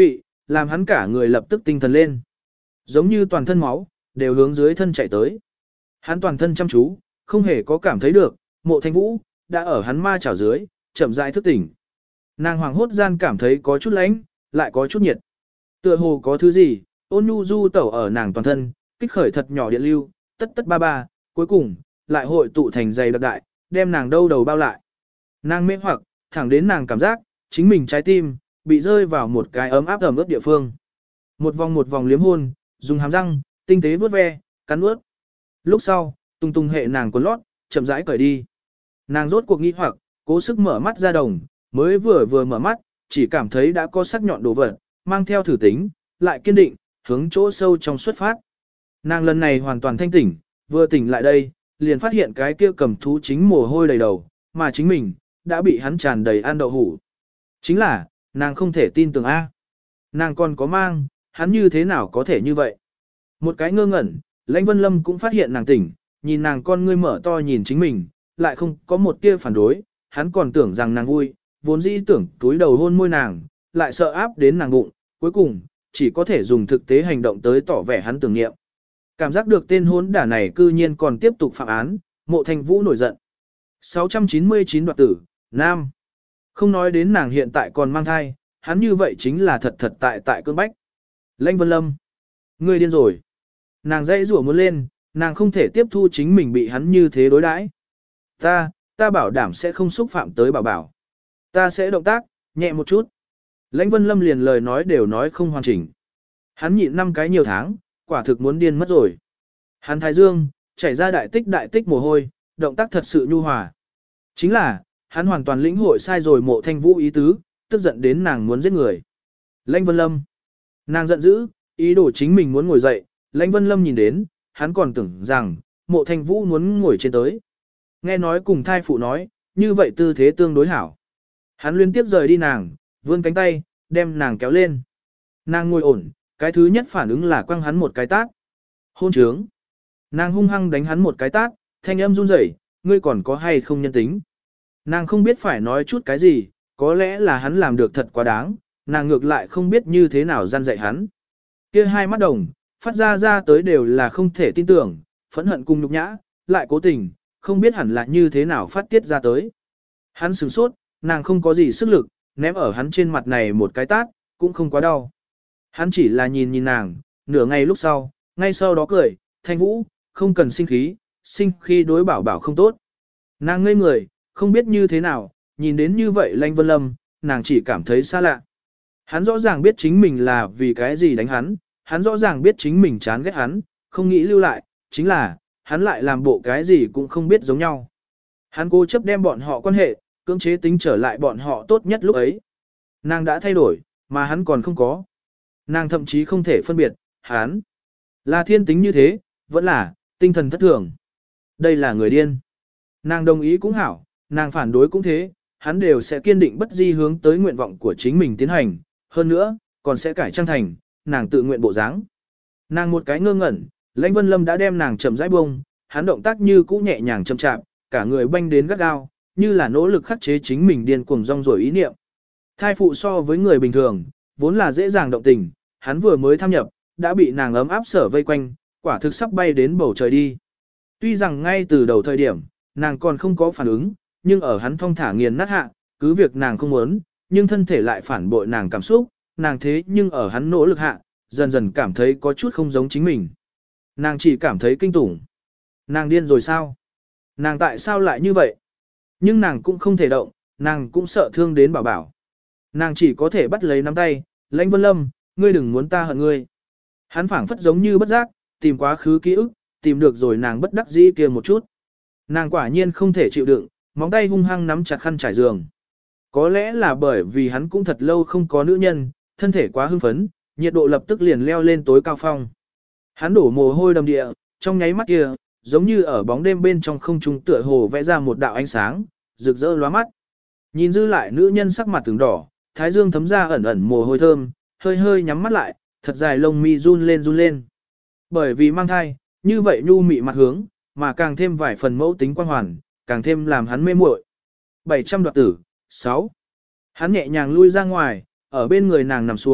làm hắn cả người lập tức tinh thần lên. Giống như toàn thân máu, đều hướng dưới thân chạy tới. Hắn toàn thân chăm chú, không hề có cảm thấy được, Mộ Thanh Vũ, đã ở hắn ma chảo dưới, chậm rãi thức tỉnh. Nàng hoàng hốt gian cảm thấy có chút lạnh, lại có chút nhiệt. Tựa hồ có thứ gì, ôn nhu du tẩu ở nàng toàn thân, kích khởi thật nhỏ điện lưu, tất tất ba ba, cuối cùng, lại hội tụ thành dày đặc đại, đem nàng đâu đầu bao lại. Nàng mê hoặc, thẳng đến nàng cảm giác, chính mình trái tim, bị rơi vào một cái ấm áp ẩm ướt địa phương. Một vòng một vòng liếm hôn, dùng hàm răng, tinh tế vuốt ve, cắn nuốt. Lúc sau, tung tung hệ nàng quần lót, chậm rãi cởi đi. Nàng rốt cuộc nghi hoặc, cố sức mở mắt ra đồng, mới vừa vừa mở mắt, chỉ cảm thấy đã có sắc nhọn đồ vật, mang theo thử tính, lại kiên định, hướng chỗ sâu trong xuất phát. Nàng lần này hoàn toàn thanh tỉnh, vừa tỉnh lại đây, liền phát hiện cái kia cầm thú chính mồ hôi đầy đầu, mà chính mình, đã bị hắn tràn đầy ăn đậu hủ. Chính là, nàng không thể tin tưởng A. Nàng còn có mang, hắn như thế nào có thể như vậy? Một cái ngơ ngẩn, Lãnh Vân Lâm cũng phát hiện nàng tỉnh, nhìn nàng con ngươi mở to nhìn chính mình, lại không có một tia phản đối, hắn còn tưởng rằng nàng vui, vốn dĩ tưởng túi đầu hôn môi nàng, lại sợ áp đến nàng bụng, cuối cùng, chỉ có thể dùng thực tế hành động tới tỏ vẻ hắn tưởng niệm. Cảm giác được tên hôn đả này cư nhiên còn tiếp tục phạm án, Mộ Thanh Vũ nổi giận. sáu trăm chín mươi chín đoạt tử, Nam. Không nói đến nàng hiện tại còn mang thai, hắn như vậy chính là thật thật tại tại cơn bách. Lãnh Vân Lâm. Ngươi điên rồi. Nàng dãy rủa muốn lên, nàng không thể tiếp thu chính mình bị hắn như thế đối đãi. Ta, ta bảo đảm sẽ không xúc phạm tới bảo bảo. Ta sẽ động tác, nhẹ một chút. Lãnh Vân Lâm liền lời nói đều nói không hoàn chỉnh. Hắn nhịn năm cái nhiều tháng, quả thực muốn điên mất rồi. Hắn thái dương, chảy ra đại tích đại tích mồ hôi, động tác thật sự nhu hòa. Chính là, hắn hoàn toàn lĩnh hội sai rồi Mộ Thanh Vũ ý tứ, tức giận đến nàng muốn giết người. Lãnh Vân Lâm. Nàng giận dữ, ý đồ chính mình muốn ngồi dậy, Lãnh Vân Lâm nhìn đến, hắn còn tưởng rằng, Mộ Thanh Vũ muốn ngồi trên tới. Nghe nói cùng thai phụ nói, như vậy tư thế tương đối hảo. Hắn liên tiếp rời đi nàng, vươn cánh tay, đem nàng kéo lên. Nàng ngồi ổn, cái thứ nhất phản ứng là quăng hắn một cái tát. Hôn trướng. Nàng hung hăng đánh hắn một cái tát, thanh âm run rẩy, ngươi còn có hay không nhân tính. Nàng không biết phải nói chút cái gì, có lẽ là hắn làm được thật quá đáng, nàng ngược lại không biết như thế nào gian dạy hắn. Kia hai mắt đồng, phát ra ra tới đều là không thể tin tưởng, phẫn hận cùng nhục nhã, lại cố tình, không biết hẳn là như thế nào phát tiết ra tới. Hắn sửng sốt, nàng không có gì sức lực, ném ở hắn trên mặt này một cái tát, cũng không quá đau. Hắn chỉ là nhìn nhìn nàng, nửa ngày lúc sau, ngay sau đó cười, Thanh Vũ, không cần sinh khí, sinh khi đối bảo bảo không tốt. Nàng ngây người, không biết như thế nào, nhìn đến như vậy Lãnh Vân Lâm, nàng chỉ cảm thấy xa lạ. Hắn rõ ràng biết chính mình là vì cái gì đánh hắn, hắn rõ ràng biết chính mình chán ghét hắn, không nghĩ lưu lại, chính là, hắn lại làm bộ cái gì cũng không biết giống nhau. Hắn cố chấp đem bọn họ quan hệ, cưỡng chế tính trở lại bọn họ tốt nhất lúc ấy. Nàng đã thay đổi, mà hắn còn không có. Nàng thậm chí không thể phân biệt, hắn là thiên tính như thế, vẫn là tinh thần thất thường. Đây là người điên. Nàng đồng ý cũng hảo, nàng phản đối cũng thế, hắn đều sẽ kiên định bất di hướng tới nguyện vọng của chính mình tiến hành, hơn nữa, còn sẽ cải trang thành, nàng tự nguyện bộ dáng. Nàng một cái ngơ ngẩn, Lãnh Vân Lâm đã đem nàng chậm rãi bông, hắn động tác như cũ nhẹ nhàng chậm chạp, cả người banh đến gắt gao, như là nỗ lực khắc chế chính mình điên cuồng rong rồi ý niệm. Thai phụ so với người bình thường, vốn là dễ dàng động tình, hắn vừa mới tham nhập, đã bị nàng ấm áp sở vây quanh, quả thực sắp bay đến bầu trời đi. Tuy rằng ngay từ đầu thời điểm, nàng còn không có phản ứng, nhưng ở hắn thong thả nghiền nát hạ, cứ việc nàng không muốn, nhưng thân thể lại phản bội nàng cảm xúc, nàng thế nhưng ở hắn nỗ lực hạ, dần dần cảm thấy có chút không giống chính mình. Nàng chỉ cảm thấy kinh tủng. Nàng điên rồi sao? Nàng tại sao lại như vậy? Nhưng nàng cũng không thể động, nàng cũng sợ thương đến bảo bảo. Nàng chỉ có thể bắt lấy nắm tay, Lãnh Vân Lâm, ngươi đừng muốn ta hận ngươi. Hắn phảng phất giống như bất giác, tìm quá khứ ký ức, tìm được rồi nàng bất đắc dĩ kia một chút. Nàng quả nhiên không thể chịu đựng, móng tay hung hăng nắm chặt khăn trải giường. Có lẽ là bởi vì hắn cũng thật lâu không có nữ nhân, thân thể quá hưng phấn, nhiệt độ lập tức liền leo lên tối cao phong. Hắn đổ mồ hôi đầm địa, trong nháy mắt kia, giống như ở bóng đêm bên trong không trung tựa hồ vẽ ra một đạo ánh sáng, rực rỡ lóa mắt. Nhìn dư lại nữ nhân sắc mặt từng đỏ, thái dương thấm ra ẩn ẩn mồ hôi thơm, hơi hơi nhắm mắt lại, thật dài lông mi run lên run lên. Bởi vì mang thai, như vậy nhu mị mặt hướng, mà càng thêm vài phần mẫu tính quan hoàn, càng thêm làm hắn mê muội. bảy trăm đoạt tử, sáu. Hắn nhẹ nhàng lui ra ngoài, ở bên người nàng nằm xuống,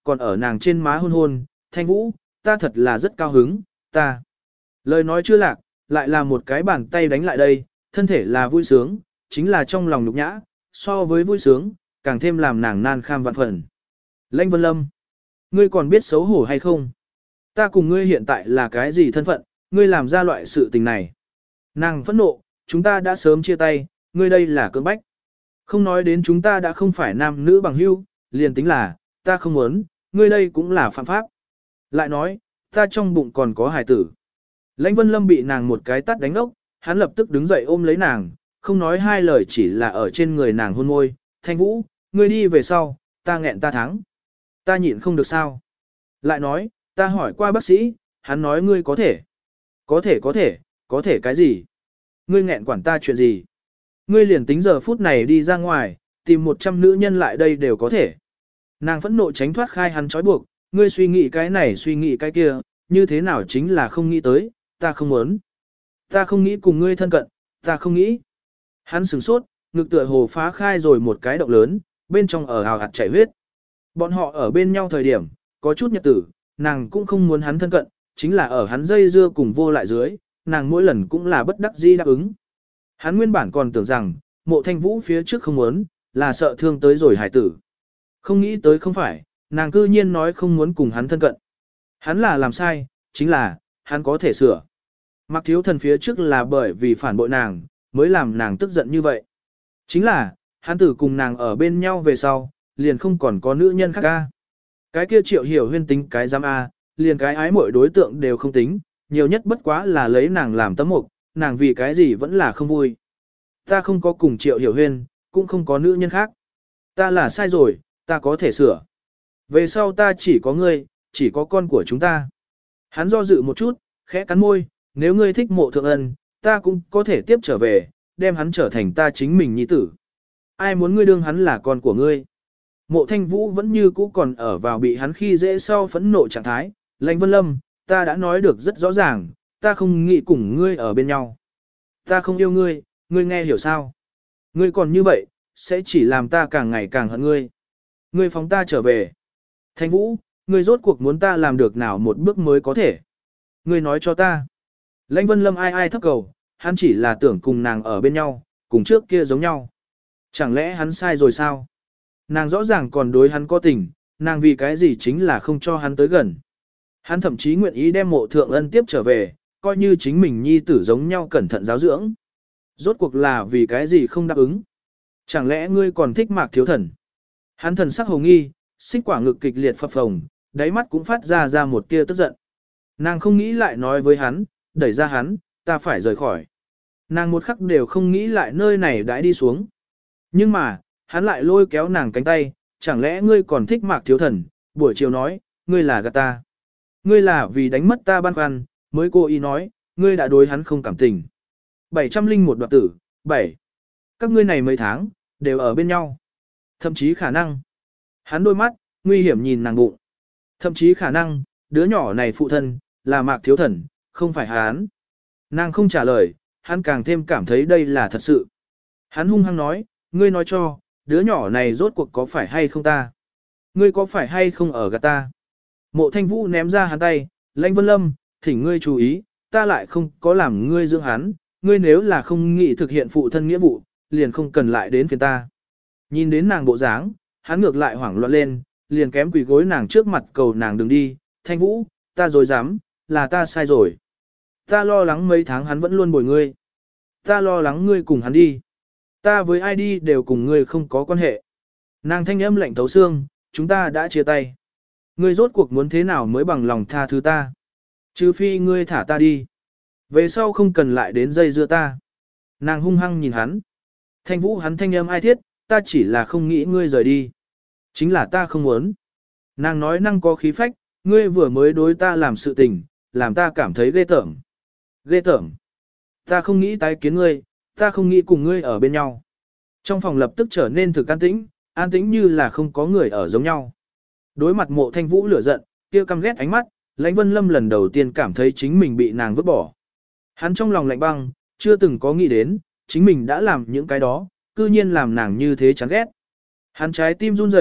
còn ở nàng trên má hôn hôn, Thanh Vũ, ta thật là rất cao hứng, ta. Lời nói chưa lạc, lại là một cái bàn tay đánh lại đây, thân thể là vui sướng, chính là trong lòng nhục nhã, so với vui sướng, càng thêm làm nàng nan kham vạn phần. Lãnh Vân Lâm, ngươi còn biết xấu hổ hay không? Ta cùng ngươi hiện tại là cái gì thân phận, ngươi làm ra loại sự tình này. Nàng phẫn nộ, chúng ta đã sớm chia tay, ngươi đây là cưỡng bách. Không nói đến chúng ta đã không phải nam nữ bằng hữu, liền tính là, ta không muốn, ngươi đây cũng là phạm pháp. Lại nói, ta trong bụng còn có hài tử. Lãnh Vân Lâm bị nàng một cái tát đánh ốc, hắn lập tức đứng dậy ôm lấy nàng, không nói hai lời chỉ là ở trên người nàng hôn môi. Thanh Vũ, ngươi đi về sau, ta nghẹn ta thắng. Ta nhịn không được sao. Lại nói, ta hỏi qua bác sĩ, hắn nói ngươi có thể. Có thể có thể, có thể cái gì? Ngươi nghẹn quản ta chuyện gì? Ngươi liền tính giờ phút này đi ra ngoài, tìm một trăm nữ nhân lại đây đều có thể. Nàng phẫn nộ tránh thoát khai hắn trói buộc, ngươi suy nghĩ cái này suy nghĩ cái kia, như thế nào chính là không nghĩ tới, ta không muốn. Ta không nghĩ cùng ngươi thân cận, ta không nghĩ. Hắn sửng sốt, ngực tựa hồ phá khai rồi một cái động lớn, bên trong ở hào hạt chảy huyết. Bọn họ ở bên nhau thời điểm, có chút nhật tử, nàng cũng không muốn hắn thân cận, chính là ở hắn dây dưa cùng vô lại dưới, nàng mỗi lần cũng là bất đắc dĩ đáp ứng. Hắn nguyên bản còn tưởng rằng, Mộ Thanh Vũ phía trước không muốn, là sợ thương tới rồi hải tử. Không nghĩ tới không phải, nàng cư nhiên nói không muốn cùng hắn thân cận. Hắn là làm sai, chính là, hắn có thể sửa. Mặc Thiếu Thần phía trước là bởi vì phản bội nàng, mới làm nàng tức giận như vậy. Chính là, hắn tử cùng nàng ở bên nhau về sau, liền không còn có nữ nhân khác ca. Cái kia Triệu Hiểu Huyên tính cái giám A, liền cái ái mỗi đối tượng đều không tính, nhiều nhất bất quá là lấy nàng làm tấm mục, nàng vì cái gì vẫn là không vui. Ta không có cùng Triệu Hiểu Huyên, cũng không có nữ nhân khác. Ta là sai rồi, ta có thể sửa. Về sau ta chỉ có ngươi, chỉ có con của chúng ta. Hắn do dự một chút, khẽ cắn môi, nếu ngươi thích Mộ Thượng Ân, ta cũng có thể tiếp trở về, đem hắn trở thành ta chính mình nhi tử. Ai muốn ngươi đương hắn là con của ngươi? Mộ Thanh Vũ vẫn như cũ còn ở vào bị hắn khi dễ sau phẫn nộ trạng thái. Lãnh Vân Lâm, ta đã nói được rất rõ ràng, ta không nghĩ cùng ngươi ở bên nhau. Ta không yêu ngươi, ngươi nghe hiểu sao? Ngươi còn như vậy, sẽ chỉ làm ta càng ngày càng hận ngươi. Ngươi phóng ta trở về. Thanh Vũ, ngươi rốt cuộc muốn ta làm được nào một bước mới có thể? Ngươi nói cho ta. Lãnh Vân Lâm ai ai thấp cầu, hắn chỉ là tưởng cùng nàng ở bên nhau, cùng trước kia giống nhau. Chẳng lẽ hắn sai rồi sao? Nàng rõ ràng còn đối hắn có tình, nàng vì cái gì chính là không cho hắn tới gần. Hắn thậm chí nguyện ý đem Mộ Thượng Ân tiếp trở về, coi như chính mình nhi tử giống nhau cẩn thận giáo dưỡng. Rốt cuộc là vì cái gì không đáp ứng? Chẳng lẽ ngươi còn thích Mạc Thiếu Thần? Hắn thần sắc hồ nghi, xích quả ngực kịch liệt phập phồng, đáy mắt cũng phát ra ra một tia tức giận. Nàng không nghĩ lại nói với hắn, đẩy ra hắn, ta phải rời khỏi. Nàng một khắc đều không nghĩ lại nơi này đãi đi xuống. Nhưng mà, hắn lại lôi kéo nàng cánh tay, chẳng lẽ ngươi còn thích Mạc Thiếu Thần? Buổi chiều nói, ngươi là gạt ta. Ngươi là vì đánh mất ta băn khoăn, mới cố ý nói, ngươi đã đối hắn không cảm tình. bảy trăm linh một đoạn tử, bảy. Các ngươi này mấy tháng, đều ở bên nhau. Thậm chí khả năng. Hắn đôi mắt, nguy hiểm nhìn nàng bụng. Thậm chí khả năng, đứa nhỏ này phụ thân, là Mạc Thiếu Thần, không phải hắn. Nàng không trả lời, hắn càng thêm cảm thấy đây là thật sự. Hắn hung hăng nói, ngươi nói cho, đứa nhỏ này rốt cuộc có phải hay không ta? Ngươi có phải hay không ở gạt ta? Mộ Thanh Vũ ném ra hắn tay, Lãnh Vân Lâm, thỉnh ngươi chú ý, ta lại không có làm ngươi dưỡng hắn, ngươi nếu là không nghĩ thực hiện phụ thân nghĩa vụ, liền không cần lại đến phiền ta. Nhìn đến nàng bộ dáng, hắn ngược lại hoảng loạn lên, liền kém quỳ gối nàng trước mặt cầu nàng đừng đi, Thanh Vũ, ta dối dám, là ta sai rồi. Ta lo lắng mấy tháng hắn vẫn luôn bồi ngươi. Ta lo lắng ngươi cùng hắn đi. Ta với ai đi đều cùng ngươi không có quan hệ. Nàng thanh âm lạnh thấu xương, chúng ta đã chia tay. Ngươi rốt cuộc muốn thế nào mới bằng lòng tha thứ ta. Trừ phi ngươi thả ta đi. Về sau không cần lại đến dây dưa ta. Nàng hung hăng nhìn hắn. Thanh Vũ hắn thanh âm ai thiết, ta chỉ là không nghĩ ngươi rời đi. Chính là ta không muốn. Nàng nói năng có khí phách, ngươi vừa mới đối ta làm sự tình, làm ta cảm thấy ghê tởm. Ghê tởm. Ta không nghĩ tái kiến ngươi, ta không nghĩ cùng ngươi ở bên nhau. Trong phòng lập tức trở nên thực an tĩnh, an tĩnh như là không có người ở giống nhau. Đối mặt Mộ Thanh Vũ lửa giận, kia căm ghét ánh mắt, Lãnh Vân Lâm lần đầu tiên cảm thấy chính mình bị nàng vứt bỏ. Hắn trong lòng lạnh băng, chưa từng có nghĩ đến, chính mình đã làm những cái đó, cư nhiên làm nàng như thế chán ghét. Hắn trái tim run rẩy,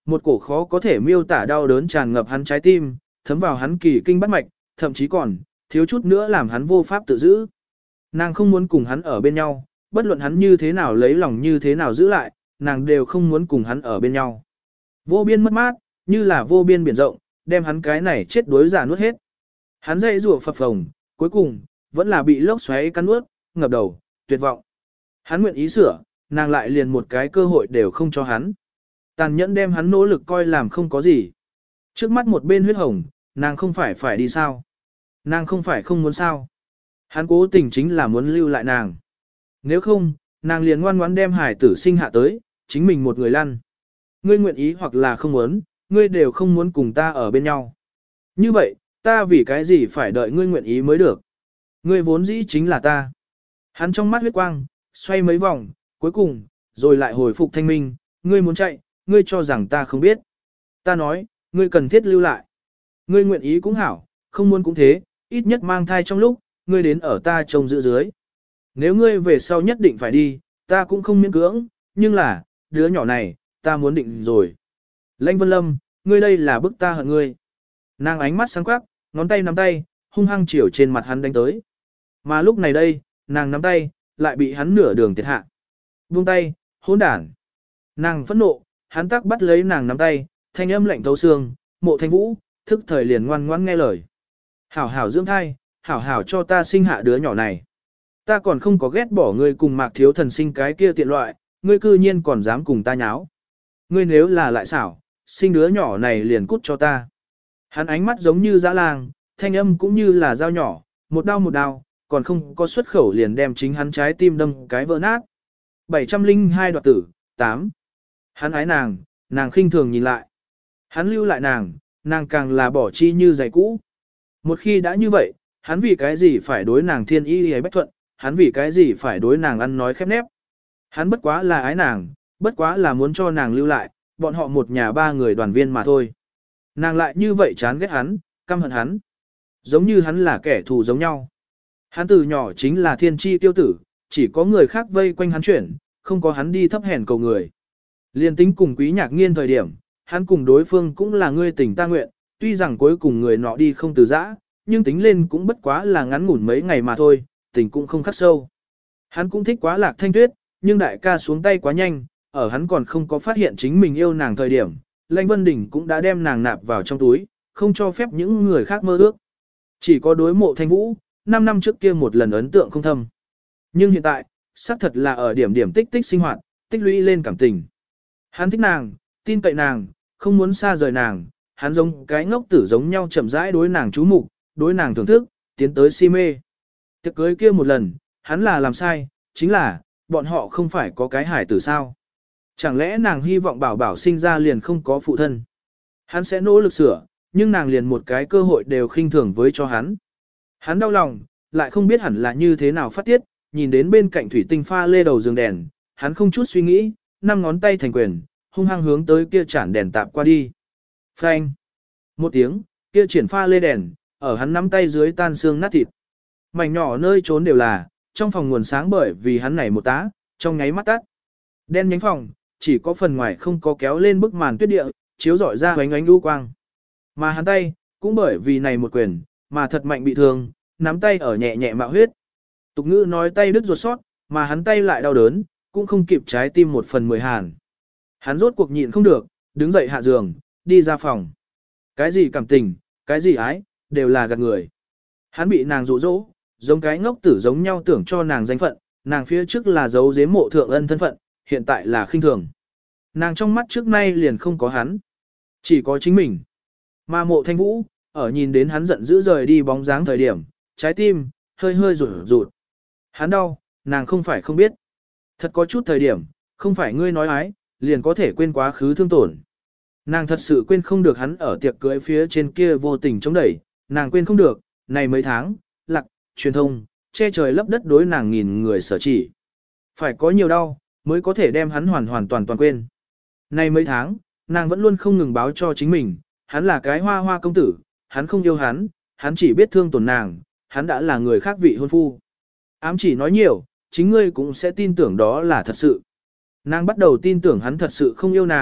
Một cổ khó có thể miêu tả đau đớn tràn ngập hắn trái tim, thấm vào hắn kỳ kinh bát mạch, thậm chí còn, thiếu chút nữa làm hắn vô pháp tự giữ. Nàng không muốn cùng hắn ở bên nhau, bất luận hắn như thế nào lấy lòng như thế nào giữ lại, nàng đều không muốn cùng hắn ở bên nhau. Vô biên mất mát, như là vô biên biển rộng, đem hắn cái này chết đuối giả nuốt hết. Hắn dây rủa phập phồng, cuối cùng, vẫn là bị lốc xoáy cắn nuốt, ngập đầu, tuyệt vọng. Hắn nguyện ý sửa, nàng lại liền một cái cơ hội đều không cho hắn. Tàn nhẫn đem hắn nỗ lực coi làm không có gì. Trước mắt một bên huyết hồng, nàng không phải phải đi sao. Nàng không phải không muốn sao. Hắn cố tình chính là muốn lưu lại nàng. Nếu không, nàng liền ngoan ngoãn đem hải tử sinh hạ tới, chính mình một người lăn. Ngươi nguyện ý hoặc là không muốn, ngươi đều không muốn cùng ta ở bên nhau. Như vậy, ta vì cái gì phải đợi ngươi nguyện ý mới được. Ngươi vốn dĩ chính là ta. Hắn trong mắt huyết quang, xoay mấy vòng, cuối cùng, rồi lại hồi phục thanh minh, ngươi muốn chạy, ngươi cho rằng ta không biết. Ta nói, ngươi cần thiết lưu lại. Ngươi nguyện ý cũng hảo, không muốn cũng thế, ít nhất mang thai trong lúc, ngươi đến ở ta trông giữ dưới. Nếu ngươi về sau nhất định phải đi, ta cũng không miễn cưỡng, nhưng là, đứa nhỏ này, ta muốn định rồi. Lãnh Vân Lâm, ngươi đây là bức ta hận ngươi. Nàng ánh mắt sáng quắc, ngón tay nắm tay, hung hăng chiều trên mặt hắn đánh tới. Mà lúc này đây, nàng nắm tay, lại bị hắn nửa đường thiệt hạ. Buông tay, hỗn đản. Nàng phẫn nộ, hắn tắc bắt lấy nàng nắm tay, thanh âm lạnh thấu xương, Mộ Thanh Vũ, thức thời liền ngoan ngoãn nghe lời. Hảo hảo dưỡng thai, hảo hảo cho ta sinh hạ đứa nhỏ này. Ta còn không có ghét bỏ ngươi cùng Mạc Thiếu Thần sinh cái kia tiện loại, ngươi cư nhiên còn dám cùng ta nháo. Ngươi nếu là lại xảo, sinh đứa nhỏ này liền cút cho ta. Hắn ánh mắt giống như dã lang, thanh âm cũng như là dao nhỏ, một đao một đao, còn không có xuất khẩu liền đem chính hắn trái tim đâm cái vỡ nát. bảy trăm lẻ hai đoạt tử, tám. Hắn ái nàng, nàng khinh thường nhìn lại. Hắn lưu lại nàng, nàng càng là bỏ chi như giày cũ. Một khi đã như vậy, hắn vì cái gì phải đối nàng thiên y hay bách thuận, hắn vì cái gì phải đối nàng ăn nói khép nép. Hắn bất quá là ái nàng, bất quá là muốn cho nàng lưu lại, bọn họ một nhà ba người đoàn viên mà thôi. Nàng lại như vậy chán ghét hắn, căm hận hắn. Giống như hắn là kẻ thù giống nhau. Hắn từ nhỏ chính là thiên tri tiêu tử, chỉ có người khác vây quanh hắn chuyển, không có hắn đi thấp hèn cầu người. Liên tính cùng Quý Nhạc Nghiên thời điểm, hắn cùng đối phương cũng là ngươi tình ta nguyện, tuy rằng cuối cùng người nọ đi không từ giã, nhưng tính lên cũng bất quá là ngắn ngủn mấy ngày mà thôi, tình cũng không khắc sâu. Hắn cũng thích quá Lạc Thanh Tuyết, nhưng đại ca xuống tay quá nhanh, ở hắn còn không có phát hiện chính mình yêu nàng thời điểm, Lãnh Vân Đình cũng đã đem nàng nạp vào trong túi, không cho phép những người khác mơ ước. Chỉ có đối Mộ Thanh Vũ, năm năm trước kia một lần ấn tượng không thâm. Nhưng hiện tại, xác thật là ở điểm điểm tích tích sinh hoạt, tích lũy lên cảm tình. Hắn thích nàng, tin cậy nàng, không muốn xa rời nàng, hắn giống cái ngốc tử giống nhau chậm rãi đối nàng chú mục, đối nàng thưởng thức, tiến tới si mê. Tiệc cưới kia một lần, hắn là làm sai, chính là, bọn họ không phải có cái hải tử sao. Chẳng lẽ nàng hy vọng bảo bảo sinh ra liền không có phụ thân. Hắn sẽ nỗ lực sửa, nhưng nàng liền một cái cơ hội đều khinh thường với cho hắn. Hắn đau lòng, lại không biết hẳn là như thế nào phát tiết, nhìn đến bên cạnh thủy tinh pha lê đầu giường đèn, hắn không chút suy nghĩ, năm ngón tay thành quyền, hung hăng hướng tới kia chản đèn tạp qua đi. Phanh! Một tiếng, kia triển pha lê đèn, ở hắn nắm tay dưới tan xương nát thịt. Mảnh nhỏ nơi trốn đều là, trong phòng nguồn sáng bởi vì hắn này một tá, trong nháy mắt tắt. Đen nhánh phòng, chỉ có phần ngoài không có kéo lên bức màn tuyết địa, chiếu rọi ra ánh ánh lưu quang. Mà hắn tay, cũng bởi vì này một quyền, mà thật mạnh bị thương, nắm tay ở nhẹ nhẹ mạo huyết. Tục ngữ nói tay đứt ruột sót, mà hắn tay lại đau đớn, cũng không kịp trái tim một phần mười hàn. Hắn rốt cuộc nhịn không được, đứng dậy hạ giường, đi ra phòng. Cái gì cảm tình, cái gì ái, đều là gạt người. Hắn bị nàng dụ dỗ, giống cái ngốc tử giống nhau tưởng cho nàng danh phận, nàng phía trước là giấu giếm mộ thượng ân thân phận, hiện tại là khinh thường. Nàng trong mắt trước nay liền không có hắn, chỉ có chính mình. Mà Mộ Thanh Vũ, ở nhìn đến hắn giận dữ rời đi bóng dáng thời điểm, trái tim, hơi hơi rụt rụt. Hắn đau, nàng không phải không biết. Thật có chút thời điểm, không phải ngươi nói ái, liền có thể quên quá khứ thương tổn. Nàng thật sự quên không được hắn ở tiệc cưới phía trên kia vô tình chống đẩy, nàng quên không được, này mấy tháng, lạc, truyền thông, che trời lấp đất đối nàng nghìn người sở chỉ. Phải có nhiều đau, mới có thể đem hắn hoàn hoàn toàn toàn quên. Này mấy tháng, nàng vẫn luôn không ngừng báo cho chính mình, hắn là cái hoa hoa công tử, hắn không yêu hắn, hắn chỉ biết thương tổn nàng, hắn đã là người khác vị hôn phu. Ám chỉ nói nhiều, chính ngươi cũng sẽ tin tưởng đó là thật sự. Nàng bắt đầu tin tưởng hắn thật sự không yêu nàng,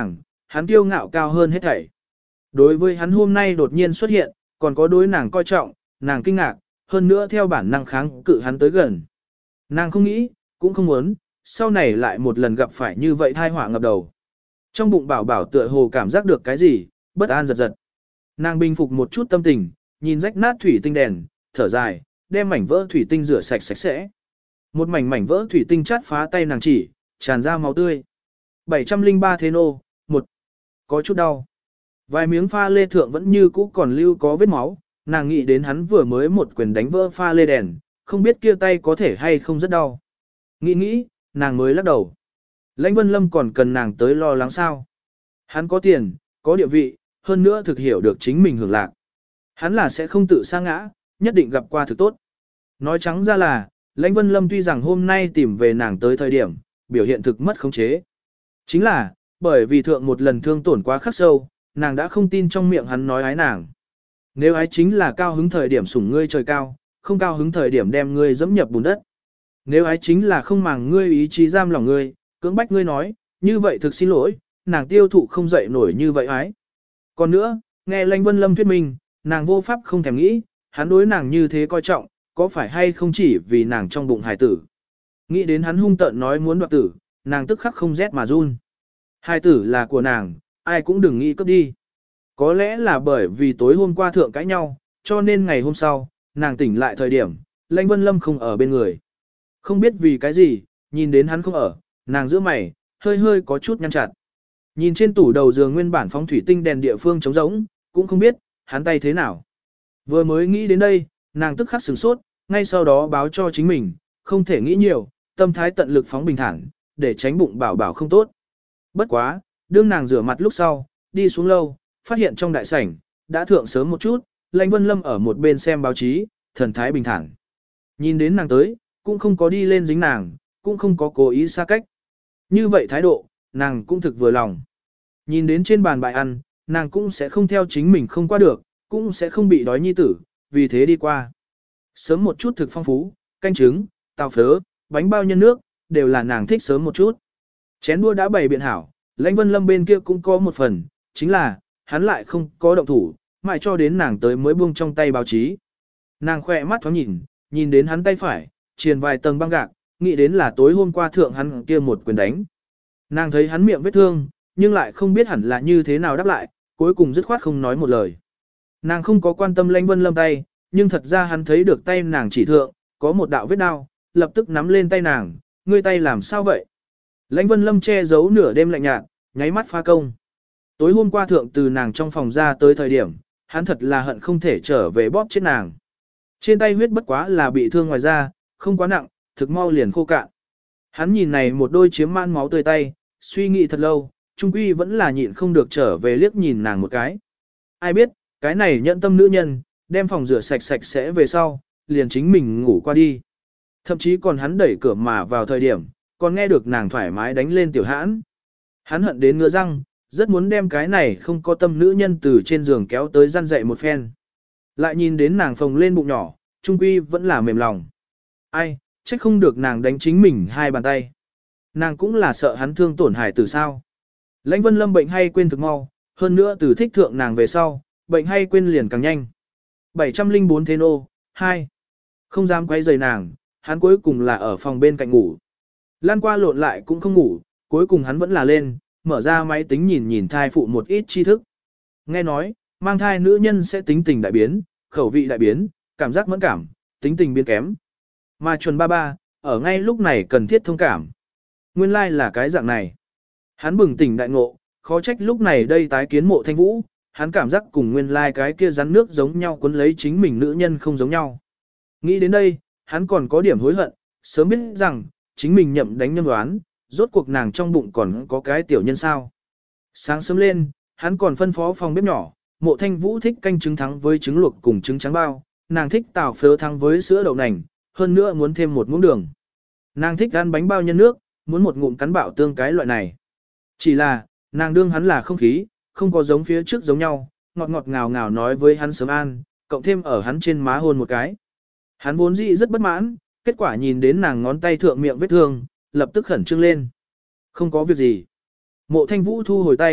hắn kiêu ngạo cao hơn hết thảy. Đối với hắn hôm nay đột nhiên xuất hiện, còn có đối nàng coi trọng, nàng kinh ngạc, hơn nữa theo bản năng kháng cự hắn tới gần. Nàng không nghĩ, cũng không muốn, sau này lại một lần gặp phải như vậy thai họa ngập đầu. Trong bụng bảo bảo tựa hồ cảm giác được cái gì, bất an giật giật. Nàng bình phục một chút tâm tình, nhìn rách nát thủy tinh đèn, thở dài, đem mảnh vỡ thủy tinh rửa sạch sạch sẽ. Một mảnh mảnh vỡ thủy tinh chát phá tay nàng chỉ, tràn ra máu tươi. bảy trăm lẻ ba thế nô, một. Có chút đau. Vài miếng pha lê thượng vẫn như cũ còn lưu có vết máu, nàng nghĩ đến hắn vừa mới một quyền đánh vỡ pha lê đèn, không biết kia tay có thể hay không rất đau. Nghĩ nghĩ, nàng mới lắc đầu. Lãnh Vân Lâm còn cần nàng tới lo lắng sao. Hắn có tiền, có địa vị, hơn nữa thực hiểu được chính mình hưởng lạc. Hắn là sẽ không tự sa ngã, nhất định gặp qua thực tốt. Nói trắng ra là, Lãnh Vân Lâm tuy rằng hôm nay tìm về nàng tới thời điểm, biểu hiện thực mất khống chế. Chính là, bởi vì thượng một lần thương tổn quá khắc sâu, nàng đã không tin trong miệng hắn nói ái nàng. Nếu ái chính là cao hứng thời điểm sủng ngươi trời cao, không cao hứng thời điểm đem ngươi dẫm nhập bùn đất. Nếu ái chính là không màng ngươi ý chí giam lòng ngươi, cưỡng bách ngươi nói, như vậy thực xin lỗi, nàng tiêu thụ không dậy nổi như vậy ái. Còn nữa, nghe Lãnh Vân Lâm thuyết minh, nàng vô pháp không thèm nghĩ, hắn đối nàng như thế coi trọng, có phải hay không chỉ vì nàng trong bụng hài tử. Nghĩ đến hắn hung tợn nói muốn đoạt tử, nàng tức khắc không rét mà run. Hài tử là của nàng, ai cũng đừng nghĩ cướp đi. Có lẽ là bởi vì tối hôm qua thượng cãi nhau, cho nên ngày hôm sau, nàng tỉnh lại thời điểm, Lãnh Vân Lâm không ở bên người. Không biết vì cái gì, nhìn đến hắn không ở, nàng giữa mày, hơi hơi có chút nhăn chặt. Nhìn trên tủ đầu giường nguyên bản phóng thủy tinh đèn địa phương trống rỗng, cũng không biết, hắn tay thế nào. Vừa mới nghĩ đến đây, nàng tức khắc sửng sốt, ngay sau đó báo cho chính mình, không thể nghĩ nhiều, tâm thái tận lực phóng bình thản, để tránh bụng bảo bảo không tốt. Bất quá, đương nàng rửa mặt lúc sau, đi xuống lâu, phát hiện trong đại sảnh, đã thượng sớm một chút, Lãnh Vân Lâm ở một bên xem báo chí, thần thái bình thản. Nhìn đến nàng tới, cũng không có đi lên dính nàng, cũng không có cố ý xa cách. Như vậy thái độ, nàng cũng thực vừa lòng. Nhìn đến trên bàn bài ăn, nàng cũng sẽ không theo chính mình không qua được, cũng sẽ không bị đói nhi tử, vì thế đi qua. Sớm một chút thực phong phú, canh trứng, tàu phớ, bánh bao nhân nước, đều là nàng thích sớm một chút. Chén đua đã bày biện hảo, Lãnh Vân Lâm bên kia cũng có một phần, chính là, hắn lại không có động thủ, mãi cho đến nàng tới mới buông trong tay báo chí. Nàng khỏe mắt thoáng nhìn, nhìn đến hắn tay phải, triền vài tầng băng gạc, nghĩ đến là tối hôm qua thượng hắn kia một quyền đánh. Nàng thấy hắn miệng vết thương, nhưng lại không biết hẳn là như thế nào đáp lại, cuối cùng dứt khoát không nói một lời. Nàng không có quan tâm Lãnh Vân Lâm tay, nhưng thật ra hắn thấy được tay nàng chỉ thượng, có một đạo vết đau, lập tức nắm lên tay nàng, ngươi tay làm sao vậy? Lãnh Vân Lâm che giấu nửa đêm lạnh nhạt, nháy mắt pha công. Tối hôm qua thượng từ nàng trong phòng ra tới thời điểm, hắn thật là hận không thể trở về bóp chết nàng. Trên tay huyết bất quá là bị thương ngoài da, không quá nặng, thực mau liền khô cạn. Hắn nhìn này một đôi chiếm man máu tươi tay, suy nghĩ thật lâu, trung quy vẫn là nhịn không được trở về liếc nhìn nàng một cái. Ai biết, cái này nhận tâm nữ nhân, đem phòng rửa sạch sạch sẽ về sau, liền chính mình ngủ qua đi. Thậm chí còn hắn đẩy cửa mà vào thời điểm, còn nghe được nàng thoải mái đánh lên tiểu hãn. Hắn hận đến ngứa răng, rất muốn đem cái này không có tâm nữ nhân từ trên giường kéo tới răn dậy một phen. Lại nhìn đến nàng phồng lên bụng nhỏ, trung quy vẫn là mềm lòng. Ai, trách không được nàng đánh chính mình hai bàn tay. Nàng cũng là sợ hắn thương tổn hải tử sao. Lãnh Vân Lâm bệnh hay quên thực mau, hơn nữa từ thích thượng nàng về sau, bệnh hay quên liền càng nhanh. bảy trăm lẻ bốn thế nô, hai. Không dám quay rời nàng, hắn cuối cùng là ở phòng bên cạnh ngủ. Lan qua lộn lại cũng không ngủ, cuối cùng hắn vẫn là lên, mở ra máy tính nhìn nhìn thai phụ một ít tri thức. Nghe nói, mang thai nữ nhân sẽ tính tình đại biến, khẩu vị đại biến, cảm giác mẫn cảm, tính tình biến kém. Mà chuẩn ba ba, ở ngay lúc này cần thiết thông cảm. Nguyên lai like là cái dạng này. Hắn bừng tỉnh đại ngộ, khó trách lúc này đây tái kiến Mộ Thanh Vũ, hắn cảm giác cùng nguyên lai like cái kia rắn nước giống nhau cuốn lấy chính mình nữ nhân không giống nhau. Nghĩ đến đây, hắn còn có điểm hối hận, sớm biết rằng, chính mình nhậm đánh nhâm đoán, rốt cuộc nàng trong bụng còn có cái tiểu nhân sao. Sáng sớm lên, hắn còn phân phó phòng bếp nhỏ, Mộ Thanh Vũ thích canh trứng thắng với trứng luộc cùng trứng trắng bao, nàng thích tàu phớ thắng với sữa đậu nành, hơn nữa muốn thêm một muỗng đường. Nàng thích ăn bánh bao nhân nước, muốn một ngụm cắn bạo tương cái loại này. Chỉ là, nàng đương hắn là không khí, không có giống phía trước giống nhau, ngọt ngọt ngào ngào nói với hắn sớm an, cộng thêm ở hắn trên má hôn một cái. Hắn vốn dĩ rất bất mãn, kết quả nhìn đến nàng ngón tay thượng miệng vết thương, lập tức khẩn trương lên. Không có việc gì. Mộ Thanh Vũ thu hồi tay,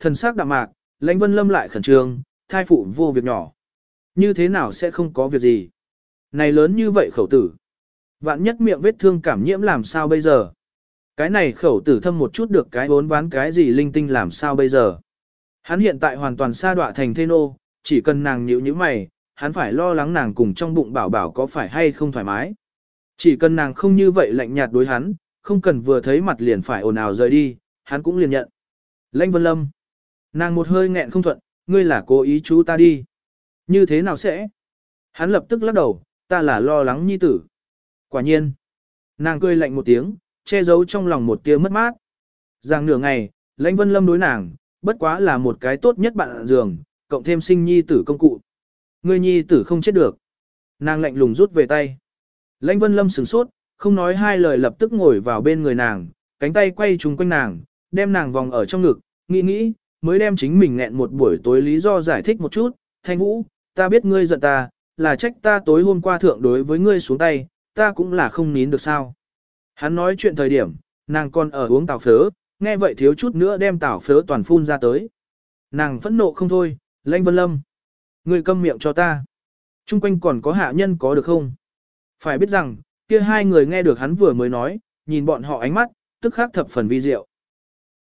Thần sắc đạm mạc, Lãnh Vân Lâm lại khẩn trương, thai phụ vô việc nhỏ. Như thế nào sẽ không có việc gì? Này lớn như vậy khẩu tử. Vạn nhất miệng vết thương cảm nhiễm làm sao bây giờ? Cái này khẩu tử thâm một chút được cái vốn ván cái gì linh tinh làm sao bây giờ? Hắn hiện tại hoàn toàn sa đọa thành thê nô, chỉ cần nàng nhíu nhíu mày, hắn phải lo lắng nàng cùng trong bụng bảo bảo có phải hay không thoải mái. Chỉ cần nàng không như vậy lạnh nhạt đối hắn, không cần vừa thấy mặt liền phải ồn ào rời đi, hắn cũng liền nhận. Lãnh Vân Lâm. Nàng một hơi nghẹn không thuận, ngươi là cố ý chú ta đi. Như thế nào sẽ? Hắn lập tức lắc đầu, ta là lo lắng nhi tử. Quả nhiên. Nàng cười lạnh một tiếng, che giấu trong lòng một tia mất mát. Giang nửa ngày, Lãnh Vân Lâm đối nàng, bất quá là một cái tốt nhất bạn giường, cộng thêm sinh nhi tử công cụ. Ngươi nhi tử không chết được. Nàng lạnh lùng rút về tay. Lãnh Vân Lâm sửng sốt, không nói hai lời lập tức ngồi vào bên người nàng, cánh tay quay trúng quanh nàng, đem nàng vòng ở trong ngực, nghĩ nghĩ, mới đem chính mình nghẹn một buổi tối lý do giải thích một chút. Thanh Vũ, ta biết ngươi giận ta, là trách ta tối hôm qua thượng đối với ngươi xuống tay, ta cũng là không nín được sao. Hắn nói chuyện thời điểm, nàng còn ở uống tảo phớ, nghe vậy thiếu chút nữa đem tảo phớ toàn phun ra tới. Nàng phẫn nộ không thôi, Lãnh Vân Lâm. Ngươi câm miệng cho ta. Trung quanh còn có hạ nhân có được không? Phải biết rằng, kia hai người nghe được hắn vừa mới nói, nhìn bọn họ ánh mắt, tức khắc thập phần vi diệu.